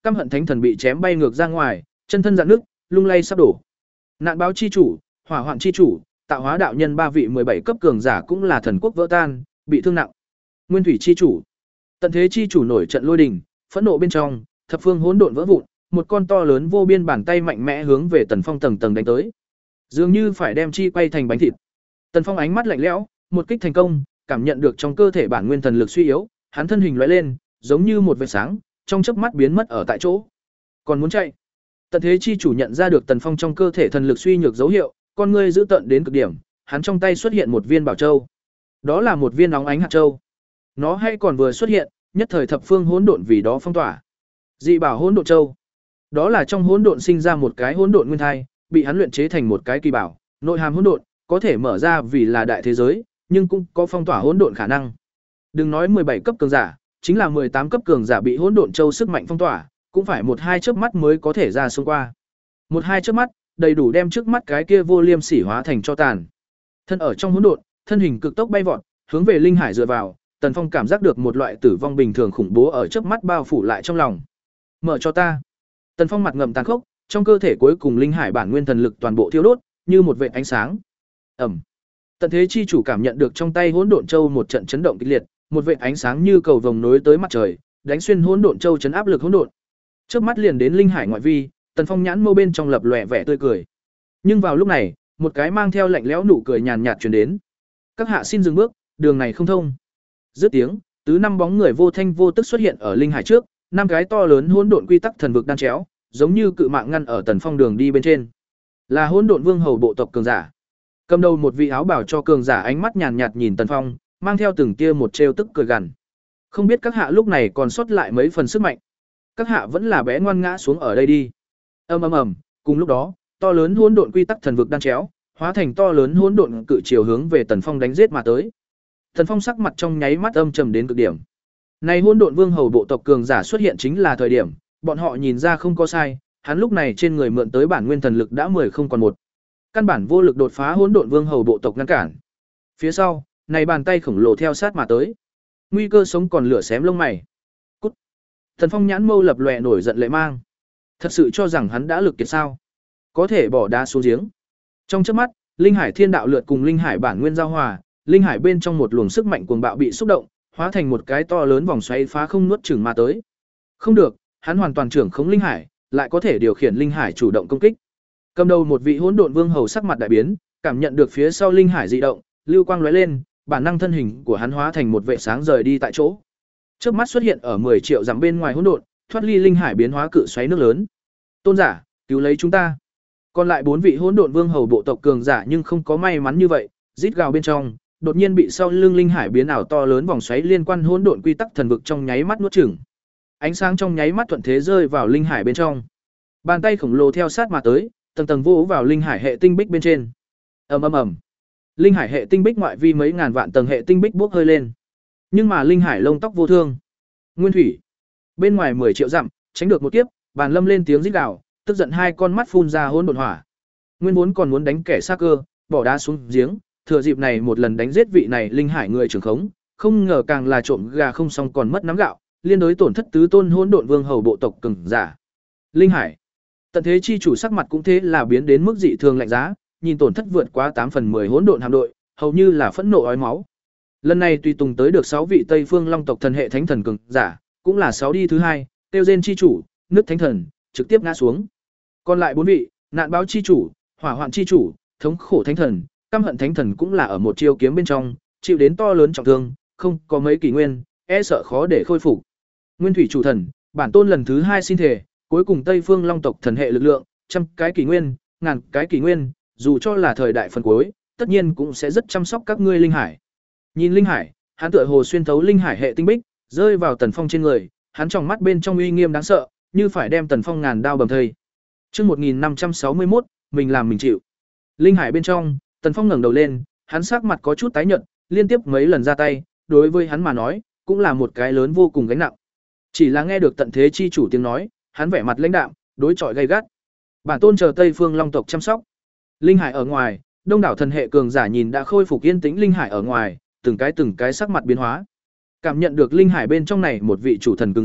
căm hận thánh thần bị chém bay ngược ra ngoài, chân thân dạn nước, lung lay sắp đổ. Nạn báo chi chủ, hỏa hoạn chi chủ, tạo hóa đạo nhân ba vị mười bảy cấp cường giả cũng là thần quốc vỡ tan, bị thương nặng. Nguyên thủy chi chủ, tận thế chi chủ nổi trận lôi đình, phẫn nộ bên trong, thập phương hỗn độn vỡ vụn, một con to lớn vô biên bàn tay mạnh mẽ hướng về Tần Phong tầng tầng đánh tới, dường như phải đem chi quay thành bánh thịt. Tần Phong ánh mắt lạnh lẽo, một kích thành công, cảm nhận được trong cơ thể bản nguyên thần lực suy yếu, hắn thân hình lóe lên, giống như một vệt sáng, trong chớp mắt biến mất ở tại chỗ. Còn muốn chạy? Tận thế chi chủ nhận ra được Tần Phong trong cơ thể thần lực suy nhược dấu hiệu, con ngươi giữ tận đến cực điểm, hắn trong tay xuất hiện một viên bảo châu. Đó là một viên óng ánh hạt châu. Nó hay còn vừa xuất hiện, nhất thời thập phương hỗn độn vì đó phong tỏa. Dị bảo hỗn độn châu. Đó là trong hỗn độn sinh ra một cái hỗn độn nguyên thai, bị hắn luyện chế thành một cái kỳ bảo, nội hàm hỗn độn, có thể mở ra vì là đại thế giới, nhưng cũng có phong tỏa hỗn độn khả năng. Đừng nói mười bảy cấp cường giả, chính là mười tám cấp cường giả bị hỗn độn châu sức mạnh phong tỏa, cũng phải một hai chớp mắt mới có thể ra xông qua. Một hai chớp mắt, đầy đủ đem trước mắt cái kia vô liêm sỉ hóa thành cho tàn. Thân ở trong hỗn độn, thân hình cực tốc bay vọt, hướng về linh hải dựa vào, Tần Phong cảm giác được một loại tử vong bình thường khủng bố ở chớp mắt bao phủ lại trong lòng. Mở cho ta. Tần Phong mặt ngậm tàn khốc, trong cơ thể cuối cùng linh hải bản nguyên thần lực toàn bộ thiêu đốt, như một vệt ánh sáng. Ầm. Tận thế chi chủ cảm nhận được trong tay hỗn độn châu một trận chấn động kịch liệt, một vệt ánh sáng như cầu vồng nối tới mặt trời, đánh xuyên hỗn độn châu chấn áp lực hỗn độn. Trước mắt liền đến linh hải ngoại vi, Tần Phong nhãn mâu bên trong lập lòe vẻ tươi cười. Nhưng vào lúc này, một cái mang theo lạnh lẽo nụ cười nhàn nhạt truyền đến. Các hạ xin dừng bước, đường này không thông. Dứt tiếng, tứ năm bóng người vô thanh vô tức xuất hiện ở linh hải trước, năm cái to lớn hỗn độn quy tắc thần vực đan chéo, giống như cự mạng ngăn ở Tần Phong đường đi bên trên. Là hỗn độn vương hầu bộ tộc cường giả. Cầm đầu một vị áo bảo cho cường giả ánh mắt nhàn nhạt nhìn Tần Phong, mang theo từng tia một trêu tức cười gằn. Không biết các hạ lúc này còn sót lại mấy phần sức mạnh. Các hạ vẫn là bé ngoan ngã xuống ở đây đi. Ầm ầm ầm, cùng lúc đó, to lớn hỗn độn quy tắc thần vực đan chéo, hóa thành to lớn hỗn độn cự chiều hướng về Tần Phong đánh giết mà tới. Tần Phong sắc mặt trong nháy mắt âm trầm đến cực điểm. Này hỗn độn vương hầu bộ tộc cường giả xuất hiện chính là thời điểm, bọn họ nhìn ra không có sai, hắn lúc này trên người mượn tới bản nguyên thần lực đã mười không còn một. Căn bản vô lực đột phá hỗn độn vương hầu bộ tộc ngăn cản. Phía sau, này bàn tay khổng lồ theo sát mà tới. Nguy cơ sống còn lửa xém lông mày. Cút. Tần Phong nhãn mâu lập lòe nổi giận lệ mang. Thật sự cho rằng hắn đã lực kiệt sao? Có thể bỏ đá xuống giếng. Trong chớp mắt, linh hải thiên đạo lượt cùng linh hải bản nguyên giao hòa, linh hải bên trong một luồng sức mạnh cuồng bạo bị xúc động, hóa thành một cái to lớn vòng xoáy phá không nuốt chửng mà tới. Không được, hắn hoàn toàn trưởng khống linh hải, lại có thể điều khiển linh hải chủ động công kích. Cầm đầu một vị hỗn độn vương hầu sắc mặt đại biến, cảm nhận được phía sau linh hải dị động, lưu quang lóe lên, bản năng thân hình của hắn hóa thành một vệ sáng rời đi tại chỗ. Chớp mắt xuất hiện ở mười triệu dặm bên ngoài hỗn độn, thoát ly linh hải biến hóa cự xoáy nước lớn. Tôn giả, cứu lấy chúng ta. Còn lại bốn vị hỗn độn vương hầu bộ tộc cường giả nhưng không có may mắn như vậy, rít gào bên trong, đột nhiên bị sau lưng linh hải biến ảo to lớn vòng xoáy liên quan hỗn độn quy tắc thần vực trong nháy mắt nuốt chửng. Ánh sáng trong nháy mắt thuận thế rơi vào linh hải bên trong. Bàn tay khổng lồ theo sát mà tới, tầng tầng vỗ vào linh hải hệ tinh bích bên trên. Ầm ầm ầm. Linh hải hệ tinh bích ngoại vi mấy ngàn vạn tầng hệ tinh bích bốc hơi lên. Nhưng mà linh hải lông tóc vô thương. Nguyên thủy. Bên ngoài mười triệu dặm, tránh được một kiếp, Bàn Lâm lên tiếng rít gào, tức giận hai con mắt phun ra hỗn độn hỏa. Nguyên vốn còn muốn đánh kẻ xa cơ, bỏ đá xuống giếng, thừa dịp này một lần đánh giết vị này linh hải người trưởng khống, không ngờ càng là trộm gà không xong còn mất nắm gạo, liên đối tổn thất tứ tôn hỗn độn vương hầu bộ tộc cường giả. Linh hải. Tận thế chi chủ sắc mặt cũng thế là biến đến mức dị thường lạnh giá, nhìn tổn thất vượt quá tám phần mười hỗn độn hạm đội, hầu như là phẫn nộ ói máu. Lần này tùy tùng tới được sáu vị Tây Phương Long tộc thần hệ thánh thần cường giả, cũng là sáu đi thứ hai, Tiêu Diên chi chủ, Nước Thánh thần, trực tiếp ngã xuống. Còn lại bốn vị, Nạn báo chi chủ, Hỏa hoạn chi chủ, Thống khổ thánh thần, Căm hận thánh thần cũng là ở một chiêu kiếm bên trong, chịu đến to lớn trọng thương, không có mấy kỷ nguyên, e sợ khó để khôi phục. Nguyên thủy chủ thần, bản tôn lần thứ hai xin thể, cuối cùng Tây Phương Long tộc thần hệ lực lượng, trăm cái kỷ nguyên, ngàn cái kỷ nguyên, dù cho là thời đại phần cuối, tất nhiên cũng sẽ rất chăm sóc các ngươi linh hải. Nhìn linh hải, hắn tựa hồ xuyên thấu linh hải hệ tinh bích, rơi vào Tần Phong trên người, hắn trong mắt bên trong uy nghiêm đáng sợ, như phải đem Tần Phong ngàn đao bầm thây. Chương một nghìn năm trăm sáu mươi mốt, mình làm mình chịu. Linh hải bên trong, Tần Phong ngẩng đầu lên, hắn sắc mặt có chút tái nhợt, liên tiếp mấy lần ra tay, đối với hắn mà nói, cũng là một cái lớn vô cùng gánh nặng. Chỉ là nghe được tận thế chi chủ tiếng nói, hắn vẻ mặt lãnh đạm, đối chọi gay gắt. Bản tôn chờ Tây Phương Long tộc chăm sóc. Linh hải ở ngoài, đông đảo thần hệ cường giả nhìn đã khôi phục yên tĩnh linh hải ở ngoài, từng cái từng cái sắc mặt biến hóa. Cảm nhận được linh hải bên trong này một vị chủ thần cứng rắn,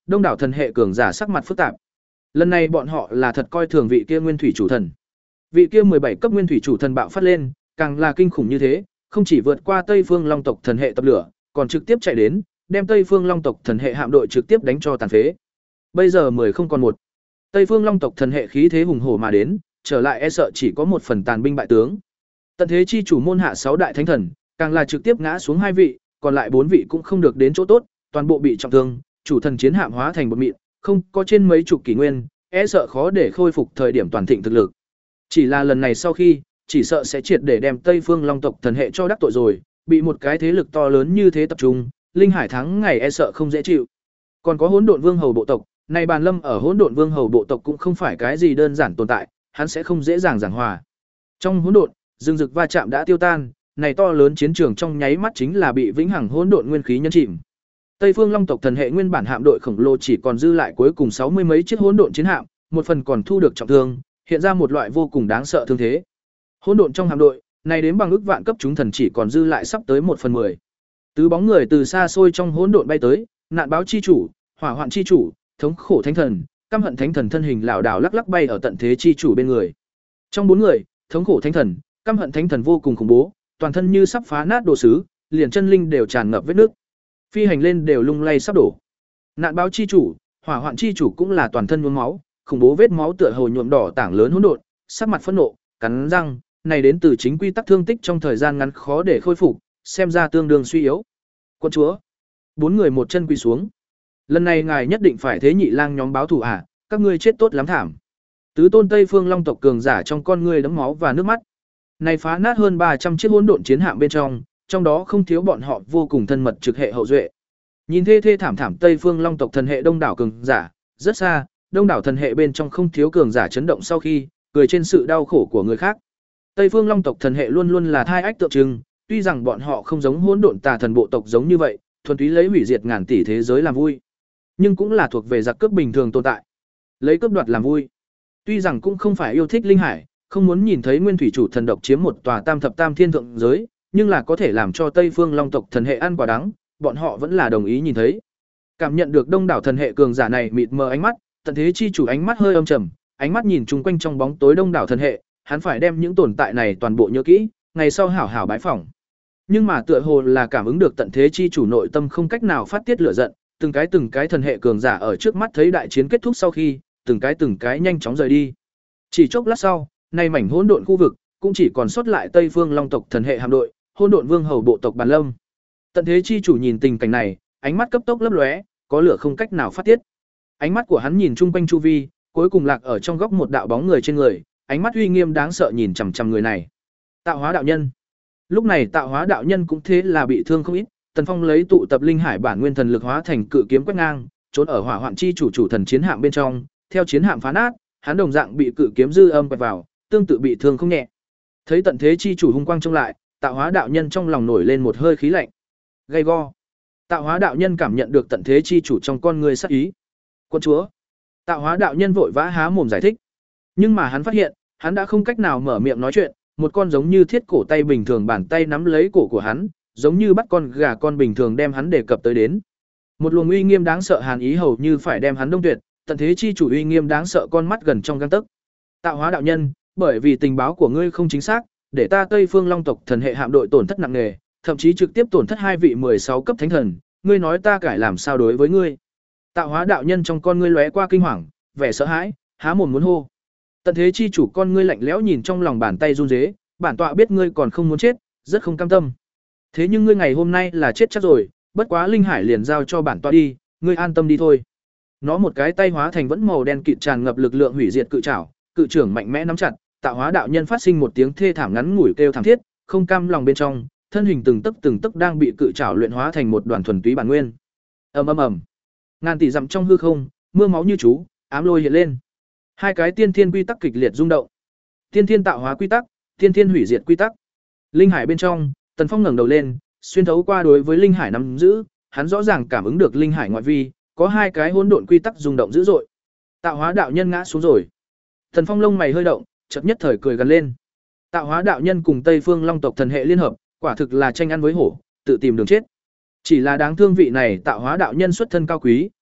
đông đảo thần hệ cường giả sắc mặt phức tạp. Lần này bọn họ là thật coi thường vị kia nguyên thủy chủ thần. Vị kia mười bảy cấp nguyên thủy chủ thần bạo phát lên, càng là kinh khủng như thế, không chỉ vượt qua Tây Phương Long tộc thần hệ tập lửa, còn trực tiếp chạy đến, đem Tây Phương Long tộc thần hệ hạm đội trực tiếp đánh cho tàn phế. Bây giờ mười không còn một. Tây Phương Long tộc thần hệ khí thế hùng hổ mà đến, trở lại e sợ chỉ có một phần tàn binh bại tướng. Tận thế chi chủ môn hạ sáu đại thánh thần, càng là trực tiếp ngã xuống hai vị, còn lại bốn vị cũng không được đến chỗ tốt, toàn bộ bị trọng thương, chủ thần chiến hạm hóa thành bột mịn, không có trên mấy chục kỷ nguyên, e sợ khó để khôi phục thời điểm toàn thịnh thực lực. Chỉ là lần này sau khi, chỉ sợ sẽ triệt để đem Tây Phương Long tộc thần hệ cho đắc tội rồi, bị một cái thế lực to lớn như thế tập trung, linh hải thắng ngày e sợ không dễ chịu. Còn có Hỗn Độn Vương hầu bộ tộc, này Bàn Lâm ở Hỗn Độn Vương hầu bộ tộc cũng không phải cái gì đơn giản tồn tại, hắn sẽ không dễ dàng giảng hòa. Trong hỗn độn, rừng rực va chạm đã tiêu tan, này to lớn chiến trường trong nháy mắt chính là bị vĩnh hằng hỗn độn nguyên khí nhấn chìm. Tây Phương Long tộc thần hệ nguyên bản hạm đội khổng lồ chỉ còn dư lại cuối cùng sáu mươi mấy chiếc hỗn độn chiến hạm, một phần còn thu được trọng thương, hiện ra một loại vô cùng đáng sợ thương thế. Hỗn độn trong hạm đội, này đến bằng ước vạn cấp chúng thần chỉ còn dư lại sắp tới một phần mười. Tứ bóng người từ xa xôi trong hỗn độn bay tới, nạn báo chi chủ, hỏa hoạn chi chủ, thống khổ thánh thần, căm hận thánh thần thân hình lảo đảo lắc lắc bay ở tận thế chi chủ bên người. Trong bốn người, thống khổ thánh thần, căm hận thánh thần vô cùng khủng bố, toàn thân như sắp phá nát đồ sứ, liền chân linh đều tràn ngập vết nước. Phi hành lên đều lung lay sắp đổ. Nạn báo chi chủ, hỏa hoạn chi chủ cũng là toàn thân nhuốm máu, khủng bố vết máu tựa hồ nhuộm đỏ tảng lớn hỗn độn, sắc mặt phẫn nộ, cắn răng, này đến từ chính quy tắc thương tích trong thời gian ngắn khó để khôi phục, xem ra tương đương suy yếu. Quân chúa, bốn người một chân quỳ xuống. Lần này ngài nhất định phải thế nhị lang nhóm báo thù à, các ngươi chết tốt lắm thảm. Tứ tôn Tây Phương Long tộc cường giả trong con ngươi đẫm máu và nước mắt. Này phá nát hơn ba trăm chiếc hỗn độn chiến hạm bên trong, trong đó không thiếu bọn họ vô cùng thân mật trực hệ hậu duệ. Nhìn thê thê thảm thảm Tây Phương Long tộc thần hệ đông đảo cường giả, rất xa, đông đảo thần hệ bên trong không thiếu cường giả chấn động sau khi, cười trên sự đau khổ của người khác. Tây Phương Long tộc thần hệ luôn luôn là thai ách tượng trưng, tuy rằng bọn họ không giống hỗn độn tà thần bộ tộc giống như vậy, thuần túy lấy hủy diệt ngàn tỷ thế giới làm vui, nhưng cũng là thuộc về giặc cướp bình thường tồn tại. Lấy cướp đoạt làm vui. Tuy rằng cũng không phải yêu thích linh hải, không muốn nhìn thấy nguyên thủy chủ thần độc chiếm một tòa tam thập tam thiên thượng giới, nhưng là có thể làm cho Tây Phương Long tộc thần hệ ăn quả đắng, bọn họ vẫn là đồng ý nhìn thấy. Cảm nhận được đông đảo thần hệ cường giả này mịt mờ ánh mắt, tận thế chi chủ ánh mắt hơi âm trầm, ánh mắt nhìn chung quanh trong bóng tối đông đảo thần hệ, hắn phải đem những tồn tại này toàn bộ nhớ kỹ, ngày sau hảo hảo bái phỏng. Nhưng mà tựa hồ là cảm ứng được tận thế chi chủ nội tâm không cách nào phát tiết lửa giận, từng cái từng cái thần hệ cường giả ở trước mắt thấy đại chiến kết thúc sau khi, từng cái từng cái nhanh chóng rời đi. Chỉ chốc lát sau, nay mảnh hỗn độn khu vực cũng chỉ còn sót lại Tây Phương Long tộc thần hệ hạm đội, Hỗn Độn Vương hầu bộ tộc Bàn Lâm. Tận thế chi chủ nhìn tình cảnh này, ánh mắt cấp tốc lấp lóe, có lửa không cách nào phát tiết. Ánh mắt của hắn nhìn chung quanh chu vi, cuối cùng lạc ở trong góc một đạo bóng người trên người, ánh mắt uy nghiêm đáng sợ nhìn chằm chằm người này. Tạo Hóa đạo nhân. Lúc này Tạo Hóa đạo nhân cũng thế là bị thương không ít, Tần Phong lấy tụ tập linh hải bản nguyên thần lực hóa thành cự kiếm quét ngang, trốn ở hỏa hoạn chi chủ chủ thần chiến hạm bên trong, theo chiến hạm phá nát, hắn đồng dạng bị cự kiếm dư âm quẹt vào, tương tự bị thương không nhẹ. Thấy tận thế chi chủ hung quang trông lại, Tạo Hóa đạo nhân trong lòng nổi lên một hơi khí lạnh. Gay go. Tạo Hóa đạo nhân cảm nhận được tận thế chi chủ trong con người sát ý. Quân chúa. Tạo Hóa đạo nhân vội vã há mồm giải thích. Nhưng mà hắn phát hiện, hắn đã không cách nào mở miệng nói chuyện, một con giống như thiết cổ tay bình thường bàn tay nắm lấy cổ của hắn, giống như bắt con gà con bình thường đem hắn đề cập tới đến. Một luồng uy nghiêm đáng sợ hàn ý hầu như phải đem hắn đông tuyệt, tận thế chi chủ uy nghiêm đáng sợ con mắt gần trong gang tấc. Tạo Hóa đạo nhân, bởi vì tình báo của ngươi không chính xác, để ta Tây Phương Long tộc thần hệ hạm đội tổn thất nặng nề, thậm chí trực tiếp tổn thất hai vị mười sáu cấp thánh thần, ngươi nói ta cải làm sao đối với ngươi? Tạo Hóa đạo nhân trong con ngươi lóe qua kinh hoàng, vẻ sợ hãi, há mồm muốn hô. Tận thế chi chủ con ngươi lạnh lẽo nhìn trong lòng bàn tay run rế, bản tọa biết ngươi còn không muốn chết, rất không cam tâm. Thế nhưng ngươi ngày hôm nay là chết chắc rồi, bất quá linh hải liền giao cho bản tọa đi, ngươi an tâm đi thôi. Nó một cái tay hóa thành vẫn màu đen kịt tràn ngập lực lượng hủy diệt cự trảo, cự trưởng mạnh mẽ nắm chặt, Tạo Hóa đạo nhân phát sinh một tiếng thê thảm ngắn ngủi kêu thảm thiết, không cam lòng bên trong, thân hình từng tấc từng tấc đang bị cự trảo luyện hóa thành một đoàn thuần túy bản nguyên. Ầm ầm ầm. Ngàn tỷ dặm trong hư không, mưa máu như chú, ám lôi hiện lên. Hai cái tiên thiên quy tắc kịch liệt rung động. Tiên thiên tạo hóa quy tắc, tiên thiên hủy diệt quy tắc. Linh hải bên trong, Tần Phong ngẩng đầu lên, xuyên thấu qua đối với linh hải nắm giữ, hắn rõ ràng cảm ứng được linh hải ngoại vi, có hai cái hỗn độn quy tắc rung động dữ dội. Tạo Hóa đạo nhân ngã xuống rồi. Tần Phong lông mày hơi động, chợt nhất thời cười gần lên. Tạo Hóa đạo nhân cùng Tây Phương Long tộc thần hệ liên hợp, quả thực là tranh ăn với hổ, tự tìm đường chết. Chỉ là đáng thương vị này Tạo Hóa đạo nhân xuất thân cao quý,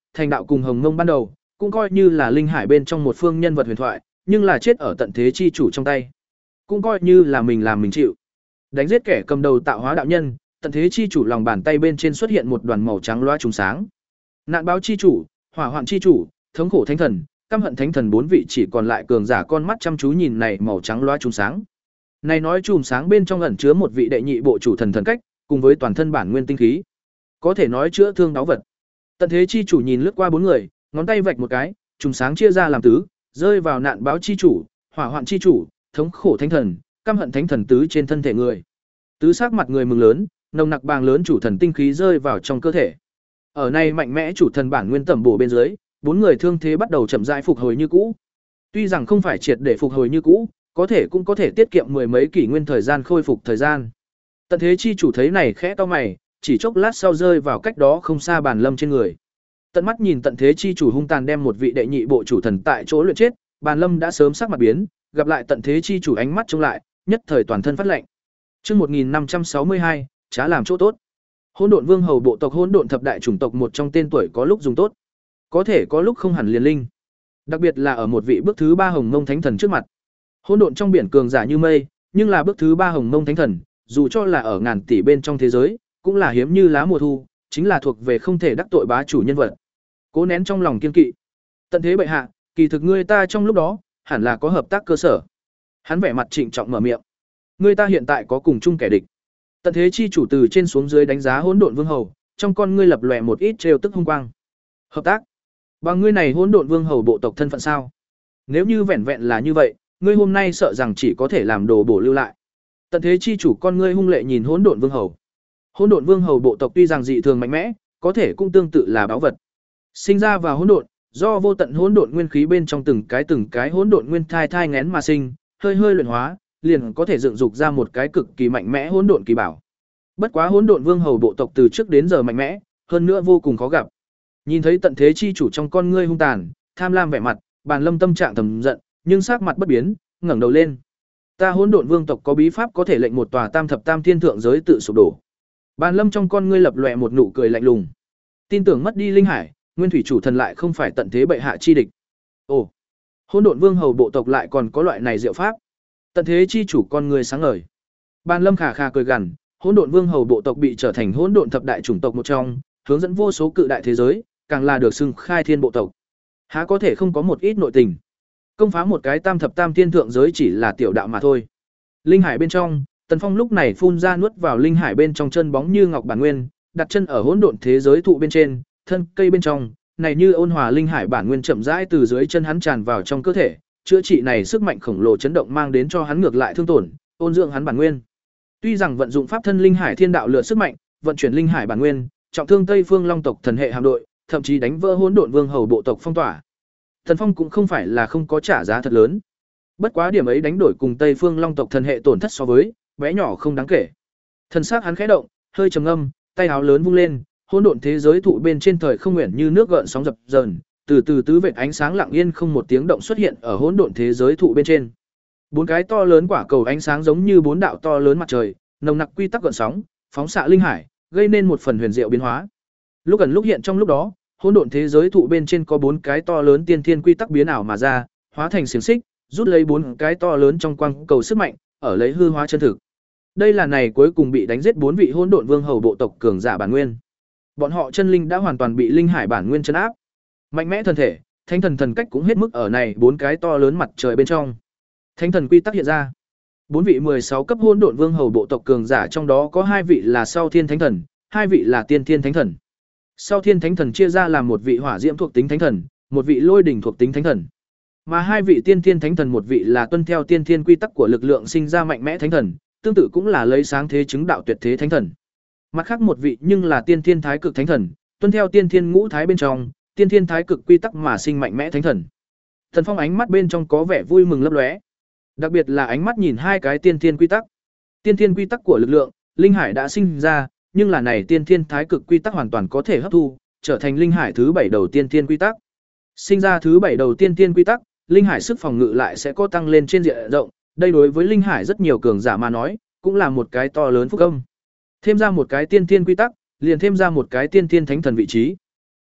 thành đạo cùng Hồng Mông ban đầu, cũng coi như là linh hải bên trong một phương nhân vật huyền thoại, nhưng là chết ở tận thế chi chủ trong tay. Cũng coi như là mình làm mình chịu. Đánh giết kẻ cầm đầu tạo hóa đạo nhân, tận thế chi chủ lòng bàn tay bên trên xuất hiện một đoàn màu trắng loa trùng sáng. Nạn báo chi chủ, hỏa hoạn chi chủ, thống khổ thánh thần, căm hận thánh thần bốn vị chỉ còn lại cường giả con mắt chăm chú nhìn này màu trắng loa trùng sáng. Này nói chùm sáng bên trong ẩn chứa một vị đệ nhị bộ chủ thần thần cách, cùng với toàn thân bản nguyên tinh khí. Có thể nói chữa thương đáo vật. Tận thế chi chủ nhìn lướt qua bốn người, ngón tay vạch một cái, chùm sáng chia ra làm tứ, rơi vào nạn báo chi chủ, hỏa hoạn chi chủ, thống khổ thánh thần, căm hận thánh thần tứ trên thân thể người. Tứ sắc mặt người mừng lớn, nồng nặc bàng lớn chủ thần tinh khí rơi vào trong cơ thể. Ở này mạnh mẽ chủ thần bản nguyên tẩm bổ bên dưới, bốn người thương thế bắt đầu chậm rãi phục hồi như cũ. Tuy rằng không phải triệt để phục hồi như cũ, có thể cũng có thể tiết kiệm mười mấy kỷ nguyên thời gian khôi phục thời gian. Tận thế chi chủ thấy này khẽ cau mày, chỉ chốc lát sau rơi vào cách đó không xa Bàn Lâm trên người. Tận mắt nhìn tận thế chi chủ hung tàn đem một vị đệ nhị bộ chủ thần tại chỗ luyện chết, Bàn Lâm đã sớm sắc mặt biến, gặp lại tận thế chi chủ ánh mắt trông lại, nhất thời toàn thân phát lạnh. Chương một nghìn năm trăm sáu mươi hai, trá làm chỗ tốt. Hỗn Độn Vương hầu bộ tộc Hỗn Độn thập đại chủng tộc một trong tên tuổi có lúc dùng tốt, có thể có lúc không hẳn liền linh. Đặc biệt là ở một vị bước thứ ba Hồng Mông Thánh Thần trước mặt. Hỗn độn trong biển cường giả như mây, nhưng là bước thứ ba Hồng Mông Thánh Thần, dù cho là ở ngàn tỷ bên trong thế giới, cũng là hiếm như lá mùa thu, chính là thuộc về không thể đắc tội bá chủ nhân vật. Cố nén trong lòng kiên kỵ. Tận thế bệ hạ, kỳ thực ngươi ta trong lúc đó, hẳn là có hợp tác cơ sở. Hắn vẻ mặt trịnh trọng mở miệng. Ngươi ta hiện tại có cùng chung kẻ địch. Tận thế chi chủ từ trên xuống dưới đánh giá Hỗn Độn Vương hầu, trong con ngươi lập lòe một ít trêu tức hung quang. Hợp tác? Bằng ngươi này Hỗn Độn Vương hầu bộ tộc thân phận sao? Nếu như vẹn vẹn là như vậy, ngươi hôm nay sợ rằng chỉ có thể làm đồ bổ lưu lại. Tận thế chi chủ con ngươi hung lệ nhìn Hỗn Độn Vương hầu. Hỗn Độn Vương hầu bộ tộc tuy rằng dị thường mạnh mẽ, có thể cũng tương tự là báu vật. Sinh ra vào hỗn độn, do vô tận hỗn độn nguyên khí bên trong từng cái từng cái hỗn độn nguyên thai thai nghén mà sinh, hơi hơi luyện hóa, liền có thể dựng dục ra một cái cực kỳ mạnh mẽ hỗn độn kỳ bảo. Bất quá Hỗn Độn Vương hầu bộ tộc từ trước đến giờ mạnh mẽ, hơn nữa vô cùng khó gặp. Nhìn thấy tận thế chi chủ trong con ngươi hung tàn, tham lam vẻ mặt, Bàn Lâm tâm trạng thầm giận, nhưng sắc mặt bất biến, ngẩng đầu lên. Ta Hỗn Độn Vương tộc có bí pháp có thể lệnh một tòa tam thập tam thiên thượng giới tự sụp đổ. Bàn Lâm trong con ngươi lập lòe một nụ cười lạnh lùng. Tin tưởng mất đi linh hải, nguyên thủy chủ thần lại không phải tận thế bệ hạ chi địch. Ồ, Hỗn Độn Vương hầu bộ tộc lại còn có loại này diệu pháp. Tận thế chi chủ con ngươi sáng ngời. Bàn Lâm khà khà cười gằn, Hỗn Độn Vương hầu bộ tộc bị trở thành hỗn độn thập đại chủng tộc một trong, hướng dẫn vô số cự đại thế giới, càng là được xưng khai thiên bộ tộc. Há có thể không có một ít nội tình. Công phá một cái tam thập tam thiên thượng giới chỉ là tiểu đạo mà thôi. Linh hải bên trong, Tần Phong lúc này phun ra nuốt vào linh hải bên trong chân bóng như ngọc bản nguyên, đặt chân ở hỗn độn thế giới thụ bên trên, thân cây bên trong, này như ôn hòa linh hải bản nguyên chậm rãi từ dưới chân hắn tràn vào trong cơ thể, chữa trị này sức mạnh khổng lồ chấn động mang đến cho hắn ngược lại thương tổn, ôn dưỡng hắn bản nguyên. Tuy rằng vận dụng pháp thân linh hải thiên đạo lựa sức mạnh, vận chuyển linh hải bản nguyên, trọng thương Tây Phương Long tộc thần hệ hạm đội, thậm chí đánh vỡ hỗn độn vương hầu bộ tộc phong tỏa. Thần Phong cũng không phải là không có trả giá thật lớn. Bất quá điểm ấy đánh đổi cùng Tây Phương Long tộc thần hệ tổn thất so với, bé nhỏ không đáng kể. Thần sắc hắn khẽ động, hơi trầm ngâm, tay áo lớn vung lên, hỗn độn thế giới thụ bên trên thời không nguyện như nước gợn sóng dập dờn, từ từ tứ vệt ánh sáng lặng yên không một tiếng động xuất hiện ở hỗn độn thế giới thụ bên trên. Bốn cái to lớn quả cầu ánh sáng giống như bốn đạo to lớn mặt trời, nồng nặc quy tắc gợn sóng, phóng xạ linh hải, gây nên một phần huyền diệu biến hóa. Lúc gần lúc hiện trong lúc đó, hỗn độn thế giới thụ bên trên có bốn cái to lớn tiên thiên quy tắc biến ảo mà ra, hóa thành xiềng xích, rút lấy bốn cái to lớn trong quang cầu sức mạnh, ở lấy hư hóa chân thực. Đây là này cuối cùng bị đánh giết bốn vị hỗn độn vương hầu bộ tộc cường giả bản nguyên. Bọn họ chân linh đã hoàn toàn bị linh hải bản nguyên trấn áp. Mạnh mẽ thân thể, thánh thần thần cách cũng hết mức ở này bốn cái to lớn mặt trời bên trong. Thánh thần quy tắc hiện ra. Bốn vị mười sáu cấp hỗn độn vương hầu bộ tộc cường giả trong đó có hai vị là Sau Thiên Thánh Thần, hai vị là Tiên Thiên Thánh Thần. Sau Thiên Thánh Thần chia ra làm một vị hỏa diễm thuộc tính thánh thần, một vị lôi đỉnh thuộc tính thánh thần. Mà hai vị Tiên Thiên Thánh Thần một vị là tuân theo tiên thiên quy tắc của lực lượng sinh ra mạnh mẽ thánh thần, tương tự cũng là lấy sáng thế chứng đạo tuyệt thế thánh thần. Mặt khác một vị nhưng là Tiên Thiên Thái Cực Thánh Thần, tuân theo tiên thiên ngũ thái bên trong, tiên thiên thái cực quy tắc mà sinh mạnh mẽ thánh thần. Thần Phong ánh mắt bên trong có vẻ vui mừng lấp lóe. Đặc biệt là ánh mắt nhìn hai cái tiên thiên quy tắc. Tiên thiên quy tắc của lực lượng, linh hải đã sinh ra, nhưng là này tiên thiên thái cực quy tắc hoàn toàn có thể hấp thu, trở thành linh hải thứ bảy đầu tiên thiên quy tắc. Sinh ra thứ bảy đầu tiên thiên quy tắc, linh hải sức phòng ngự lại sẽ có tăng lên trên diện rộng, đây đối với linh hải rất nhiều cường giả mà nói, cũng là một cái to lớn phúc âm. Thêm ra một cái tiên thiên quy tắc, liền thêm ra một cái tiên thiên thánh thần vị trí.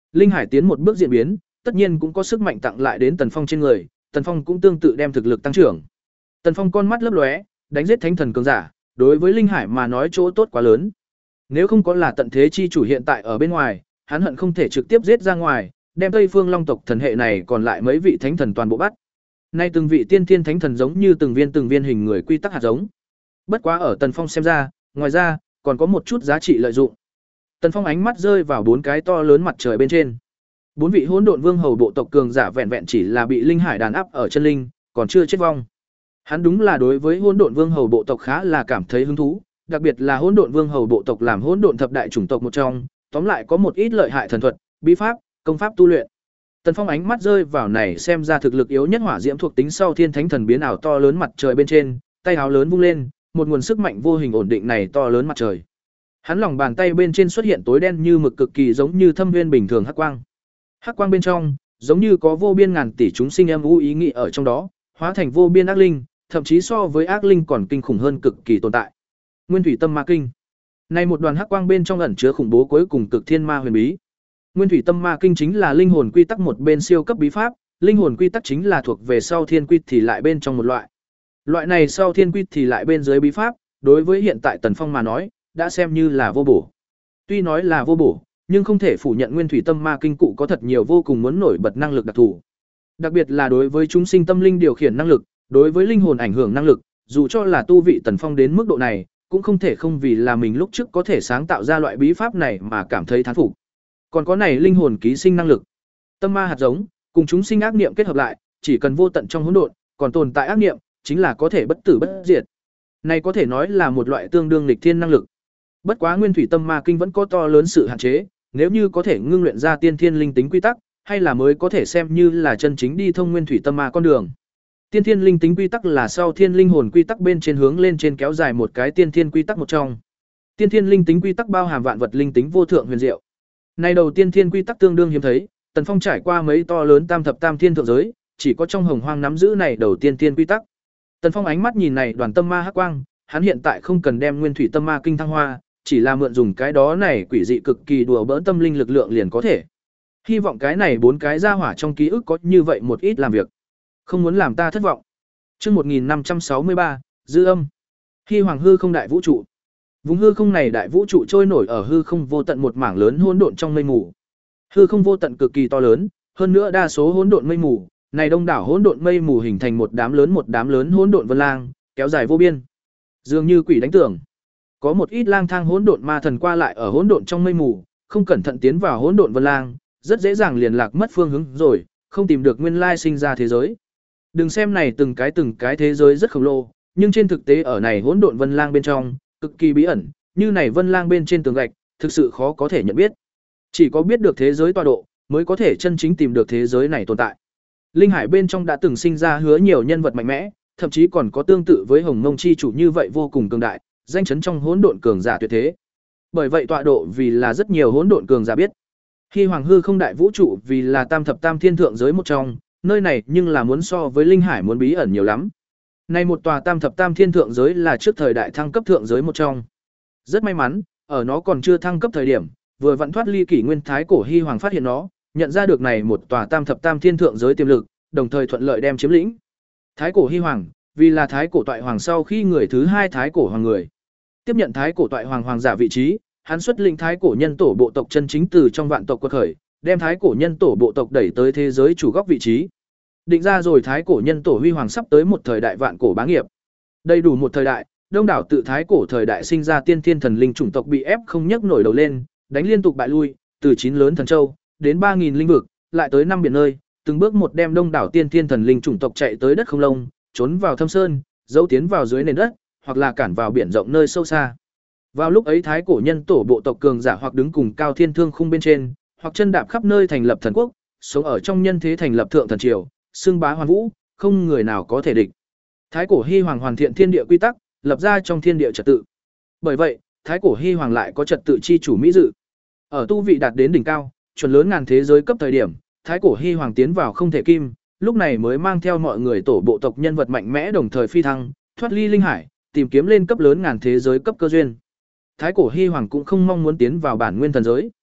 Linh hải tiến một bước diễn biến, tất nhiên cũng có sức mạnh tặng lại đến Tần Phong trên người, Tần Phong cũng tương tự đem thực lực tăng trưởng. Tần Phong con mắt lấp lóe, đánh giết thánh thần cường giả, đối với linh hải mà nói chỗ tốt quá lớn. Nếu không có là tận thế chi chủ hiện tại ở bên ngoài, hắn hận không thể trực tiếp giết ra ngoài, đem Tây Phương Long tộc thần hệ này còn lại mấy vị thánh thần toàn bộ bắt. Nay từng vị tiên thiên thánh thần giống như từng viên từng viên hình người quy tắc hạt giống. Bất quá ở Tần Phong xem ra, ngoài ra còn có một chút giá trị lợi dụng. Tần Phong ánh mắt rơi vào bốn cái to lớn mặt trời bên trên. Bốn vị hỗn độn vương hầu bộ tộc cường giả vẹn vẹn chỉ là bị linh hải đàn áp ở chân linh, còn chưa chết vong. Hắn đúng là đối với hỗn độn vương hầu bộ tộc khá là cảm thấy hứng thú, đặc biệt là hỗn độn vương hầu bộ tộc làm hỗn độn thập đại chủng tộc một trong, tóm lại có một ít lợi hại thần thuật, bí pháp, công pháp tu luyện. Tần Phong ánh mắt rơi vào này xem ra thực lực yếu nhất hỏa diễm thuộc tính sau thiên thánh thần biến ảo to lớn mặt trời bên trên, tay áo lớn vung lên, một nguồn sức mạnh vô hình ổn định này to lớn mặt trời. Hắn lòng bàn tay bên trên xuất hiện tối đen như mực cực kỳ giống như thâm viên bình thường hắc quang. Hắc quang bên trong, giống như có vô biên ngàn tỷ chúng sinh em u ý nghĩ ở trong đó, hóa thành vô biên ác linh, thậm chí so với ác linh còn kinh khủng hơn cực kỳ tồn tại. Nguyên thủy tâm ma kinh. Này một đoàn hắc quang bên trong ẩn chứa khủng bố cuối cùng cực thiên ma huyền bí. Nguyên thủy tâm ma kinh chính là linh hồn quy tắc một bên siêu cấp bí pháp, linh hồn quy tắc chính là thuộc về sau thiên quy thì lại bên trong một loại. Loại này sau thiên quy thì lại bên dưới bí pháp, đối với hiện tại Tần Phong mà nói, đã xem như là vô bổ. Tuy nói là vô bổ, nhưng không thể phủ nhận nguyên thủy tâm ma kinh cụ có thật nhiều vô cùng muốn nổi bật năng lực đặc thù. Đặc biệt là đối với chúng sinh tâm linh điều khiển năng lực, đối với linh hồn ảnh hưởng năng lực, dù cho là tu vị Tần Phong đến mức độ này, cũng không thể không vì là mình lúc trước có thể sáng tạo ra loại bí pháp này mà cảm thấy thán phục. Còn có này linh hồn ký sinh năng lực. Tâm ma hạt giống, cùng chúng sinh ác niệm kết hợp lại, chỉ cần vô tận trong hỗn độn, còn tồn tại ác niệm, chính là có thể bất tử bất diệt. Này có thể nói là một loại tương đương nghịch thiên năng lực. Bất quá nguyên thủy tâm ma kinh vẫn có to lớn sự hạn chế, nếu như có thể ngưng luyện ra tiên thiên linh tính quy tắc, hay là mới có thể xem như là chân chính đi thông nguyên thủy tâm ma con đường. Tiên thiên linh tính quy tắc là sau thiên linh hồn quy tắc bên trên hướng lên trên kéo dài một cái tiên thiên quy tắc một trong. Tiên thiên linh tính quy tắc bao hàm vạn vật linh tính vô thượng huyền diệu. Này đầu tiên thiên quy tắc tương đương hiếm thấy, Tần Phong trải qua mấy to lớn tam thập tam thiên thượng giới, chỉ có trong hồng hoang nắm giữ này đầu tiên thiên quy tắc. Tần Phong ánh mắt nhìn này đoàn tâm ma hắc quang, hắn hiện tại không cần đem nguyên thủy tâm ma kinh thăng hoa, chỉ là mượn dùng cái đó này quỷ dị cực kỳ đùa bỡn tâm linh lực lượng liền có thể. Hy vọng cái này bốn cái ra hỏa trong ký ức có như vậy một ít làm việc. Không muốn làm ta thất vọng. Chương một nghìn năm trăm sáu mươi ba, dư âm. Hy hoàng hư không đại vũ trụ. Vùng hư không này đại vũ trụ trôi nổi ở hư không vô tận một mảng lớn hỗn độn trong mây mù. Hư không vô tận cực kỳ to lớn, hơn nữa đa số hỗn độn mây mù, này đông đảo hỗn độn mây mù hình thành một đám lớn một đám lớn hỗn độn vân lang, kéo dài vô biên. Dường như quỷ đánh tưởng. Có một ít lang thang hỗn độn ma thần qua lại ở hỗn độn trong mây mù, không cẩn thận tiến vào hỗn độn vân lang, rất dễ dàng liền lạc mất phương hướng rồi, không tìm được nguyên lai sinh ra thế giới. Đừng xem này từng cái từng cái thế giới rất khổng lồ, nhưng trên thực tế ở này hỗn độn vân lang bên trong, cực kỳ bí ẩn, như này vân lang bên trên tường gạch, thực sự khó có thể nhận biết. Chỉ có biết được thế giới tọa độ, mới có thể chân chính tìm được thế giới này tồn tại. Linh hải bên trong đã từng sinh ra hứa nhiều nhân vật mạnh mẽ, thậm chí còn có tương tự với Hồng Mông chi chủ như vậy vô cùng cường đại, danh chấn trong hỗn độn cường giả tuyệt thế. Bởi vậy tọa độ vì là rất nhiều hỗn độn cường giả biết. Khi Hoàng Hư không đại vũ trụ vì là tam thập tam thiên thượng giới một trong, nơi này nhưng là muốn so với linh hải muốn bí ẩn nhiều lắm. Này một tòa tam thập tam thiên thượng giới là trước thời đại thăng cấp thượng giới một trong. Rất may mắn, ở nó còn chưa thăng cấp thời điểm, vừa vặn thoát ly kỷ nguyên thái cổ Hy Hoàng phát hiện nó, nhận ra được này một tòa tam thập tam thiên thượng giới tiềm lực, đồng thời thuận lợi đem chiếm lĩnh. Thái cổ Hy Hoàng, vì là thái cổ toại hoàng sau khi người thứ hai thái cổ hoàng người, tiếp nhận thái cổ toại hoàng hoàng giả vị trí, hắn xuất lĩnh thái cổ nhân tổ bộ tộc chân chính từ trong vạn tộc quật khởi, đem thái cổ nhân tổ bộ tộc đẩy tới thế giới chủ góc vị trí. Định ra rồi thái cổ nhân tổ huy hoàng sắp tới một thời đại vạn cổ bá nghiệp. Đầy đủ một thời đại, đông đảo tự thái cổ thời đại sinh ra tiên thiên thần linh chủng tộc bị ép không nhấc nổi đầu lên, đánh liên tục bại lui, từ chín lớn thần châu đến ba nghìn linh vực, lại tới năm biển nơi, từng bước một đem đông đảo tiên thiên thần linh chủng tộc chạy tới đất không lông, trốn vào thâm sơn, giấu tiến vào dưới nền đất, hoặc là cản vào biển rộng nơi sâu xa. Vào lúc ấy thái cổ nhân tổ bộ tộc cường giả hoặc đứng cùng cao thiên thương khung bên trên, hoặc chân đạp khắp nơi thành lập thần quốc, sống ở trong nhân thế thành lập thượng thần triều, xưng bá hoàn vũ, không người nào có thể địch. Thái cổ Hy Hoàng hoàn thiện thiên địa quy tắc, lập ra trong thiên địa trật tự. Bởi vậy, thái cổ Hy Hoàng lại có trật tự chi chủ mỹ dự. Ở tu vị đạt đến đỉnh cao, chuẩn lớn ngàn thế giới cấp thời điểm, thái cổ Hy Hoàng tiến vào không thể kim, lúc này mới mang theo mọi người tổ bộ tộc nhân vật mạnh mẽ đồng thời phi thăng, thoát ly linh hải, tìm kiếm lên cấp lớn ngàn thế giới cấp cơ duyên. Thái cổ Hy Hoàng cũng không mong muốn tiến vào bản nguyên thần giới.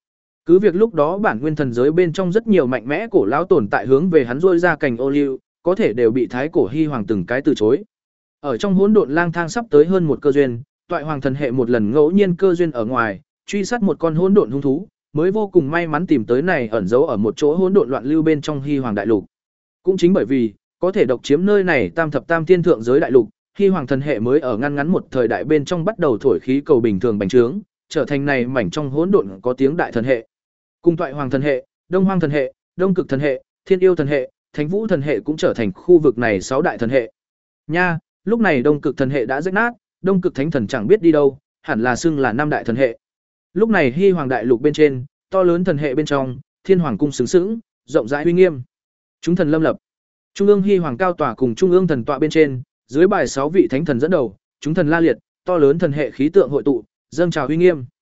Cứ việc lúc đó bản nguyên thần giới bên trong rất nhiều mạnh mẽ cổ lão tồn tại hướng về hắn rôi ra cành ô liu, có thể đều bị thái cổ hy hoàng từng cái từ chối. Ở trong hỗn độn lang thang sắp tới hơn một cơ duyên, toại hoàng thần hệ một lần ngẫu nhiên cơ duyên ở ngoài, truy sát một con hỗn độn hung thú, mới vô cùng may mắn tìm tới này ẩn giấu ở một chỗ hỗn độn loạn lưu bên trong hy hoàng đại lục. Cũng chính bởi vì có thể độc chiếm nơi này tam thập tam thiên thượng giới đại lục, hy hoàng thần hệ mới ở ngăn ngắn một thời đại bên trong bắt đầu thổi khí cầu bình thường bành trướng, trở thành này mảnh trong hỗn độn có tiếng đại thần hệ. Cùng toại hoàng thần hệ, đông hoang thần hệ, đông cực thần hệ, thiên yêu thần hệ, thánh vũ thần hệ cũng trở thành khu vực này sáu đại thần hệ. Nha, lúc này đông cực thần hệ đã rách nát, đông cực thánh thần chẳng biết đi đâu, hẳn là xưng là năm đại thần hệ. Lúc này hy hoàng đại lục bên trên, to lớn thần hệ bên trong, thiên hoàng cung sướng sướng, rộng rãi uy nghiêm. Chúng thần lâm lập. Trung ương hy hoàng cao tòa cùng trung ương thần tọa bên trên, dưới bài sáu vị thánh thần dẫn đầu, chúng thần la liệt, to lớn thần hệ khí tượng hội tụ, dâng trào uy nghiêm.